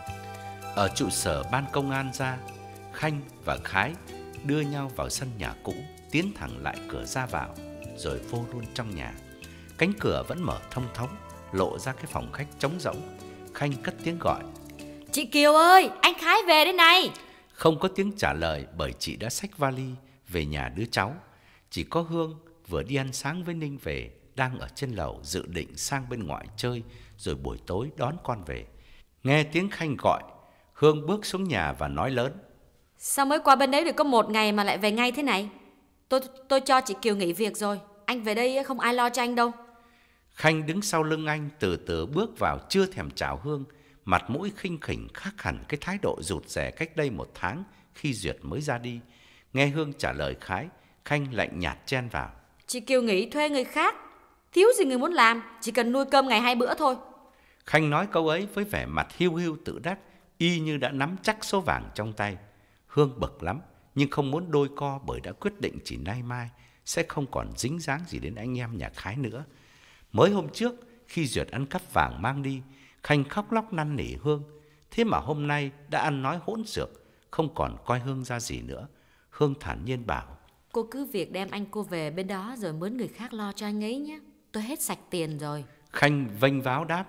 Ở trụ sở ban công an ra, Khanh và Khái đưa nhau vào sân nhà cũ, tiến thẳng lại cửa ra vào, rồi vô luôn trong nhà. Cánh cửa vẫn mở thông thống, lộ ra cái phòng khách trống rỗng. Khanh cất tiếng gọi, chị Kiều ơi, anh Khái về đây này. Không có tiếng trả lời bởi chị đã xách vali về nhà đứa cháu. Chỉ có Hương vừa đi ăn sáng với Ninh về, đang ở trên lầu dự định sang bên ngoài chơi, rồi buổi tối đón con về. Nghe tiếng Khanh gọi, Hương bước xuống nhà và nói lớn, sao mới qua bên đấy được có một ngày mà lại về ngay thế này? Tôi tôi cho chị Kiều nghỉ việc rồi, anh về đây không ai lo cho anh đâu. Khanh đứng sau lưng anh từ từ bước vào, chưa thèm chào Hương, mặt mũi khinh khỉnh khác hẳn cái thái độ rụt rè cách đây một tháng khi Duyệt mới ra đi. Nghe Hương trả lời Khái, Khanh lạnh nhạt chen vào. Chị Kiều nghỉ thuê người khác, thiếu gì người muốn làm, chỉ cần nuôi cơm ngày hai bữa thôi. Khanh nói câu ấy với vẻ mặt hiu hiu tự đắc, y như đã nắm chắc số vàng trong tay. Hương bực lắm, nhưng không muốn đôi co bởi đã quyết định chỉ nay mai sẽ không còn dính dáng gì đến anh em nhà Khái nữa. Mới hôm trước, khi Duyệt ăn cắp vàng mang đi, Khanh khóc lóc năn nỉ Hương. Thế mà hôm nay đã ăn nói hỗn xược, không còn coi Hương ra gì nữa. Hương thản nhiên bảo: Cô cứ việc đem anh cô về bên đó rồi mướn người khác lo cho anh ấy nhé. Tôi hết sạch tiền rồi. Khanh vênh váo đáp: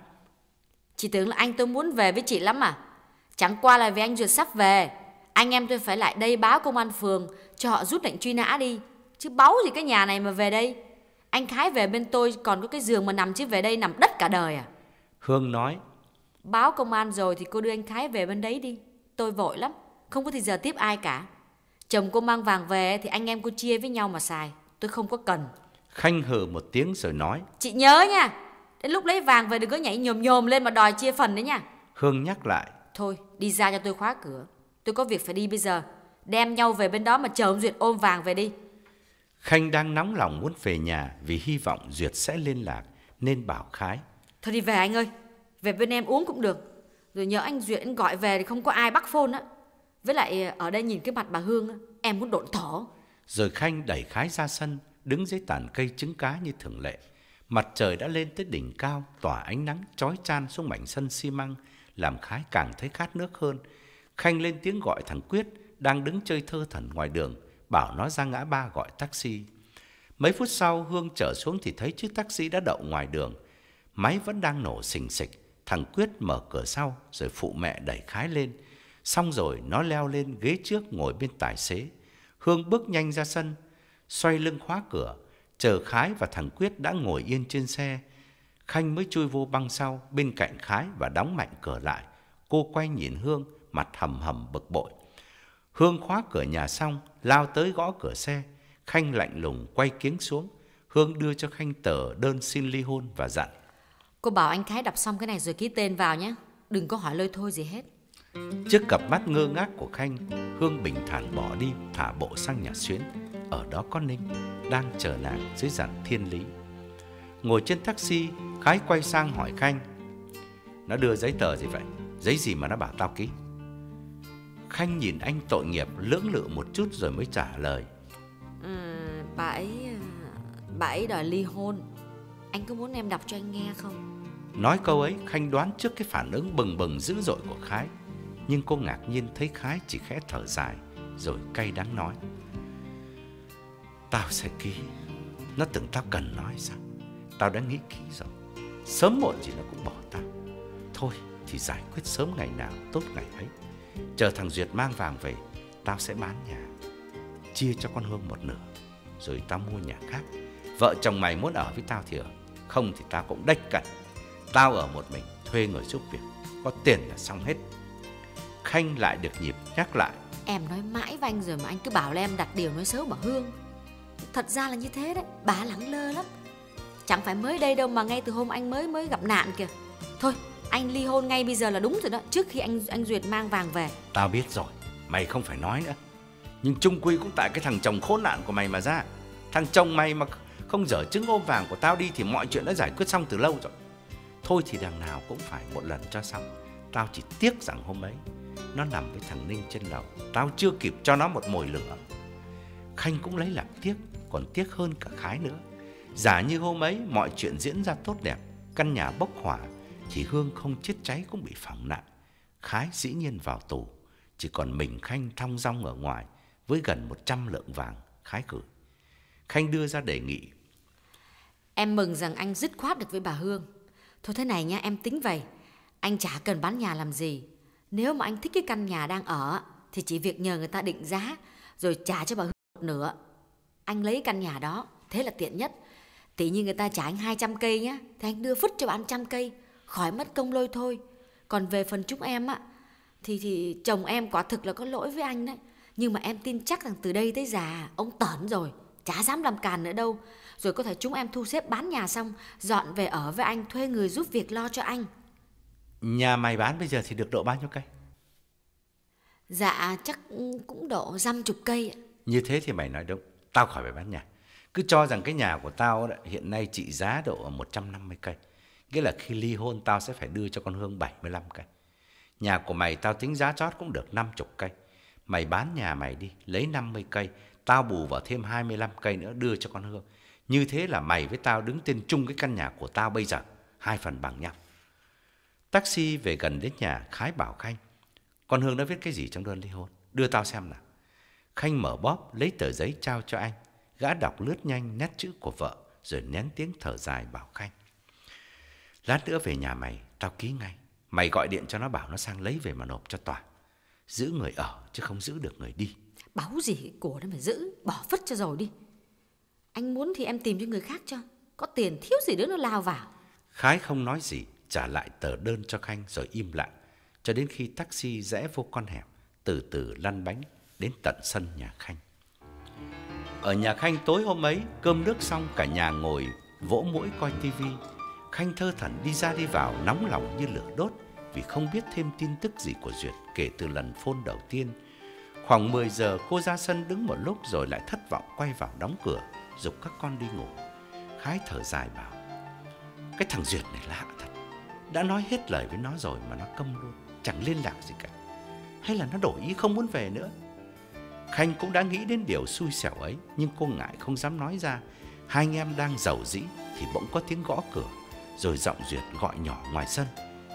Chị tưởng là anh tôi muốn về với chị lắm à? Chẳng qua là vì anh Duyệt sắp về, anh em tôi phải lại đây báo công an phường cho họ rút lệnh truy nã đi. Chứ báu gì cái nhà này mà về đây. Anh Khái về bên tôi còn có cái giường mà nằm, chứ về đây nằm đất cả đời à? Hương nói: Báo công an rồi thì cô đưa anh Khái về bên đấy đi. Tôi vội lắm, không có thì giờ tiếp ai cả. Chồng cô mang vàng về thì anh em cô chia với nhau mà xài, tôi không có cần. Khanh hừ một tiếng rồi nói: Chị nhớ nha, đến lúc lấy vàng về đừng có nhảy nhồm nhồm lên mà đòi chia phần đấy nha. Hương nhắc lại: Thôi đi ra cho tôi khóa cửa, tôi có việc phải đi bây giờ. Đem nhau về bên đó mà chờ ông Duyệt ôm vàng về đi. Khanh đang nóng lòng muốn về nhà vì hy vọng Duyệt sẽ liên lạc, nên bảo Khái: Thôi đi về anh ơi, về bên em uống cũng được. Rồi nhớ anh Duyệt anh gọi về thì không có ai bắt phone á. Với lại ở đây nhìn cái mặt bà Hương á, em muốn độn thổ. Rồi Khanh đẩy Khái ra sân, đứng dưới tàn cây trứng cá như thường lệ. Mặt trời đã lên tới đỉnh cao, tỏa ánh nắng chói chan xuống mảnh sân xi măng, làm Khái càng thấy khát nước hơn. Khanh lên tiếng gọi thằng Quyết đang đứng chơi thơ thẩn ngoài đường, bảo nó ra ngã ba gọi taxi. Mấy phút sau, Hương trở xuống thì thấy chiếc taxi đã đậu ngoài đường. Máy vẫn đang nổ xình xịch. Thằng Quyết mở cửa sau rồi phụ mẹ đẩy Khái lên. Xong rồi nó leo lên ghế trước ngồi bên tài xế. Hương bước nhanh ra sân, xoay lưng khóa cửa, chờ Khái và thằng Quyết đã ngồi yên trên xe. Khanh mới chui vô băng sau bên cạnh Khái và đóng mạnh cửa lại. Cô quay nhìn Hương, mặt hầm hầm bực bội. Hương khóa cửa nhà xong, lao tới gõ cửa xe. Khanh lạnh lùng quay kiếng xuống. Hương đưa cho Khanh tờ đơn xin ly hôn và dặn: Cô bảo anh Khái đọc xong cái này rồi ký tên vào nhé. Đừng có hỏi lơi thôi gì hết. Trước cặp mắt ngơ ngác của Khanh, Hương bình thản bỏ đi, thả bộ sang nhà Xuyến. Ở đó có Ninh đang chờ nàng dưới dàn thiên lý. Ngồi trên taxi, Khái quay sang hỏi Khanh: Nó đưa giấy tờ gì vậy? Giấy gì mà nó bảo tao ký? Khanh nhìn anh tội nghiệp, lưỡng lự một chút rồi mới trả lời: ừ, Bà ấy Bà ấy đòi ly hôn. Anh có muốn em đọc cho anh nghe không? Nói câu ấy, Khanh đoán trước cái phản ứng bừng bừng dữ dội của Khái. Nhưng cô ngạc nhiên thấy Khái chỉ khẽ thở dài, rồi cay đắng nói: Tao sẽ ký. Nó tưởng tao cần nói sao? Tao đã nghĩ kỹ rồi. Sớm muộn gì nó cũng bỏ tao. Thôi thì giải quyết sớm ngày nào tốt ngày ấy. Chờ thằng Duyệt mang vàng về, tao sẽ bán nhà, chia cho con Hương một nửa, rồi tao mua nhà khác. Vợ chồng mày muốn ở với tao thì ở, không thì tao cũng đếch cẩn. Tao ở một mình, thuê người giúp việc, có tiền là xong hết. Khanh lại được nhịp nhắc lại: Em nói mãi với anh rồi mà anh cứ bảo là em đặt điều nói xấu bà Hương. Thật ra là như thế đấy, bà lẳng lơ lắm. Chẳng phải mới đây đâu mà ngay từ hôm anh mới mới gặp nạn kìa. Thôi anh ly hôn ngay bây giờ là đúng rồi đó, trước khi anh anh Duyệt mang vàng về. Tao biết rồi, mày không phải nói nữa. Nhưng chung quy cũng tại cái thằng chồng khốn nạn của mày mà ra. Thằng chồng mày mà không dở trứng ôm vàng của tao đi thì mọi chuyện đã giải quyết xong từ lâu rồi. Thôi thì đằng nào cũng phải một lần cho xong. Tao chỉ tiếc rằng hôm ấy nó nằm với thằng Ninh trên lầu, tao chưa kịp cho nó một mồi lửa. Khanh cũng lấy làm tiếc, còn tiếc hơn cả Khái nữa. Giả như hôm ấy mọi chuyện diễn ra tốt đẹp, căn nhà bốc hỏa, thì Hương không chết cháy cũng bị phỏng nặng. Khái dĩ nhiên vào tù, chỉ còn mình Khanh thong dong ở ngoài với gần một trăm lượng vàng Khái gửi. Khanh đưa ra đề nghị: Em mừng rằng anh dứt khoát được với bà Hương. Thôi thế này nha, em tính vậy. Anh chả cần bán nhà làm gì. Nếu mà anh thích cái căn nhà đang ở thì chỉ việc nhờ người ta định giá rồi trả cho bà Hương một nửa. Anh lấy căn nhà đó, thế là tiện nhất. Tỷ như người ta trả anh hai trăm cây nhá, thì anh đưa phứt cho bạn trăm cây, khỏi mất công lôi thôi. Còn về phần chúng em á, thì thì chồng em quả thực là có lỗi với anh đấy. Nhưng mà em tin chắc rằng từ đây tới già ông tởn rồi, chả dám làm càn nữa đâu. Rồi có thể chúng em thu xếp bán nhà xong, dọn về ở với anh, thuê người giúp việc lo cho anh. Nhà mày bán bây giờ thì được độ bao nhiêu cây? Dạ chắc cũng độ dăm chục cây. Như thế thì mày nói đúng, tao khỏi phải bán nhà. Cứ cho rằng cái nhà của tao đó, hiện nay trị giá độ một trăm năm mươi cây. Nghĩa là khi ly hôn tao sẽ phải đưa cho con Hương bảy mươi lăm cây. Nhà của mày tao tính giá chót cũng được năm mươi cây. Mày bán nhà mày đi, lấy năm mươi cây, tao bù vào thêm hai mươi lăm cây nữa đưa cho con Hương. Như thế là mày với tao đứng tên chung cái căn nhà của tao bây giờ, hai phần bằng nhau. Taxi về gần đến nhà, Khái bảo Khanh: con Hương đã viết cái gì trong đơn ly hôn? Đưa tao xem nào. Khanh mở bóp, lấy tờ giấy trao cho anh. Gã đọc lướt nhanh nét chữ của vợ, rồi nén tiếng thở dài bảo Khanh: lát nữa về nhà mày, tao ký ngay. Mày gọi điện cho nó bảo nó sang lấy về mà nộp cho tòa. Giữ người ở chứ không giữ được người đi. Báu gì của nó mà giữ, bỏ vứt cho rồi đi. Anh muốn thì em tìm cho người khác cho. Có tiền thiếu gì đứa nó lao vào. Khái không nói gì, trả lại tờ đơn cho Khanh rồi im lặng, cho đến khi taxi rẽ vô con hẻm, từ từ lăn bánh đến tận sân nhà Khanh. Ở nhà Khanh tối hôm ấy, cơm nước xong cả nhà ngồi vỗ mũi coi tivi. Khanh thơ thẩn đi ra đi vào, nóng lòng như lửa đốt vì không biết thêm tin tức gì của Duyệt kể từ lần phone đầu tiên. Khoảng mười giờ cô ra sân đứng một lúc rồi lại thất vọng quay vào đóng cửa, giục các con đi ngủ. Khái thở dài bảo: cái thằng Duyệt này lạ thật. Đã nói hết lời với nó rồi mà nó câm luôn, chẳng liên lạc gì cả. Hay là nó đổi ý không muốn về nữa? Khanh cũng đã nghĩ đến điều xui xẻo ấy, nhưng cô ngại không dám nói ra. Hai anh em đang rầu rĩ thì bỗng có tiếng gõ cửa, rồi giọng Duyệt gọi nhỏ ngoài sân: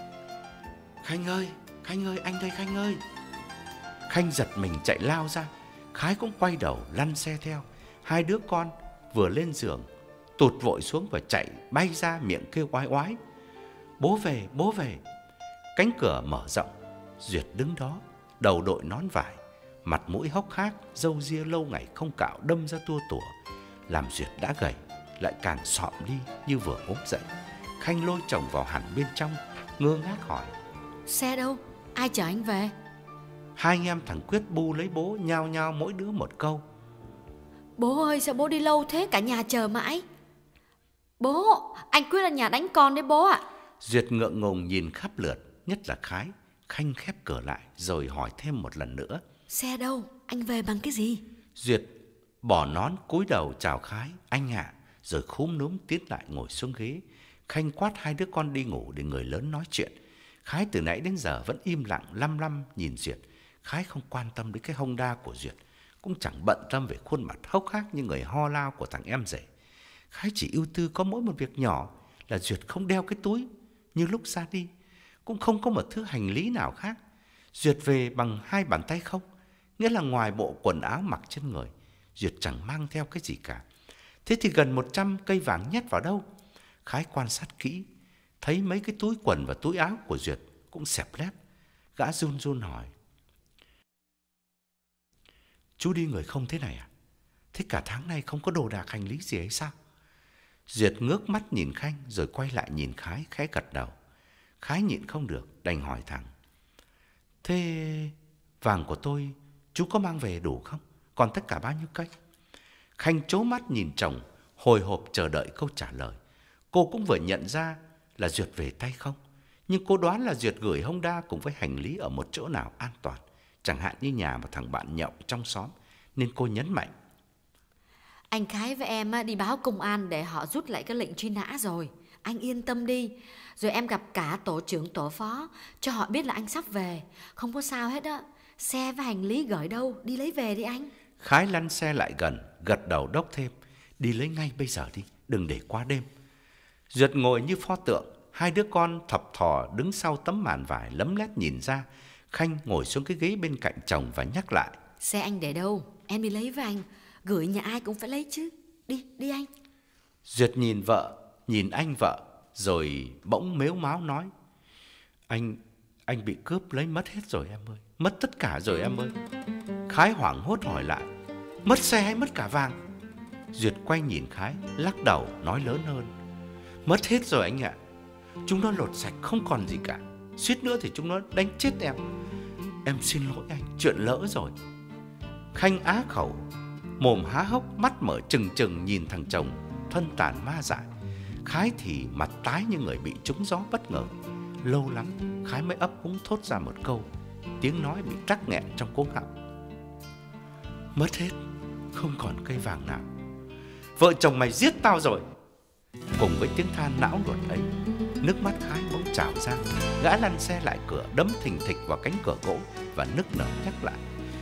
Khanh ơi, Khanh ơi, anh đây Khanh ơi. Khanh giật mình chạy lao ra. Khái cũng quay đầu lăn xe theo. Hai đứa con vừa lên giường tụt vội xuống và chạy bay ra, miệng kêu oái oái: bố về, bố về. Cánh cửa mở rộng. Duyệt đứng đó, đầu đội nón vải, mặt mũi hốc hác, râu ria lâu ngày không cạo đâm ra tua tủa, làm Duyệt đã gầy lại càng xọm đi như vừa ốm dậy. Khanh lôi chồng vào hẳn bên trong, ngơ ngác hỏi: xe đâu? Ai chở anh về? Hai anh em thằng Quyết bu lấy bố, nhao nhao mỗi đứa một câu: Bố ơi, sao bố đi lâu thế, cả nhà chờ mãi. Bố, anh Quyết ở nhà đánh con đấy bố ạ. Duyệt ngượng ngùng nhìn khắp lượt, nhất là Khái. Khanh khép cửa lại rồi hỏi thêm một lần nữa: xe đâu? Anh về bằng cái gì? Duyệt bỏ nón cúi đầu chào Khái: anh ạ, rồi khúm núm tiến lại ngồi xuống ghế. Khanh quát hai đứa con đi ngủ để người lớn nói chuyện. Khái từ nãy đến giờ vẫn im lặng lăm lăm nhìn Duyệt. Khái không quan tâm đến cái Honda của Duyệt, cũng chẳng bận tâm về khuôn mặt hốc hác như người ho lao của thằng em rể. Khái chỉ ưu tư có mỗi một việc nhỏ là Duyệt không đeo cái túi như lúc ra đi, cũng không có một thứ hành lý nào khác. Duyệt về bằng hai bàn tay không, nghĩa là ngoài bộ quần áo mặc trên người, Duyệt chẳng mang theo cái gì cả. Thế thì gần một trăm cây vàng nhét vào đâu? Khái quan sát kỹ, thấy mấy cái túi quần và túi áo của Duyệt cũng xẹp lép. Gã run run hỏi: chú đi người không thế này à? Thế cả tháng nay không có đồ đạc hành lý gì ấy sao? Duyệt ngước mắt nhìn Khanh rồi quay lại nhìn Khái, khẽ gật đầu. Khái nhịn không được, đành hỏi thẳng: thế vàng của tôi chú có mang về đủ không? Còn tất cả bao nhiêu cây? Khanh trố mắt nhìn chồng, hồi hộp chờ đợi câu trả lời. Cô cũng vừa nhận ra là Duyệt về tay không, nhưng cô đoán là Duyệt gửi Honda cùng với hành lý ở một chỗ nào an toàn, chẳng hạn như nhà một thằng bạn nhậu trong xóm, nên cô nhấn mạnh: anh Khái với em đi báo công an để họ rút lại cái lệnh truy nã rồi. Anh yên tâm đi. Rồi em gặp cả tổ trưởng tổ phó, cho họ biết là anh sắp về. Không có sao hết á. Xe và hành lý gửi đâu, đi lấy về đi anh. Khái lăn xe lại gần, gật đầu đốc thêm: đi lấy ngay bây giờ đi, đừng để qua đêm. Duyệt ngồi như pho tượng, hai đứa con thập thò đứng sau tấm màn vải lấm lét nhìn ra. Khanh ngồi xuống cái ghế bên cạnh chồng và nhắc lại: xe anh để đâu? Em đi lấy với anh. Gửi nhà ai cũng phải lấy chứ. Đi, đi anh. Duyệt nhìn vợ, nhìn anh vợ, rồi bỗng mếu máo nói: Anh, anh bị cướp lấy mất hết rồi em ơi. Mất tất cả rồi em ơi. Khái hoảng hốt hỏi lại: mất xe hay mất cả vàng? Duyệt quay nhìn Khái, lắc đầu nói lớn hơn: mất hết rồi anh ạ. Chúng nó lột sạch không còn gì cả. Suýt nữa thì chúng nó đánh chết em. Em xin lỗi anh, chuyện lỡ rồi. Khanh á khẩu, mồm há hốc, mắt mở trừng trừng nhìn thằng chồng thân tàn ma dại. Khái thì mặt tái như người bị trúng gió bất ngờ. Lâu lắm Khái mới ấp úng thốt ra một câu, tiếng nói bị tắc nghẹn trong cuống họng: mất hết, không còn cây vàng nào. Vợ chồng mày giết tao rồi. Cùng với tiếng than não ruột ấy, nước mắt Khái bỗng trào ra. Gã lăn xe lại cửa, đấm thình thịch vào cánh cửa gỗ và nức nở nhắc lại: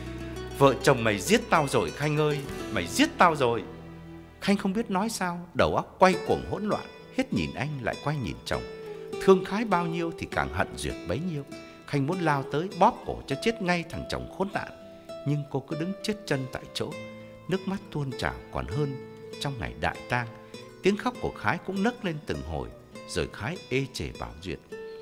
Vợ chồng mày giết tao rồi Khanh ơi, mày giết tao rồi. Khanh không biết nói sao, đầu óc quay cuồng hỗn loạn, hết nhìn anh lại quay nhìn chồng. Thương Khái bao nhiêu thì càng hận Duyệt bấy nhiêu. Khanh muốn lao tới bóp cổ cho chết ngay thằng chồng khốn nạn, nhưng cô cứ đứng chết chân tại chỗ, nước mắt tuôn trào còn hơn trong ngày đại tang. Tiếng khóc của Khái cũng nấc lên từng hồi, rồi Khái ê chề bảo Duyệt: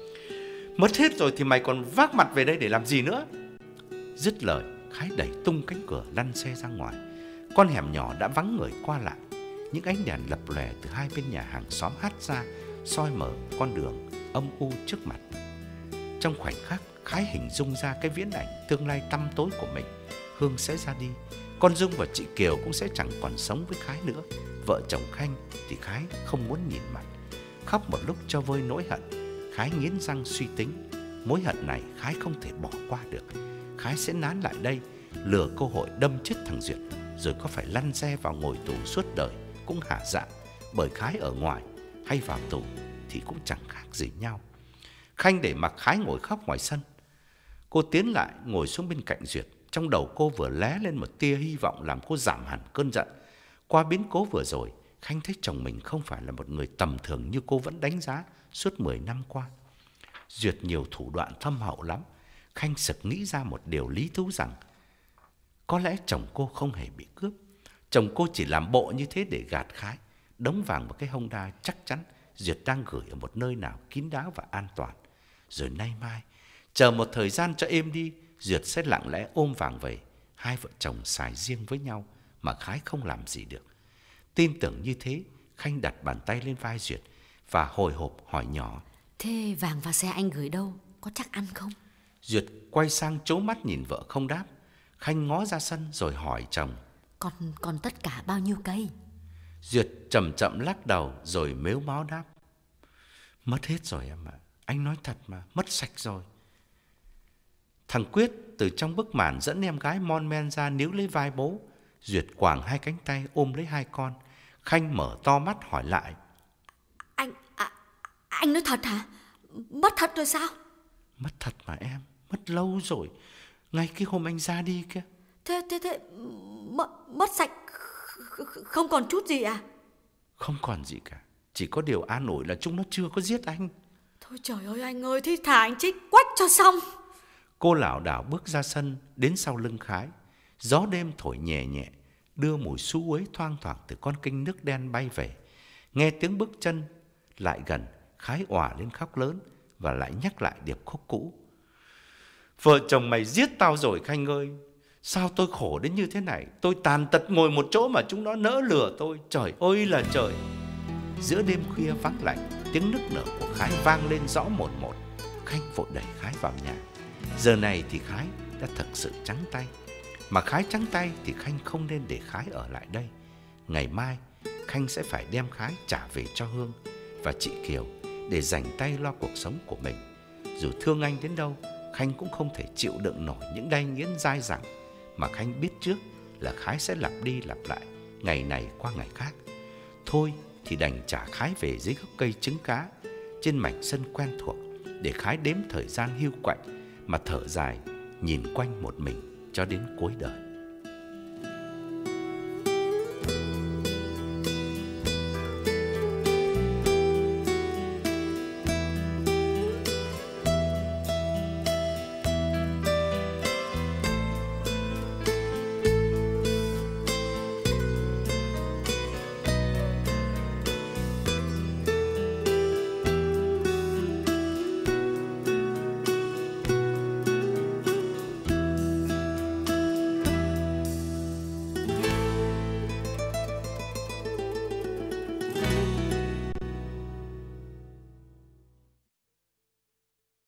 Mất hết rồi thì mày còn vác mặt về đây để làm gì nữa? Dứt lời, Khái đẩy tung cánh cửa lăn xe ra ngoài. Con hẻm nhỏ đã vắng người qua lại. Những ánh đèn lập lòe từ hai bên nhà hàng xóm hắt ra, soi mở con đường âm u trước mặt. Trong khoảnh khắc, Khái hình dung ra cái viễn ảnh tương lai tăm tối của mình. Hương sẽ ra đi, con Dung và chị Kiều cũng sẽ chẳng còn sống với Khái nữa. Vợ chồng Khanh thì Khái không muốn nhìn mặt. Khóc một lúc cho vơi nỗi hận, Khái nghiến răng suy tính. Mối hận này Khái không thể bỏ qua được. Khái sẽ nán lại đây, lừa cơ hội đâm chết thằng Duyệt, rồi có phải lăn xe vào ngồi tù suốt đời cũng hả dạ. Bởi Khái ở ngoài hay vào tù thì cũng chẳng khác gì nhau. Khanh để mặc Khái ngồi khóc ngoài sân. Cô tiến lại ngồi xuống bên cạnh Duyệt. Trong đầu cô vừa lóe lên một tia hy vọng làm cô giảm hẳn cơn giận. Qua biến cố vừa rồi, Khanh thấy chồng mình không phải là một người tầm thường như cô vẫn đánh giá suốt mười năm qua. Duyệt nhiều thủ đoạn thâm hậu lắm. Khanh sực nghĩ ra một điều lý thú rằng có lẽ chồng cô không hề bị cướp. Chồng cô chỉ làm bộ như thế để gạt Khái. Đống vàng một cái Honda chắc chắn Duyệt đang gửi ở một nơi nào kín đáo và an toàn. Rồi nay mai, chờ một thời gian cho êm đi, Duyệt sẽ lặng lẽ ôm vàng về. Hai vợ chồng xài riêng với nhau mà Khái không làm gì được. Tin tưởng như thế, Khanh đặt bàn tay lên vai Duyệt và hồi hộp hỏi nhỏ: Thế vàng và xe anh gửi đâu, có chắc ăn không? Duyệt quay sang trố mắt nhìn vợ không đáp. Khanh ngó ra sân rồi hỏi chồng: Còn, còn tất cả bao nhiêu cây? Duyệt chậm chậm lắc đầu rồi mếu máo đáp: Mất hết rồi em ạ. Anh nói thật mà, mất sạch rồi. Thằng Quyết từ trong bức màn dẫn em gái mon men ra níu lấy vai bố. Duyệt quàng hai cánh tay ôm lấy hai con. Khanh mở to mắt hỏi lại: Anh, à, anh nói thật hả? Mất thật rồi sao? Mất thật mà em, mất lâu rồi. Ngay cái hôm anh ra đi kia. Thế, thế, thế, mất, mất sạch, không còn chút gì à? Không còn gì cả. Chỉ có điều an ủi là chúng nó chưa có giết anh. Thôi trời ơi anh ơi, thì thả anh Trích quách cho xong. Cô lảo đảo bước ra sân, đến sau lưng Khái. Gió đêm thổi nhẹ nhẹ, đưa mùi xú uế thoang thoảng từ con kênh nước đen bay về. Nghe tiếng bước chân lại gần, Khái òa lên khóc lớn và lại nhắc lại điệp khúc cũ: Vợ chồng mày giết tao rồi Khanh ơi. Sao tôi khổ đến như thế này. Tôi tàn tật ngồi một chỗ mà chúng nó nỡ lừa tôi. Trời ơi là trời. Giữa đêm khuya vắng lạnh, tiếng nức nở của Khái vang lên rõ một một. Khanh vội đẩy Khái vào nhà. Giờ này thì Khái đã thật sự trắng tay. Mà Khái trắng tay thì Khanh không nên để Khái ở lại đây. Ngày mai Khanh sẽ phải đem Khái trả về cho Hương và chị Kiều để dành tay lo cuộc sống của mình. Dù thương anh đến đâu, Khanh cũng không thể chịu đựng nổi những đay nghiến dai dẳng mà Khanh biết trước là Khái sẽ lặp đi lặp lại, ngày này qua ngày khác. Thôi thì đành trả Khái về dưới gốc cây trứng cá trên mảnh sân quen thuộc, để Khái đếm thời gian hiu quạnh mà thở dài nhìn quanh một mình cho đến cuối đời.